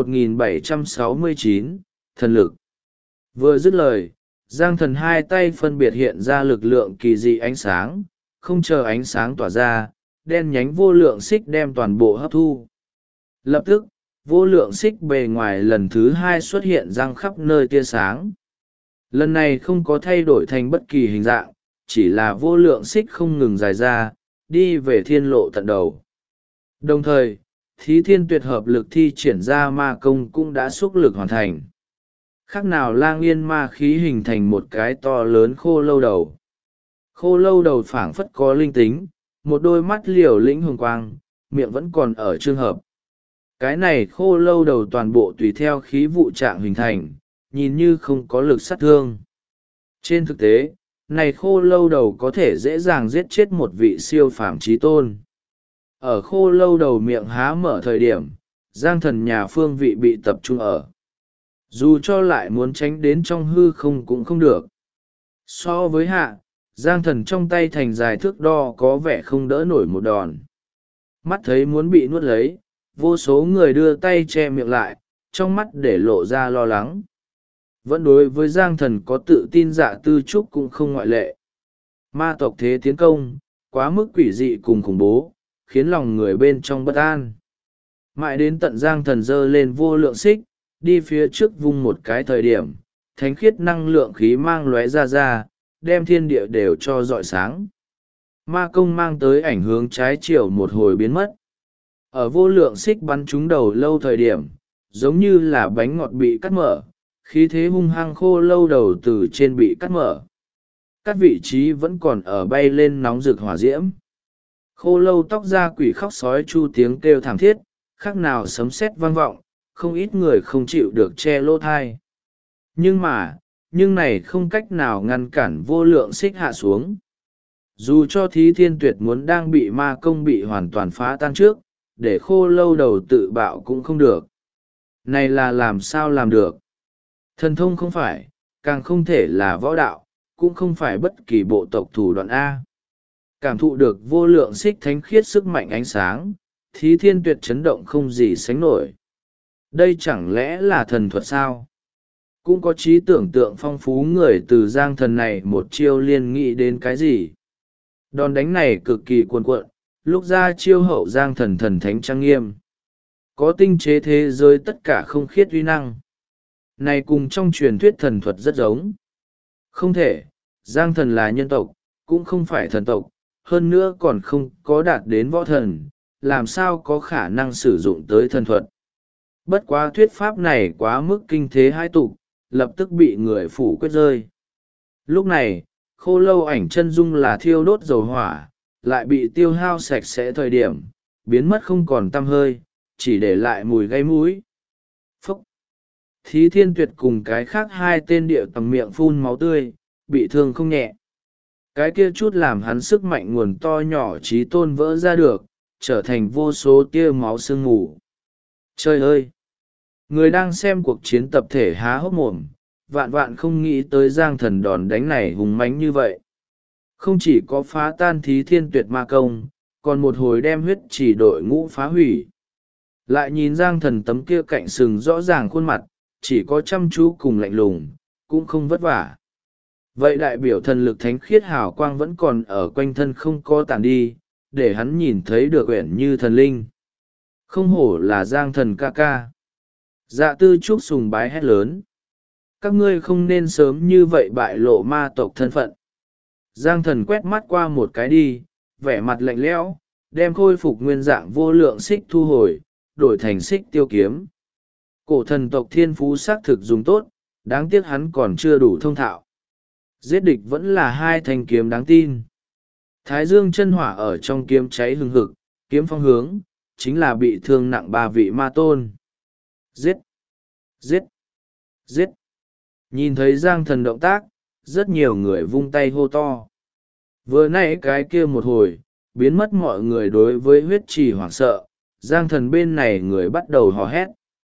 1769, thần lực. Vừa dứt lời, Giang Thần 2 tay phân biệt hiện ra lực lượng kỳ dị ánh sáng, không chờ ánh sáng tỏa ra, đen nhánh vô lượng xích đem toàn bộ hấp thu. Lập tức, vô lượng xích bề ngoài lần thứ 2 xuất hiện răng khắp nơi tia sáng. Lần này không có thay đổi thành bất kỳ hình dạng, chỉ là vô lượng xích không ngừng dài ra, đi về thiên lộ tận đầu. Đồng thời, Thí Thiên Tuyệt hợp lực thi triển ra ma công cũng đã xúc lực hoàn thành. Khác nào lang yên ma khí hình thành một cái to lớn khô lâu đầu. Khô lâu đầu phảng phất có linh tính, một đôi mắt liều lĩnh hồng quang, miệng vẫn còn ở trường hợp. Cái này khô lâu đầu toàn bộ tùy theo khí vụ trạng hình thành, nhìn như không có lực sát thương. Trên thực tế, này khô lâu đầu có thể dễ dàng giết chết một vị siêu phàm chí tôn. Ở khô lâu đầu miệng há mở thời điểm, Giang Thần nhà phương vị bị tập trung ở. Dù cho lại muốn tránh đến trong hư không cũng không được. So với hạ, Giang Thần trong tay thành dài thước đo có vẻ không đỡ nổi một đòn. Mắt thấy muốn bị nuốt lấy, vô số người đưa tay che miệng lại, trong mắt để lộ ra lo lắng. Vẫn đối với Giang Thần có tự tin Dạ Tư Trúc cũng không ngoại lệ. Ma tộc thế tiến công, quá mức quỷ dị cùng khủng bố, khiến lòng người bên trong bất an. Mãi đến tận Giang Thần giơ lên vô lượng xích, đi phía trước vung một cái thời điểm, thánh khiết năng lượng khí mang lóe ra, đem thiên địa đều cho rọi sáng. Ma công mang tới ảnh hướng trái chiều một hồi biến mất. Ở vô lượng xích bắn trúng đầu lâu thời điểm, giống như là bánh ngọt bị cắt mở, khí thế hung hăng khô lâu đầu từ trên bị cắt mở. Các vị trí vẫn còn ở bay lên nóng rực hỏa diễm. Khô lâu tóc ra quỷ khóc sói chu tiếng kêu thảm thiết, khác nào sấm sét vang vọng, không ít người không chịu được che lỗ thai. Nhưng này không cách nào ngăn cản vô lượng xích hạ xuống. Dù cho Thí Thiên Tuyệt muốn đang bị ma công bị hoàn toàn phá tan trước, để khô lâu đầu tự bạo cũng không được. Này là làm sao làm được? Thần thông không phải, càng không thể là võ đạo, cũng không phải bất kỳ bộ tộc thủ đoạn A. Cảm thụ được vô lượng xích thánh khiết sức mạnh ánh sáng, Thí Thiên Tuyệt chấn động không gì sánh nổi. Đây chẳng lẽ là thần thuật sao? Cũng có trí tưởng tượng phong phú người từ Giang Thần này một chiêu liên nghĩ đến cái gì. Đòn đánh này cực kỳ cuồn cuộn, lúc ra chiêu hậu Giang Thần thần thánh trang nghiêm. Có tinh chế thế giới tất cả không khiết uy năng. Này cùng trong truyền thuyết thần thuật rất giống. Không thể, Giang Thần là nhân tộc, cũng không phải thần tộc, hơn nữa còn không có đạt đến võ thần, làm sao có khả năng sử dụng tới thần thuật. Bất quá thuyết pháp này quá mức kinh thế hai tục, lập tức bị người phủ quyết rơi. Lúc này, khô lâu ảnh chân dung là thiêu đốt dầu hỏa, lại bị tiêu hao sạch sẽ thời điểm, biến mất không còn tăm hơi, chỉ để lại mùi gây mũi. Phúc! Thí Thiên Tuyệt cùng cái khác hai tên địa tầng miệng phun máu tươi, bị thương không nhẹ. Cái kia chút làm hắn sức mạnh nguồn to nhỏ trí tôn vỡ ra được, trở thành vô số tia máu sương mù. Trời ơi! Người đang xem cuộc chiến tập thể há hốc mồm, vạn vạn không nghĩ tới Giang Thần đòn đánh này hùng mãnh như vậy. Không chỉ có phá tan Thí Thiên Tuyệt ma công, còn một hồi đem huyết chỉ đội ngũ phá hủy. Lại nhìn Giang Thần tấm kia cạnh sừng rõ ràng khuôn mặt, chỉ có chăm chú cùng lạnh lùng, cũng không vất vả. Vậy đại biểu thần lực thánh khiết hào quang vẫn còn ở quanh thân không có tàn đi, để hắn nhìn thấy được uyển như thần linh. Không hổ là Giang Thần ca ca. Dạ Tư Trúc sùng bái hét lớn. Các ngươi không nên sớm như vậy bại lộ ma tộc thân phận. Giang Thần quét mắt qua một cái đi, vẻ mặt lạnh lẽo, đem khôi phục nguyên dạng vô lượng xích thu hồi, đổi thành xích tiêu kiếm. Cổ thần tộc thiên phú xác thực dùng tốt, đáng tiếc hắn còn chưa đủ thông thạo. Giết địch vẫn là hai thanh kiếm đáng tin. Thái dương chân hỏa ở trong kiếm cháy hừng hực, kiếm phong hướng, chính là bị thương nặng ba vị ma tôn. Giết! Giết! Giết! Nhìn thấy Giang Thần động tác, rất nhiều người vung tay hô to. Vừa nãy cái kia một hồi, biến mất mọi người đối với huyết trì hoảng sợ, Giang Thần bên này người bắt đầu hò hét.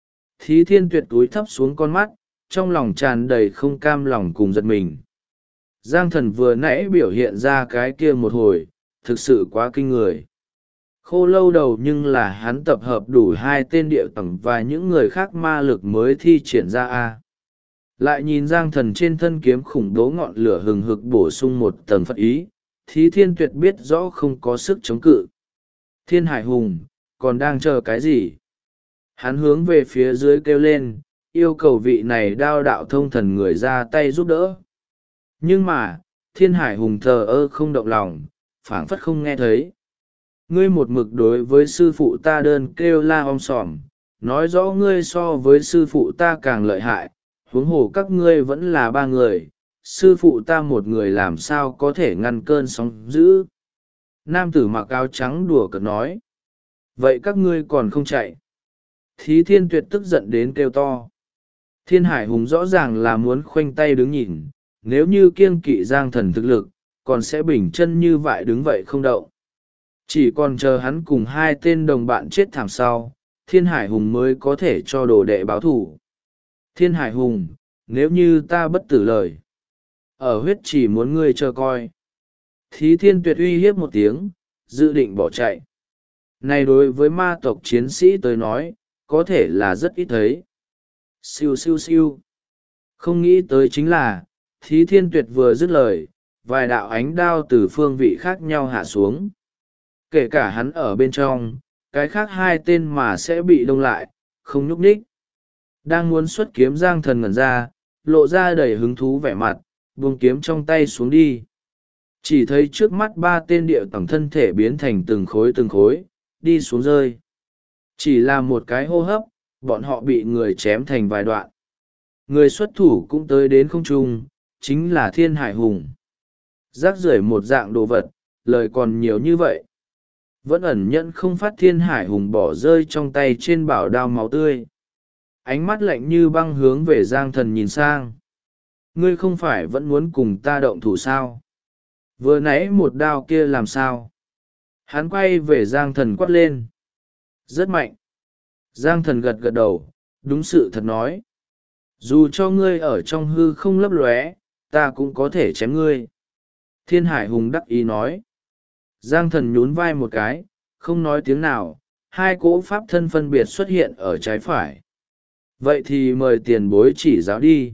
Thí Thiên Tuyệt túi thấp xuống con mắt, trong lòng tràn đầy không cam lòng cùng giật mình. Giang Thần vừa nãy biểu hiện ra cái kia một hồi, thực sự quá kinh người. Khô lâu đầu nhưng là hắn tập hợp đủ hai tên địa tầng và những người khác ma lực mới thi triển ra a. Lại nhìn Giang Thần trên thân kiếm khủng bố ngọn lửa hừng hực bổ sung một tầng phật ý, Thí Thiên Tuyệt biết rõ không có sức chống cự. Thiên Hải Hùng, còn đang chờ cái gì? Hắn hướng về phía dưới kêu lên, yêu cầu vị này đao đạo thông thần người ra tay giúp đỡ. Nhưng mà, Thiên Hải Hùng thờ ơ không động lòng, phảng phất không nghe thấy. Ngươi một mực đối với sư phụ ta đơn kêu la om sòm, nói rõ ngươi so với sư phụ ta càng lợi hại, huống hồ các ngươi vẫn là ba người, sư phụ ta một người làm sao có thể ngăn cơn sóng dữ. Nam tử mặc áo trắng đùa cợt nói. Vậy các ngươi còn không chạy? Thí Thiên Tuyệt tức giận đến kêu to. Thiên Hải Hùng rõ ràng là muốn khoanh tay đứng nhìn, nếu như kiêng kỵ Giang Thần thực lực, còn sẽ bình chân như vậy đứng vậy không động. Chỉ còn chờ hắn cùng hai tên đồng bạn chết thảm sau, Thiên Hải Hùng mới có thể cho đồ đệ báo thủ. Thiên Hải Hùng, nếu như ta bất tử lời, ở huyết chỉ muốn ngươi chờ coi. Thí Thiên Tuyệt uy hiếp một tiếng, dự định bỏ chạy. Này đối với ma tộc chiến sĩ tới nói, có thể là rất ít thấy. Siêu siêu siêu. Không nghĩ tới chính là, Thí Thiên Tuyệt vừa dứt lời, vài đạo ánh đao từ phương vị khác nhau hạ xuống. Kể cả hắn ở bên trong, cái khác hai tên mà sẽ bị đông lại, không nhúc nhích. Đang muốn xuất kiếm Giang Thần ngẩn ra, lộ ra đầy hứng thú vẻ mặt, buông kiếm trong tay xuống đi. Chỉ thấy trước mắt ba tên địa tầng thân thể biến thành từng khối, đi xuống rơi. Chỉ là một cái hô hấp, bọn họ bị người chém thành vài đoạn. Người xuất thủ cũng tới đến không trung, chính là Thiên Hải Hùng. Rác rưởi một dạng đồ vật, lời còn nhiều như vậy. Vẫn ẩn nhẫn không phát Thiên Hải Hùng bỏ rơi trong tay trên bảo đao máu tươi. Ánh mắt lạnh như băng hướng về Giang Thần nhìn sang. Ngươi không phải vẫn muốn cùng ta động thủ sao? Vừa nãy một đao kia làm sao? Hắn quay về Giang Thần quát lên. Rất mạnh. Giang Thần gật gật đầu, đúng sự thật nói. Dù cho ngươi ở trong hư không lấp lóe, ta cũng có thể chém ngươi. Thiên Hải Hùng đắc ý nói. Giang Thần nhún vai một cái, không nói tiếng nào, hai cỗ pháp thân phân biệt xuất hiện ở trái phải. Vậy thì mời tiền bối chỉ giáo đi.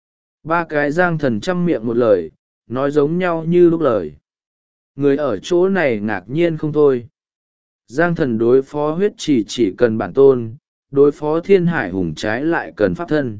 Ba cái Giang Thần chăm miệng một lời, nói giống nhau như lúc lời. Người ở chỗ này ngạc nhiên không thôi. Giang Thần đối phó huyết chỉ cần bản tôn, đối phó Thiên Hải Hùng trái lại cần pháp thân.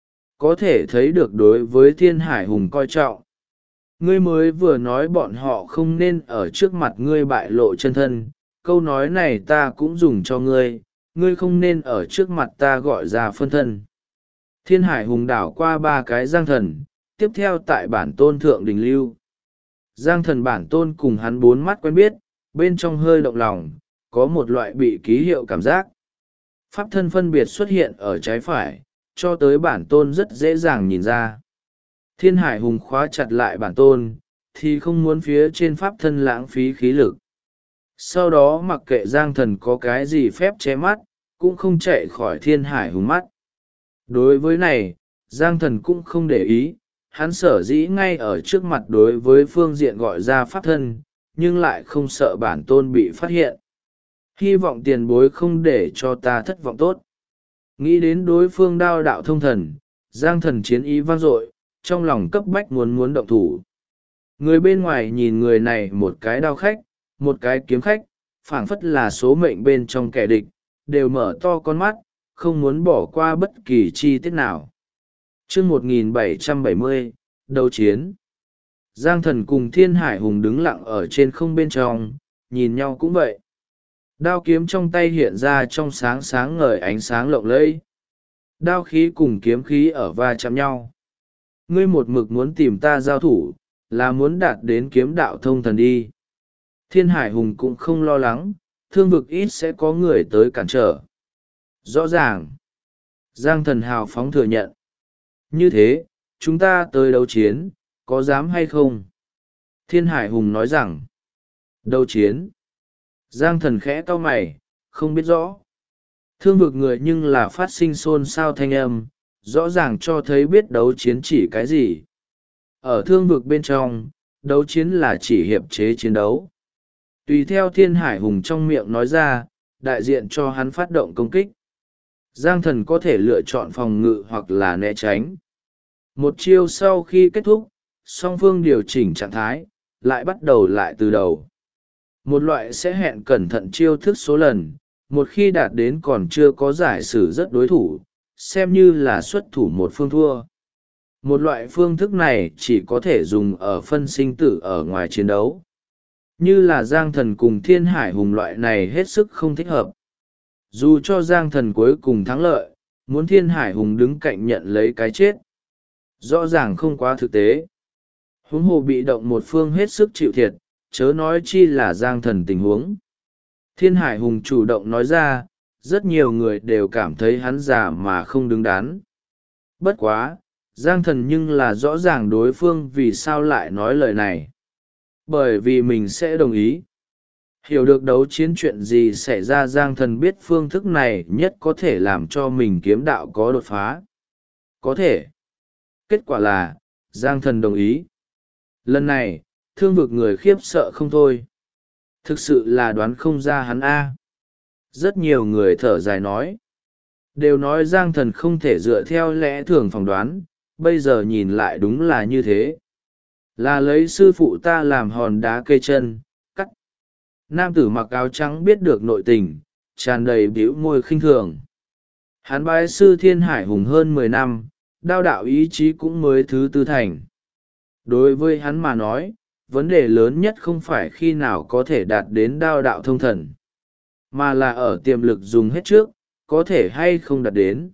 Có thể thấy được đối với Thiên Hải Hùng coi trọng. Ngươi mới vừa nói bọn họ không nên ở trước mặt ngươi bại lộ chân thân, câu nói này ta cũng dùng cho ngươi, ngươi không nên ở trước mặt ta gọi ra phân thân. Thiên Hải Hùng đảo qua ba cái Giang Thần, tiếp theo tại bản tôn thượng đình lưu. Giang Thần bản tôn cùng hắn bốn mắt quen biết, bên trong hơi động lòng, có một loại bị ký hiệu cảm giác. Pháp thân phân biệt xuất hiện ở trái phải, cho tới bản tôn rất dễ dàng nhìn ra. Thiên Hải Hùng khóa chặt lại bản tôn, thì không muốn phía trên pháp thân lãng phí khí lực. Sau đó mặc kệ Giang Thần có cái gì phép che mắt, cũng không chạy khỏi Thiên Hải Hùng mắt. Đối với này, Giang Thần cũng không để ý, hắn sở dĩ ngay ở trước mặt đối với phương diện gọi ra pháp thân, nhưng lại không sợ bản tôn bị phát hiện. Hy vọng tiền bối không để cho ta thất vọng tốt. Nghĩ đến đối phương đao đạo thông thần, Giang Thần chiến ý vang dội, trong lòng cấp bách muốn động thủ. Người bên ngoài nhìn người này một cái đao khách, một cái kiếm khách, phảng phất là số mệnh bên trong kẻ địch, đều mở to con mắt, không muốn bỏ qua bất kỳ chi tiết nào. Chương 1770, đấu chiến. Giang Thần cùng Thiên Hải Hùng đứng lặng ở trên không bên trong, nhìn nhau cũng vậy. Đao kiếm trong tay hiện ra trong sáng sáng ngời ánh sáng lộng lẫy. Đao khí cùng kiếm khí ở va chạm nhau. Ngươi một mực muốn tìm ta giao thủ, là muốn đạt đến kiếm đạo thông thần đi. Thiên Hải Hùng cũng không lo lắng, thương vực ít sẽ có người tới cản trở. Rõ ràng. Giang Thần hào phóng thừa nhận. Như thế, chúng ta tới đấu chiến, có dám hay không? Thiên Hải Hùng nói rằng. Đấu chiến. Giang Thần khẽ cau mày, không biết rõ. Thương vực người nhưng là phát sinh xôn xao thanh âm, rõ ràng cho thấy biết đấu chiến chỉ cái gì. Ở thương vực bên trong, đấu chiến là chỉ hiệp chế chiến đấu. Tùy theo Thiên Hải Hùng trong miệng nói ra, đại diện cho hắn phát động công kích. Giang Thần có thể lựa chọn phòng ngự hoặc là né tránh. Một chiêu sau khi kết thúc, song phương điều chỉnh trạng thái, lại bắt đầu lại từ đầu. Một loại sẽ hẹn cẩn thận chiêu thức số lần, một khi đạt đến còn chưa có giải xử rất đối thủ, xem như là xuất thủ một phương thua. Một loại phương thức này chỉ có thể dùng ở phân sinh tử ở ngoài chiến đấu. Như là Giang Thần cùng Thiên Hải Hùng loại này hết sức không thích hợp. Dù cho Giang Thần cuối cùng thắng lợi, muốn Thiên Hải Hùng đứng cạnh nhận lấy cái chết. Rõ ràng không quá thực tế. Huống hồ bị động một phương hết sức chịu thiệt, chớ nói chi là Giang Thần tình huống. Thiên Hải Hùng chủ động nói ra, rất nhiều người đều cảm thấy hắn già mà không đứng đắn. Bất quá, Giang Thần nhưng là rõ ràng đối phương vì sao lại nói lời này. Bởi vì mình sẽ đồng ý. Hiểu được đấu chiến chuyện gì xảy ra, Giang Thần biết phương thức này nhất có thể làm cho mình kiếm đạo có đột phá. Có thể. Kết quả là, Giang Thần đồng ý. Lần này, thương vực người khiếp sợ không thôi. Thực sự là đoán không ra hắn A. Rất nhiều người thở dài nói. Đều nói Giang Thần không thể dựa theo lẽ thường phỏng đoán, bây giờ nhìn lại đúng là như thế. Là lấy sư phụ ta làm hòn đá cây chân, cắt. Nam tử mặc áo trắng biết được nội tình, tràn đầy bĩu môi khinh thường. Hắn bái sư Thiên Hải Hùng hơn 10 năm, đao đạo ý chí cũng mới thứ tư thành. Đối với hắn mà nói, vấn đề lớn nhất không phải khi nào có thể đạt đến đao đạo thông thần, mà là ở tiềm lực dùng hết trước, có thể hay không đạt đến.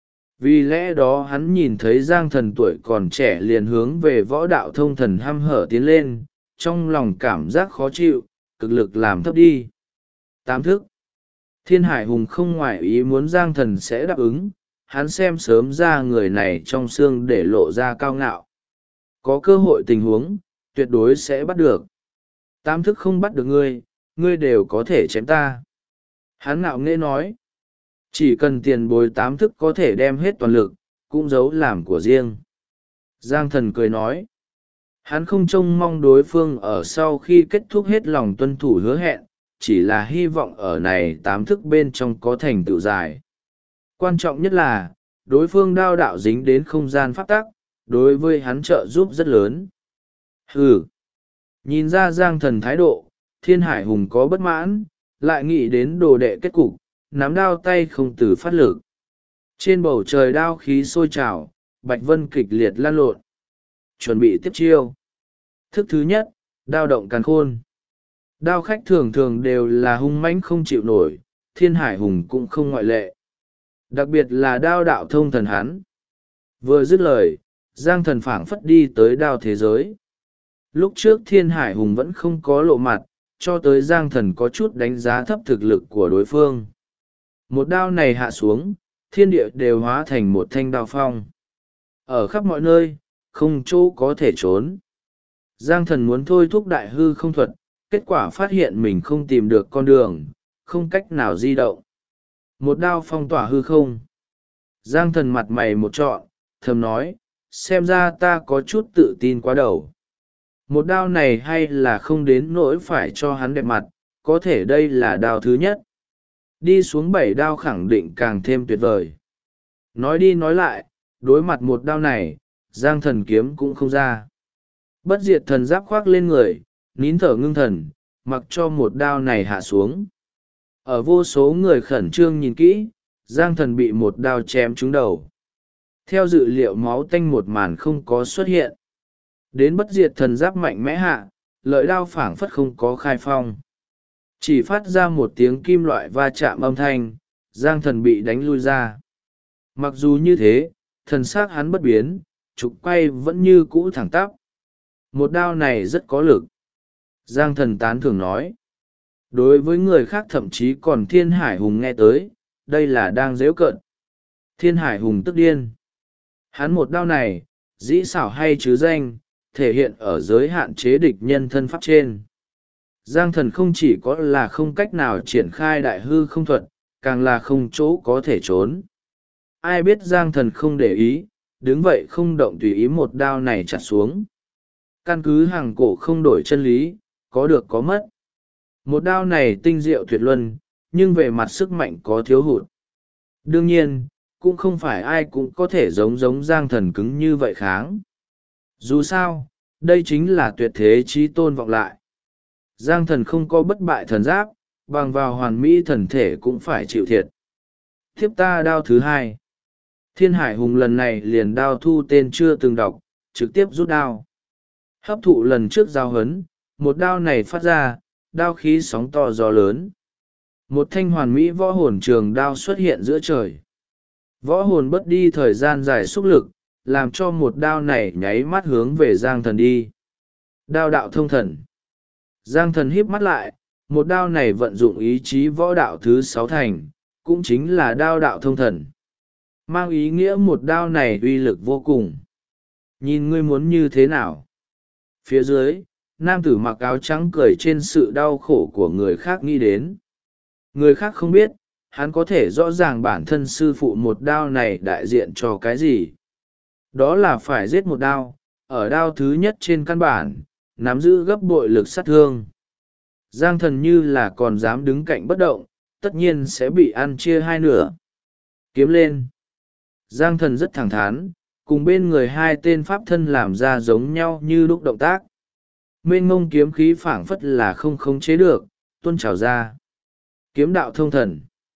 Vì lẽ đó hắn nhìn thấy Giang Thần tuổi còn trẻ liền hướng về võ đạo thông thần hăm hở tiến lên, trong lòng cảm giác khó chịu, cực lực làm thấp đi. Tám thức. Thiên Hải Hùng không ngoại ý muốn Giang Thần sẽ đáp ứng, hắn xem sớm ra người này trong xương để lộ ra cao ngạo. Có cơ hội tình huống, tuyệt đối sẽ bắt được. Tám thức không bắt được ngươi, ngươi đều có thể chém ta. Hắn ngạo nghễ nói. Chỉ cần tiền bối tám thức có thể đem hết toàn lực, cũng giấu làm của riêng. Giang Thần cười nói. Hắn không trông mong đối phương ở sau khi kết thúc hết lòng tuân thủ hứa hẹn, chỉ là hy vọng ở này tám thức bên trong có thành tựu dài. Quan trọng nhất là, đối phương đao đạo dính đến không gian pháp tắc, đối với hắn trợ giúp rất lớn. Hừ. Nhìn ra Giang Thần thái độ, Thiên Hải Hùng có bất mãn, lại nghĩ đến đồ đệ kết cục, nắm đao tay không từ phát lực. Trên bầu trời đao khí sôi trào, bạch vân kịch liệt lan lộn. Chuẩn bị tiếp chiêu. Thức thứ nhất, đao động càn khôn. Đao khách thường thường đều là hung mãnh không chịu nổi, Thiên Hải Hùng cũng không ngoại lệ. Đặc biệt là đao đạo thông thần hắn. Vừa dứt lời, Giang Thần phảng phất đi tới đao thế giới. Lúc trước Thiên Hải Hùng vẫn không có lộ mặt, cho tới Giang Thần có chút đánh giá thấp thực lực của đối phương. Một đao này hạ xuống, thiên địa đều hóa thành một thanh đao phong. Ở khắp mọi nơi, không chỗ có thể trốn. Giang Thần muốn thôi thúc đại hư không thuật, kết quả phát hiện mình không tìm được con đường, không cách nào di động. Một đao phong tỏa hư không. Giang Thần mặt mày một trọn, thầm nói, xem ra ta có chút tự tin quá đầu. Một đao này hay là không đến nỗi phải cho hắn đẹp mặt, có thể đây là đao thứ nhất. Đi xuống 7 đao khẳng định càng thêm tuyệt vời. Nói đi nói lại, đối mặt một đao này, Giang Thần kiếm cũng không ra. Bất diệt thần giáp khoác lên người, nín thở ngưng thần, mặc cho một đao này hạ xuống. Ở vô số người khẩn trương nhìn kỹ, Giang Thần bị một đao chém trúng đầu. Theo dự liệu máu tanh một màn không có xuất hiện. Đến bất diệt thần giáp mạnh mẽ hạ, lợi đao phảng phất không có khai phong. Chỉ phát ra một tiếng kim loại va chạm âm thanh, Giang Thần bị đánh lui ra. Mặc dù như thế, thần xác hắn bất biến, trục quay vẫn như cũ thẳng tắp. Một đao này rất có lực. Giang Thần tán thưởng nói. Đối với người khác thậm chí còn Thiên Hải Hùng nghe tới, đây là đang giễu cợt. Thiên Hải Hùng tức điên. Hắn một đao này, dĩ xảo hay chứ danh, thể hiện ở giới hạn chế địch nhân thân pháp trên. Giang Thần không chỉ có là không cách nào triển khai đại hư không thuật, càng là không chỗ có thể trốn. Ai biết Giang Thần không để ý, đứng vậy không động tùy ý một đao này chặt xuống. Căn cứ hàng cổ không đổi chân lý, có được có mất. Một đao này tinh diệu tuyệt luân, nhưng về mặt sức mạnh có thiếu hụt. Đương nhiên, cũng không phải ai cũng có thể giống Giang Thần cứng như vậy kháng. Dù sao, đây chính là tuyệt thế chí tôn vọng lại. Giang Thần không có bất bại thần giáp, bằng vào hoàn mỹ thần thể cũng phải chịu thiệt. Tiếp ta đao thứ hai. Thiên Hải Hùng lần này liền đao thu tên chưa từng đọc, trực tiếp rút đao. Hấp thụ lần trước giao hấn, một đao này phát ra, đao khí sóng to gió lớn. Một thanh hoàn mỹ võ hồn trường đao xuất hiện giữa trời. Võ hồn bất đi thời gian dài xúc lực, làm cho một đao này nháy mắt hướng về Giang Thần đi. Đao đạo thông thần. Giang Thần híp mắt lại, một đao này vận dụng ý chí võ đạo thứ 6 thành, cũng chính là đao đạo thông thần. Mang ý nghĩa một đao này uy lực vô cùng. Nhìn ngươi muốn như thế nào? Phía dưới, nam tử mặc áo trắng cười trên sự đau khổ của người khác nghĩ đến. Người khác không biết, hắn có thể rõ ràng bản thân sư phụ một đao này đại diện cho cái gì. Đó là phải giết một đao, ở đao thứ nhất trên căn bản, nắm giữ gấp bội lực sát thương. Giang Thần như là còn dám đứng cạnh bất động, tất nhiên sẽ bị ăn chia hai nửa. Kiếm lên. Giang Thần rất thẳng thắn, cùng bên người hai tên pháp thân làm ra giống nhau như lúc động tác. Mênh mông kiếm khí phảng phất là không khống chế được, tuôn trào ra. Kiếm đạo thông thần.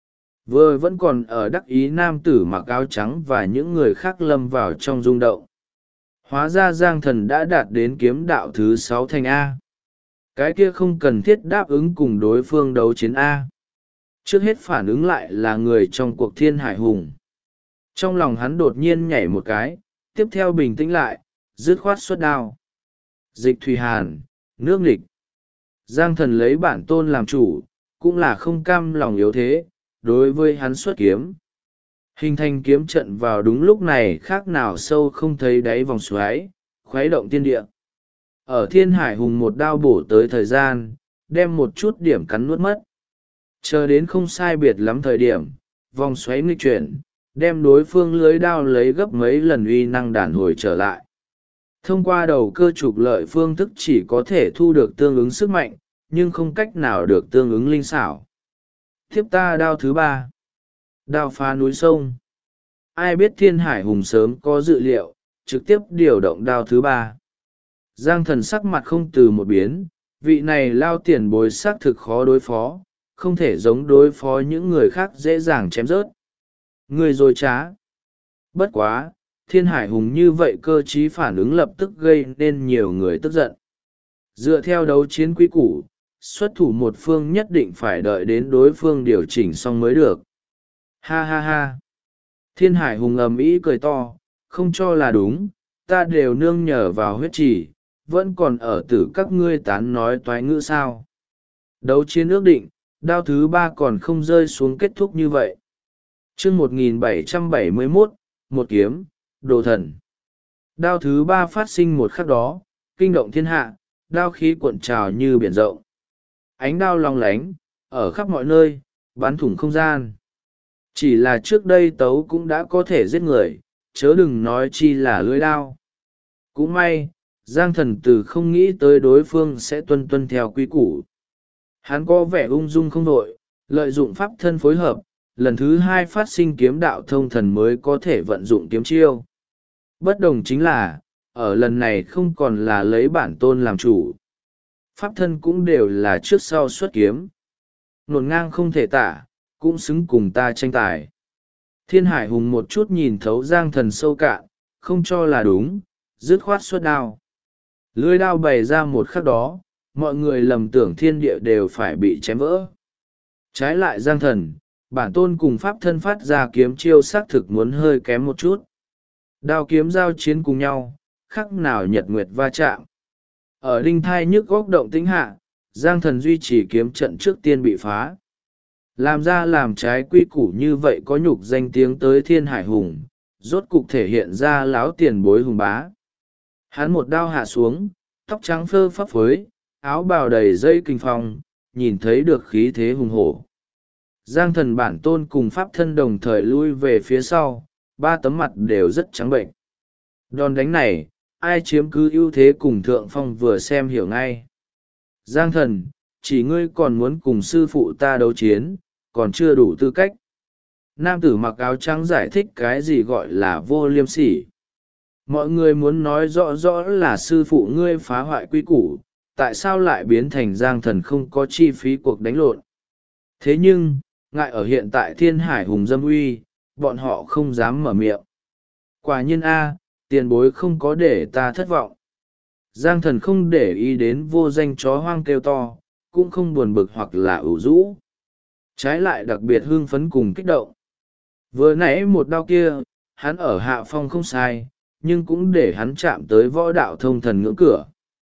Vừa vẫn còn ở đắc ý nam tử mặc áo trắng và những người khác lâm vào trong rung động. Hóa ra Giang Thần đã đạt đến kiếm đạo thứ 6 thành A. Cái kia không cần thiết đáp ứng cùng đối phương đấu chiến A. Trước hết phản ứng lại là người trong cuộc Thiên Hải Hùng. Trong lòng hắn đột nhiên nhảy một cái, tiếp theo bình tĩnh lại, dứt khoát xuất đao. Dịch Thủy Hàn, nước nghịch. Giang Thần lấy bản tôn làm chủ, cũng là không cam lòng yếu thế, đối với hắn xuất kiếm. Hình thành kiếm trận vào đúng lúc này khác nào sâu không thấy đáy vòng xoáy, khuấy động thiên địa. Ở Thiên Hải Hùng một đao bổ tới thời gian, đem một chút điểm cắn nuốt mất. Chờ đến không sai biệt lắm thời điểm, vòng xoáy nghịch chuyển, đem đối phương lưới đao lấy gấp mấy lần uy năng đản hồi trở lại. Thông qua đầu cơ trục lợi phương thức chỉ có thể thu được tương ứng sức mạnh, nhưng không cách nào được tương ứng linh xảo. Tiếp ta đao thứ 3. Đao phá núi sông. Ai biết Thiên Hải Hùng sớm có dự liệu, trực tiếp điều động đao thứ 3. Giang Thần sắc mặt không từ một biến, vị này lao tiền bối xác thực khó đối phó, không thể giống đối phó những người khác dễ dàng chém rớt. Người dối trá. Bất quá, Thiên Hải Hùng như vậy cơ trí phản ứng lập tức gây nên nhiều người tức giận. Dựa theo đấu chiến quy củ, xuất thủ một phương nhất định phải đợi đến đối phương điều chỉnh xong mới được. Ha ha ha. Thiên Hải Hùng ầm ĩ cười to, không cho là đúng, ta đều nương nhờ vào huyết trì, vẫn còn ở tử các ngươi tán nói toái ngữ sao. Đấu chiến ước định, đao thứ 3 còn không rơi xuống kết thúc như vậy. chương 1771, một kiếm, đồ thần. Đao thứ 3 phát sinh một khắc đó, kinh động thiên hạ, đao khí cuộn trào như biển rộng. Ánh đao long lánh, ở khắp mọi nơi, bắn thủng không gian. Chỉ là trước đây tấu cũng đã có thể giết người, chớ đừng nói chi là lưỡi đao. Cũng may, Giang Thần Tử không nghĩ tới đối phương sẽ tuân tuân theo quy củ. Hắn có vẻ ung dung không đội, lợi dụng pháp thân phối hợp, lần thứ 2 phát sinh kiếm đạo thông thần mới có thể vận dụng kiếm chiêu. Bất đồng chính là, ở lần này không còn là lấy bản tôn làm chủ. Pháp thân cũng đều là trước sau xuất kiếm. Nổn ngang không thể tả, cũng xứng cùng ta tranh tài. Thiên Hải Hùng một chút nhìn thấu Giang Thần sâu cạn, không cho là đúng, dứt khoát xuất đao. Lưỡi đao bày ra một khắc đó, mọi người lầm tưởng thiên địa đều phải bị chém vỡ. Trái lại Giang Thần, bản tôn cùng pháp thân phát ra kiếm chiêu xác thực muốn hơi kém một chút. Đao kiếm giao chiến cùng nhau, khắc nào nhật nguyệt va chạm. Ở đinh thai nhức góc động tĩnh hạ, Giang Thần duy trì kiếm trận trước tiên bị phá. Làm ra làm trái quy củ như vậy có nhục danh tiếng tới Thiên Hải Hùng, rốt cục thể hiện ra láo tiền bối hùng bá. Hắn một đao hạ xuống, tóc trắng phơ phấp phới, áo bào đầy dây kinh phong, nhìn thấy được khí thế hùng hổ. Giang Thần bản tôn cùng pháp thân đồng thời lui về phía sau, 3 tấm mặt đều rất trắng bệnh. Đòn đánh này, ai chiếm cứ ưu thế cùng thượng phong vừa xem hiểu ngay. Giang Thần, chỉ ngươi còn muốn cùng sư phụ ta đấu chiến, còn chưa đủ tư cách. Nam tử mặc áo trắng giải thích cái gì gọi là vô liêm sỉ. Mọi người muốn nói rõ rõ là sư phụ ngươi phá hoại quy củ, tại sao lại biến thành Giang Thần không có chi phí cuộc đánh lộn. Thế nhưng, ngại ở hiện tại Thiên Hải Hùng dâm uy, bọn họ không dám mở miệng. Quả nhiên a, tiền bối không có để ta thất vọng. Giang Thần không để ý đến vô danh chó hoang kêu to, cũng không buồn bực hoặc là ủ rũ. Trái lại đặc biệt hưng phấn cùng kích động. Vừa nãy một đao kia, hắn ở hạ phong không sai, nhưng cũng để hắn chạm tới võ đạo thông thần ngưỡng cửa.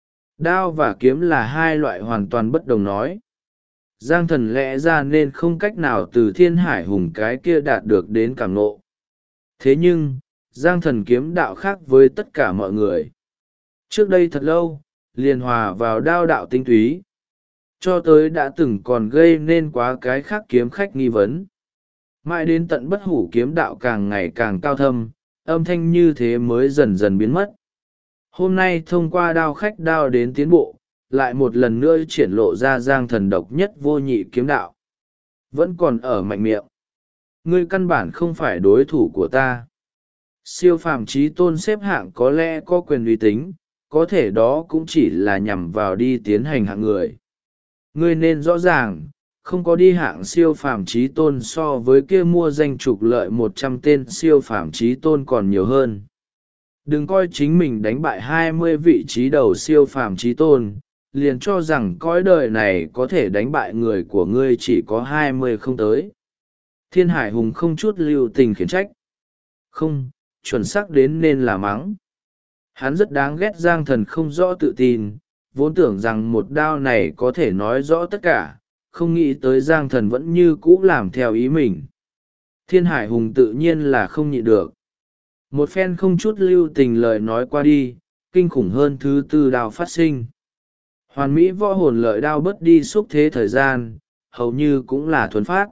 Đao và kiếm là hai loại hoàn toàn bất đồng nói. Giang Thần lẽ ra nên không cách nào từ Thiên Hải Hùng cái kia đạt được đến cảm ngộ. Thế nhưng, Giang Thần kiếm đạo khác với tất cả mọi người. Trước đây thật lâu, liền hòa vào đao đạo tinh túy. Cho tới đã từng còn gây nên quá cái khác kiếm khách nghi vấn. Mãi đến tận bất hủ kiếm đạo càng ngày càng cao thâm, âm thanh như thế mới dần dần biến mất. Hôm nay thông qua đao khách đao đến tiến bộ, lại một lần nữa triển lộ ra Giang Thần độc nhất vô nhị kiếm đạo. Vẫn còn ở mạnh miệng. Ngươi căn bản không phải đối thủ của ta. Siêu phàm chí tôn xếp hạng có lẽ có quyền uy tín, có thể đó cũng chỉ là nhằm vào đi tiến hành hạng người. Ngươi nên rõ ràng, không có đi hạng siêu phàm chí tôn so với kia mua danh trục lợi 100 tên siêu phàm chí tôn còn nhiều hơn. Đừng coi chính mình đánh bại 20 vị trí đầu siêu phàm chí tôn, liền cho rằng cõi đời này có thể đánh bại người của ngươi chỉ có 20 không tới. Thiên Hải Hùng không chút lưu tình khiển trách. Không, chuẩn xác đến nên là mắng. Hắn rất đáng ghét Giang Thần không rõ tự tin, vốn tưởng rằng một đao này có thể nói rõ tất cả, không nghĩ tới Giang Thần vẫn như cũ làm theo ý mình. Thiên Hải Hùng tự nhiên là không nhịn được. Một phen không chút lưu tình lời nói qua đi, kinh khủng hơn thứ 4 đao phát sinh. Hoàn mỹ võ hồn lợi đao bớt đi xúc thế thời gian, hầu như cũng là thuần phát.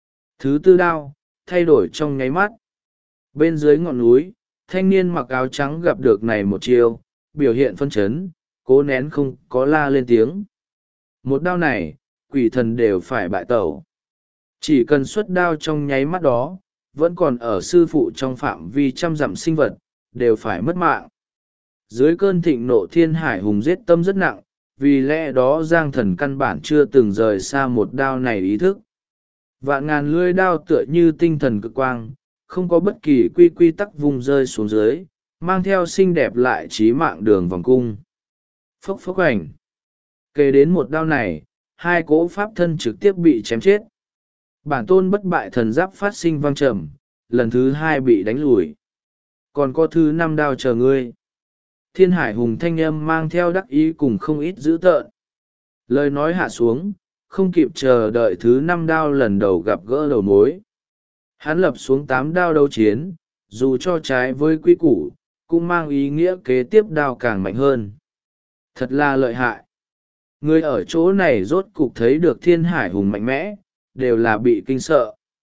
Thứ 4 đao, thay đổi trong nháy mắt. Bên dưới ngọn núi, thanh niên mặc áo trắng gặp được này một chiêu, biểu hiện phân chấn, cố nén không có la lên tiếng. Một đao này, quỷ thần đều phải bại tẩu. Chỉ cần xuất đao trong nháy mắt đó, vẫn còn ở sư phụ trong phạm vi trăm dặm sinh vật, đều phải mất mạng. Dưới cơn thịnh nộ Thiên Hải Hùng giết tâm rất nặng, vì lẽ đó Giang Thần căn bản chưa từng rời xa một đao này ý thức. Vạn ngàn lưỡi đao tựa như tinh thần cực quang, không có bất kỳ quy tắc vùng rơi xuống dưới, mang theo xinh đẹp lại trí mạng đường vòng cung. Phốc phốc ảnh. Kể đến một đao này, hai cỗ pháp thân trực tiếp bị chém chết. Bản tôn bất bại thần giáp phát sinh vang trầm, lần thứ hai bị đánh lùi. Còn có thứ năm đao chờ ngươi. Thiên Hải Hùng thanh âm mang theo đắc ý cùng không ít dữ tợn. Lời nói hạ xuống, không kịp chờ đợi thứ năm đao lần đầu gặp gỡ đầu mối. Hắn lập xuống 8 đao đấu chiến, dù cho trái với quy củ, cũng mang ý nghĩa kế tiếp đao càng mạnh hơn. Thật là lợi hại. Người ở chỗ này rốt cục thấy được Thiên Hải Hùng mạnh mẽ, đều là bị kinh sợ.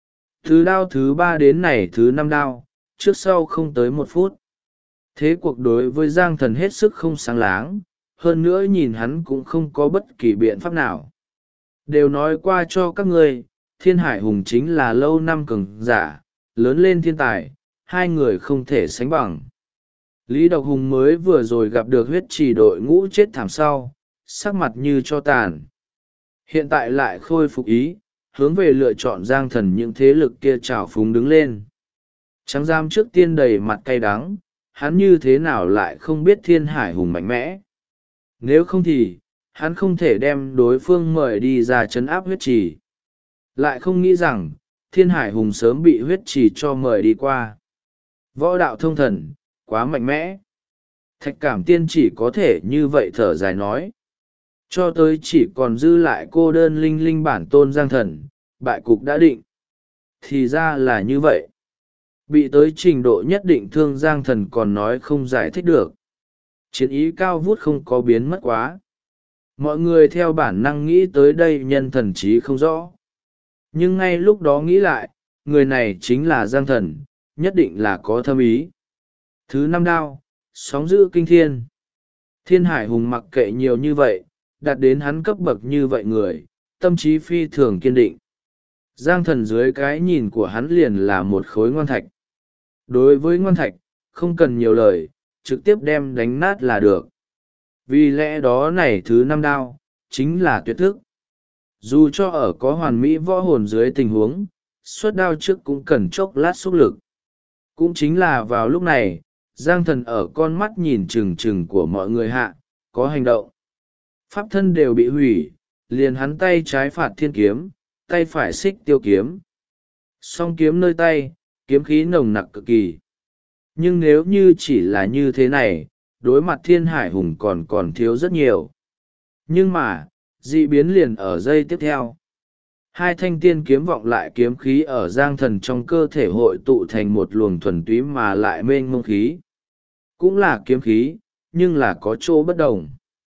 Thứ đao thứ 3 đến này thứ 5 đao, trước sau không tới 1 phút. Thế cuộc đối với Giang Thần hết sức không sáng láng, hơn nữa nhìn hắn cũng không có bất kỳ biện pháp nào. Đều nói qua cho các ngươi, Thiên Hải Hùng chính là lâu năm cường giả, lớn lên thiên tài, hai người không thể sánh bằng. Lý Độc Hùng mới vừa rồi gặp được huyết trì đội ngũ chết thảm sau, sắc mặt như cho tàn. Hiện tại lại khôi phục ý, hướng về lựa chọn Giang Thần những thế lực kia trào phúng đứng lên. Trắng giam trước tiên đầy mặt cay đắng, hắn như thế nào lại không biết Thiên Hải Hùng mạnh mẽ. Nếu không thì, hắn không thể đem đối phương mời đi ra trấn áp huyết trì. Lại không nghĩ rằng, Thiên Hải Hùng sớm bị huyết trì cho mời đi qua. Võ đạo thông thần, quá mạnh mẽ. Thạch Cảm Tiên chỉ có thể như vậy thở dài nói. Cho tới chỉ còn dư lại cô đơn linh linh bản tôn Giang Thần, bại cục đã định. Thì ra là như vậy. Bị tới trình độ nhất định thương Giang Thần còn nói không giải thích được. Chiến ý cao vút không có biến mất quá. Mọi người theo bản năng nghĩ tới đây nhân thần trí không rõ. Nhưng ngay lúc đó nghĩ lại, người này chính là Giang Thần, nhất định là có thâm ý. Thứ 5 đao, sóng dữ kinh thiên. Thiên Hải Hùng mặc kệ nhiều như vậy, đạt đến hắn cấp bậc như vậy người, tâm trí phi thường kiên định. Giang Thần dưới cái nhìn của hắn liền là một khối ngoan thạch. Đối với ngoan thạch, không cần nhiều lời, trực tiếp đem đánh nát là được. Vì lẽ đó này thứ 5 đao, chính là tuyệt thức. Dù cho ở có hoàn mỹ võ hồn dưới tình huống, xuất đao trước cũng cần chốc lát xúc lực. Cũng chính là vào lúc này, Giang Thần ở con mắt nhìn chừng chừng của mọi người hạ, có hành động. Pháp thân đều bị hủy, liền hắn tay trái phạt thiên kiếm, tay phải xích tiêu kiếm. Song kiếm nơi tay, kiếm khí nồng nặc cực kỳ. Nhưng nếu như chỉ là như thế này, đối mặt Thiên Hải Hùng còn thiếu rất nhiều. Nhưng mà, dị biến liền ở giây tiếp theo. Hai thanh tiên kiếm vọng lại kiếm khí ở Giang Thần trong cơ thể hội tụ thành một luồng thuần túy mà lại mênh mông khí. Cũng là kiếm khí, nhưng là có chỗ bất đồng.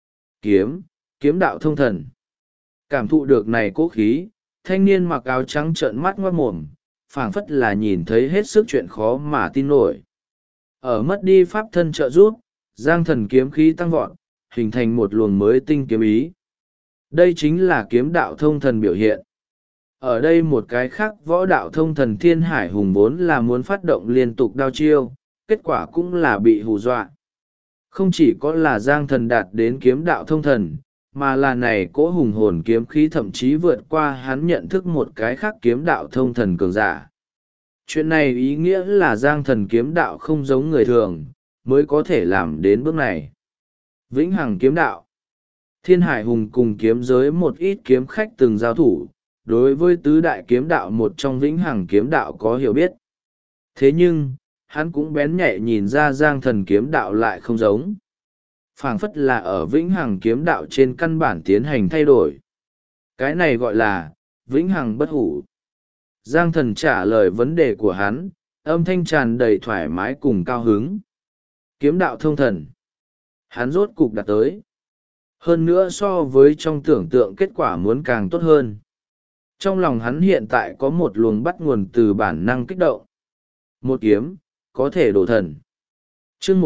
Kiếm đạo thông thần. Cảm thụ được này cố khí, thanh niên mặc áo trắng trợn mắt ngoát mồm, phảng phất là nhìn thấy hết sức chuyện khó mà tin nổi. Ở mất đi pháp thân trợ giúp, Giang Thần kiếm khí tăng vọt, hình thành một luồng mới tinh kiếm ý. Đây chính là kiếm đạo thông thần biểu hiện. Ở đây một cái khác võ đạo thông thần Thiên Hải Hùng vốn là muốn phát động liên tục đao chiêu, kết quả cũng là bị hù dọa. Không chỉ có là Giang Thần đạt đến kiếm đạo thông thần, mà là này cỗ hùng hồn kiếm khí thậm chí vượt qua hắn nhận thức một cái khác kiếm đạo thông thần cường giả. Chuyện này ý nghĩa là Giang Thần kiếm đạo không giống người thường, mới có thể làm đến bước này. Vĩnh hằng kiếm đạo. Thiên Hải Hùng cùng kiếm giới một ít kiếm khách từng giao thủ, đối với tứ đại kiếm đạo một trong vĩnh hằng kiếm đạo có hiểu biết. Thế nhưng, hắn cũng bén nhạy nhìn ra Giang Thần kiếm đạo lại không giống. Phảng phất là ở vĩnh hằng kiếm đạo trên căn bản tiến hành thay đổi. Cái này gọi là vĩnh hằng bất hủ. Giang Thần trả lời vấn đề của hắn, âm thanh tràn đầy thoải mái cùng cao hứng. Kiếm đạo thông thần. Hắn rốt cục đạt tới. Hơn nữa so với trong tưởng tượng kết quả muốn càng tốt hơn. Trong lòng hắn hiện tại có một luồng bắt nguồn từ bản năng kích động. Một kiếm, có thể đổ thần. chương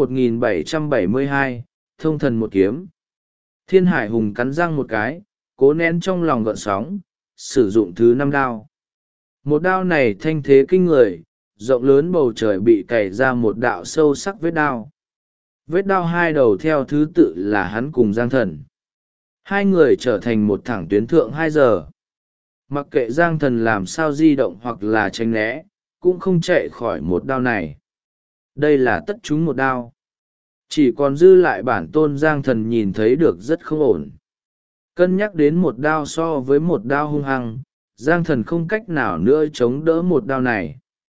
1772, thông thần một kiếm. Thiên Hải Hùng cắn răng một cái, cố nén trong lòng gợn sóng, sử dụng thứ 5 đao. Một đao này thanh thế kinh người, rộng lớn bầu trời bị cày ra một đạo sâu sắc vết đao. Vết đao hai đầu theo thứ tự là hắn cùng Giang Thần. Hai người trở thành một thẳng tuyến thượng 2 giờ. Mặc kệ Giang Thần làm sao di động hoặc là tránh né, cũng không chạy khỏi một đao này. Đây là tất chúng một đao. Chỉ còn dư lại bản tôn Giang Thần nhìn thấy được rất không ổn. Cân nhắc đến một đao so với một đao hung hăng, Giang Thần không cách nào nữa chống đỡ một đao này.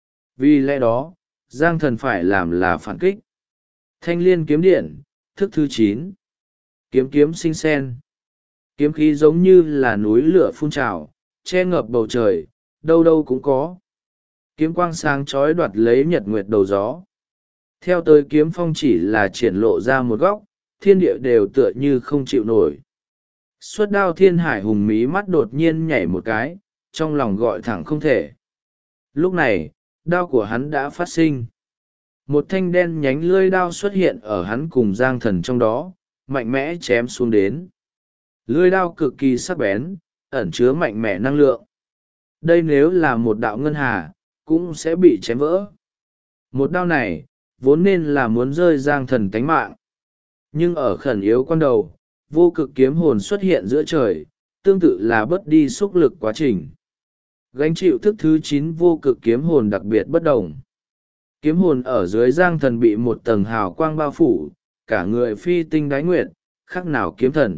Vì lẽ đó, Giang Thần phải làm là phản kích. Thanh liên kiếm điện, thức thứ 9. Kiếm kiếm sinh sen. Kiếm khí giống như là núi lửa phun trào, che ngập bầu trời, đâu đâu cũng có. Kiếm quang sáng chói đoạt lấy nhật nguyệt đầu gió. Theo tới kiếm phong chỉ là triển lộ ra một góc, thiên địa đều tựa như không chịu nổi. Xuất đao Thiên Hải Hùng mí mắt đột nhiên nhảy một cái, trong lòng gọi thẳng không thể. Lúc này, đao của hắn đã phát sinh. Một thanh đen nhánh lưỡi đao xuất hiện ở hắn cùng Giang Thần trong đó, mạnh mẽ chém xuống đến. Lưỡi đao cực kỳ sắc bén, ẩn chứa mạnh mẽ năng lượng. Đây nếu là một đạo ngân hà, cũng sẽ bị chém vỡ. Một đao này, vốn nên là muốn rơi Giang Thần tánh mạng. Nhưng ở khẩn yếu quan đầu, vô cực kiếm hồn xuất hiện giữa trời, tương tự là bớt đi xúc lực quá trình. Gánh chịu thức thứ 9 vô cực kiếm hồn đặc biệt bất đồng. Kiếm hồn ở dưới Giang Thần bị một tầng hào quang bao phủ, cả người phi tinh đái nguyệt, khác nào kiếm thần.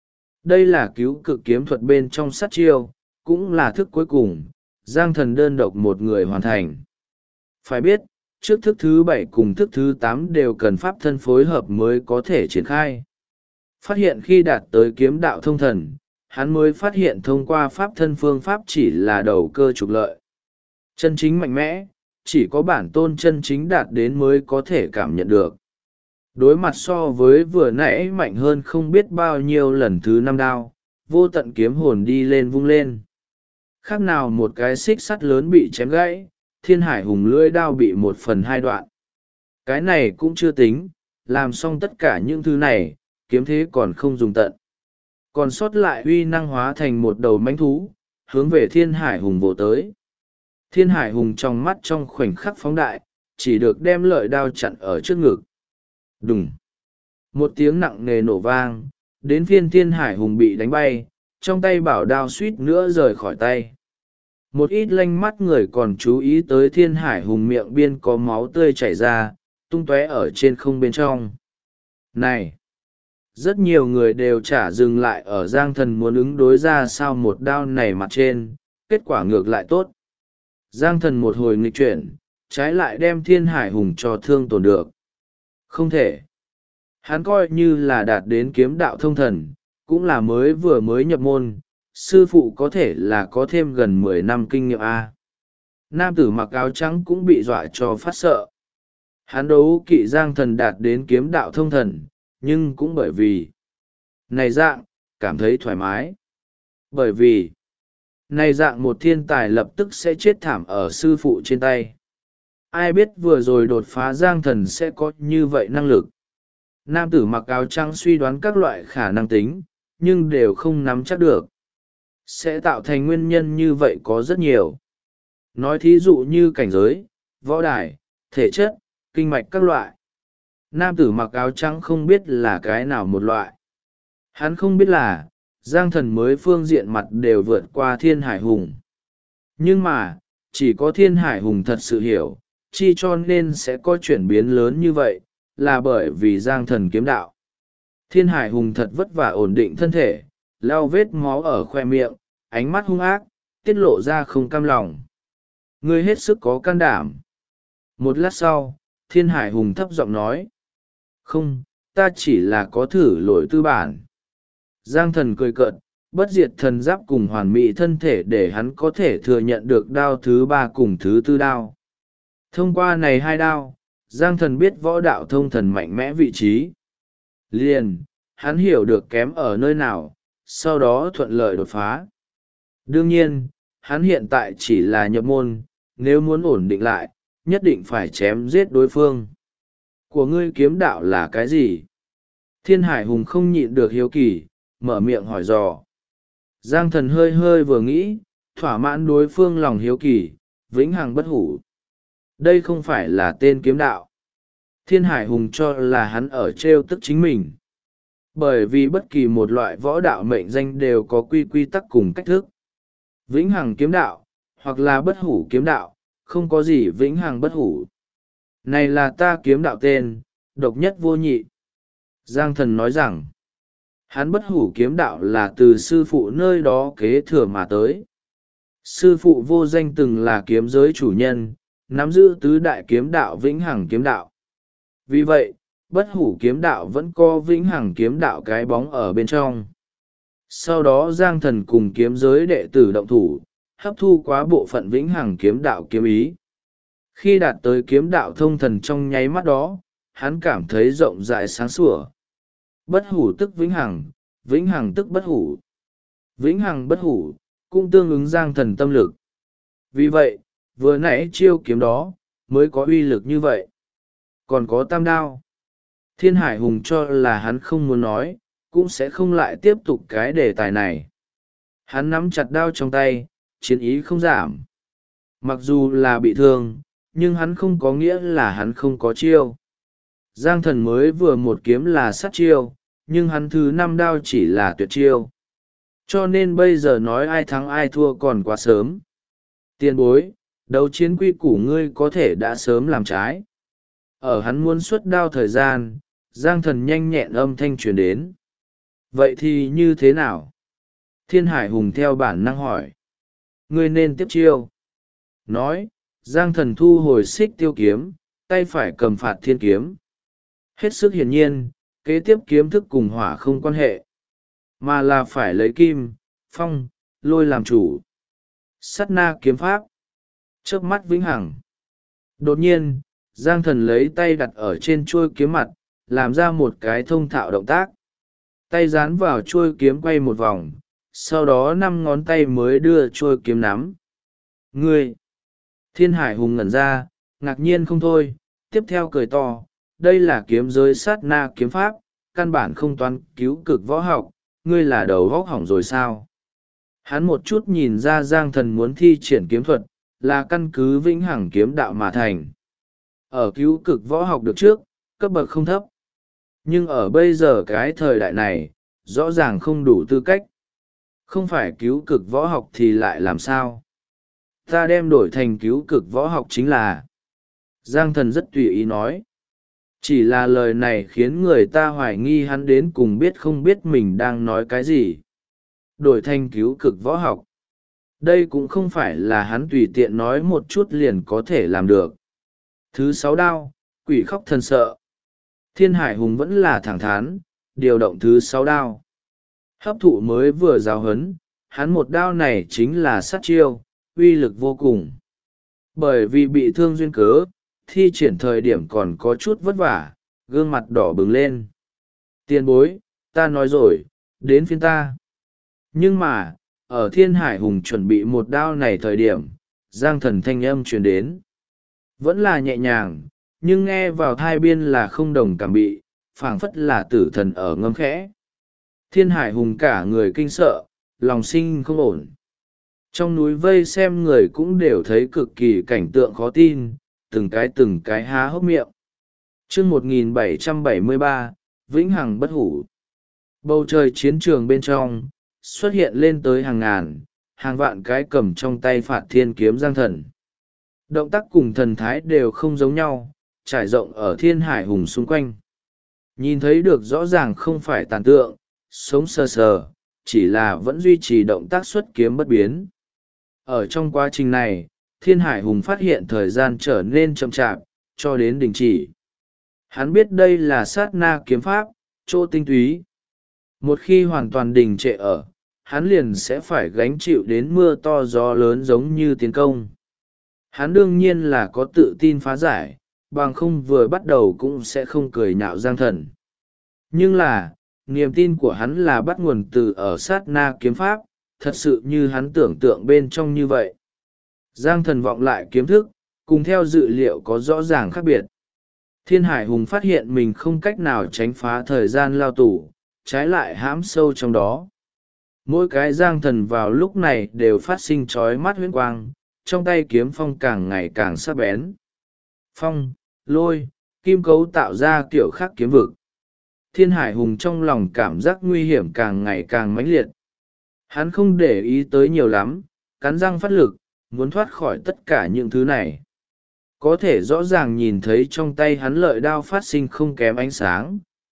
Đây là cứu cực kiếm thuật bên trong sát chiêu, cũng là thức cuối cùng, Giang Thần đơn độc một người hoàn thành. Phải biết, trước thức thứ 7 cùng thức thứ 8 đều cần pháp thân phối hợp mới có thể triển khai. Phát hiện khi đạt tới kiếm đạo thông thần, hắn mới phát hiện thông qua pháp thân phương pháp chỉ là đầu cơ trục lợi. Chân chính mạnh mẽ, chỉ có bản tôn chân chính đạt đến mới có thể cảm nhận được. Đối mặt so với vừa nãy mạnh hơn không biết bao nhiêu lần thứ 5 đao, vô tận kiếm hồn đi lên vung lên. Khác nào một cái xích sắt lớn bị chém gãy, Thiên Hải Hùng lưỡi đao bị 1/2 đoạn. Cái này cũng chưa tính, làm xong tất cả những thứ này, kiếm thế còn không dùng tận. Còn sót lại uy năng hóa thành một đầu mãnh thú, hướng về Thiên Hải Hùng vồ tới. Thiên Hải Hùng trong mắt trong khoảnh khắc phóng đại, chỉ được đem lợi đao chặn ở trước ngực. Đùng! Một tiếng nặng nề nổ vang, đến phiên Thiên Hải Hùng bị đánh bay, trong tay bảo đao suýt nữa rời khỏi tay. Một ít lanh mắt người còn chú ý tới Thiên Hải Hùng miệng biên có máu tươi chảy ra, tung tóe ở trên không bên trong. Này! Rất nhiều người đều chả dừng lại ở Giang Thần muốn ứng đối ra sao một đao này mặt trên, kết quả ngược lại tốt. Giang Thần một hồi nghịch chuyển, trái lại đem Thiên Hải Hùng cho thương tổn được. Không thể. Hắn coi như là đạt đến kiếm đạo thông thần, cũng là mới nhập môn, sư phụ có thể là có thêm gần 10 năm kinh nghiệm A. Nam tử mặc áo trắng cũng bị dọa cho phát sợ. Hắn đấu kỵ Giang Thần đạt đến kiếm đạo thông thần, nhưng cũng bởi vì này dạng, cảm thấy thoải mái. Bởi vì này dạng một thiên tài lập tức sẽ chết thảm ở sư phụ trên tay. Ai biết vừa rồi đột phá Giang Thần sẽ có như vậy năng lực. Nam tử mặc áo trắng suy đoán các loại khả năng tính, nhưng đều không nắm chắc được. Sẽ tạo thành nguyên nhân như vậy có rất nhiều. Nói thí dụ như cảnh giới, võ đài, thể chất, kinh mạch các loại. Nam tử mặc áo trắng không biết là cái nào một loại. Hắn không biết là, Giang Thần mới phương diện mặt đều vượt qua Thiên Hải Hùng. Nhưng mà, chỉ có Thiên Hải Hùng thật sự hiểu, chi cho nên sẽ có chuyển biến lớn như vậy, là bởi vì Giang Thần kiếm đạo. Thiên Hải Hùng thật vất vả ổn định thân thể, lau vết máu ở khoe miệng, ánh mắt hung ác, tiết lộ ra không cam lòng. Ngươi hết sức có can đảm. Một lát sau, Thiên Hải Hùng thấp giọng nói. Không, ta chỉ là có thử lỗi tư bản. Giang Thần cười cợt, bất diệt thần giáp cùng hoàn mỹ thân thể để hắn có thể thừa nhận được đao thứ 3 cùng thứ 4 đao. Thông qua này 2 đao, Giang Thần biết võ đạo thông thần mạnh mẽ vị trí. Liền, hắn hiểu được kém ở nơi nào, sau đó thuận lợi đột phá. Đương nhiên, hắn hiện tại chỉ là nhập môn, nếu muốn ổn định lại, nhất định phải chém giết đối phương. Của ngươi kiếm đạo là cái gì? Thiên Hải Hùng không nhịn được hiếu kỳ, mở miệng hỏi dò. Giang Thần hơi hơi vừa nghĩ, thỏa mãn đối phương lòng hiếu kỳ, vĩnh hằng bất hủ. Đây không phải là tên kiếm đạo. Thiên Hải Hùng cho là hắn ở trêu tức chính mình. Bởi vì bất kỳ một loại võ đạo mệnh danh đều có quy tắc cùng cách thức. Vĩnh hằng kiếm đạo, hoặc là bất hủ kiếm đạo, không có gì vĩnh hằng bất hủ. Này là ta kiếm đạo tên, độc nhất vô nhị. Giang Thần nói rằng, Hắn bất hủ kiếm đạo là từ sư phụ nơi đó kế thừa mà tới. Sư phụ vô danh từng là kiếm giới chủ nhân, nắm giữ tứ đại kiếm đạo vĩnh hằng kiếm đạo. Vì vậy, bất hủ kiếm đạo vẫn có vĩnh hằng kiếm đạo cái bóng ở bên trong. Sau đó Giang Thần cùng kiếm giới đệ tử động thủ, hấp thu quá bộ phận vĩnh hằng kiếm đạo kiếm ý. Khi đạt tới kiếm đạo thông thần trong nháy mắt đó, hắn cảm thấy rộng rãi sáng sủa. Bất hủ tức vĩnh hằng tức bất hủ. Vĩnh hằng bất hủ, cũng tương ứng Giang Thần tâm lực. Vì vậy, vừa nãy chiêu kiếm đó, mới có uy lực như vậy. Còn có tam đao. Thiên Hải Hùng cho là hắn không muốn nói, cũng sẽ không lại tiếp tục cái đề tài này. Hắn nắm chặt đao trong tay, chiến ý không giảm. Mặc dù là bị thương, nhưng hắn không có nghĩa là hắn không có chiêu. Giang Thần mới vừa một kiếm là sát chiêu, nhưng hắn thứ 5 đao chỉ là tuyệt chiêu. Cho nên bây giờ nói ai thắng ai thua còn quá sớm. Tiền bối, đấu chiến quy củ ngươi có thể đã sớm làm trái. Ở hắn muốn xuất đao thời gian, Giang Thần nhanh nhẹn âm thanh truyền đến. Vậy thì như thế nào? Thiên Hải Hùng theo bản năng hỏi. Ngươi nên tiếp chiêu. Nói, Giang Thần thu hồi xích tiêu kiếm, tay phải cầm phạt thiên kiếm. Hết sức hiển nhiên, kế tiếp kiếm thức cùng hỏa không quan hệ, mà là phải lấy kim, phong, lôi làm chủ. Sát na kiếm pháp. Chớp mắt vĩnh hằng. Đột nhiên, Giang Thần lấy tay đặt ở trên chuôi kiếm mặt, làm ra một cái thông thạo động tác. Tay dán vào chuôi kiếm quay một vòng, sau đó 5 ngón tay mới đưa chuôi kiếm nắm. Ngươi! Thiên Hải Hùng ngẩn ra, ngạc nhiên không thôi, tiếp theo cười to. Đây là kiếm giới sát na kiếm pháp, căn bản không toán cứu cực võ học, ngươi là đầu vóc hỏng rồi sao? Hắn một chút nhìn ra Giang Thần muốn thi triển kiếm thuật, là căn cứ vĩnh hằng kiếm đạo mà thành. Ở cứu cực võ học được trước, cấp bậc không thấp. Nhưng ở bây giờ cái thời đại này, rõ ràng không đủ tư cách. Không phải cứu cực võ học thì lại làm sao? Ta đem đổi thành cứu cực võ học chính là... Giang Thần rất tùy ý nói. Chỉ là lời này khiến người ta hoài nghi hắn đến cùng biết không biết mình đang nói cái gì. Đổi thành cứu cực võ học. Đây cũng không phải là hắn tùy tiện nói một chút liền có thể làm được. Thứ 6 đao, quỷ khóc thần sợ. Thiên Hải Hùng vẫn là thẳng thắn, điều động thứ 6 đao. Hấp thụ mới vừa giáo huấn, hắn một đao này chính là sát chiêu, uy lực vô cùng. Bởi vì bị thương duyên cớ, thi triển thời điểm còn có chút vất vả, gương mặt đỏ bừng lên. Tiền bối, ta nói rồi, đến phiên ta. Nhưng mà, ở Thiên Hải Hùng chuẩn bị một đao này thời điểm, Giang Thần thanh âm truyền đến. Vẫn là nhẹ nhàng, nhưng nghe vào thai biên là không đồng cảm bị, phảng phất là tử thần ở ngâm khẽ. Thiên Hải Hùng cả người kinh sợ, lòng sinh không ổn. Trong núi vây xem người cũng đều thấy cực kỳ cảnh tượng khó tin, từng cái há hốc miệng. Chương 1773, Vĩnh Hằng bất hủ. Bầu trời chiến trường bên trong, xuất hiện lên tới hàng ngàn, hàng vạn cái cầm trong tay phạt thiên kiếm Giang Thần. Động tác cùng thần thái đều không giống nhau, trải rộng ở Thiên Hải Hùng xung quanh. Nhìn thấy được rõ ràng không phải tàn tượng, sống sờ sờ, chỉ là vẫn duy trì động tác xuất kiếm bất biến. Ở trong quá trình này, Thiên Hải Hùng phát hiện thời gian trở nên chậm chạp, cho đến đình chỉ. Hắn biết đây là sát na kiếm pháp, chỗ tinh túy. Một khi hoàn toàn đình trệ ở, hắn liền sẽ phải gánh chịu đến mưa to gió lớn giống như tiến công. Hắn đương nhiên là có tự tin phá giải, bằng không vừa bắt đầu cũng sẽ không cười nhạo Giang Thần. Nhưng là, niềm tin của hắn là bắt nguồn từ ở sát na kiếm pháp, thật sự như hắn tưởng tượng bên trong như vậy. Giang Thần vọng lại kiếm thức, cùng theo dự liệu có rõ ràng khác biệt. Thiên Hải Hùng phát hiện mình không cách nào tránh phá thời gian lao tù, trái lại hãm sâu trong đó. Mỗi cái Giang Thần vào lúc này đều phát sinh chói mắt huyễn quang, trong tay kiếm phong càng ngày càng sắc bén. Phong, lôi, kim cấu tạo ra kiểu khác kiếm vực. Thiên Hải Hùng trong lòng cảm giác nguy hiểm càng ngày càng mãnh liệt. Hắn không để ý tới nhiều lắm, cắn răng phát lực, muốn thoát khỏi tất cả những thứ này. Có thể rõ ràng nhìn thấy trong tay hắn lợi đao phát sinh không kém ánh sáng,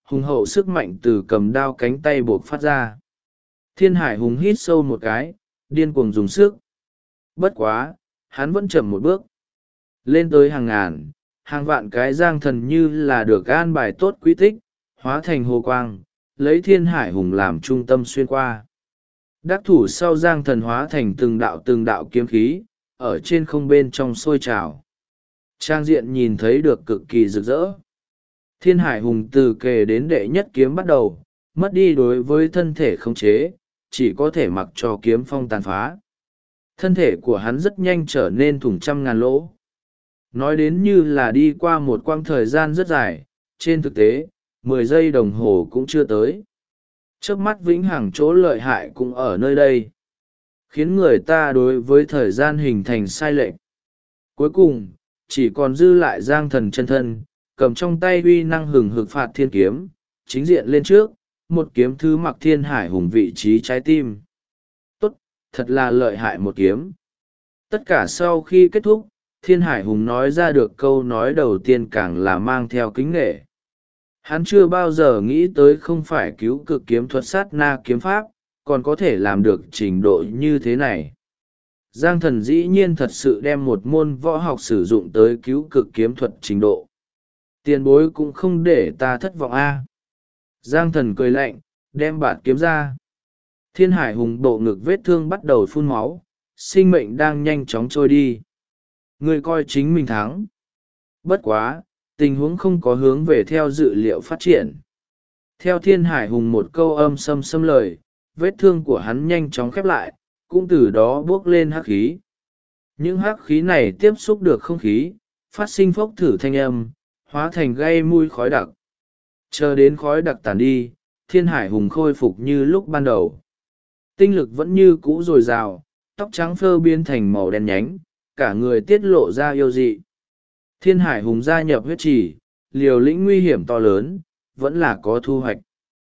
hùng hậu sức mạnh từ cầm đao cánh tay buộc phát ra. Thiên Hải Hùng hít sâu một cái, điên cuồng dùng sức. Bất quá, hắn vẫn chậm một bước. Lên tới hàng ngàn, hàng vạn cái giang thần như là được an bài tốt quy tích, hóa thành hồ quang, lấy Thiên Hải Hùng làm trung tâm xuyên qua. Đắc thủ sau giang thần hóa thành từng đạo kiếm khí, ở trên không bên trong sôi trào. Trang diện nhìn thấy được cực kỳ rực rỡ. Thiên Hải Hùng từ kề đến đệ nhất kiếm bắt đầu, mất đi đối với thân thể khống chế, chỉ có thể mặc cho kiếm phong tàn phá. Thân thể của hắn rất nhanh trở nên thủng trăm ngàn lỗ. Nói đến như là đi qua một quãng thời gian rất dài, trên thực tế, 10 giây đồng hồ cũng chưa tới. Trước mắt vĩnh hằng chỗ lợi hại cũng ở nơi đây, khiến người ta đối với thời gian hình thành sai lệch. Cuối cùng, chỉ còn dư lại giang thần chân thân, cầm trong tay uy năng hừng hực phạt thiên kiếm, chính diện lên trước, một kiếm thứ mặc Thiên Hải Hùng vị trí trái tim. Tốt, thật là lợi hại một kiếm. Tất cả sau khi kết thúc, Thiên Hải Hùng nói ra được câu nói đầu tiên càng là mang theo kính nể. Hắn chưa bao giờ nghĩ tới không phải cứu cực kiếm thuật sát na kiếm pháp, còn có thể làm được trình độ như thế này. Giang thần dĩ nhiên thật sự đem một môn võ học sử dụng tới cứu cực kiếm thuật trình độ. Tiền bối cũng không để ta thất vọng a. Giang thần cười lạnh, đem bạt kiếm ra. Thiên Hải Hùng bộ ngực vết thương bắt đầu phun máu, sinh mệnh đang nhanh chóng trôi đi. Ngươi coi chính mình thắng. Bất quá, tình huống không có hướng về theo dự liệu phát triển. Theo Thiên Hải Hùng một câu âm xâm xâm lời, vết thương của hắn nhanh chóng khép lại, cũng từ đó buốc lên hắc khí. Những hắc khí này tiếp xúc được không khí, phát sinh phốc thử thanh âm, hóa thành gây mùi khói đặc. Chờ đến khói đặc tàn đi, Thiên Hải Hùng khôi phục như lúc ban đầu. Tinh lực vẫn như cũ dồi dào, tóc trắng phơ biến thành màu đen nhánh, cả người tiết lộ ra yêu dị. Thiên Hải Hùng gia nhập huyết trì, liều lĩnh nguy hiểm to lớn, vẫn là có thu hoạch.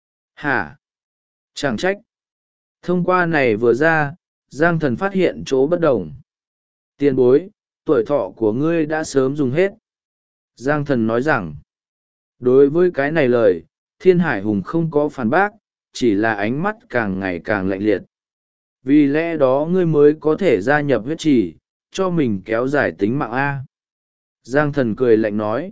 Hả? Chẳng trách. Thông qua này vừa ra, Giang thần phát hiện chỗ bất đồng. Tiền bối, tuổi thọ của ngươi đã sớm dùng hết. Giang thần nói rằng, đối với cái này lời, Thiên Hải Hùng không có phản bác, chỉ là ánh mắt càng ngày càng lạnh liệt. Vì lẽ đó ngươi mới có thể gia nhập huyết trì, cho mình kéo dài tính mạng A. Giang thần cười lạnh nói,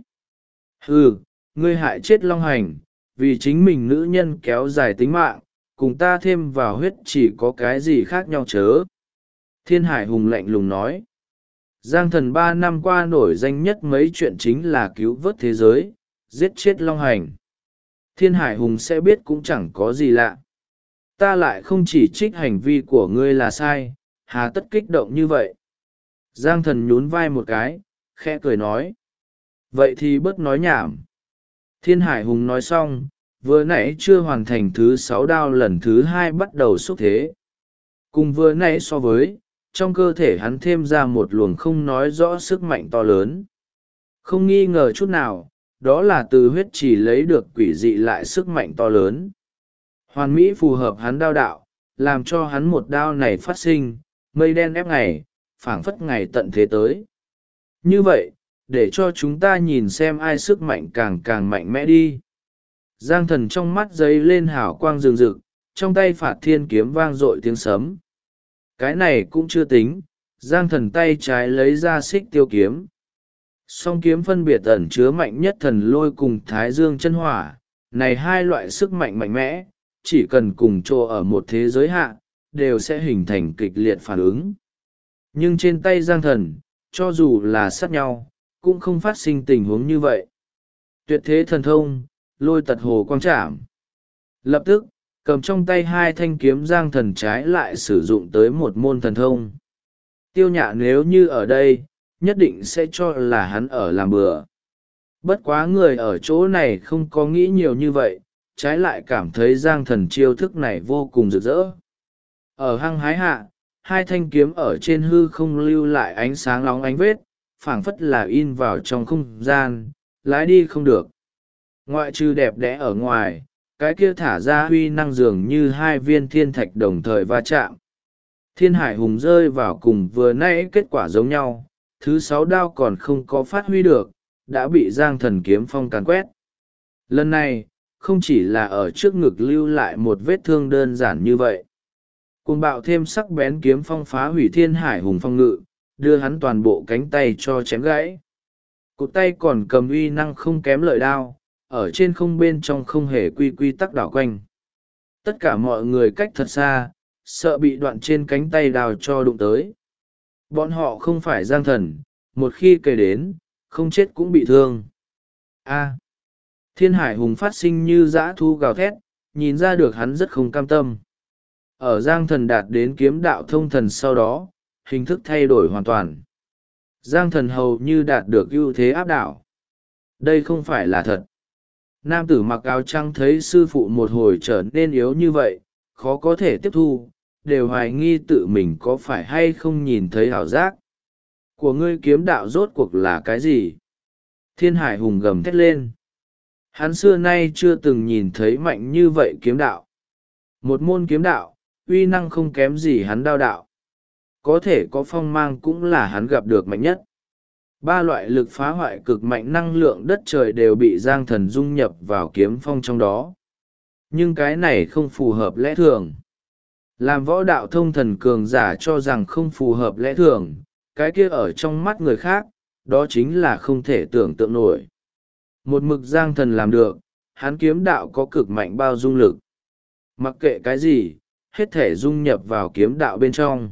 ngươi hại chết Long Hành, vì chính mình nữ nhân kéo dài tính mạng, cùng ta thêm vào huyết chỉ có cái gì khác nhau chớ. Thiên Hải Hùng lạnh lùng nói, Giang thần 3 năm qua nổi danh nhất mấy chuyện chính là cứu vớt thế giới, giết chết Long Hành. Thiên Hải Hùng sẽ biết cũng chẳng có gì lạ. Ta lại không chỉ trích hành vi của ngươi là sai, hà tất kích động như vậy. Giang thần nhún vai một cái, khẽ cười nói, vậy thì bớt nói nhảm. Thiên Hải Hùng nói xong, vừa nãy chưa hoàn thành thứ 6 đao lần thứ 2 bắt đầu xúc thế. Cùng vừa nãy so với, trong cơ thể hắn thêm ra một luồng không nói rõ sức mạnh to lớn. Không nghi ngờ chút nào, đó là từ huyết chỉ lấy được quỷ dị lại sức mạnh to lớn. Hoàn mỹ phù hợp hắn đao đạo, làm cho hắn một đao này phát sinh, mây đen ép ngày, phảng phất ngày tận thế tới. Như vậy, để cho chúng ta nhìn xem ai sức mạnh càng càng mạnh mẽ đi. Giang thần trong mắt giấy lên hào quang rừng rực, trong tay phạt thiên kiếm vang dội tiếng sấm. Cái này cũng chưa tính, Giang thần tay trái lấy ra xích tiêu kiếm. Song kiếm phân biệt ẩn chứa mạnh nhất thần lôi cùng thái dương chân hỏa, này hai loại sức mạnh mạnh mẽ, chỉ cần cùng chỗ ở một thế giới hạ, đều sẽ hình thành kịch liệt phản ứng. Nhưng trên tay Giang thần, cho dù là sát nhau, cũng không phát sinh tình huống như vậy. Tuyệt thế thần thông, lôi tật hồ quang trảm. Lập tức, cầm trong tay hai thanh kiếm Giang thần trái lại sử dụng tới một môn thần thông. Tiêu Nhạ nếu như ở đây, nhất định sẽ cho là hắn ở làm bừa. Bất quá người ở chỗ này không có nghĩ nhiều như vậy, trái lại cảm thấy Giang thần chiêu thức này vô cùng rực rỡ. Ở hăng hái hạ, hai thanh kiếm ở trên hư không lưu lại ánh sáng nóng ánh vết, phảng phất là in vào trong không gian, lái đi không được. Ngoại trừ đẹp đẽ ở ngoài, cái kia thả ra huy năng dường như hai viên thiên thạch đồng thời va chạm. Thiên Hải Hùng rơi vào cùng vừa nãy kết quả giống nhau, thứ 6 đao còn không có phát huy được, đã bị Giang thần kiếm phong càn quét. Lần này, không chỉ là ở trước ngực lưu lại một vết thương đơn giản như vậy. Cuồng bạo thêm sắc bén kiếm phong phá hủy thiên hải hùng phong ngự, đưa hắn toàn bộ cánh tay cho chém gãy. Cụt tay còn cầm uy năng không kém lợi đao, ở trên không bên trong không hề quy quy tắc đảo quanh. Tất cả mọi người cách thật xa, sợ bị đoạn trên cánh tay đào cho đụng tới. Bọn họ không phải giang thần, một khi kề đến, không chết cũng bị thương. Thiên hải hùng phát sinh như dã thu gào thét, nhìn ra được hắn rất không cam tâm. Ở giang thần đạt đến kiếm đạo thông thần sau đó, hình thức thay đổi hoàn toàn. Giang thần hầu như đạt được ưu thế áp đảo. Đây không phải là thật. Nam tử mặc áo trắng thấy sư phụ một hồi trở nên yếu như vậy, khó có thể tiếp thu, đều hoài nghi tự mình có phải hay không nhìn thấy ảo giác. Của ngươi kiếm đạo rốt cuộc là cái gì? Thiên hải hùng gầm thét lên. Hắn xưa nay chưa từng nhìn thấy mạnh như vậy kiếm đạo. Một môn kiếm đạo, uy năng không kém gì hắn đao đạo. Có thể có phong mang cũng là hắn gặp được mạnh nhất. Ba loại lực phá hoại cực mạnh năng lượng đất trời đều bị giang thần dung nhập vào kiếm phong trong đó. Nhưng cái này không phù hợp lẽ thường. Làm võ đạo thông thần cường giả cho rằng không phù hợp lẽ thường, cái kia ở trong mắt người khác, đó chính là không thể tưởng tượng nổi. Một mực giang thần làm được, hắn kiếm đạo có cực mạnh bao dung lực. Mặc kệ cái gì, hết thể dung nhập vào kiếm đạo bên trong.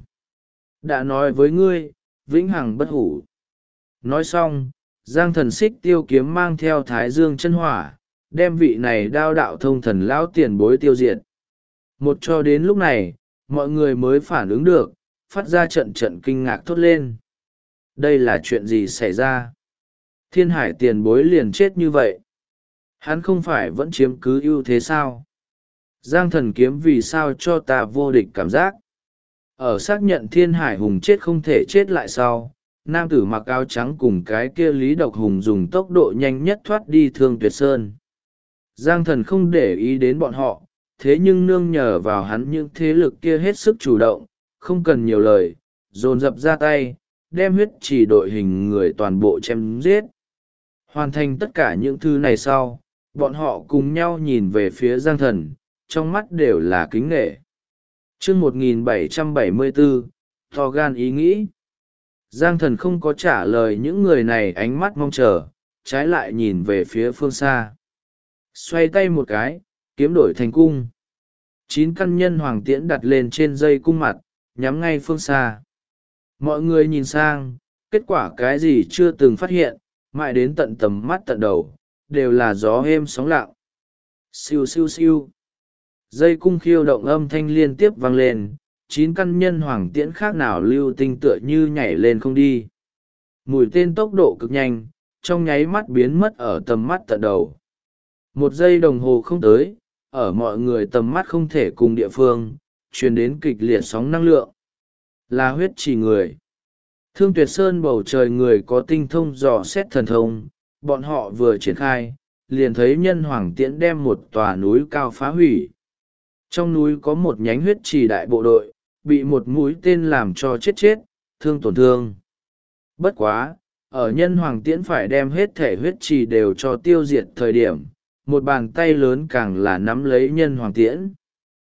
Đã nói với ngươi, vĩnh hằng bất hủ. Nói xong, giang thần xích tiêu kiếm mang theo thái dương chân hỏa, đem vị này đao đạo thông thần lão tiền bối tiêu diệt. Một cho đến lúc này, mọi người mới phản ứng được, phát ra trận trận kinh ngạc thốt lên. Đây là chuyện gì xảy ra? Thiên hải tiền bối liền chết như vậy. Hắn không phải vẫn chiếm cứ ưu thế sao? Giang thần kiếm vì sao cho ta vô địch cảm giác? Ở xác nhận thiên hải hùng chết không thể chết lại sau, nam tử mặc áo trắng cùng cái kia Lý Độc Hùng dùng tốc độ nhanh nhất thoát đi Thương Tuyệt Sơn. Giang thần không để ý đến bọn họ, thế nhưng nương nhờ vào hắn những thế lực kia hết sức chủ động, không cần nhiều lời, dồn dập ra tay, đem huyết chỉ đội hình người toàn bộ chém giết. Hoàn thành tất cả những thứ này sau, bọn họ cùng nhau nhìn về phía giang thần, trong mắt đều là kính nghệ. Chương 1774, to gan ý nghĩ. Giang thần không có trả lời những người này ánh mắt mong chờ, trái lại nhìn về phía phương xa. Xoay tay một cái, kiếm đổi thành cung. 9 căn nhân hoàng tiễn đặt lên trên dây cung mặt, nhắm ngay phương xa. Mọi người nhìn sang, kết quả cái gì chưa từng phát hiện, mãi đến tận tầm mắt tận đầu, đều là gió êm sóng lặng. Siêu siêu siêu. Dây cung khiêu động âm thanh liên tiếp vang lên, 9 căn nhân hoàng tiễn khác nào lưu tinh tựa như nhảy lên không đi. Mũi tên tốc độ cực nhanh, trong nháy mắt biến mất ở tầm mắt tận đầu. 1 giây đồng hồ không tới, ở mọi người tầm mắt không thể cùng địa phương, truyền đến kịch liệt sóng năng lượng. Là huyết chỉ người. Thương Tuyệt Sơn bầu trời người có tinh thông dò xét thần thông, bọn họ vừa triển khai, liền thấy nhân hoàng tiễn đem một tòa núi cao phá hủy. Trong núi có một nhánh huyết trì đại bộ đội, bị một mũi tên làm cho chết, thương tổn thương. Bất quá, ở nhân hoàng tiễn phải đem hết thể huyết trì đều cho tiêu diệt thời điểm, một bàn tay lớn càng là nắm lấy nhân hoàng tiễn.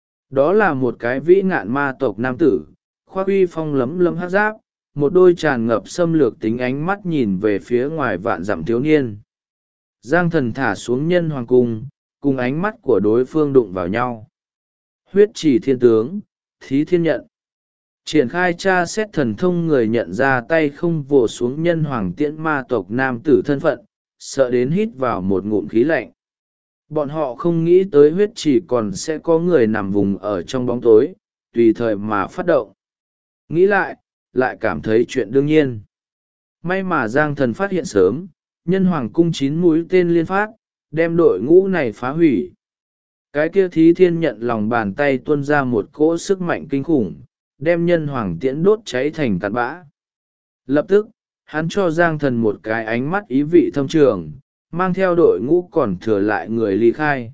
Đó là một cái vĩ ngạn ma tộc nam tử, khoác uy phong lấm lấm hát giáp, một đôi tràn ngập xâm lược tính ánh mắt nhìn về phía ngoài vạn dặm thiếu niên. Giang thần thả xuống nhân hoàng cung, cùng ánh mắt của đối phương đụng vào nhau. Huyết chỉ thiên tướng, thí thiên nhận. Triển khai tra xét thần thông, người nhận ra tay không vồ xuống nhân hoàng tiễn ma tộc nam tử thân phận, sợ đến hít vào một ngụm khí lạnh. Bọn họ không nghĩ tới huyết chỉ còn sẽ có người nằm vùng ở trong bóng tối, tùy thời mà phát động. Nghĩ lại cảm thấy chuyện đương nhiên. May mà giang thần phát hiện sớm, nhân hoàng cung 9 mũi tên liên phát, đem đội ngũ này phá hủy. Cái kia thí thiên nhận lòng bàn tay tuôn ra một cỗ sức mạnh kinh khủng, đem nhân hoàng tiễn đốt cháy thành cát bã. Lập tức, hắn cho giang thần một cái ánh mắt ý vị thâm trường, mang theo đội ngũ còn thừa lại người ly khai.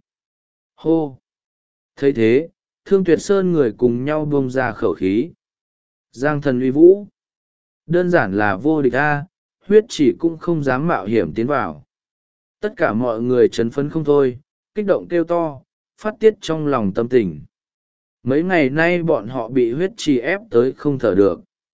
Hô! Thấy thế, Thương Tuyệt Sơn người cùng nhau buông ra khẩu khí. Giang thần uy vũ. Đơn giản là vô địch a, huyết chỉ cũng không dám mạo hiểm tiến vào. Tất cả mọi người chấn phấn không thôi, kích động kêu to, phát tiết trong lòng tâm tình. Mấy ngày nay bọn họ bị huyết trì ép tới không thở được.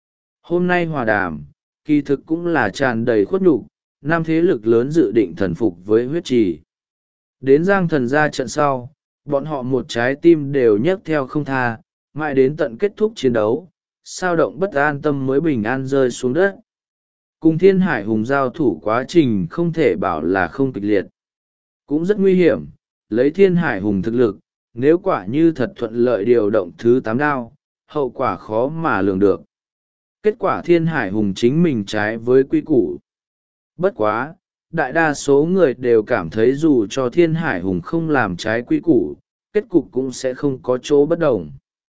Hôm nay hòa đàm, kỳ thực cũng là tràn đầy khuất nhục, năm thế lực lớn dự định thần phục với huyết trì. Đến Giang Thần ra trận sau, bọn họ một trái tim đều nhấc theo không tha, mãi đến tận kết thúc chiến đấu, sao động bất an tâm mới bình an rơi xuống đất. Cùng Thiên Hải Hùng giao thủ quá trình không thể bảo là không kịch liệt. Cũng rất nguy hiểm, lấy Thiên Hải Hùng thực lực, nếu quả như thật thuận lợi điều động thứ 8 đao, hậu quả khó mà lường được. Kết quả Thiên Hải Hùng chính mình trái với quy củ. Bất quá, đại đa số người đều cảm thấy dù cho Thiên Hải Hùng không làm trái quy củ, kết cục cũng sẽ không có chỗ bất đồng.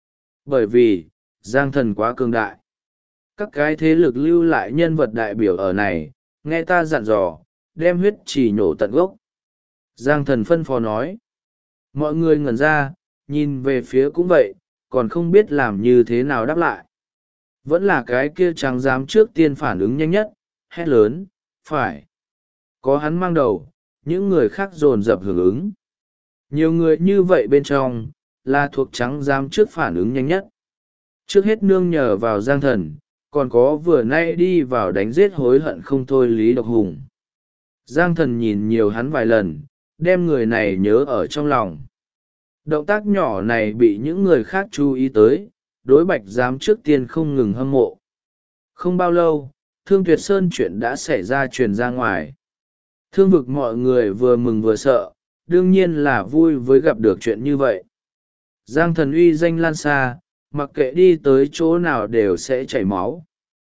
Bởi vì, Giang Thần quá cường đại. Các cái thế lực lưu lại nhân vật đại biểu ở này, nghe ta dặn dò, đem huyết chỉ nhổ tận gốc. Giang Thần phân phó nói. Mọi người ngẩn ra, nhìn về phía cũng vậy, còn không biết làm như thế nào đáp lại. Vẫn là cái kia trắng dám trước tiên phản ứng nhanh nhất, hét lớn, phải. Có hắn mang đầu, những người khác dồn dập hưởng ứng. Nhiều người như vậy bên trong, là thuộc trắng dám trước phản ứng nhanh nhất. Trước hết nương nhờ vào Giang Thần, còn có vừa nay đi vào đánh giết hối hận không thôi Lý Độc Hùng. Giang Thần nhìn nhiều hắn vài lần, đem người này nhớ ở trong lòng. Động tác nhỏ này bị những người khác chú ý tới, đối Bạch Giám trước tiên không ngừng hâm mộ. Không bao lâu, Thương Tuyệt Sơn chuyện đã xảy ra truyền ra ngoài. Thương vực mọi người vừa mừng vừa sợ, đương nhiên là vui với gặp được chuyện như vậy. Giang Thần uy danh lan xa, mặc kệ đi tới chỗ nào đều sẽ chảy máu.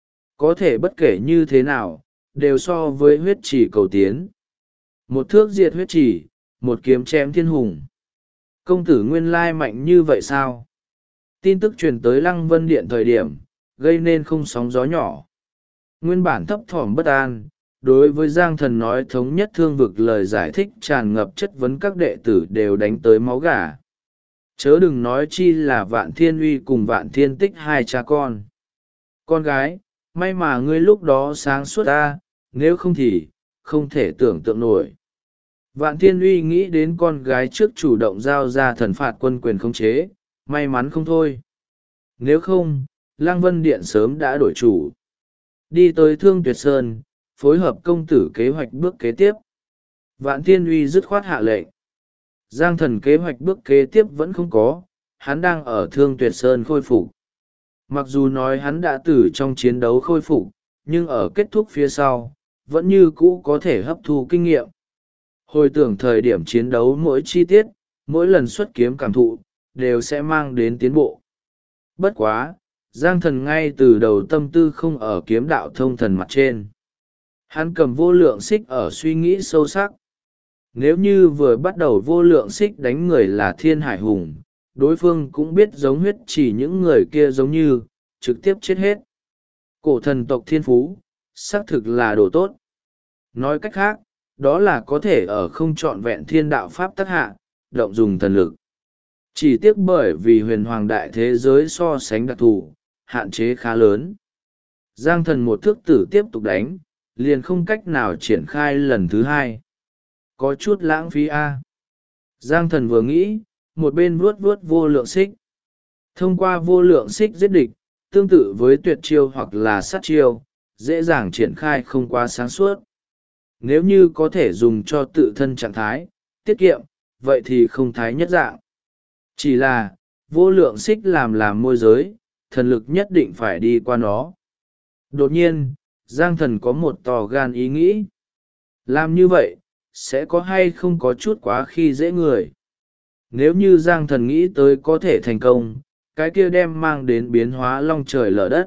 Có thể bất kể như thế nào, đều so với huyết chỉ cầu tiến. Một thước diệt huyết chỉ, một kiếm chém thiên hùng. Công tử nguyên lai mạnh như vậy sao? Tin tức truyền tới Lăng Vân Điện thời điểm, gây nên không sóng gió nhỏ. Nguyên bản thấp thỏm bất an, đối với Giang Thần nói thống nhất thương vực lời giải thích tràn ngập chất vấn các đệ tử đều đánh tới máu gà. Chớ đừng nói chi là Vạn Thiên Uy cùng Vạn Thiên Tích hai cha con. Con gái, may mà ngươi lúc đó sáng suốt ta, nếu không thì, không thể tưởng tượng nổi. Vạn Thiên Uy nghĩ đến con gái trước chủ động giao ra thần phạt quân quyền khống chế, may mắn không thôi. Nếu không, Lăng Vân Điện sớm đã đổi chủ. Đi tới Thương Tuyệt Sơn, phối hợp công tử kế hoạch bước kế tiếp. Vạn Thiên Uy dứt khoát hạ lệnh. Giang Thần kế hoạch bước kế tiếp vẫn không có, hắn đang ở Thương Tuyệt Sơn khôi phục. Mặc dù nói hắn đã từ trong chiến đấu khôi phục, nhưng ở kết thúc phía sau, vẫn như cũ có thể hấp thu kinh nghiệm. Hồi tưởng thời điểm chiến đấu mỗi chi tiết, mỗi lần xuất kiếm cảm thụ, đều sẽ mang đến tiến bộ. Bất quá, Giang Thần ngay từ đầu tâm tư không ở kiếm đạo thông thần mặt trên. Hắn cầm vô lượng xích ở suy nghĩ sâu sắc. Nếu như vừa bắt đầu vô lượng xích đánh người là Thiên Hải Hùng, đối phương cũng biết giống huyết chỉ những người kia giống như, trực tiếp chết hết. Cổ thần tộc thiên phú, xác thực là đồ tốt. Nói cách khác, đó là có thể ở không trọn vẹn thiên đạo pháp tác hạ, động dùng thần lực. Chỉ tiếc bởi vì huyền hoàng đại thế giới so sánh đặc thù, hạn chế khá lớn. Giang Thần một thước tử tiếp tục đánh, liền không cách nào triển khai lần thứ hai. Có chút lãng phí a. Giang Thần vừa nghĩ, một bên vuốt vuốt vô lượng xích. Thông qua vô lượng xích giết địch, tương tự với tuyệt chiêu hoặc là sát chiêu, dễ dàng triển khai không quá sáng suốt. Nếu như có thể dùng cho tự thân trạng thái, tiết kiệm, vậy thì không thái nhất dạng. Chỉ là, vô lượng xích làm môi giới, thần lực nhất định phải đi qua nó. Đột nhiên, Giang Thần có một tò gan ý nghĩ. Làm như vậy, sẽ có hay không có chút quá khi dễ người. Nếu như Giang Thần nghĩ tới có thể thành công, cái kia đem mang đến biến hóa long trời lở đất.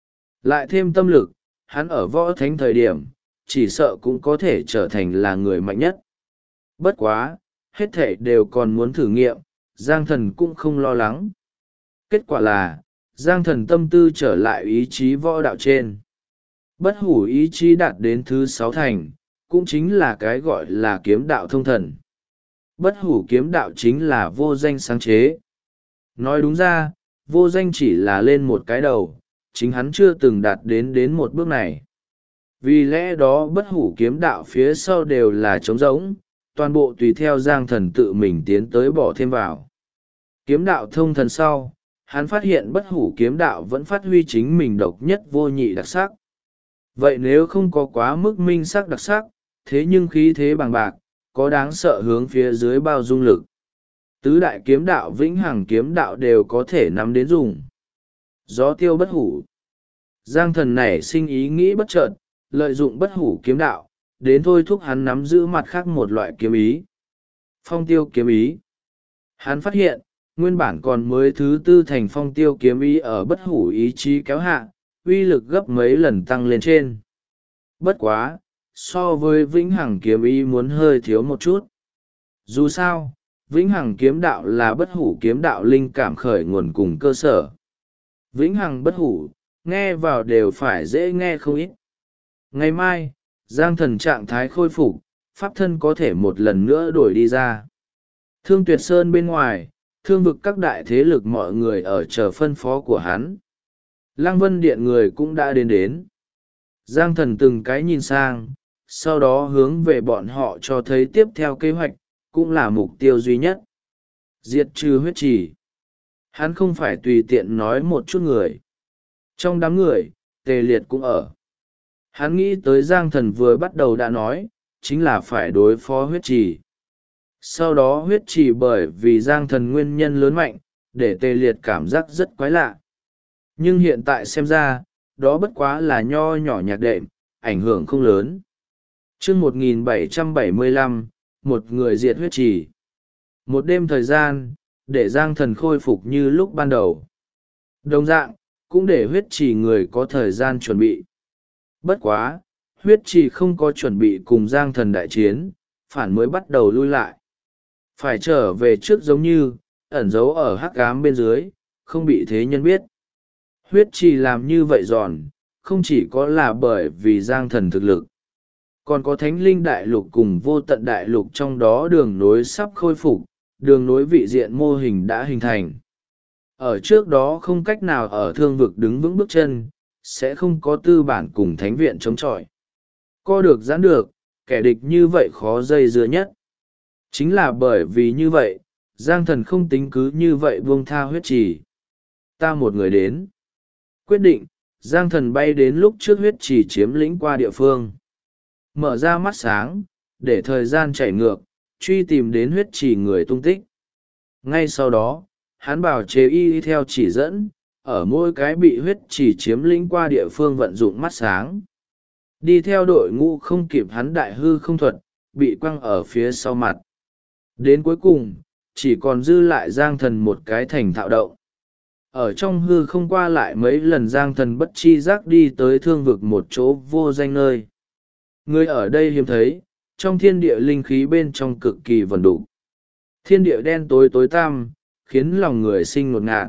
Lại thêm tâm lực, hắn ở võ thánh thời điểm, chỉ sợ cũng có thể trở thành là người mạnh nhất. Bất quá, hết thể đều còn muốn thử nghiệm, Giang Thần cũng không lo lắng. Kết quả là, Giang Thần tâm tư trở lại ý chí võ đạo trên. Bất hủ ý chí đạt đến thứ 6 thành, cũng chính là cái gọi là kiếm đạo thông thần. Bất hủ kiếm đạo chính là vô danh sáng chế. Nói đúng ra, vô danh chỉ là lên một cái đầu, chính hắn chưa từng đạt đến một bước này. Vì lẽ đó bất hủ kiếm đạo phía sau đều là trống rỗng, toàn bộ tùy theo Giang Thần tự mình tiến tới bỏ thêm vào. Kiếm đạo thông thần sau, hắn phát hiện bất hủ kiếm đạo vẫn phát huy chính mình độc nhất vô nhị đặc sắc. Vậy nếu không có quá mức minh sắc đặc sắc, thế nhưng khí thế bằng bạc, có đáng sợ hướng phía dưới bao dung lực. Tứ đại kiếm đạo vĩnh hằng kiếm đạo đều có thể nắm đến dùng. Gió tiêu bất hủ. Giang Thần nảy sinh ý nghĩ bất chợt, lợi dụng bất hủ kiếm đạo, đến thôi thúc hắn nắm giữ mặt khác một loại kiếm ý. Phong tiêu kiếm ý. Hắn phát hiện, nguyên bản còn mới thứ tư thành phong tiêu kiếm ý ở bất hủ ý chí kéo hạ, uy lực gấp mấy lần tăng lên trên. Bất quá, so với vĩnh hằng kiếm ý muốn hơi thiếu một chút. Dù sao, vĩnh hằng kiếm đạo là bất hủ kiếm đạo linh cảm khởi nguồn cùng cơ sở. Vĩnh hằng bất hủ, nghe vào đều phải dễ nghe không ít. Ngày mai, Giang Thần trạng thái khôi phục, pháp thân có thể một lần nữa đổi đi ra. Thương Tuyệt Sơn bên ngoài, thương vực các đại thế lực mọi người ở chờ phân phó của hắn. Lăng Vân Điện người cũng đã đến. Giang Thần từng cái nhìn sang, sau đó hướng về bọn họ cho thấy tiếp theo kế hoạch, cũng là mục tiêu duy nhất. Diệt trừ huyết trì. Hắn không phải tùy tiện nói một chút người. Trong đám người, Tề Liệt cũng ở. Hắn nghĩ tới Giang Thần vừa bắt đầu đã nói, chính là phải đối phó huyết trì. Sau đó huyết trì bởi vì Giang Thần nguyên nhân lớn mạnh, để Tề Liệt cảm giác rất quái lạ. Nhưng hiện tại xem ra, đó bất quá là nho nhỏ nhạc đệm, ảnh hưởng không lớn. Chương 1775, một người diệt huyết trì. Một đêm thời gian, để Giang Thần khôi phục như lúc ban đầu. Đồng dạng, cũng để huyết trì người có thời gian chuẩn bị. Bất quá, huyết trì không có chuẩn bị cùng Giang Thần đại chiến, phản mới bắt đầu lui lại. Phải trở về trước giống như, ẩn giấu ở hắc ám bên dưới, không bị thế nhân biết. Huyết trì làm như vậy giòn, không chỉ có là bởi vì Giang Thần thực lực, còn có Thánh Linh Đại Lục cùng Vô Tận Đại Lục trong đó đường nối sắp khôi phục, đường nối vị diện mô hình đã hình thành. Ở trước đó không cách nào ở thương vực đứng vững bước chân, sẽ không có tư bản cùng thánh viện chống chọi. Co được giãn được, kẻ địch như vậy khó dây dưa nhất. Chính là bởi vì như vậy, Giang Thần không tính cứ như vậy buông tha huyết trì. Ta một người đến. Quyết định, Giang Thần bay đến lúc trước huyết trì chiếm lĩnh qua địa phương. Mở ra mắt sáng, để thời gian chảy ngược, truy tìm đến huyết trì người tung tích. Ngay sau đó, hắn bảo chế y theo chỉ dẫn, ở mỗi cái bị huyết trì chiếm lĩnh qua địa phương vận dụng mắt sáng. Đi theo đội ngũ không kịp hắn đại hư không thuật, bị quăng ở phía sau mặt. Đến cuối cùng, chỉ còn dư lại Giang Thần một cái thành thạo động. Ở trong hư không qua lại mấy lần Giang Thần bất chi giác đi tới thương vực một chỗ vô danh nơi. Người ở đây hiếm thấy, trong thiên địa linh khí bên trong cực kỳ vần đủ. Thiên địa đen tối tối tăm, khiến lòng người sinh ngột ngạt.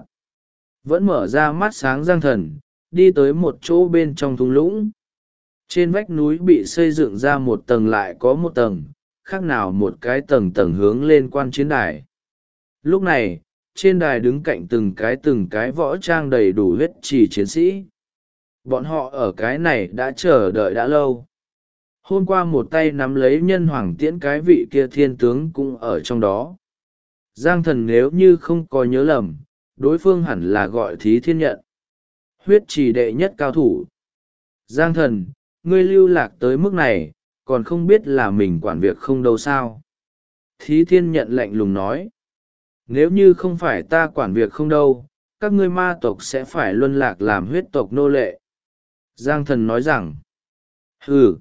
Vẫn mở ra mắt sáng Giang Thần, đi tới một chỗ bên trong thung lũng. Trên vách núi bị xây dựng ra một tầng lại có một tầng, khác nào một cái tầng tầng hướng lên quan chiến đài. Lúc này, trên đài đứng cạnh từng cái võ trang đầy đủ huyết trì chiến sĩ. Bọn họ ở cái này đã chờ đợi đã lâu. Hôm qua một tay nắm lấy nhân hoàng tiễn cái vị kia thiên tướng cũng ở trong đó. Giang Thần nếu như không có nhớ lầm, đối phương hẳn là gọi Thí Thiên Nhận. Huyết trì đệ nhất cao thủ. Giang Thần, ngươi lưu lạc tới mức này, còn không biết là mình quản việc không đâu sao. Thí Thiên Nhận lạnh lùng nói. Nếu như không phải ta quản việc không đâu, các ngươi ma tộc sẽ phải luân lạc làm huyết tộc nô lệ. Giang Thần nói rằng. Hừ.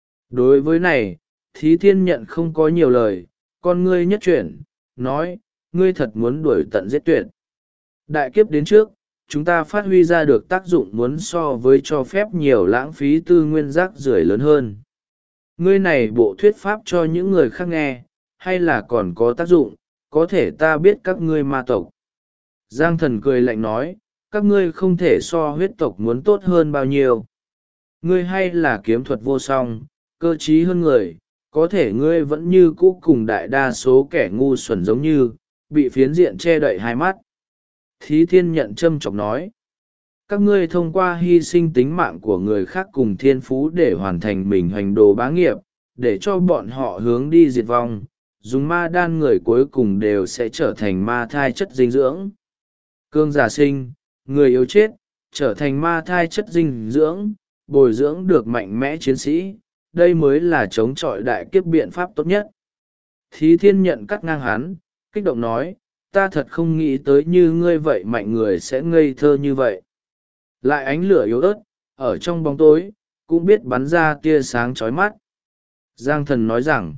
Đối với này, Thí Thiên Nhận không có nhiều lời, con ngươi nhất chuyển, nói, ngươi thật muốn đuổi tận giết tuyệt. Đại kiếp đến trước, chúng ta phát huy ra được tác dụng muốn so với cho phép nhiều lãng phí tư nguyên rác rưởi lớn hơn. Ngươi này bộ thuyết pháp cho những người khác nghe, hay là còn có tác dụng, có thể ta biết các ngươi ma tộc. Giang Thần cười lạnh nói, các ngươi không thể so huyết tộc muốn tốt hơn bao nhiêu. Ngươi hay là kiếm thuật vô song, cơ trí hơn người, có thể ngươi vẫn như cũ cùng đại đa số kẻ ngu xuẩn giống như, bị phiến diện che đậy hai mắt. Thí Thiên Nhận châm chọc nói, các ngươi thông qua hy sinh tính mạng của người khác cùng thiên phú để hoàn thành mình hành đồ bá nghiệp, để cho bọn họ hướng đi diệt vong, dùng ma đan người cuối cùng đều sẽ trở thành ma thai chất dinh dưỡng. Cương giả sinh, người yếu chết, trở thành ma thai chất dinh dưỡng, bồi dưỡng được mạnh mẽ chiến sĩ, đây mới là chống chọi đại kiếp biện pháp tốt nhất. Thí Thiên Nhận cắt ngang hắn, kích động nói, ta thật không nghĩ tới như ngươi vậy mạnh người sẽ ngây thơ như vậy. Lại ánh lửa yếu ớt, ở trong bóng tối, cũng biết bắn ra tia sáng chói mắt. Giang Thần nói rằng,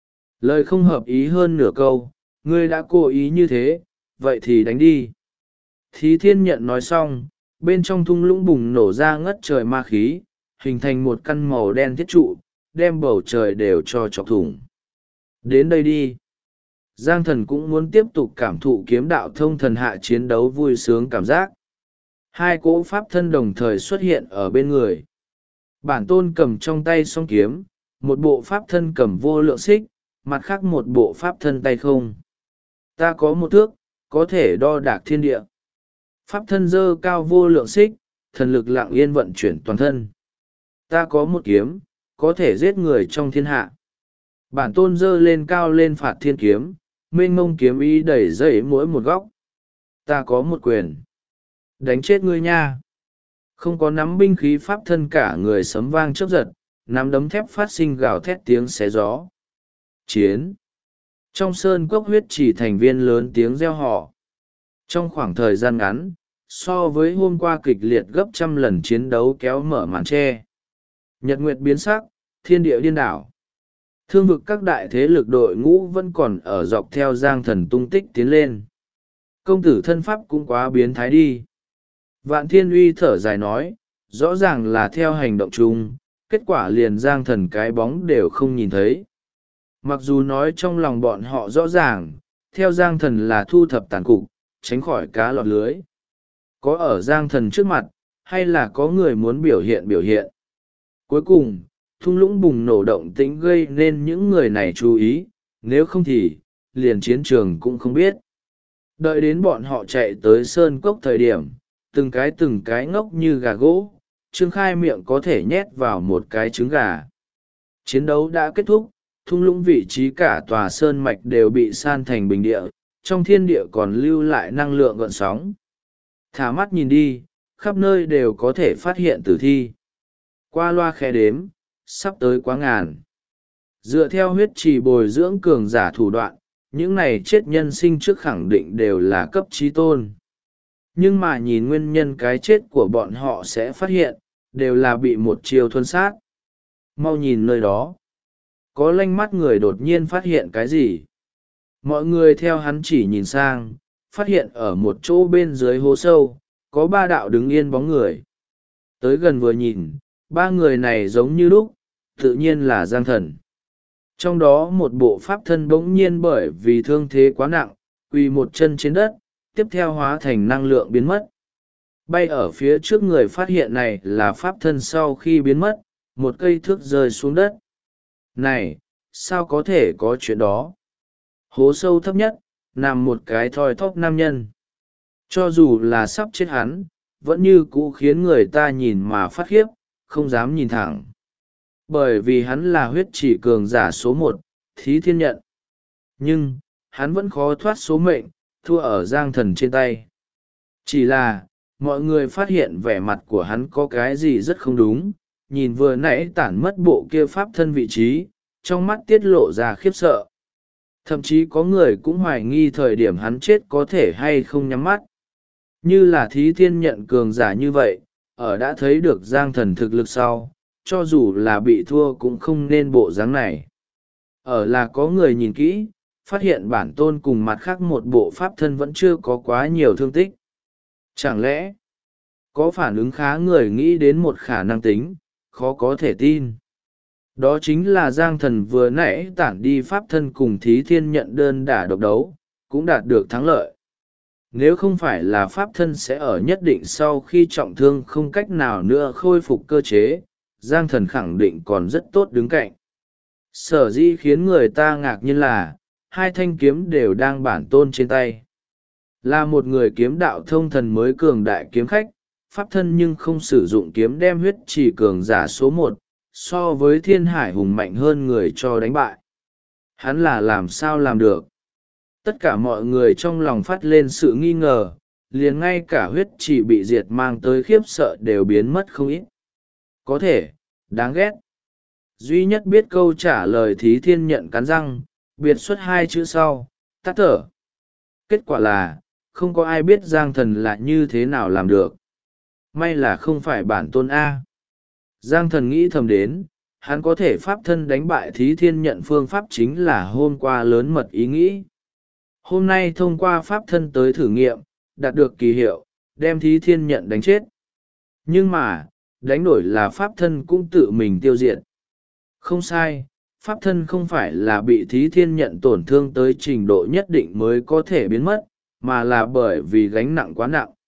lời không hợp ý hơn nửa câu, ngươi đã cố ý như thế, vậy thì đánh đi. Thí Thiên Nhận nói xong, bên trong thung lũng bùng nổ ra ngất trời ma khí, hình thành một căn màu đen thiết trụ, đem bầu trời đều cho chọc thủng. Đến đây đi. Giang Thần cũng muốn tiếp tục cảm thụ kiếm đạo thông thần hạ chiến đấu vui sướng cảm giác. Hai cỗ pháp thân đồng thời xuất hiện ở bên người. Bản tôn cầm trong tay song kiếm, một bộ pháp thân cầm vô lượng xích, mặt khác một bộ pháp thân tay không. Ta có một thước, có thể đo đạc thiên địa. Pháp thân dơ cao vô lượng xích, thần lực lặng yên vận chuyển toàn thân. Ta có một kiếm, có thể giết người trong thiên hạ. Bản tôn dơ lên cao lên phạt thiên kiếm, mênh mông kiếm ý đẩy dậy mỗi một góc. Ta có một quyền. Đánh chết ngươi nha. Không có nắm binh khí pháp thân cả người sấm vang chớp giật, nắm đấm thép phát sinh gào thét tiếng xé gió. Chiến. Trong sơn cốc huyết chỉ thành viên lớn tiếng reo hò. Trong khoảng thời gian ngắn, so với hôm qua kịch liệt gấp trăm lần chiến đấu kéo mở màn tre. Nhật nguyệt biến sắc, thiên địa điên đảo. Thương vực các đại thế lực đội ngũ vẫn còn ở dọc theo Giang Thần tung tích tiến lên. Công tử thân pháp cũng quá biến thái đi. Vạn Thiên Uy thở dài nói, rõ ràng là theo hành động chung, kết quả liền Giang Thần cái bóng đều không nhìn thấy. Mặc dù nói trong lòng bọn họ rõ ràng, theo Giang Thần là thu thập tàn cục, tránh khỏi cá lọt lưới. Có ở Giang Thần trước mặt, hay là có người muốn biểu hiện biểu hiện. Cuối cùng, thung lũng bùng nổ động tĩnh gây nên những người này chú ý, nếu không thì, liền chiến trường cũng không biết. Đợi đến bọn họ chạy tới sơn cốc thời điểm, từng cái ngốc như gà gỗ, Trương Khai miệng có thể nhét vào một cái trứng gà. Chiến đấu đã kết thúc, thung lũng vị trí cả tòa sơn mạch đều bị san thành bình địa, trong thiên địa còn lưu lại năng lượng gợn sóng. Thả mắt nhìn đi, khắp nơi đều có thể phát hiện tử thi. Qua loa khe đếm, sắp tới quá ngàn. Dựa theo huyết trì bồi dưỡng cường giả thủ đoạn, những này chết nhân sinh trước khẳng định đều là cấp trí tôn. Nhưng mà nhìn nguyên nhân cái chết của bọn họ sẽ phát hiện, đều là bị một chiều thuần sát. Mau nhìn nơi đó. Có lanh mắt người đột nhiên phát hiện cái gì? Mọi người theo hắn chỉ nhìn sang, phát hiện ở một chỗ bên dưới hố sâu, có ba đạo đứng yên bóng người. Tới gần vừa nhìn, ba người này giống như lúc, tự nhiên là Giang Thần. Trong đó một bộ pháp thân bỗng nhiên bởi vì thương thế quá nặng, quỳ một chân trên đất, tiếp theo hóa thành năng lượng biến mất. Bay ở phía trước người phát hiện này là pháp thân sau khi biến mất, một cây thước rơi xuống đất. Này, sao có thể có chuyện đó? Hố sâu thấp nhất, nằm một cái thoi thóp nam nhân. Cho dù là sắp chết hắn, vẫn như cũ khiến người ta nhìn mà phát khiếp, không dám nhìn thẳng. Bởi vì hắn là huyết chỉ cường giả số một, Thí Thiên Nhận. Nhưng, hắn vẫn khó thoát số mệnh, thua ở Giang Thần trên tay. Chỉ là, mọi người phát hiện vẻ mặt của hắn có cái gì rất không đúng, nhìn vừa nãy tản mất bộ kia pháp thân vị trí, trong mắt tiết lộ ra khiếp sợ. Thậm chí có người cũng hoài nghi thời điểm hắn chết có thể hay không nhắm mắt. Như là Thí Thiên Nhận cường giả như vậy, ở đã thấy được Giang Thần thực lực sau, cho dù là bị thua cũng không nên bộ dáng này. Ở là có người nhìn kỹ, phát hiện bản tôn cùng mặt khác một bộ pháp thân vẫn chưa có quá nhiều thương tích. Chẳng lẽ, có phản ứng khá người nghĩ đến một khả năng tính, khó có thể tin. Đó chính là Giang Thần vừa nãy tản đi pháp thân cùng Thí Thiên Nhận đơn đả độc đấu, cũng đạt được thắng lợi. Nếu không phải là pháp thân sẽ ở nhất định sau khi trọng thương không cách nào nữa khôi phục cơ chế, Giang Thần khẳng định còn rất tốt đứng cạnh. Sở dĩ khiến người ta ngạc nhiên là, hai thanh kiếm đều đang bản tôn trên tay. Là một người kiếm đạo thông thần mới cường đại kiếm khách, pháp thân nhưng không sử dụng kiếm đem huyết chỉ cường giả số một, so với thiên hải hùng mạnh hơn người cho đánh bại. Hắn là làm sao làm được? Tất cả mọi người trong lòng phát lên sự nghi ngờ, liền ngay cả huyết chỉ bị diệt mang tới khiếp sợ đều biến mất không ít. Có thể, đáng ghét. Duy nhất biết câu trả lời Thí Thiên Nhận cắn răng, biệt xuất hai chữ sau, tắt thở. Kết quả là, không có ai biết Giang Thần là như thế nào làm được. May là không phải bản tôn A. Giang Thần nghĩ thầm đến, hắn có thể pháp thân đánh bại Thí Thiên Nhận phương pháp chính là hôm qua lớn mật ý nghĩ. Hôm nay thông qua pháp thân tới thử nghiệm, đạt được kỳ hiệu, đem Thí Thiên Nhận đánh chết. Nhưng mà, đánh đổi là pháp thân cũng tự mình tiêu diệt. Không sai, pháp thân không phải là bị Thí Thiên Nhận tổn thương tới trình độ nhất định mới có thể biến mất, mà là bởi vì gánh nặng quá nặng.